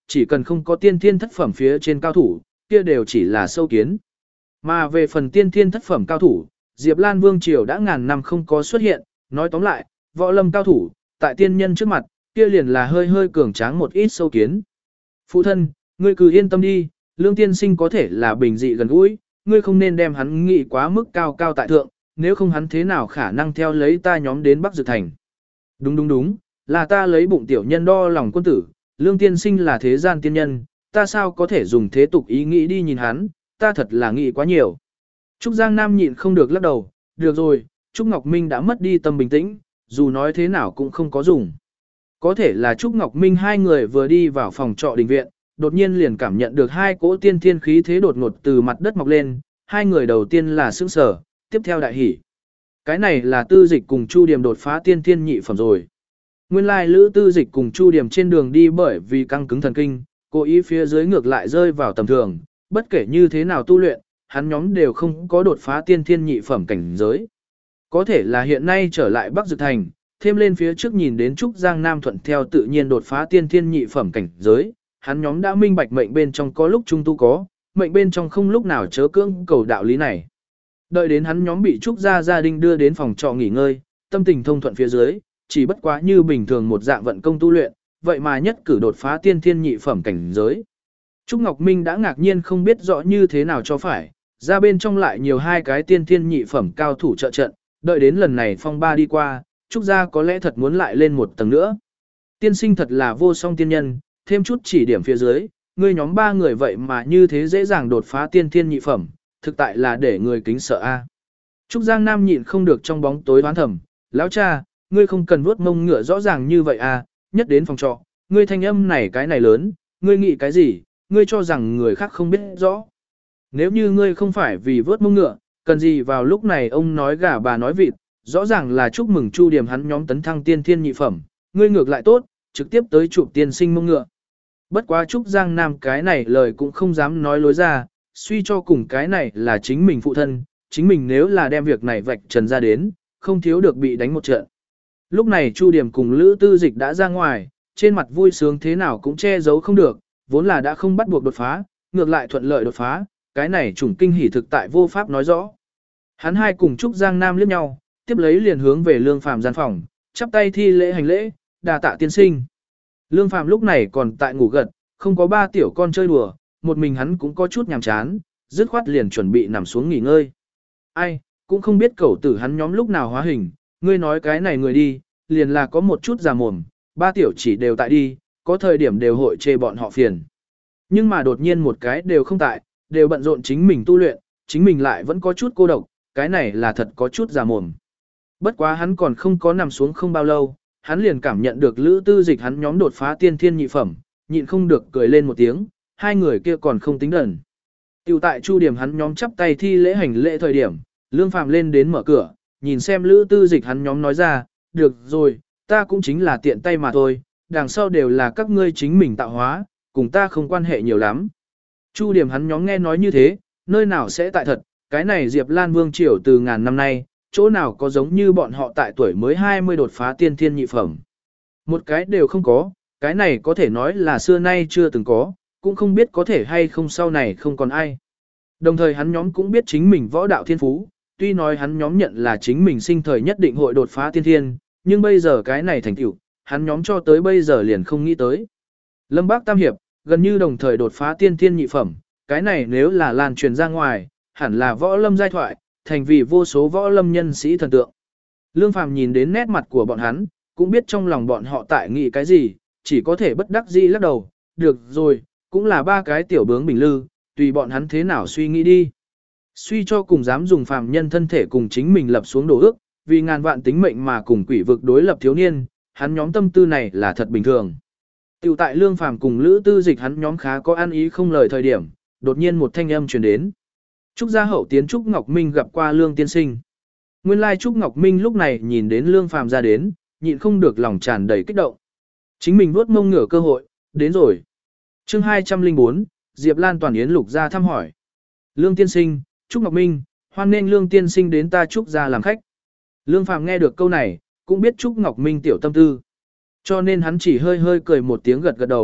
chỉ cần không có tiên thiên thất phẩm phía trên cao thủ, kia đều chỉ là sâu kiến. Mà về phần tiên thiên thất phẩm cao thủ, Diệp Lan Vương Triều đã ngàn năm không có xuất hiện, nói tóm lại, võ lâm cao thủ, tại tiên nhân trước mặt, kia liền là hơi hơi cường tráng một ít sâu kiến. Phụ thân, ngươi cứ yên tâm đi, Lương tiên sinh có thể là bình dị gần gũi, ngươi không nên đem hắn nghĩ quá mức cao cao tại thượng, nếu không hắn thế nào khả năng theo lấy ta nhóm đến Bắc Dược Thành. Đúng đúng đúng, là ta lấy bụng tiểu nhân đo lòng quân tử, Lương tiên sinh là thế gian tiên nhân, ta sao có thể dùng thế tục ý nghĩ đi nhìn hắn, ta thật là nghĩ quá nhiều. Trúc Giang Nam nhịn không được lắc đầu, được rồi, Trúc Ngọc Minh đã mất đi tâm bình tĩnh, dù nói thế nào cũng không có dùng. Có thể là Trúc Ngọc Minh hai người vừa đi vào phòng trọ đình viện, đột nhiên liền cảm nhận được hai cỗ tiên thiên khí thế đột ngột từ mặt đất mọc lên, hai người đầu tiên là sững sờ, tiếp theo đại hỉ. Cái này là Tư Dịch cùng Chu Điềm đột phá tiên thiên nhị phẩm rồi. Nguyên lai Lữ Tư Dịch cùng Chu Điềm trên đường đi bởi vì căng cứng thần kinh, cố ý phía dưới ngược lại rơi vào tầm thường, bất kể như thế nào tu luyện, hắn nhóm đều không có đột phá tiên thiên nhị phẩm cảnh giới. Có thể là hiện nay trở lại Bắc Dược Thành, thêm lên phía trước nhìn đến Trúc Giang Nam thuận theo tự nhiên đột phá tiên thiên nhị phẩm cảnh giới, hắn nhóm đã minh bạch mệnh bên trong có lúc trung tu có, mệnh bên trong không lúc nào chớ cưỡng cầu đạo lý này. Đợi đến hắn nhóm bị Trúc gia gia đình đưa đến phòng trọ nghỉ ngơi, tâm tình thông thuận phía dưới, chỉ bất quá như bình thường một dạng vận công tu luyện, vậy mà nhất cử đột phá tiên thiên nhị phẩm cảnh giới. Trúc Ngọc Minh đã ngạc nhiên không biết rõ như thế nào cho phải, ra bên trong lại nhiều hai cái tiên thiên nhị phẩm cao thủ trợ trận, đợi đến lần này phong ba đi qua, Trúc gia có lẽ thật muốn lại lên một tầng nữa. Tiên sinh thật là vô song tiên nhân, thêm chút chỉ điểm phía dưới, ngươi nhóm ba người vậy mà như thế dễ dàng đột phá tiên thiên nhị phẩm, thực tại là để người kính sợ a. Trúc Giang Nam nhịn không được trong bóng tối đoán thầm, lão cha, ngươi không cần vuốt mông ngựa rõ ràng như vậy a, nhất đến phòng trọ, ngươi thanh âm này cái này lớn, ngươi nghĩ cái gì, ngươi cho rằng người khác không biết rõ. Nếu như ngươi không phải vì vớt mông ngựa, cần gì vào lúc này ông nói gà bà nói vịt, rõ ràng là chúc mừng Chu Điềm hắn nhóm tấn thăng tiên thiên nhị phẩm, ngươi ngược lại tốt, trực tiếp tới chụp tiên sinh mông ngựa. Bất quá Trúc Giang Nam cái này lời cũng không dám nói lối ra, suy cho cùng cái này là chính mình phụ thân, chính mình nếu là đem việc này vạch trần ra đến, không thiếu được bị đánh một trận. Lúc này Chu Điềm cùng Lữ Tư Dịch đã ra ngoài, trên mặt vui sướng thế nào cũng che giấu không được, vốn là đã không bắt buộc đột phá, ngược lại thuận lợi đột phá, cái này trùng kinh hỉ thực tại vô pháp nói rõ. Hắn hai cùng Trúc Giang Nam liếc nhau, tiếp lấy liền hướng về Lương Phàm gian phòng, chắp tay thi lễ hành lễ, đà tạ tiên sinh. Lương Phàm lúc này còn tại ngủ gật, không có ba tiểu con chơi đùa, một mình hắn cũng có chút nhàm chán, dứt khoát liền chuẩn bị nằm xuống nghỉ ngơi. Ai, cũng không biết cẩu tử hắn nhóm lúc nào hóa hình, ngươi nói cái này người đi, liền là có một chút già mồm, ba tiểu chỉ đều tại đi, có thời điểm đều hội chê bọn họ phiền. Nhưng mà đột nhiên một cái đều không tại, đều bận rộn chính mình tu luyện, chính mình lại vẫn có chút cô độc, cái này là thật có chút già mồm. Bất quá hắn còn không có nằm xuống không bao lâu, hắn liền cảm nhận được Lữ Tư Dịch hắn nhóm đột phá tiên thiên nhị phẩm, nhịn không được cười lên một tiếng, hai người kia còn không tính đần. Tiểu tại Chu Điểm hắn nhóm chắp tay thi lễ hành lễ thời điểm, Lương Phàm lên đến mở cửa, nhìn xem Lữ Tư Dịch hắn nhóm nói ra, được rồi, ta cũng chính là tiện tay mà thôi, đằng sau đều là các ngươi chính mình tạo hóa, cùng ta không quan hệ nhiều lắm. Chu Điểm hắn nhóm nghe nói như thế, nơi nào sẽ tại thật, cái này Diệp Lan Vương Triều từ ngàn năm nay, chỗ nào có giống như bọn họ tại tuổi mới hai mươi đột phá tiên thiên nhị phẩm. Một cái đều không có, cái này có thể nói là xưa nay chưa từng có, cũng không biết có thể hay không sau này không còn ai. Đồng thời hắn nhóm cũng biết chính mình võ đạo thiên phú, tuy nói hắn nhóm nhận là chính mình sinh thời nhất định hội đột phá tiên thiên, nhưng bây giờ cái này thành tựu, hắn nhóm cho tới bây giờ liền không nghĩ tới. Lâm Bác Tam Hiệp, gần như đồng thời đột phá tiên thiên nhị phẩm, cái này nếu là lan truyền ra ngoài, hẳn là võ lâm giai thoại, thành vì vô số võ lâm nhân sĩ thần tượng. Lương Phàm nhìn đến nét mặt của bọn hắn, cũng biết trong lòng bọn họ tại nghĩ cái gì, chỉ có thể bất đắc dĩ lắc đầu, được rồi, cũng là ba cái tiểu bướng bình lư, tùy bọn hắn thế nào suy nghĩ đi. Suy cho cùng dám dùng phàm nhân thân thể cùng chính mình lập xuống đồ ước, vì ngàn vạn tính mệnh mà cùng quỷ vực đối lập thiếu niên, hắn nhóm tâm tư này là thật bình thường. Tiểu tại Lương Phàm cùng Lữ Tư Dịch hắn nhóm khá có ăn ý không lời thời điểm, đột nhiên một thanh âm truyền đến. Trúc gia hậu tiến Trúc Ngọc Minh gặp qua Lương tiên sinh. Nguyên lai Trúc Ngọc Minh lúc này nhìn đến Lương Phàm ra đến, nhịn không được lòng tràn đầy kích động. Chính mình vuốt mông ngửa cơ hội, đến rồi. Chương hai trăm lẻ bốn, Diệp Lan Toàn Yến Lục gia thăm hỏi. Lương tiên sinh, Trúc Ngọc Minh, hoan nghênh Lương tiên sinh đến ta Trúc gia làm khách. Lương Phàm nghe được câu này, cũng biết Trúc Ngọc Minh tiểu tâm tư. Cho nên hắn chỉ hơi hơi cười một tiếng gật gật đầu,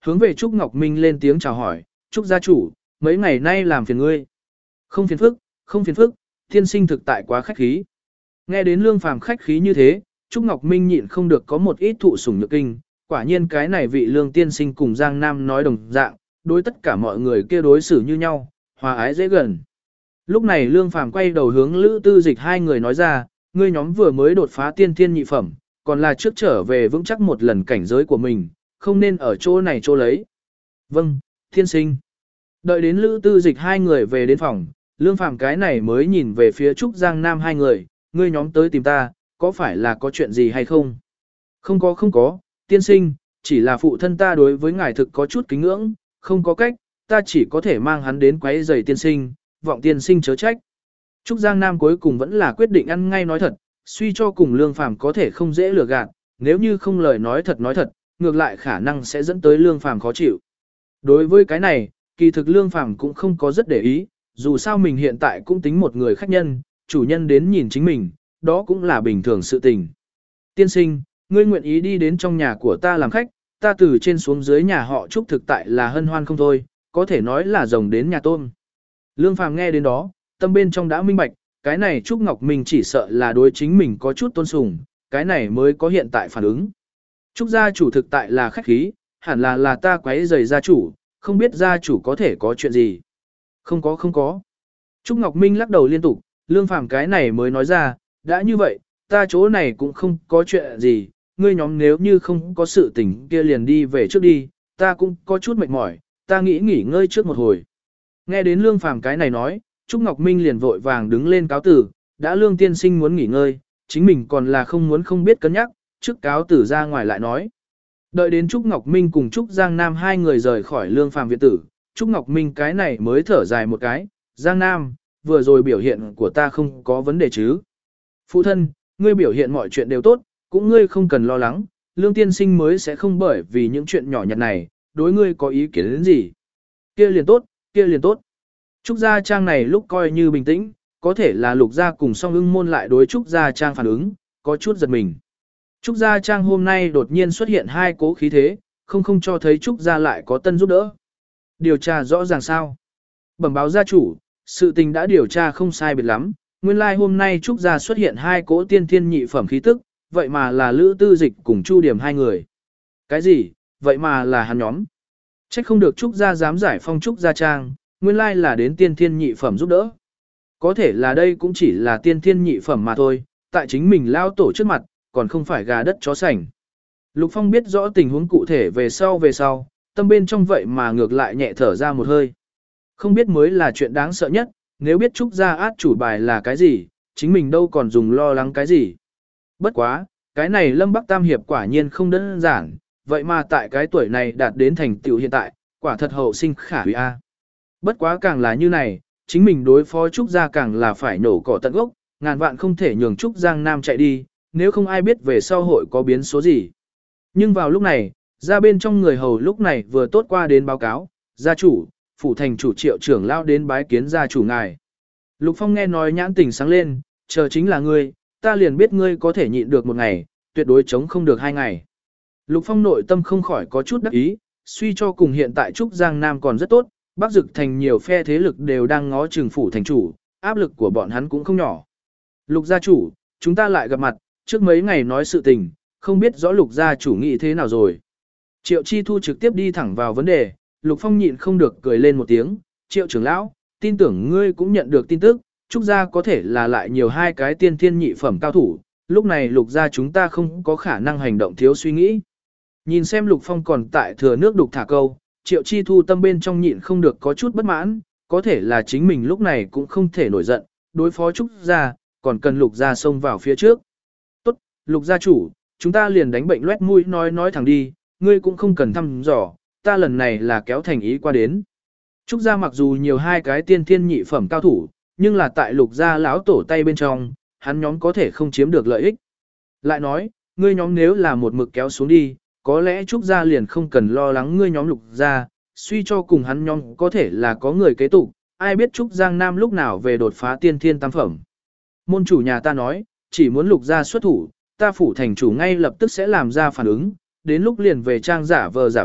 hướng về Trúc Ngọc Minh lên tiếng chào hỏi, Trúc gia chủ, mấy ngày nay làm phiền ngươi. Không phiền phức, không phiền phức, tiên sinh thực tại quá khách khí. Nghe đến Lương Phàm khách khí như thế, Trúc Ngọc Minh nhịn không được có một ít thụ sủng nhược kinh, quả nhiên cái này vị Lương tiên sinh cùng Giang Nam nói đồng dạng, đối tất cả mọi người kia đối xử như nhau, hòa ái dễ gần. Lúc này Lương Phàm quay đầu hướng Lữ Tư Dịch hai người nói ra, ngươi nhóm vừa mới đột phá tiên thiên nhị phẩm, còn là trước trở về vững chắc một lần cảnh giới của mình, không nên ở chỗ này chỗ lấy. Vâng, thiên sinh. Đợi đến Lữ Tư Dịch hai người về đến phòng, Lương Phàm cái này mới nhìn về phía Trúc Giang Nam hai người, ngươi nhóm tới tìm ta, có phải là có chuyện gì hay không? Không có không có, tiên sinh, chỉ là phụ thân ta đối với ngài thực có chút kính ngưỡng, không có cách, ta chỉ có thể mang hắn đến quấy rầy tiên sinh, vọng tiên sinh chớ trách. Trúc Giang Nam cuối cùng vẫn là quyết định ăn ngay nói thật, suy cho cùng Lương Phàm có thể không dễ lừa gạt, nếu như không lời nói thật nói thật, ngược lại khả năng sẽ dẫn tới Lương Phàm khó chịu. Đối với cái này, kỳ thực Lương Phàm cũng không có rất để ý, dù sao mình hiện tại cũng tính một người khách nhân, chủ nhân đến nhìn chính mình, đó cũng là bình thường sự tình. Tiên sinh, ngươi nguyện ý đi đến trong nhà của ta làm khách, ta từ trên xuống dưới nhà họ Trúc thực tại là hân hoan không thôi, có thể nói là rồng đến nhà tôm. Lương Phàm nghe đến đó, tâm bên trong đã minh bạch, cái này Trúc Ngọc Minh chỉ sợ là đối chính mình có chút tôn sùng, cái này mới có hiện tại phản ứng. Trúc gia chủ thực tại là khách khí, hẳn là là ta quấy rầy gia chủ, không biết gia chủ có thể có chuyện gì. Không có không có. Trúc Ngọc Minh lắc đầu liên tục, Lương Phàm cái này mới nói ra, đã như vậy, ta chỗ này cũng không có chuyện gì, ngươi nhóm nếu như không có sự tình kia liền đi về trước đi, ta cũng có chút mệt mỏi, ta nghĩ nghỉ ngơi trước một hồi. Nghe đến Lương Phàm cái này nói, Trúc Ngọc Minh liền vội vàng đứng lên cáo tử, đã Lương tiên sinh muốn nghỉ ngơi, chính mình còn là không muốn không biết cân nhắc, trước cáo tử ra ngoài lại nói. Đợi đến Trúc Ngọc Minh cùng Trúc Giang Nam hai người rời khỏi Lương Phàm viện tử, Trúc Ngọc Minh cái này mới thở dài một cái, Giang Nam, vừa rồi biểu hiện của ta không có vấn đề chứ. Phụ thân, ngươi biểu hiện mọi chuyện đều tốt, cũng ngươi không cần lo lắng, Lương tiên sinh mới sẽ không bởi vì những chuyện nhỏ nhặt này, đối ngươi có ý kiến đến gì. Kia liền tốt, kia liền tốt. Trúc Gia Trang này lúc coi như bình tĩnh, có thể là Lục Gia cùng song ưng môn lại đối Trúc Gia Trang phản ứng, có chút giật mình. Trúc Gia Trang hôm nay đột nhiên xuất hiện hai cố khí thế, không không cho thấy Trúc Gia lại có tân giúp đỡ. Điều tra rõ ràng sao? Bẩm báo gia chủ, sự tình đã điều tra không sai biệt lắm, nguyên lai like hôm nay Trúc Gia xuất hiện hai cố tiên thiên nhị phẩm khí tức, vậy mà là Lữ Tư Dịch cùng Chu Điểm hai người. Cái gì? Vậy mà là hắn nhóm. Trách không được Trúc Gia dám giải phong Trúc Gia Trang, nguyên lai là đến tiên thiên nhị phẩm giúp đỡ. Có thể là đây cũng chỉ là tiên thiên nhị phẩm mà thôi, tại chính mình lao tổ trước mặt, còn không phải gà đất chó sành. Lục Phong biết rõ tình huống cụ thể về sau về sau, tâm bên trong vậy mà ngược lại nhẹ thở ra một hơi. Không biết mới là chuyện đáng sợ nhất, nếu biết Trúc Gia át chủ bài là cái gì, chính mình đâu còn dùng lo lắng cái gì. Bất quá, cái này Lâm Bắc Tam Hiệp quả nhiên không đơn giản, vậy mà tại cái tuổi này đạt đến thành tựu hiện tại, quả thật hậu sinh khả hủy a. Bất quá càng là như này, chính mình đối phó Trúc Gia càng là phải nổ cỏ tận gốc, ngàn vạn không thể nhường Trúc Giang Nam chạy đi, nếu không ai biết về sau hội có biến số gì. Nhưng vào lúc này, ra bên trong người hầu lúc này vừa tốt qua đến báo cáo, gia chủ, phủ thành chủ Triệu trưởng lao đến bái kiến gia chủ ngài. Lục Phong nghe nói nhãn tình sáng lên, chờ chính là ngươi, ta liền biết ngươi có thể nhịn được một ngày, tuyệt đối chống không được hai ngày. Lục Phong nội tâm không khỏi có chút đắc ý, suy cho cùng hiện tại Trúc Giang Nam còn rất tốt, Bắc Dực thành nhiều phe thế lực đều đang ngó chừng phủ thành chủ, áp lực của bọn hắn cũng không nhỏ. Lục gia chủ, chúng ta lại gặp mặt, trước mấy ngày nói sự tình, không biết rõ Lục gia chủ nghĩ thế nào rồi. Triệu Chi Thu trực tiếp đi thẳng vào vấn đề, Lục Phong nhịn không được cười lên một tiếng, Triệu trưởng lão, tin tưởng ngươi cũng nhận được tin tức, Trúc gia có thể là lại nhiều hai cái tiên thiên nhị phẩm cao thủ, lúc này Lục gia chúng ta không có khả năng hành động thiếu suy nghĩ. Nhìn xem Lục Phong còn tại thừa nước đục thả câu, Triệu Chi Thu tâm bên trong nhịn không được có chút bất mãn, có thể là chính mình lúc này cũng không thể nổi giận, đối phó Trúc gia, còn cần Lục gia xông vào phía trước. Tốt, Lục gia chủ, chúng ta liền đánh bệnh loét mũi nói nói thẳng đi, ngươi cũng không cần thăm dò, ta lần này là kéo thành ý qua đến. Trúc gia mặc dù nhiều hai cái tiên thiên nhị phẩm cao thủ, nhưng là tại Lục gia lão tổ tay bên trong, hắn nhóm có thể không chiếm được lợi ích. Lại nói, ngươi nhóm nếu là một mực kéo xuống đi, có lẽ Trúc gia liền không cần lo lắng ngươi nhóm Lục gia, suy cho cùng hắn nhóm có thể là có người kế tục, ai biết Trúc Giang Nam lúc nào về đột phá tiên thiên tam phẩm. Môn chủ nhà ta nói, chỉ muốn Lục gia xuất thủ, ta phủ thành chủ ngay lập tức sẽ làm ra phản ứng, đến lúc liền về trang giả vờ giả vịt,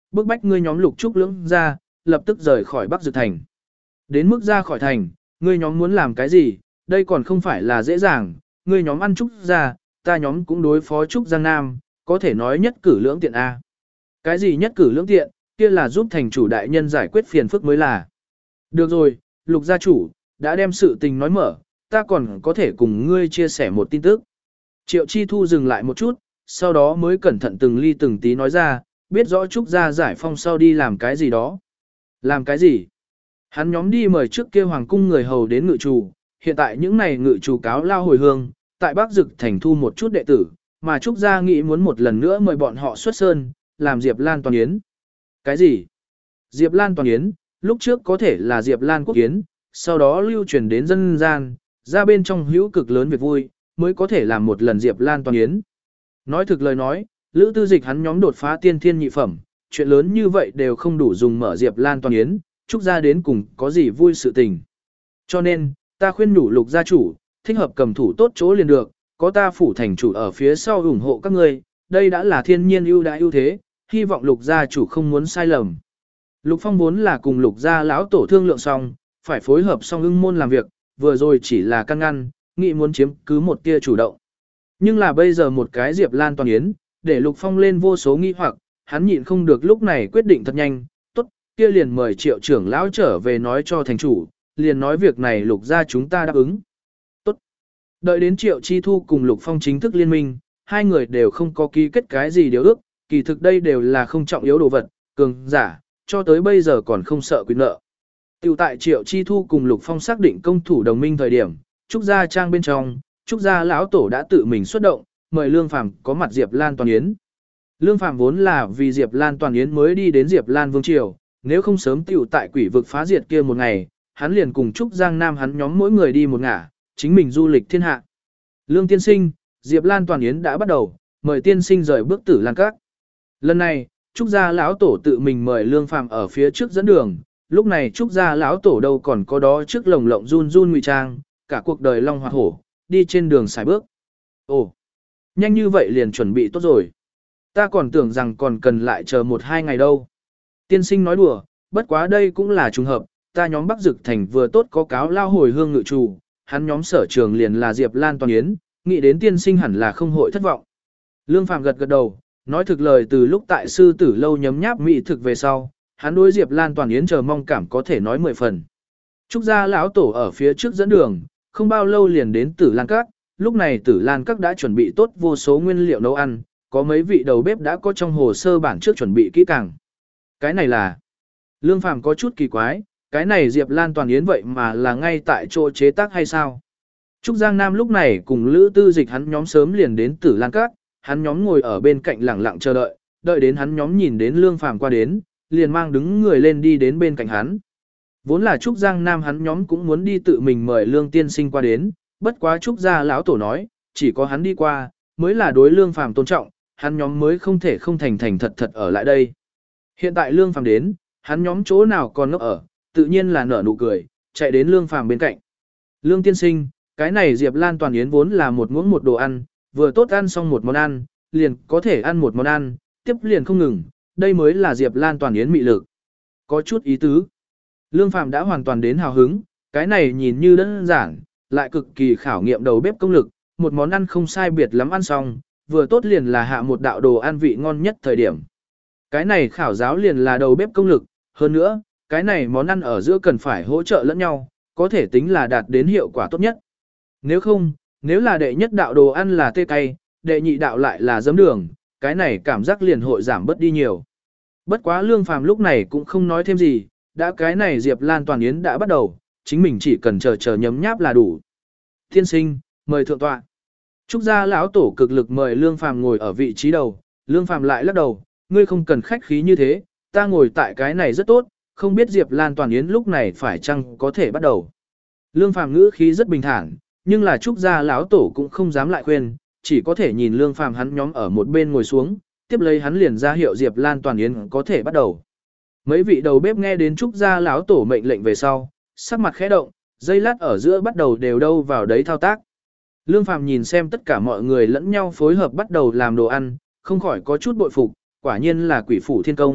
bức bách ngươi nhóm Lục Trúc lưỡng ra, lập tức rời khỏi Bắc Dực thành. Đến mức ra khỏi thành, ngươi nhóm muốn làm cái gì, đây còn không phải là dễ dàng, ngươi nhóm ăn Trúc ra, ta nhóm cũng đối phó Trúc Giang Nam, có thể nói nhất cử lưỡng tiện A. Cái gì nhất cử lưỡng tiện, kia là giúp thành chủ đại nhân giải quyết phiền phức mới là. Được rồi, Lục gia chủ, đã đem sự tình nói mở, ta còn có thể cùng ngươi chia sẻ một tin tức. Triệu Chi Thu dừng lại một chút, sau đó mới cẩn thận từng ly từng tí nói ra, biết rõ Trúc gia giải phong sau đi làm cái gì đó. Làm cái gì? Hắn nhóm đi mời trước kia hoàng cung người hầu đến ngự trù, hiện tại những này ngự trù cáo lao hồi hương, tại Bắc Dực thành thu một chút đệ tử, mà Trúc gia nghĩ muốn một lần nữa mời bọn họ xuất sơn, làm Diệp Lan Toàn Yến. Cái gì? Diệp Lan Toàn Yến, lúc trước có thể là Diệp Lan Quốc Yến, sau đó lưu truyền đến dân gian, ra bên trong hữu cực lớn việc vui, mới có thể làm một lần Diệp Lan Toàn Yến. Nói thực lời nói, Lữ Tư Dịch hắn nhóm đột phá tiên thiên nhị phẩm, chuyện lớn như vậy đều không đủ dùng mở Diệp Lan Toàn Yến, Trúc gia đến cùng có gì vui sự tình. Cho nên, ta khuyên nhủ Lục gia chủ, thích hợp cầm thủ tốt chỗ liền được, có ta phủ thành chủ ở phía sau ủng hộ các ngươi, đây đã là thiên nhiên ưu đãi ưu thế, hy vọng Lục gia chủ không muốn sai lầm. Lục Phong vốn là cùng Lục gia lão tổ thương lượng xong, phải phối hợp xong ưng môn làm việc, vừa rồi chỉ là căn ngăn, nghĩ muốn chiếm cứ một tia chủ động. Nhưng là bây giờ một cái Diệp Lan Toàn Yến, để Lục Phong lên vô số nghi hoặc, hắn nhịn không được lúc này quyết định thật nhanh, tốt, kia liền mời Triệu trưởng lão trở về nói cho thành chủ, liền nói việc này Lục gia chúng ta đáp ứng. Tốt. Đợi đến Triệu Chi Thu cùng Lục Phong chính thức liên minh, hai người đều không có ký kết cái gì điều ước, kỳ thực đây đều là không trọng yếu đồ vật, cường giả, cho tới bây giờ còn không sợ quyền nợ. Tiểu tại Triệu Chi Thu cùng Lục Phong xác định công thủ đồng minh thời điểm, Trúc gia trang bên trong, Trúc gia lão tổ đã tự mình xuất động, mời Lương Phàm có mặt Diệp Lan Toàn Yến. Lương Phàm vốn là vì Diệp Lan Toàn Yến mới đi đến Diệp Lan Vương triều, nếu không sớm tiểu tại quỷ vực phá diệt kia một ngày, hắn liền cùng Trúc Giang Nam hắn nhóm mỗi người đi một ngả, chính mình du lịch thiên hạ. Lương tiên sinh, Diệp Lan Toàn Yến đã bắt đầu, mời tiên sinh rời bước Tử Lan Các. Lần này, Trúc gia lão tổ tự mình mời Lương Phàm ở phía trước dẫn đường, lúc này Trúc gia lão tổ đâu còn có đó trước lồng lộng run run ngụy trang, cả cuộc đời long hoạt hổ, đi trên đường xài bước. Ồ, nhanh như vậy liền chuẩn bị tốt rồi. Ta còn tưởng rằng còn cần lại chờ một hai ngày đâu. Tiên sinh nói đùa, bất quá đây cũng là trùng hợp, ta nhóm Bắc Dực thành vừa tốt có cáo lao hồi hương ngự trù, hắn nhóm sở trường liền là Diệp Lan Toàn Yến, nghĩ đến tiên sinh hẳn là không hội thất vọng. Lương Phàm gật gật đầu, nói thực lời từ lúc tại sư tử lâu nhấm nháp mỹ thực về sau, hắn đối Diệp Lan Toàn Yến chờ mong cảm có thể nói mười phần. Trúc gia lão tổ ở phía trước dẫn đường, không bao lâu liền đến Tử Lan Các, lúc này Tử Lan Các đã chuẩn bị tốt vô số nguyên liệu nấu ăn, có mấy vị đầu bếp đã có trong hồ sơ bản trước chuẩn bị kỹ càng. Cái này là... Lương Phàm có chút kỳ quái, cái này Diệp Lan Toàn Yến vậy mà là ngay tại chỗ chế tác hay sao? Trúc Giang Nam lúc này cùng Lữ Tư Dịch hắn nhóm sớm liền đến Tử Lan Các, hắn nhóm ngồi ở bên cạnh lặng lặng chờ đợi, đợi đến hắn nhóm nhìn đến Lương Phàm qua đến, liền mang đứng người lên đi đến bên cạnh hắn. Vốn là Trúc Giang Nam hắn nhóm cũng muốn đi tự mình mời Lương tiên sinh qua đến, bất quá Trúc gia lão tổ nói, chỉ có hắn đi qua, mới là đối Lương Phàm tôn trọng, hắn nhóm mới không thể không thành thành thật thật ở lại đây. Hiện tại Lương Phàm đến, hắn nhóm chỗ nào còn ngốc ở, tự nhiên là nở nụ cười, chạy đến Lương Phàm bên cạnh. Lương tiên sinh, cái này Diệp Lan Toàn Yến vốn là một muỗng một đồ ăn, vừa tốt ăn xong một món ăn, liền có thể ăn một món ăn, tiếp liền không ngừng, đây mới là Diệp Lan Toàn Yến mị lực. Có chút ý tứ. Lương Phàm đã hoàn toàn đến hào hứng, cái này nhìn như đơn giản, lại cực kỳ khảo nghiệm đầu bếp công lực, một món ăn không sai biệt lắm ăn xong, vừa tốt liền là hạ một đạo đồ ăn vị ngon nhất thời điểm. Cái này khảo giáo liền là đầu bếp công lực, hơn nữa, cái này món ăn ở giữa cần phải hỗ trợ lẫn nhau, có thể tính là đạt đến hiệu quả tốt nhất. Nếu không, nếu là đệ nhất đạo đồ ăn là tê cay, đệ nhị đạo lại là giấm đường, cái này cảm giác liền hội giảm bớt đi nhiều. Bất quá Lương Phàm lúc này cũng không nói thêm gì, đã cái này Diệp Lan Toàn Yến đã bắt đầu, chính mình chỉ cần chờ chờ nhấm nháp là đủ. Tiên sinh, mời thượng tọa. Trúc gia lão tổ cực lực mời Lương Phàm ngồi ở vị trí đầu, Lương Phàm lại lắc đầu, ngươi không cần khách khí như thế, ta ngồi tại cái này rất tốt, không biết Diệp Lan Toàn Yến lúc này phải chăng có thể bắt đầu. Lương Phàm ngữ khí rất bình thản, nhưng là Trúc gia lão tổ cũng không dám lại khuyên, chỉ có thể nhìn Lương Phàm hắn nhóm ở một bên ngồi xuống, tiếp lấy hắn liền ra hiệu Diệp Lan Toàn Yến có thể bắt đầu. Mấy vị đầu bếp nghe đến Trúc gia lão tổ mệnh lệnh về sau, sắc mặt khẽ động, giây lát ở giữa bắt đầu đều đâu vào đấy thao tác. Lương Phàm nhìn xem tất cả mọi người lẫn nhau phối hợp bắt đầu làm đồ ăn, không khỏi có chút bội phục, quả nhiên là quỷ phủ thiên công,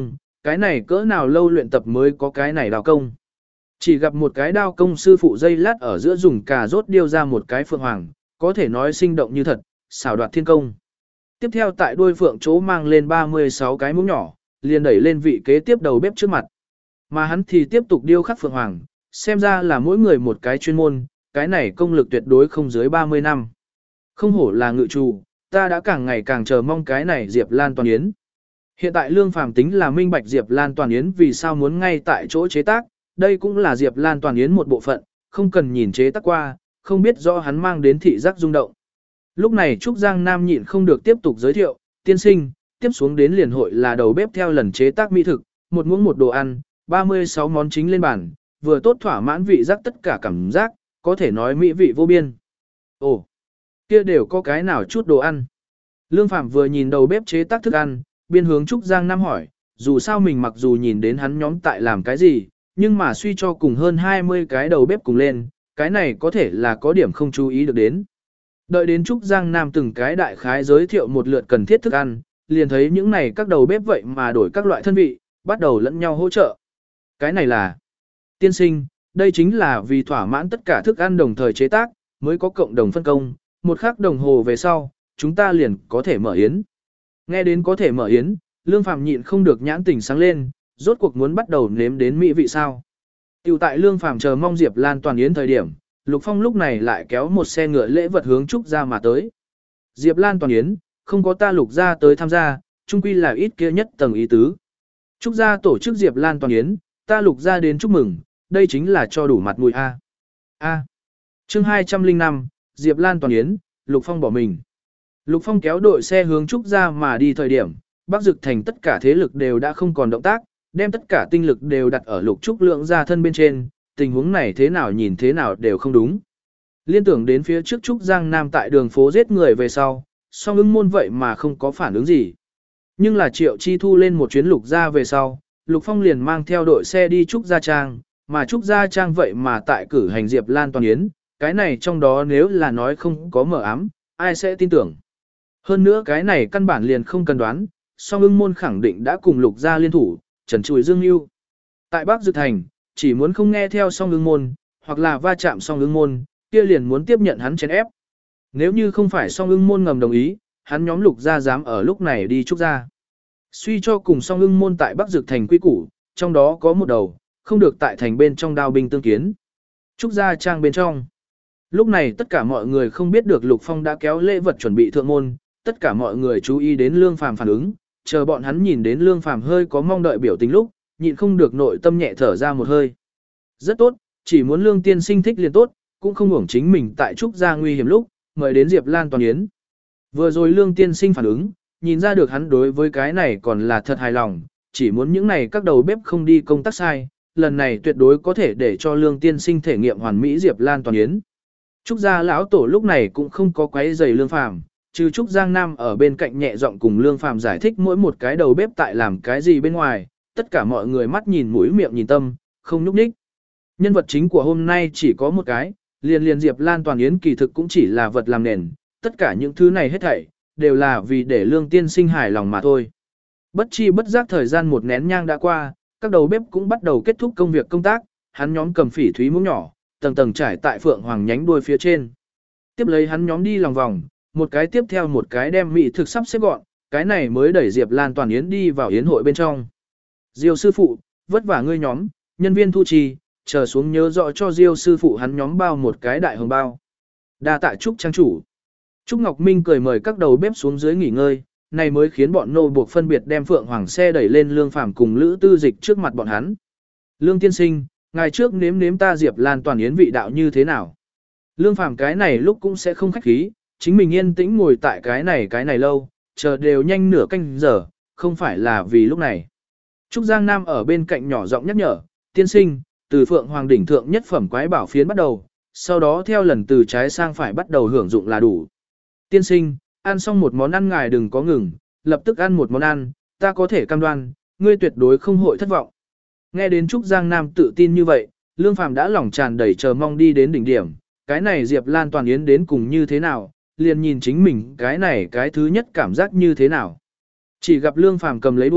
cái này cỡ nào lâu luyện tập mới có cái này đao công. Chỉ gặp một cái đao công sư phụ dây lát ở giữa dùng cà rốt điêu ra một cái phượng hoàng, có thể nói sinh động như thật, xảo đoạt thiên công. Tiếp theo tại đuôi phượng chỗ mang lên ba mươi sáu cái muỗng nhỏ, liền đẩy lên vị kế tiếp đầu bếp trước mặt. Mà hắn thì tiếp tục điêu khắc phượng hoàng, xem ra là mỗi người một cái chuyên môn, cái này công lực tuyệt đối không dưới ba mươi năm. Không hổ là ngự trù, ta đã càng ngày càng chờ mong cái này Diệp Lan Toàn Yến. Hiện tại Lương Phàm tính là minh bạch Diệp Lan Toàn Yến vì sao muốn ngay tại chỗ chế tác, đây cũng là Diệp Lan Toàn Yến một bộ phận, không cần nhìn chế tác qua, không biết rõ hắn mang đến thị giác rung động. Lúc này Trúc Giang Nam nhịn không được tiếp tục giới thiệu, tiên sinh, tiếp xuống đến liền hội là đầu bếp theo lần chế tác mỹ thực, một muỗng một đồ ăn, ba mươi sáu món chính lên bàn, vừa tốt thỏa mãn vị giác tất cả cảm giác, có thể nói mỹ vị vô biên. Ồ, kia đều có cái nào chút đồ ăn. Lương Phạm vừa nhìn đầu bếp chế tác thức ăn, biên hướng Trúc Giang Nam hỏi, dù sao mình mặc dù nhìn đến hắn nhóm tại làm cái gì, nhưng mà suy cho cùng hơn hai mươi cái đầu bếp cùng lên, cái này có thể là có điểm không chú ý được đến. Đợi đến Trúc Giang Nam từng cái đại khái giới thiệu một lượt cần thiết thức ăn, liền thấy những này các đầu bếp vậy mà đổi các loại thân vị, bắt đầu lẫn nhau hỗ trợ. Cái này là tiên sinh, đây chính là vì thỏa mãn tất cả thức ăn đồng thời chế tác, mới có cộng đồng phân công, một khắc đồng hồ về sau, chúng ta liền có thể mở yến. Nghe đến có thể mở yến, Lương Phàm nhịn không được nhãn tình sáng lên, rốt cuộc muốn bắt đầu nếm đến mỹ vị sao. Tiểu tại Lương Phàm chờ mong Diệp Lan Toàn Yến thời điểm, Lục Phong lúc này lại kéo một xe ngựa lễ vật hướng Trúc gia mà tới. Diệp Lan Toàn Yến, không có ta Lục gia tới tham gia, chung quy là ít kia nhất tầng ý tứ. Trúc gia tổ chức Diệp Lan Toàn Yến, ta Lục gia đến chúc mừng, đây chính là cho đủ mặt mũi a. A. Chương hai trăm lẻ năm, Diệp Lan Toàn Yến, Lục Phong bỏ mình. Lục Phong kéo đội xe hướng Trúc gia mà đi thời điểm, Bắc Dực thành tất cả thế lực đều đã không còn động tác, đem tất cả tinh lực đều đặt ở Lục Trúc Lượng gia thân bên trên, tình huống này thế nào nhìn thế nào đều không đúng. Liên tưởng đến phía trước Trúc Giang Nam tại đường phố giết người về sau, song ưng môn vậy mà không có phản ứng gì. Nhưng là Triệu Chi Thu lên một chuyến Lục gia về sau, Lục Phong liền mang theo đội xe đi Trúc Gia Trang, mà Trúc Gia Trang vậy mà tại cử hành Diệp Lan Toàn Yến, cái này trong đó nếu là nói không có mở ám, ai sẽ tin tưởng. Hơn nữa cái này căn bản liền không cần đoán, song ưng môn khẳng định đã cùng Lục gia liên thủ, trần trụi dương lưu. Tại Bắc Dực Thành, chỉ muốn không nghe theo song ưng môn, hoặc là va chạm song ưng môn, kia liền muốn tiếp nhận hắn chèn ép. Nếu như không phải song ưng môn ngầm đồng ý, hắn nhóm Lục gia dám ở lúc này đi Trúc gia. Suy cho cùng song ưng môn tại Bắc Dực Thành quy củ, trong đó có một đầu, không được tại thành bên trong đao binh tương kiến. Trúc Gia Trang bên trong. Lúc này tất cả mọi người không biết được Lục Phong đã kéo lễ vật chuẩn bị thượng môn, tất cả mọi người chú ý đến Lương Phàm phản ứng, chờ bọn hắn nhìn đến Lương Phàm hơi có mong đợi biểu tình lúc, nhịn không được nội tâm nhẹ thở ra một hơi. Rất tốt, chỉ muốn Lương tiên sinh thích liền tốt, cũng không hưởng chính mình tại Trúc Gia nguy hiểm lúc, mời đến Diệp Lan Toàn Yến. Vừa rồi Lương tiên sinh phản ứng, nhìn ra được hắn đối với cái này còn là thật hài lòng, chỉ muốn những này các đầu bếp không đi công tác sai, lần này tuyệt đối có thể để cho Lương tiên sinh thể nghiệm hoàn mỹ Diệp Lan Toàn Yến. Trúc gia lão tổ lúc này cũng không có quấy rầy Lương Phàm, trừ Trúc Giang Nam ở bên cạnh nhẹ giọng cùng Lương Phàm giải thích mỗi một cái đầu bếp tại làm cái gì bên ngoài, tất cả mọi người mắt nhìn mũi miệng nhìn tâm, không nhúc nhích. Nhân vật chính của hôm nay chỉ có một cái, liền liền Diệp Lan Toàn Yến kỳ thực cũng chỉ là vật làm nền, tất cả những thứ này hết thảy đều là vì để Lương tiên sinh hài lòng mà thôi. Bất chi bất giác thời gian một nén nhang đã qua, các đầu bếp cũng bắt đầu kết thúc công việc công tác, hắn nhóm cầm phỉ thúy muỗng nhỏ, tầng tầng trải tại phượng hoàng nhánh đuôi phía trên. Tiếp lấy hắn nhóm đi lòng vòng, một cái tiếp theo một cái đem mỹ thực sắp xếp gọn, cái này mới đẩy Diệp Lan Toàn Yến đi vào yến hội bên trong. Diêu sư phụ, vất vả ngươi nhóm, nhân viên thu trì, chờ xuống nhớ rõ cho Diêu sư phụ hắn nhóm bao một cái đại hồng bao. Đa tạ Trúc trang chủ. Trúc Ngọc Minh cười mời các đầu bếp xuống dưới nghỉ ngơi, này mới khiến bọn nô buộc phân biệt đem phượng hoàng xe đẩy lên Lương Phàm cùng Lữ Tư Dịch trước mặt bọn hắn. Lương tiên sinh, ngày trước nếm nếm ta Diệp Lan Toàn Yến vị đạo như thế nào. Lương Phàm cái này lúc cũng sẽ không khách khí, chính mình yên tĩnh ngồi tại cái này cái này lâu, chờ đều nhanh nửa canh giờ, không phải là vì lúc này. Trúc Giang Nam ở bên cạnh nhỏ giọng nhắc nhở, tiên sinh, từ phượng hoàng đỉnh thượng nhất phẩm quái bảo phiến bắt đầu, sau đó theo lần từ trái sang phải bắt đầu hưởng dụng là đủ. Tiên sinh, ăn xong một món ăn ngài đừng có ngừng, lập tức ăn một món ăn, ta có thể cam đoan, ngươi tuyệt đối không hội thất vọng. Nghe đến Trúc Giang Nam tự tin như vậy, Lương Phàm đã lòng tràn đầy chờ mong đi đến đỉnh điểm, cái này Diệp Lan Toàn Yến đến cùng như thế nào, liền nhìn chính mình cái này cái thứ nhất cảm giác như thế nào. Chỉ gặp Lương Phàm cầm lấy đũa,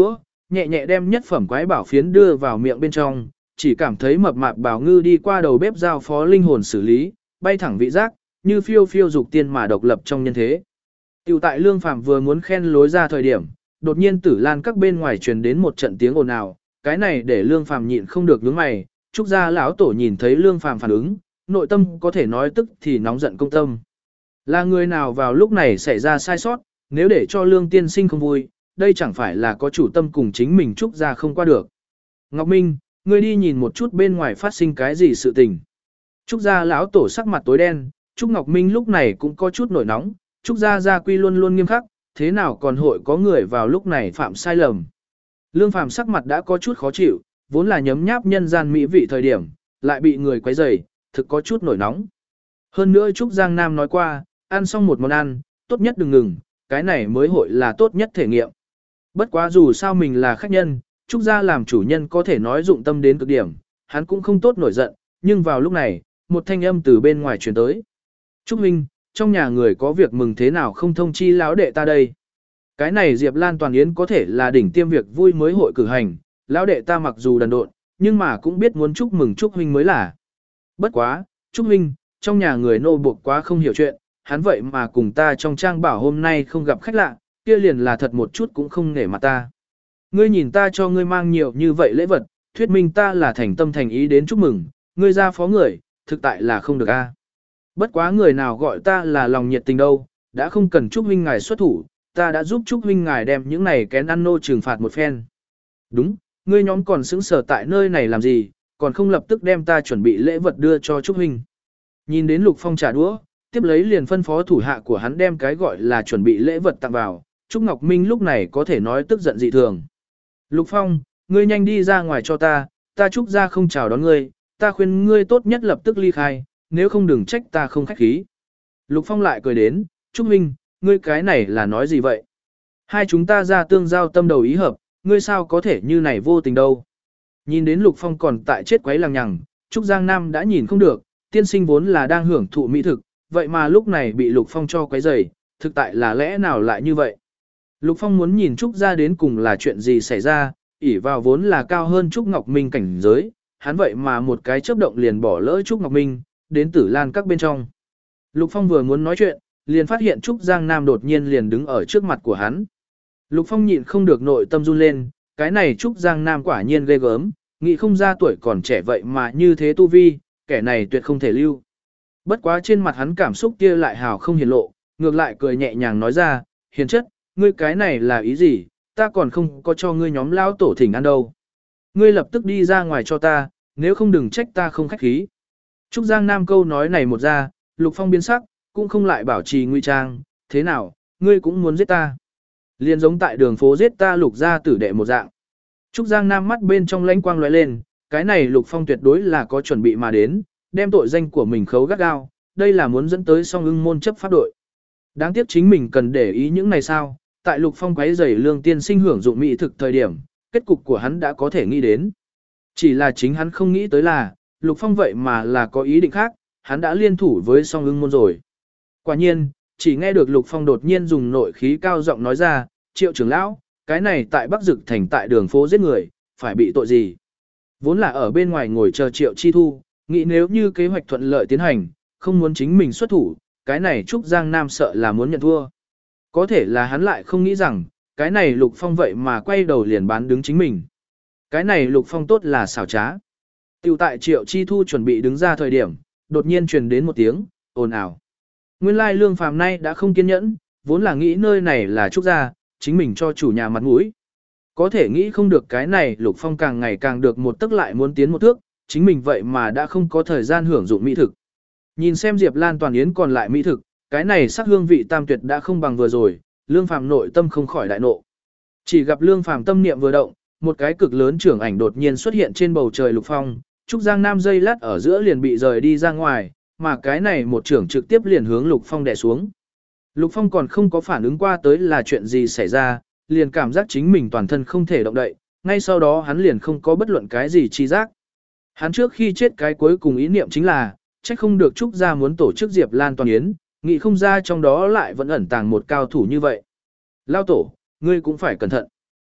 nhẹ nhẹ đem nhất phẩm quái bảo phiến đưa vào miệng bên trong, chỉ cảm thấy mập mạp bảo ngư đi qua đầu bếp giao phó linh hồn xử lý, bay thẳng vị giác, như phiêu phiêu dục tiên mà độc lập trong nhân thế. Tiểu tại Lương Phàm vừa muốn khen lối ra thời điểm, đột nhiên Tử Lan các bên ngoài truyền đến một trận tiếng ồn ào, cái này để Lương Phàm nhịn không được nhướng mày, Trúc gia lão tổ nhìn thấy Lương Phàm phản ứng, nội tâm có thể nói tức thì nóng giận công tâm. Là người nào vào lúc này xảy ra sai sót, nếu để cho Lương tiên sinh không vui, đây chẳng phải là có chủ tâm cùng chính mình Trúc gia không qua được. Ngọc Minh, ngươi đi nhìn một chút bên ngoài phát sinh cái gì sự tình. Trúc gia lão tổ sắc mặt tối đen, Trúc Ngọc Minh lúc này cũng có chút nổi nóng, Trúc gia gia quy luôn luôn nghiêm khắc, thế nào còn hội có người vào lúc này phạm sai lầm. Lương Phàm sắc mặt đã có chút khó chịu, vốn là nhấm nháp nhân gian mỹ vị thời điểm, lại bị người quấy rầy, thực có chút nổi nóng. Hơn nữa Trúc Giang Nam nói qua, ăn xong một món ăn, tốt nhất đừng ngừng, cái này mới hội là tốt nhất thể nghiệm. Bất quá dù sao mình là khách nhân, Trúc gia làm chủ nhân có thể nói dụng tâm đến cực điểm, hắn cũng không tốt nổi giận, nhưng vào lúc này, một thanh âm từ bên ngoài truyền tới. Trúc Minh, trong nhà người có việc mừng thế nào không thông chi lão đệ ta đây. Cái này Diệp Lan Toàn Yến có thể là đỉnh tiêm việc vui mới hội cử hành, lão đệ ta mặc dù đần độn, nhưng mà cũng biết muốn chúc mừng Trúc Huynh mới là. Bất quá, Trúc Huynh, trong nhà người nô buộc quá không hiểu chuyện, hắn vậy mà cùng ta trong trang bảo hôm nay không gặp khách lạ, kia liền là thật một chút cũng không nể mặt ta. Ngươi nhìn ta cho ngươi mang nhiều như vậy lễ vật, thuyết minh ta là thành tâm thành ý đến chúc mừng, ngươi ra phó người, thực tại là không được a. Bất quá người nào gọi ta là lòng nhiệt tình đâu, đã không cần Trúc Huynh ngài xuất thủ, ta đã giúp Trúc Huynh ngài đem những này kén ăn nô trừng phạt một phen. Đúng, ngươi nhóm còn sững sờ tại nơi này làm gì, còn không lập tức đem ta chuẩn bị lễ vật đưa cho Trúc Huynh. Nhìn đến Lục Phong trả đũa, tiếp lấy liền phân phó thủ hạ của hắn đem cái gọi là chuẩn bị lễ vật tặng vào, Trúc Ngọc Minh lúc này có thể nói tức giận dị thường. Lục Phong, ngươi nhanh đi ra ngoài cho ta, ta Trúc gia không chào đón ngươi, ta khuyên ngươi tốt nhất lập tức ly khai, nếu không đừng trách ta không khách khí. Lục Phong lại cười đến, Trúc Minh, ngươi cái này là nói gì vậy? Hai chúng ta ra tương giao tâm đầu ý hợp, ngươi sao có thể như này vô tình đâu? Nhìn đến Lục Phong còn tại chết quấy lằng nhằng, Trúc Giang Nam đã nhìn không được, tiên sinh vốn là đang hưởng thụ mỹ thực, vậy mà lúc này bị Lục Phong cho quấy rầy, thực tại là lẽ nào lại như vậy? Lục Phong muốn nhìn Trúc gia đến cùng là chuyện gì xảy ra, ỷ vào vốn là cao hơn Trúc Ngọc Minh cảnh giới, hắn vậy mà một cái chớp động liền bỏ lỡ Trúc Ngọc Minh, đến Tử Lan các bên trong. Lục Phong vừa muốn nói chuyện, liền phát hiện Trúc Giang Nam đột nhiên liền đứng ở trước mặt của hắn. Lục Phong nhịn không được nội tâm run lên, cái này Trúc Giang Nam quả nhiên ghê gớm, nghĩ không ra tuổi còn trẻ vậy mà như thế tu vi, kẻ này tuyệt không thể lưu. Bất quá trên mặt hắn cảm xúc kia lại hào không hiển lộ, ngược lại cười nhẹ nhàng nói ra, hiền chất, ngươi cái này là ý gì, ta còn không có cho ngươi nhóm lao tổ thỉnh ăn đâu. Ngươi lập tức đi ra ngoài cho ta, nếu không đừng trách ta không khách khí. Trúc Giang Nam câu nói này một ra, Lục Phong biến sắc, cũng không lại bảo trì nguy trang, thế nào, ngươi cũng muốn giết ta. Liên giống tại đường phố giết ta Lục gia tử đệ một dạng. Trúc Giang Nam mắt bên trong lãnh quang lóe lên, cái này Lục Phong tuyệt đối là có chuẩn bị mà đến, đem tội danh của mình khấu gắt gao, đây là muốn dẫn tới song ưng môn chấp pháp đội. Đáng tiếc chính mình cần để ý những này sao, tại Lục Phong quấy rầy Lương tiên sinh hưởng dụng mỹ thực thời điểm, kết cục của hắn đã có thể nghĩ đến. Chỉ là chính hắn không nghĩ tới là, Lục Phong vậy mà là có ý định khác, hắn đã liên thủ với song ưng môn rồi. Quả nhiên, chỉ nghe được Lục Phong đột nhiên dùng nội khí cao giọng nói ra, Triệu trưởng lão, cái này tại Bắc Dực thành tại đường phố giết người, phải bị tội gì? Vốn là ở bên ngoài ngồi chờ Triệu Chi Thu, nghĩ nếu như kế hoạch thuận lợi tiến hành, không muốn chính mình xuất thủ, cái này Trúc Giang Nam sợ là muốn nhận thua. Có thể là hắn lại không nghĩ rằng, cái này Lục Phong vậy mà quay đầu liền bán đứng chính mình. Cái này Lục Phong tốt là xảo trá. Tiểu tại Triệu Chi Thu chuẩn bị đứng ra thời điểm, đột nhiên truyền đến một tiếng, ồn ào. Nguyên lai Lương Phàm nay đã không kiên nhẫn, vốn là nghĩ nơi này là Trúc gia, chính mình cho chủ nhà mặt mũi. Có thể nghĩ không được cái này Lục Phong càng ngày càng được một tức lại muốn tiến một thước, chính mình vậy mà đã không có thời gian hưởng dụng mỹ thực. Nhìn xem Diệp Lan Toàn Yến còn lại mỹ thực, cái này sắc hương vị tam tuyệt đã không bằng vừa rồi, Lương Phàm nội tâm không khỏi đại nộ. Chỉ gặp Lương Phàm tâm niệm vừa động, một cái cực lớn trưởng ảnh đột nhiên xuất hiện trên bầu trời Lục Phong, Trúc Giang Nam dây lát ở giữa liền bị rời đi ra ngoài, mà cái này một trưởng trực tiếp liền hướng Lục Phong đè xuống. Lục Phong còn không có phản ứng qua tới là chuyện gì xảy ra, liền cảm giác chính mình toàn thân không thể động đậy, ngay sau đó hắn liền không có bất luận cái gì chi giác. Hắn trước khi chết cái cuối cùng ý niệm chính là, trách không được Trúc gia muốn tổ chức Diệp Lan Toàn Yến, nghĩ không ra trong đó lại vẫn ẩn tàng một cao thủ như vậy. Lao tổ, ngươi cũng phải cẩn thận.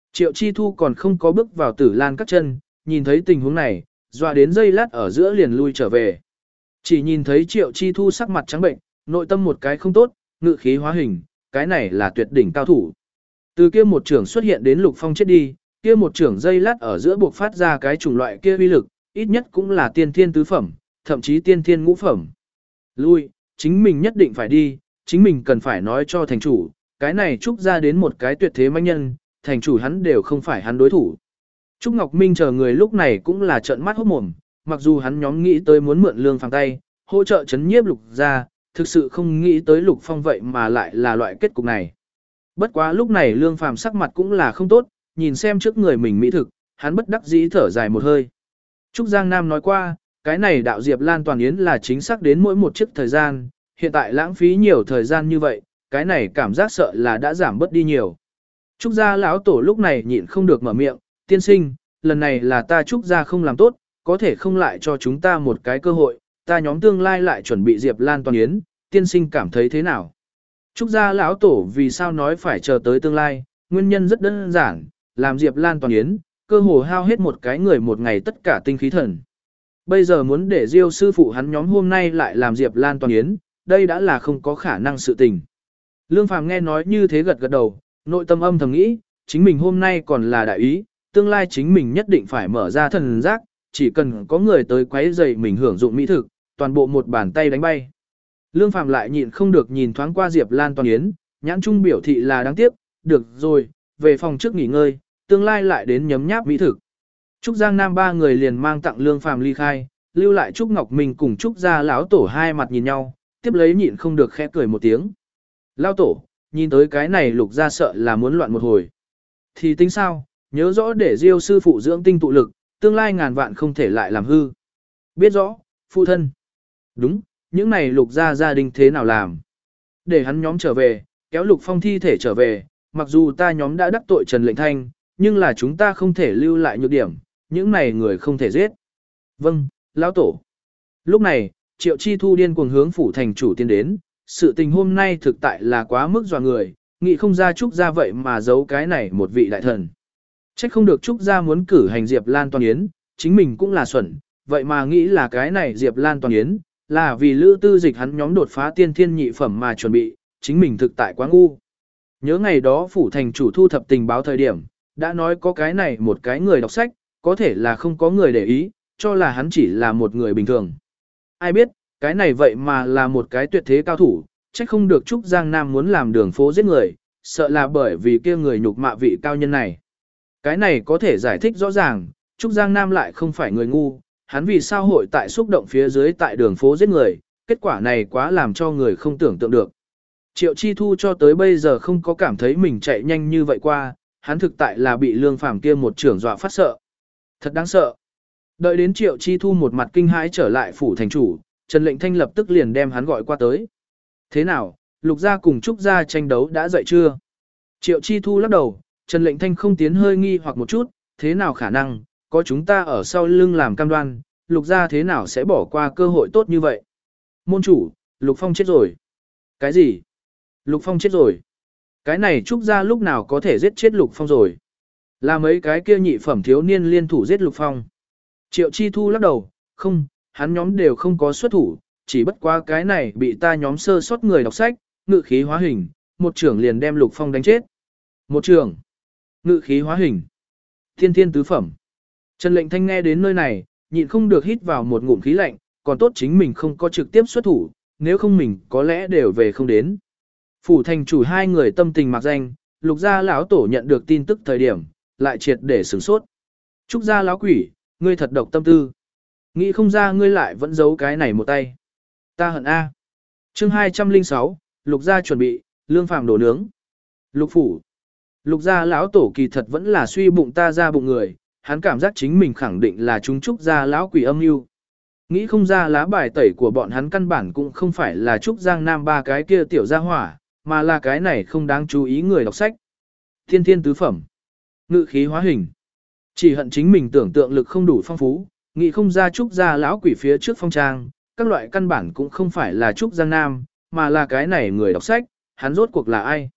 Triệu Chi Thu còn không có bước vào Tử Lan các chân, nhìn thấy tình huống này, dọa đến giây lát ở giữa liền lui trở về. Chỉ nhìn thấy Triệu Chi Thu sắc mặt trắng bệnh, nội tâm một cái không tốt, ngự khí hóa hình, cái này là tuyệt đỉnh cao thủ. Từ kia một trưởng xuất hiện đến Lục Phong chết đi, kia một trưởng giây lát ở giữa buộc phát ra cái chủng loại kia uy lực, ít nhất cũng là tiên thiên tứ phẩm, thậm chí tiên thiên ngũ phẩm. Lui, chính mình nhất định phải đi, chính mình cần phải nói cho thành chủ, cái này Trúc ra đến một cái tuyệt thế manh nhân, thành chủ hắn đều không phải hắn đối thủ. Trúc Ngọc Minh chờ người lúc này cũng là trợn mắt hốt mồm, mặc dù hắn nhóm nghĩ tới muốn mượn Lương Phàm tay, hỗ trợ chấn nhiếp Lục ra, thực sự không nghĩ tới Lục Phong vậy mà lại là loại kết cục này. Bất quá lúc này Lương Phàm sắc mặt cũng là không tốt, nhìn xem trước người mình mỹ thực, hắn bất đắc dĩ thở dài một hơi. Trúc Giang Nam nói qua, cái này đạo Diệp Lan Toàn Yến là chính xác đến mỗi một chiếc thời gian, hiện tại lãng phí nhiều thời gian như vậy, cái này cảm giác sợ là đã giảm bớt đi nhiều. Trúc gia lão tổ lúc này nhịn không được mở miệng, tiên sinh, lần này là ta Trúc gia không làm tốt, có thể không lại cho chúng ta một cái cơ hội, ta nhóm tương lai lại chuẩn bị Diệp Lan Toàn Yến, tiên sinh cảm thấy thế nào? Trúc gia lão tổ vì sao nói phải chờ tới tương lai, nguyên nhân rất đơn giản, làm Diệp Lan Toàn Yến, cơ hồ hao hết một cái người một ngày tất cả tinh khí thần. Bây giờ muốn để Diêu sư phụ hắn nhóm hôm nay lại làm Diệp Lan Toàn Yến, đây đã là không có khả năng sự tình. Lương Phàm nghe nói như thế gật gật đầu, nội tâm âm thầm nghĩ, chính mình hôm nay còn là đại ý, tương lai chính mình nhất định phải mở ra thần giác, chỉ cần có người tới quấy rầy mình hưởng dụng mỹ thực, toàn bộ một bàn tay đánh bay. Lương Phàm lại nhịn không được nhìn thoáng qua Diệp Lan Toàn Yến, nhãn trung biểu thị là đáng tiếc, được rồi, về phòng trước nghỉ ngơi, tương lai lại đến nhấm nháp mỹ thực. Trúc Giang Nam ba người liền mang tặng Lương Phàm ly khai, lưu lại Trúc Ngọc Minh cùng Trúc gia lão tổ hai mặt nhìn nhau, tiếp lấy nhịn không được khẽ cười một tiếng. Lão tổ, nhìn tới cái này Lục gia sợ là muốn loạn một hồi. Thì tính sao, nhớ rõ để Diêu sư phụ dưỡng tinh tụ lực, tương lai ngàn vạn không thể lại làm hư. Biết rõ, phụ thân. Đúng, những này Lục gia gia đình thế nào làm? Để hắn nhóm trở về, kéo Lục Phong thi thể trở về, mặc dù ta nhóm đã đắc tội Trần Lệnh Thanh, nhưng là chúng ta không thể lưu lại nhược điểm, những này người không thể giết. Vâng, lão tổ. Lúc này, Triệu Chi Thu điên cuồng hướng phủ thành chủ tiến đến, sự tình hôm nay thực tại là quá mức dọa người, nghĩ không ra Trúc gia vậy mà giấu cái này một vị đại thần. Trách không được Trúc gia muốn cử hành Diệp Lan Toàn Yến, chính mình cũng là xuẩn, vậy mà nghĩ là cái này Diệp Lan Toàn Yến, là vì Lữ Tư Dịch hắn nhóm đột phá tiên thiên nhị phẩm mà chuẩn bị, chính mình thực tại quá ngu. Nhớ ngày đó phủ thành chủ thu thập tình báo thời điểm, đã nói có cái này một cái người đọc sách, có thể là không có người để ý, cho là hắn chỉ là một người bình thường. Ai biết, cái này vậy mà là một cái tuyệt thế cao thủ, trách không được Trúc Giang Nam muốn làm đường phố giết người, sợ là bởi vì kia người nhục mạ vị cao nhân này. Cái này có thể giải thích rõ ràng, Trúc Giang Nam lại không phải người ngu, hắn vì sao hội tại xúc động phía dưới tại đường phố giết người, kết quả này quá làm cho người không tưởng tượng được. Triệu Chi Thu cho tới bây giờ không có cảm thấy mình chạy nhanh như vậy qua, hắn thực tại là bị Lương Phàm kia một trưởng dọa phát sợ. Thật đáng sợ. Đợi đến Triệu Chi Thu một mặt kinh hãi trở lại phủ thành chủ, Trần Lệnh Thanh lập tức liền đem hắn gọi qua tới. Thế nào, Lục gia cùng Trúc gia tranh đấu đã dậy chưa? Triệu Chi Thu lắc đầu, Trần Lệnh Thanh không tiến hơi nghi hoặc một chút, thế nào khả năng, có chúng ta ở sau lưng làm cam đoan, Lục gia thế nào sẽ bỏ qua cơ hội tốt như vậy? Môn chủ, Lục Phong chết rồi. Cái gì? Lục Phong chết rồi. Cái này Trúc gia lúc nào có thể giết chết Lục Phong rồi? Là mấy cái kia nhị phẩm thiếu niên liên thủ giết Lục Phong. Triệu Chi Thu lắc đầu, không, hắn nhóm đều không có xuất thủ, chỉ bất quá cái này bị ta nhóm sơ sót người đọc sách, ngự khí hóa hình, một trưởng liền đem Lục Phong đánh chết. Một trưởng, ngự khí hóa hình, thiên thiên tứ phẩm. Trần Lệnh Thanh nghe đến nơi này, nhịn không được hít vào một ngụm khí lạnh, còn tốt chính mình không có trực tiếp xuất thủ, nếu không mình có lẽ đều về không đến. Phủ thành chủ hai người tâm tình mặc danh, Lục gia lão tổ nhận được tin tức thời điểm, lại triệt để sửng sốt. Trúc gia lão quỷ, ngươi thật độc tâm tư. Nghĩ không ra ngươi lại vẫn giấu cái này một tay. Ta hận A. Chương hai trăm lẻ sáu, Lục gia chuẩn bị, Lương Phàm đổ nướng. Lục phủ. Lục gia lão tổ kỳ thật vẫn là suy bụng ta ra bụng người, hắn cảm giác chính mình khẳng định là chúng Trúc gia lão quỷ âm mưu. Nghĩ không ra lá bài tẩy của bọn hắn căn bản cũng không phải là Trúc Giang Nam ba cái kia tiểu gia hỏa, mà là cái này không đáng chú ý người đọc sách. Thiên thiên tứ phẩm. Ngự khí hóa hình. Chỉ hận chính mình tưởng tượng lực không đủ phong phú, nghĩ không ra Trúc gia lão quỷ phía trước phong trang, các loại căn bản cũng không phải là Trúc Giang Nam, mà là cái này người đọc sách, hắn rốt cuộc là ai.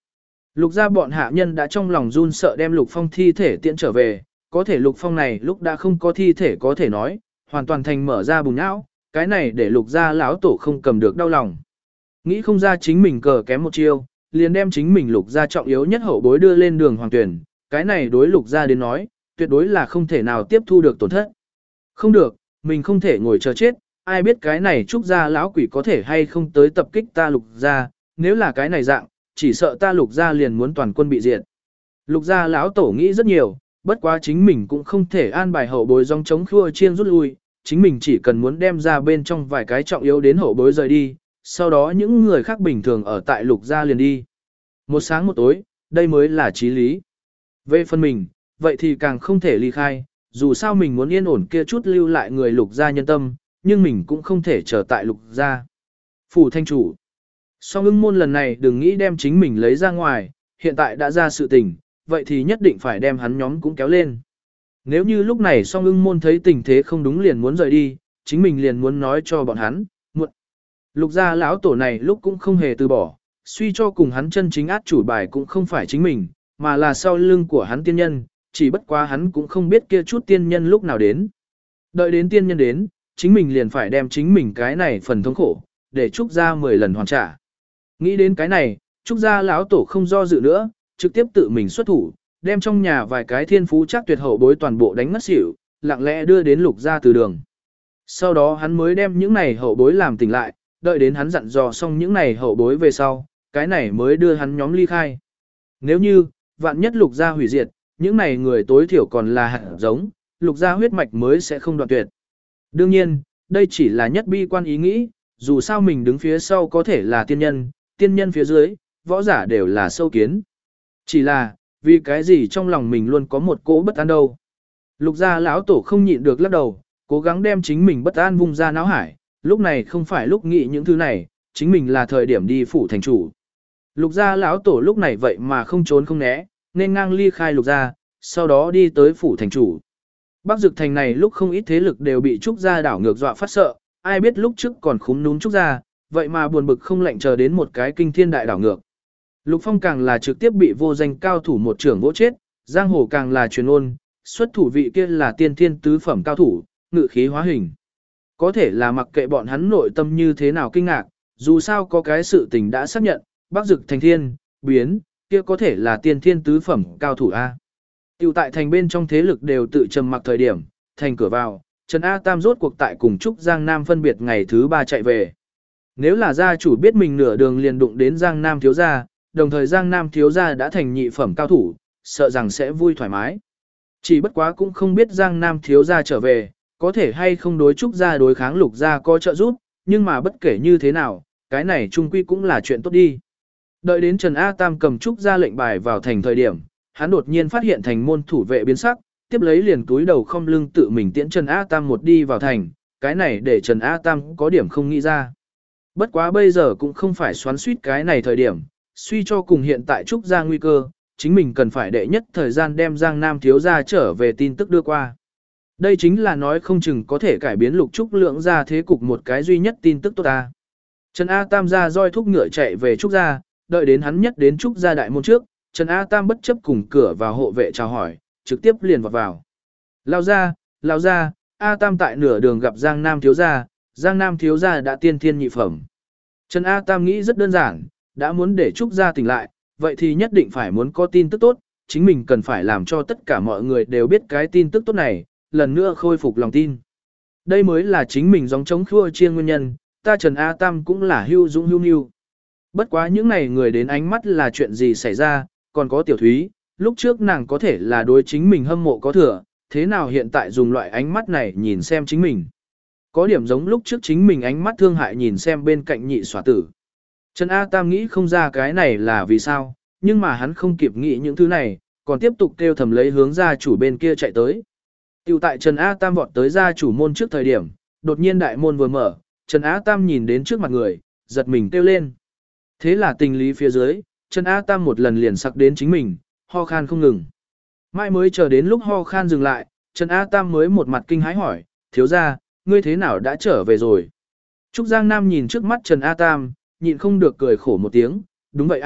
Lục gia bọn hạ nhân đã trong lòng run sợ đem Lục Phong thi thể tiễn trở về, có thể Lục Phong này lúc đã không có thi thể có thể nói, hoàn toàn thành mở ra bùng não, cái này để Lục gia lão tổ không cầm được đau lòng. Nghĩ không ra chính mình cờ kém một chiêu, liền đem chính mình Lục gia trọng yếu nhất hậu bối đưa lên đường hoàng tuyển, cái này đối Lục gia đến nói, tuyệt đối là không thể nào tiếp thu được tổn thất. Không được, mình không thể ngồi chờ chết, ai biết cái này Trúc gia lão quỷ có thể hay không tới tập kích ta Lục gia, nếu là cái này dạng, chỉ sợ ta Lục gia liền muốn toàn quân bị diệt. Lục gia lão tổ nghĩ rất nhiều, bất quá chính mình cũng không thể an bài hậu bối dòng chống khua chiên rút lui, chính mình chỉ cần muốn đem ra bên trong vài cái trọng yếu đến hậu bối rời đi, sau đó những người khác bình thường ở tại Lục gia liền đi. Một sáng một tối, đây mới là chí lý. Về phần mình, vậy thì càng không thể ly khai, dù sao mình muốn yên ổn kia chút lưu lại người Lục gia nhân tâm, nhưng mình cũng không thể trở tại Lục gia. Phủ thanh chủ. Song ưng môn lần này đừng nghĩ đem chính mình lấy ra ngoài, hiện tại đã ra sự tình, vậy thì nhất định phải đem hắn nhóm cũng kéo lên. Nếu như lúc này song ưng môn thấy tình thế không đúng liền muốn rời đi, chính mình liền muốn nói cho bọn hắn, muộn. Lục gia lão tổ này lúc cũng không hề từ bỏ, suy cho cùng hắn chân chính át chủ bài cũng không phải chính mình, mà là sau lưng của hắn tiên nhân, chỉ bất quá hắn cũng không biết kia chút tiên nhân lúc nào đến. Đợi đến tiên nhân đến, chính mình liền phải đem chính mình cái này phần thống khổ, để Trúc gia mười lần hoàn trả. Nghĩ đến cái này, Trúc gia lão tổ không do dự nữa, trực tiếp tự mình xuất thủ, đem trong nhà vài cái thiên phú chắc tuyệt hậu bối toàn bộ đánh ngất xỉu, lặng lẽ đưa đến Lục gia từ đường. Sau đó hắn mới đem những này hậu bối làm tỉnh lại, đợi đến hắn dặn dò xong những này hậu bối về sau, cái này mới đưa hắn nhóm ly khai. Nếu như, vạn nhất Lục gia hủy diệt, những này người tối thiểu còn là hạt giống, Lục gia huyết mạch mới sẽ không đoạn tuyệt. Đương nhiên, đây chỉ là nhất bi quan ý nghĩ, dù sao mình đứng phía sau có thể là tiên nhân, tiên nhân phía dưới, võ giả đều là sâu kiến. Chỉ là, vì cái gì trong lòng mình luôn có một cỗ bất an đâu. Lục gia lão tổ không nhịn được lắc đầu, cố gắng đem chính mình bất an vung ra náo hải, lúc này không phải lúc nghĩ những thứ này, chính mình là thời điểm đi phủ thành chủ. Lục gia lão tổ lúc này vậy mà không trốn không né, nên ngang ly khai lục gia, sau đó đi tới phủ thành chủ. Bắc Dực thành này lúc không ít thế lực đều bị Trúc gia đảo ngược dọa phát sợ, ai biết lúc trước còn khúm núm Trúc gia, vậy mà buồn bực không lạnh chờ đến một cái kinh thiên đại đảo ngược. Lục Phong càng là trực tiếp bị vô danh cao thủ một trưởng vỗ chết, giang hồ càng là truyền ôn, xuất thủ vị kia là tiên thiên tứ phẩm cao thủ, ngự khí hóa hình. Có thể là mặc kệ bọn hắn nội tâm như thế nào kinh ngạc, dù sao có cái sự tình đã xác nhận, Bắc Dực thành thiên, biến, kia có thể là tiên thiên tứ phẩm cao thủ A. Tiểu tại thành bên trong thế lực đều tự trầm mặc thời điểm, thành cửa vào, Trần A Tam rốt cuộc tại cùng Trúc Giang Nam phân biệt ngày thứ ba chạy về. Nếu là gia chủ biết mình nửa đường liền đụng đến Giang Nam thiếu gia, đồng thời Giang Nam thiếu gia đã thành nhị phẩm cao thủ, sợ rằng sẽ vui thoải mái. Chỉ bất quá cũng không biết Giang Nam thiếu gia trở về, có thể hay không đối Trúc gia đối kháng Lục gia có trợ giúp, nhưng mà bất kể như thế nào, cái này chung quy cũng là chuyện tốt đi. Đợi đến Trần A Tam cầm Trúc gia lệnh bài vào thành thời điểm, hắn đột nhiên phát hiện thành môn thủ vệ biến sắc, tiếp lấy liền túi đầu không lưng tự mình tiễn Trần A Tam một đi vào thành, cái này để Trần A Tam có điểm không nghĩ ra. Bất quá bây giờ cũng không phải xoắn suýt cái này thời điểm, suy cho cùng hiện tại Trúc gia nguy cơ, chính mình cần phải đệ nhất thời gian đem Giang Nam thiếu gia trở về tin tức đưa qua. Đây chính là nói không chừng có thể cải biến Lục Trúc Lượng gia thế cục một cái duy nhất tin tức tốt ta. Trần A Tam ra roi thúc ngựa chạy về Trúc gia, đợi đến hắn nhất đến Trúc gia đại môn trước, Trần A Tam bất chấp cùng cửa vào hộ vệ chào hỏi, trực tiếp liền vào vào. Lao ra, lao ra, A Tam tại nửa đường gặp Giang Nam thiếu gia, Giang Nam thiếu gia đã tiên thiên nhị phẩm. Trần A Tam nghĩ rất đơn giản, đã muốn để Trúc gia tỉnh lại, vậy thì nhất định phải muốn có tin tức tốt, chính mình cần phải làm cho tất cả mọi người đều biết cái tin tức tốt này, lần nữa khôi phục lòng tin. Đây mới là chính mình gióng chống khua chiêng nguyên nhân, ta Trần A Tam cũng là hưu dũng hưu nưu. Bất quá những này người đến ánh mắt là chuyện gì xảy ra, còn có Tiểu Thúy, lúc trước nàng có thể là đối chính mình hâm mộ có thừa, thế nào hiện tại dùng loại ánh mắt này nhìn xem chính mình. Có điểm giống lúc trước chính mình ánh mắt thương hại nhìn xem bên cạnh nhị xóa tử. Trần A Tam nghĩ không ra cái này là vì sao, nhưng mà hắn không kịp nghĩ những thứ này, còn tiếp tục kêu thầm lấy hướng gia chủ bên kia chạy tới. Tiểu tại Trần A Tam vọt tới gia chủ môn trước thời điểm, đột nhiên đại môn vừa mở, Trần A Tam nhìn đến trước mặt người, giật mình kêu lên. Thế là tình lý phía dưới, Trần A Tam một lần liền sặc đến chính mình, ho khan không ngừng. Mãi mới chờ đến lúc ho khan dừng lại, Trần A Tam mới một mặt kinh hãi hỏi, thiếu gia, ngươi thế nào đã trở về rồi? Trúc Giang Nam nhìn trước mắt Trần A Tam, nhịn không được cười khổ một tiếng, đúng vậy à,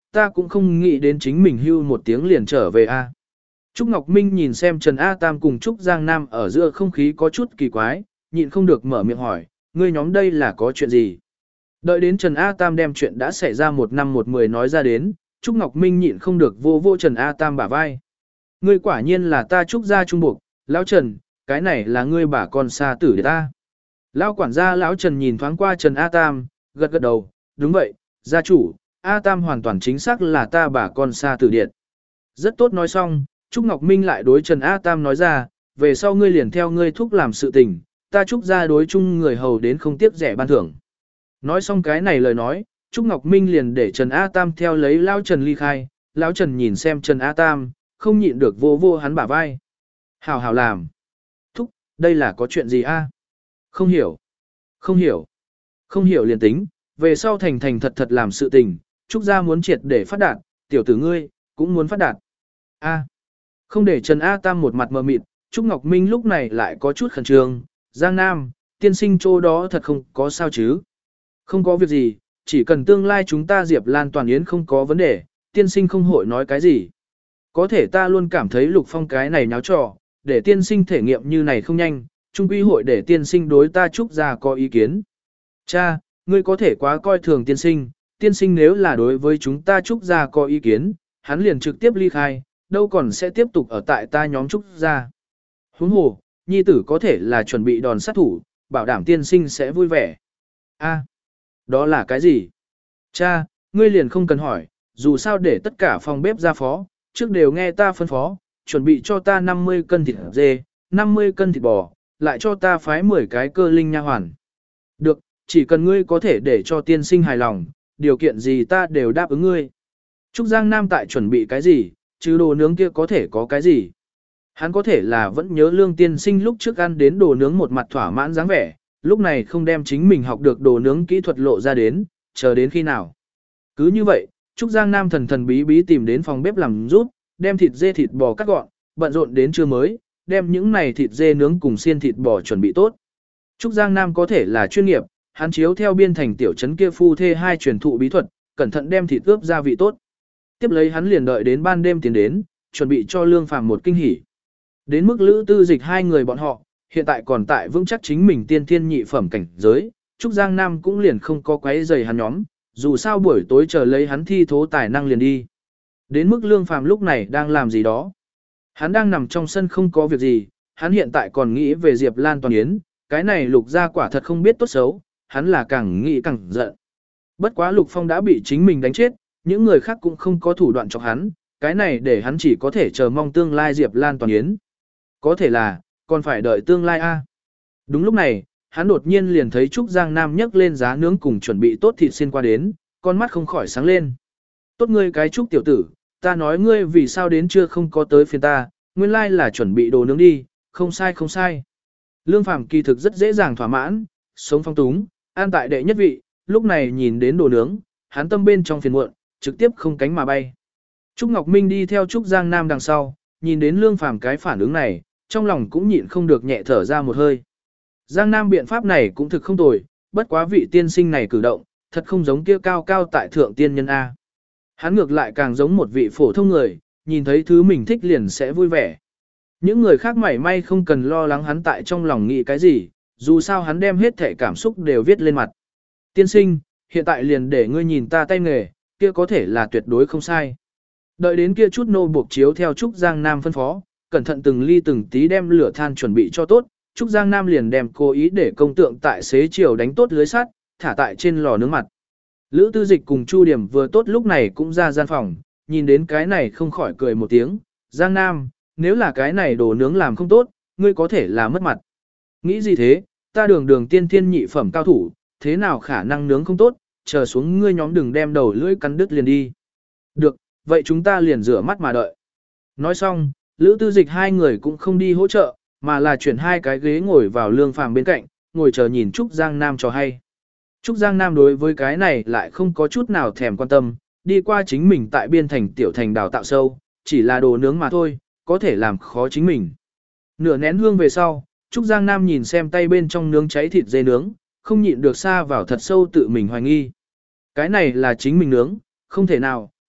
ta cũng không nghĩ đến chính mình hưu một tiếng liền trở về a. Trúc Ngọc Minh nhìn xem Trần A Tam cùng Trúc Giang Nam ở giữa không khí có chút kỳ quái, nhịn không được mở miệng hỏi, ngươi nhóm đây là có chuyện gì? Đợi đến Trần A Tam đem chuyện đã xảy ra một năm một mười nói ra đến, Trúc Ngọc Minh nhịn không được vô vô Trần A Tam bả vai. Ngươi quả nhiên là ta Trúc gia trung buộc, lão Trần, cái này là ngươi bà con xa tử để ta. Lão quản gia lão Trần nhìn thoáng qua Trần A Tam, gật gật đầu, đúng vậy, gia chủ, A Tam hoàn toàn chính xác là ta bà con xa tử điện. Rất tốt nói xong, Trúc Ngọc Minh lại đối Trần A Tam nói ra, về sau ngươi liền theo ngươi thúc làm sự tình, ta Trúc gia đối chung người hầu đến không tiếc rẻ ban thưởng. Nói xong cái này lời nói, Trúc Ngọc Minh liền để Trần A Tam theo lấy lão Trần ly khai, lão Trần nhìn xem Trần A Tam, không nhịn được vô vô hắn bả vai. Hảo hảo làm. Thúc, đây là có chuyện gì a? Không hiểu. Không hiểu. Không hiểu liền tính, về sau thành thành thật thật làm sự tình, Trúc gia muốn triệt để phát đạt, tiểu tử ngươi, cũng muốn phát đạt. A. Không để Trần A Tam một mặt mờ mịt, Trúc Ngọc Minh lúc này lại có chút khẩn trương, Giang Nam, tiên sinh chỗ đó thật không có sao chứ. Không có việc gì, chỉ cần tương lai chúng ta Diệp Lan Toàn Yến không có vấn đề, tiên sinh không hội nói cái gì. Có thể ta luôn cảm thấy Lục Phong cái này nháo trò, để tiên sinh thể nghiệm như này không nhanh, trung quy hội để tiên sinh đối ta Trúc gia có ý kiến. Cha, ngươi có thể quá coi thường tiên sinh, tiên sinh nếu là đối với chúng ta Trúc gia có ý kiến, hắn liền trực tiếp ly khai, đâu còn sẽ tiếp tục ở tại ta nhóm Trúc gia. Huống hồ, nhi tử có thể là chuẩn bị đòn sát thủ, bảo đảm tiên sinh sẽ vui vẻ. A, đó là cái gì? Cha, ngươi liền không cần hỏi, dù sao để tất cả phòng bếp ra phó, trước đều nghe ta phân phó, chuẩn bị cho ta năm mươi cân thịt dê, năm mươi cân thịt bò, lại cho ta phái mười cái cơ linh nha hoàn. Được, chỉ cần ngươi có thể để cho tiên sinh hài lòng, điều kiện gì ta đều đáp ứng ngươi. Trúc Giang Nam tại chuẩn bị cái gì, chứ đồ nướng kia có thể có cái gì. Hắn có thể là vẫn nhớ lương tiên sinh lúc trước ăn đến đồ nướng một mặt thỏa mãn dáng vẻ, lúc này không đem chính mình học được đồ nướng kỹ thuật lộ ra đến, chờ đến khi nào. Cứ như vậy, Trúc Giang Nam thần thần bí bí tìm đến phòng bếp làm giúp, đem thịt dê thịt bò cắt gọn, bận rộn đến trưa mới, đem những này thịt dê nướng cùng xiên thịt bò chuẩn bị tốt. Trúc Giang Nam có thể là chuyên nghiệp, hắn chiếu theo biên thành tiểu trấn kia phu thê hai truyền thụ bí thuật, cẩn thận đem thịt ướp gia vị tốt. Tiếp lấy hắn liền đợi đến ban đêm tiến đến, chuẩn bị cho Lương Phàm một kinh hỉ. Đến mức Lữ Tư Dịch hai người bọn họ, hiện tại còn tại vững chắc chính mình tiên thiên nhị phẩm cảnh giới, Trúc Giang Nam cũng liền không có quấy rầy hắn nhóm, dù sao buổi tối chờ lấy hắn thi thố tài năng liền đi. Đến mức Lương Phàm lúc này đang làm gì đó. Hắn đang nằm trong sân không có việc gì, hắn hiện tại còn nghĩ về Diệp Lan Toàn Yến, cái này Lục gia quả thật không biết tốt xấu, hắn là càng nghĩ càng giận. Bất quá Lục Phong đã bị chính mình đánh chết, những người khác cũng không có thủ đoạn chọc hắn, cái này để hắn chỉ có thể chờ mong tương lai Diệp Lan Toàn Yến. Có thể là, còn phải đợi tương lai a. Đúng lúc này, hắn đột nhiên liền thấy Trúc Giang Nam nhấc lên giá nướng cùng chuẩn bị tốt thịt xiên qua đến, con mắt không khỏi sáng lên. Tốt ngươi cái Trúc tiểu tử, ta nói ngươi vì sao đến chưa không có tới phiên ta, nguyên lai là chuẩn bị đồ nướng đi, không sai không sai. Lương Phàm kỳ thực rất dễ dàng thỏa mãn, sống phong túng, an tại đệ nhất vị, lúc này nhìn đến đồ nướng, hắn tâm bên trong phiền muộn, trực tiếp không cánh mà bay. Trúc Ngọc Minh đi theo Trúc Giang Nam đằng sau, nhìn đến Lương Phàm cái phản ứng này, trong lòng cũng nhịn không được nhẹ thở ra một hơi. Giang Nam biện pháp này cũng thực không tồi, bất quá vị tiên sinh này cử động, thật không giống kia cao cao tại thượng tiên nhân A. Hắn ngược lại càng giống một vị phổ thông người, nhìn thấy thứ mình thích liền sẽ vui vẻ. Những người khác mảy may không cần lo lắng hắn tại trong lòng nghĩ cái gì, dù sao hắn đem hết thể cảm xúc đều viết lên mặt. Tiên sinh, hiện tại liền để ngươi nhìn ta tay nghề, kia có thể là tuyệt đối không sai. Đợi đến kia chút nô buộc chiếu theo Trúc Giang Nam phân phó, cẩn thận từng ly từng tí đem lửa than chuẩn bị cho tốt, Trúc Giang Nam liền đem cố ý để công tượng tại xế chiều đánh tốt lưới sắt, thả tại trên lò nướng mặt. Lữ Tư Dịch cùng Chu Điểm vừa tốt lúc này cũng ra gian phòng, nhìn đến cái này không khỏi cười một tiếng, Giang Nam, nếu là cái này đồ nướng làm không tốt, ngươi có thể là mất mặt. Nghĩ gì thế, ta đường đường tiên thiên nhị phẩm cao thủ, thế nào khả năng nướng không tốt, chờ xuống ngươi nhóm đừng đem đầu lưỡi cắn đứt liền đi. Được, vậy chúng ta liền rửa mắt mà đợi. Nói xong, Lữ Tư Dịch hai người cũng không đi hỗ trợ, mà là chuyển hai cái ghế ngồi vào Lương Phàm bên cạnh, ngồi chờ nhìn Trúc Giang Nam cho hay. Trúc Giang Nam đối với cái này lại không có chút nào thèm quan tâm, đi qua chính mình tại biên thành tiểu thành đào tạo sâu, chỉ là đồ nướng mà thôi, có thể làm khó chính mình. Nửa nén hương về sau, Trúc Giang Nam nhìn xem tay bên trong nướng cháy thịt dê nướng, không nhịn được xa vào thật sâu tự mình hoài nghi. Cái này là chính mình nướng, không thể nào,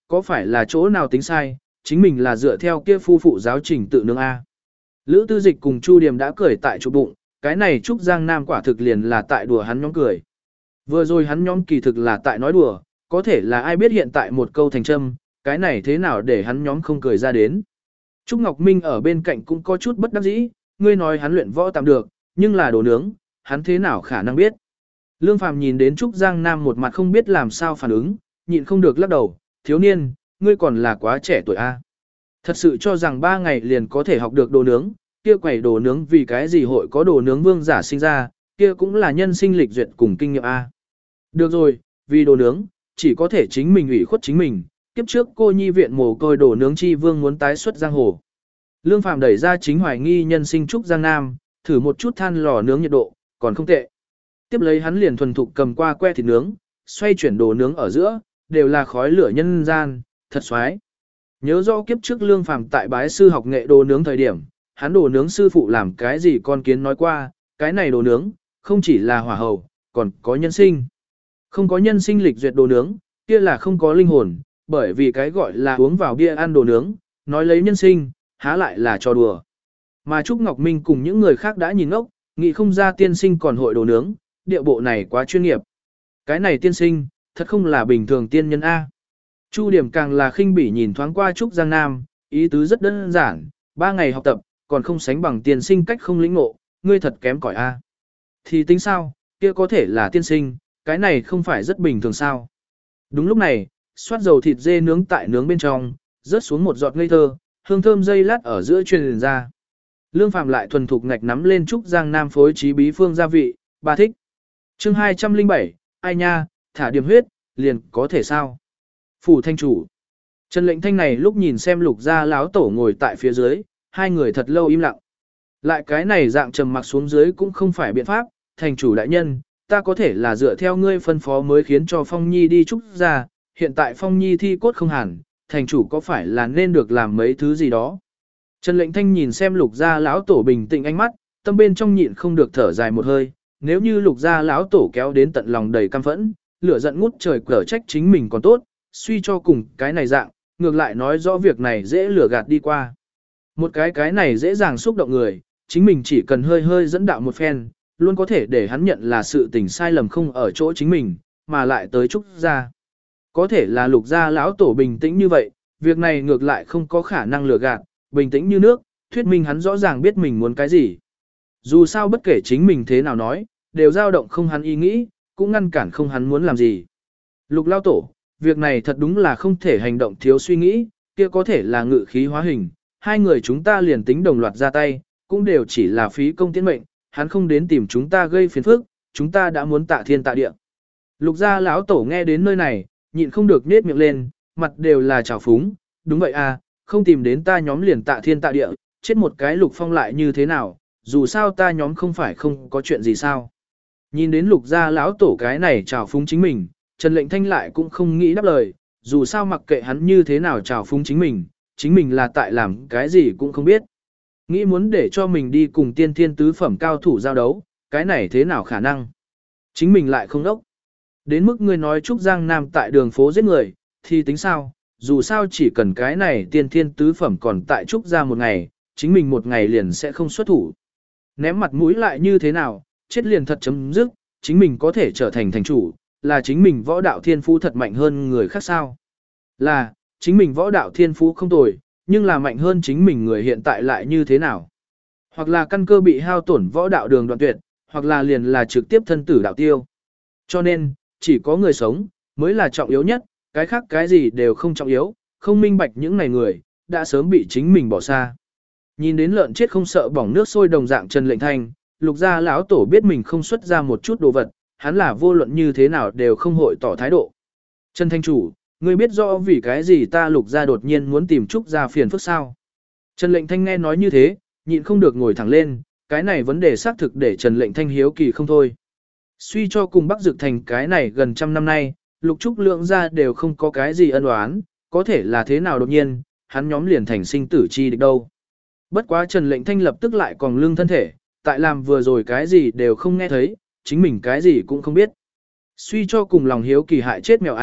có phải là chỗ nào tính sai, chính mình là dựa theo kia phu phụ giáo trình tự nương A. Lữ Tư Dịch cùng Chu Điềm đã cười tại chỗ bụng, cái này Trúc Giang Nam quả thực liền là tại đùa hắn nhóm cười. Vừa rồi hắn nhóm kỳ thực là tại nói đùa, có thể là ai biết hiện tại một câu thành châm, cái này thế nào để hắn nhóm không cười ra đến. Trúc Ngọc Minh ở bên cạnh cũng có chút bất đắc dĩ, ngươi nói hắn luyện võ tạm được, nhưng là đồ nướng, hắn thế nào khả năng biết. Lương Phàm nhìn đến Trúc Giang Nam một mặt không biết làm sao phản ứng, nhịn không được lắc đầu, thiếu niên, ngươi còn là quá trẻ tuổi a. Thật sự cho rằng ba ngày liền có thể học được đồ nướng, kia quẩy đồ nướng vì cái gì hội có đồ nướng vương giả sinh ra, kia cũng là nhân sinh lịch duyệt cùng kinh nghiệm a. Được rồi, vì đồ nướng, chỉ có thể chính mình ủy khuất chính mình, kiếp trước cô nhi viện mồ côi đồ nướng chi vương muốn tái xuất giang hồ. Lương Phàm đẩy ra chính hoài nghi nhân sinh Trúc Giang Nam, thử một chút than lò nướng nhiệt độ, còn không tệ. Tiếp lấy hắn liền thuần thục cầm qua que thịt nướng, xoay chuyển đồ nướng ở giữa, đều là khói lửa nhân gian, thật xoái. Nhớ rõ kiếp trước Lương Phàm tại bái sư học nghệ đồ nướng thời điểm, hắn đồ nướng sư phụ làm cái gì con kiến nói qua, cái này đồ nướng, không chỉ là hỏa hầu, còn có nhân sinh. Không có nhân sinh lịch duyệt đồ nướng, kia là không có linh hồn, bởi vì cái gọi là uống vào bia ăn đồ nướng, nói lấy nhân sinh, há lại là trò đùa. Mà Trúc Ngọc Minh cùng những người khác đã nhìn ngốc, nghĩ không ra tiên sinh còn hội đồ nướng, địa bộ này quá chuyên nghiệp. Cái này tiên sinh, thật không là bình thường tiên nhân A. Chu Điểm càng là khinh bỉ nhìn thoáng qua Trúc Giang Nam, ý tứ rất đơn giản, ba ngày học tập, còn không sánh bằng tiên sinh cách không lĩnh ngộ, ngươi thật kém cỏi A. Thì tính sao, kia có thể là tiên sinh, cái này không phải rất bình thường sao. Đúng lúc này, xoát dầu thịt dê nướng tại nướng bên trong, rớt xuống một giọt ngây thơ, hương thơm dây lát ở giữa truyền ra. Lương Phàm lại thuần thục ngạch nắm lên Trúc Giang Nam phối trí bí phương gia vị, bà thích. Chương hai trăm lẻ bảy, ai nha, thả điểm huyết, liền có thể sao? Phủ thanh chủ. Trần Lệnh Thanh này lúc nhìn xem Lục Gia lão tổ ngồi tại phía dưới, hai người thật lâu im lặng. Lại cái này dạng trầm mặc xuống dưới cũng không phải biện pháp, thành chủ đại nhân, ta có thể là dựa theo ngươi phân phó mới khiến cho Phong Nhi đi Trúc Gia, hiện tại Phong Nhi thi cốt không hẳn, thành chủ có phải là nên được làm mấy thứ gì đó. Trần Lệnh Thanh nhìn xem Lục Gia lão tổ bình tĩnh ánh mắt, tâm bên trong nhịn không được thở dài một hơi, nếu như Lục Gia lão tổ kéo đến tận lòng đầy căm phẫn, lửa giận ngút trời cở trách chính mình còn tốt, suy cho cùng cái này dạng, ngược lại nói rõ việc này dễ lừa gạt đi qua. Một cái cái này dễ dàng xúc động người, chính mình chỉ cần hơi hơi dẫn đạo một phen, luôn có thể để hắn nhận là sự tình sai lầm không ở chỗ chính mình, mà lại tới Trúc Gia. Có thể là Lục Gia lão tổ bình tĩnh như vậy, việc này ngược lại không có khả năng lừa gạt, bình tĩnh như nước, thuyết minh hắn rõ ràng biết mình muốn cái gì. Dù sao bất kể chính mình thế nào nói, đều dao động không hắn ý nghĩ, cũng ngăn cản không hắn muốn làm gì. Lục lão tổ, việc này thật đúng là không thể hành động thiếu suy nghĩ, kia có thể là ngự khí hóa hình, hai người chúng ta liền tính đồng loạt ra tay, cũng đều chỉ là phí công tiến mệnh, hắn không đến tìm chúng ta gây phiền phức, chúng ta đã muốn tạ thiên tạ địa. Lục Gia lão tổ nghe đến nơi này, nhịn không được nết miệng lên, mặt đều là trào phúng, đúng vậy à, không tìm đến ta nhóm liền tạ thiên tạ địa, chết một cái Lục Phong lại như thế nào, dù sao ta nhóm không phải không có chuyện gì sao. Nhìn đến Lục Gia lão tổ cái này trào phúng chính mình, Trần Lệnh Thanh lại cũng không nghĩ đáp lời, dù sao mặc kệ hắn như thế nào trào phúng chính mình, chính mình là tại làm cái gì cũng không biết. Nghĩ muốn để cho mình đi cùng tiên thiên tứ phẩm cao thủ giao đấu, cái này thế nào khả năng. Chính mình lại không đốc. Đến mức ngươi nói Trúc Giang Nam tại đường phố giết người, thì tính sao, dù sao chỉ cần cái này tiên thiên tứ phẩm còn tại Trúc Gia một ngày, chính mình một ngày liền sẽ không xuất thủ. Ném mặt mũi lại như thế nào, chết liền thật chấm dứt, chính mình có thể trở thành thành chủ, là chính mình võ đạo thiên phú thật mạnh hơn người khác sao. Là, chính mình võ đạo thiên phú không tồi, nhưng là mạnh hơn chính mình người hiện tại lại như thế nào. Hoặc là căn cơ bị hao tổn võ đạo đường đoạn tuyệt, hoặc là liền là trực tiếp thân tử đạo tiêu. Cho nên, chỉ có người sống, mới là trọng yếu nhất, cái khác cái gì đều không trọng yếu, không minh bạch những này người, đã sớm bị chính mình bỏ xa. Nhìn đến lợn chết không sợ bỏng nước sôi đồng dạng Trần Lệnh Thanh, Lục Gia lão tổ biết mình không xuất ra một chút đồ vật, hắn là vô luận như thế nào đều không hội tỏ thái độ. Trần Thanh chủ, ngươi biết rõ vì cái gì ta Lục Gia đột nhiên muốn tìm Trúc Gia phiền phức sao? Trần Lệnh Thanh nghe nói như thế, nhịn không được ngồi thẳng lên, cái này vấn đề xác thực để Trần Lệnh Thanh hiếu kỳ không thôi. Suy cho cùng Bắc Dực Thành cái này gần trăm năm nay, Lục Trúc Lượng gia đều không có cái gì ân oán, có thể là thế nào đột nhiên, hắn nhóm liền thành sinh tử chi địch đâu. Bất quá Trần Lệnh Thanh lập tức lại còn lương thân thể, tại làm vừa rồi cái gì đều không nghe thấy, chính mình cái gì cũng không biết. Suy cho cùng lòng hiếu kỳ hại chết mèo a,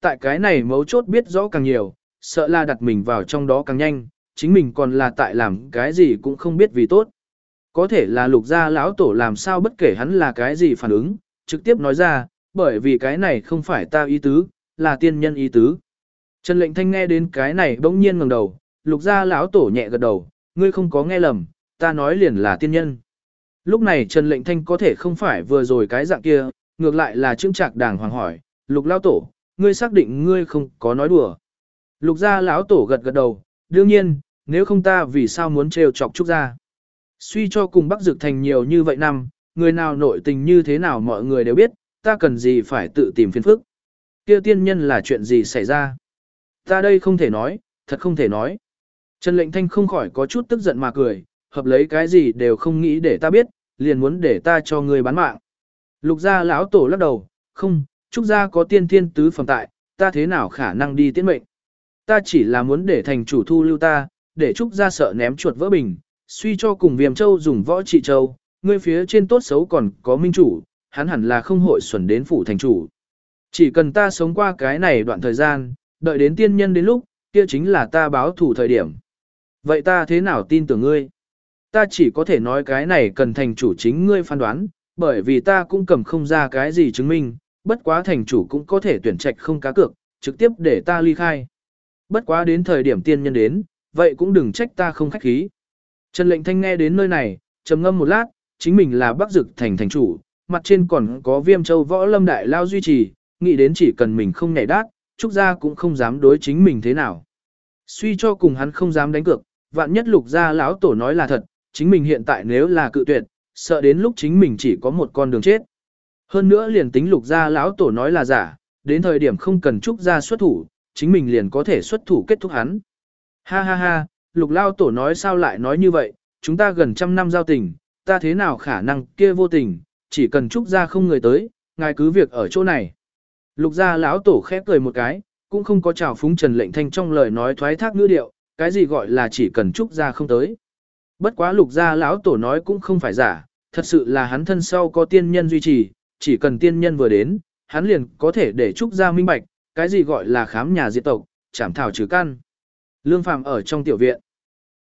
tại cái này mấu chốt biết rõ càng nhiều, sợ là đặt mình vào trong đó càng nhanh, chính mình còn là tại làm cái gì cũng không biết vì tốt. Có thể là lục gia lão tổ làm sao bất kể hắn là cái gì phản ứng, trực tiếp nói ra, bởi vì cái này không phải ta ý tứ, là tiên nhân ý tứ. Trần Lệnh Thanh nghe đến cái này bỗng nhiên ngẩng đầu, lục gia lão tổ nhẹ gật đầu, ngươi không có nghe lầm, ta nói liền là tiên nhân. Lúc này Trần Lệnh Thanh có thể không phải vừa rồi cái dạng kia, ngược lại là trưng trạc đàng hoàng hỏi, lục lão tổ, ngươi xác định ngươi không có nói đùa. Lục gia lão tổ gật gật đầu, đương nhiên, nếu không ta vì sao muốn trêu chọc Trúc gia. Suy cho cùng Bắc Dực Thành nhiều như vậy năm, người nào nội tình như thế nào mọi người đều biết, ta cần gì phải tự tìm phiền phức. Kia tiên nhân là chuyện gì xảy ra? Ta đây không thể nói, thật không thể nói. Trần Lệnh Thanh không khỏi có chút tức giận mà cười, hợp lấy cái gì đều không nghĩ để ta biết, liền muốn để ta cho người bán mạng. Lục gia lão tổ lắc đầu, không, Trúc gia có tiên thiên tứ phẩm tại, ta thế nào khả năng đi tiễn mệnh. Ta chỉ là muốn để thành chủ thu lưu ta, để Trúc gia sợ ném chuột vỡ bình, suy cho cùng Viêm Châu dùng võ trị châu, ngươi phía trên tốt xấu còn có minh chủ, hắn hẳn là không hội xuẩn đến phủ thành chủ. Chỉ cần ta sống qua cái này đoạn thời gian, đợi đến tiên nhân đến lúc, kia chính là ta báo thủ thời điểm. Vậy ta thế nào tin tưởng ngươi? Ta chỉ có thể nói cái này cần thành chủ chính ngươi phán đoán, bởi vì ta cũng cầm không ra cái gì chứng minh, bất quá thành chủ cũng có thể tuyển trạch không cá cược, trực tiếp để ta ly khai. Bất quá đến thời điểm tiên nhân đến, vậy cũng đừng trách ta không khách khí. Trần Lệnh Thanh nghe đến nơi này, trầm ngâm một lát, chính mình là Bắc Dực Thành thành chủ, mặt trên còn có Viêm Châu võ lâm đại lao duy trì, nghĩ đến chỉ cần mình không nhảy đát, Trúc gia cũng không dám đối chính mình thế nào. Suy cho cùng hắn không dám đánh cược, vạn nhất lục gia lão tổ nói là thật, chính mình hiện tại nếu là cự tuyệt, sợ đến lúc chính mình chỉ có một con đường chết. Hơn nữa liền tính lục gia lão tổ nói là giả, đến thời điểm không cần Trúc gia xuất thủ, chính mình liền có thể xuất thủ kết thúc hắn. Ha ha ha, lục lao tổ nói sao lại nói như vậy, chúng ta gần trăm năm giao tình, ta thế nào khả năng kia vô tình, chỉ cần Trúc gia không người tới, ngài cứ việc ở chỗ này. Lục gia lão tổ khép cười một cái, cũng không có trào phúng Trần Lệnh Thanh trong lời nói thoái thác ngữ điệu, cái gì gọi là chỉ cần Trúc gia không tới. Bất quá lục gia lão tổ nói cũng không phải giả, thật sự là hắn thân sau có tiên nhân duy trì, chỉ cần tiên nhân vừa đến, hắn liền có thể để Trúc gia minh bạch, cái gì gọi là khám nhà diệt tộc, chảm thảo trừ căn. Lương Phàm ở trong tiểu viện.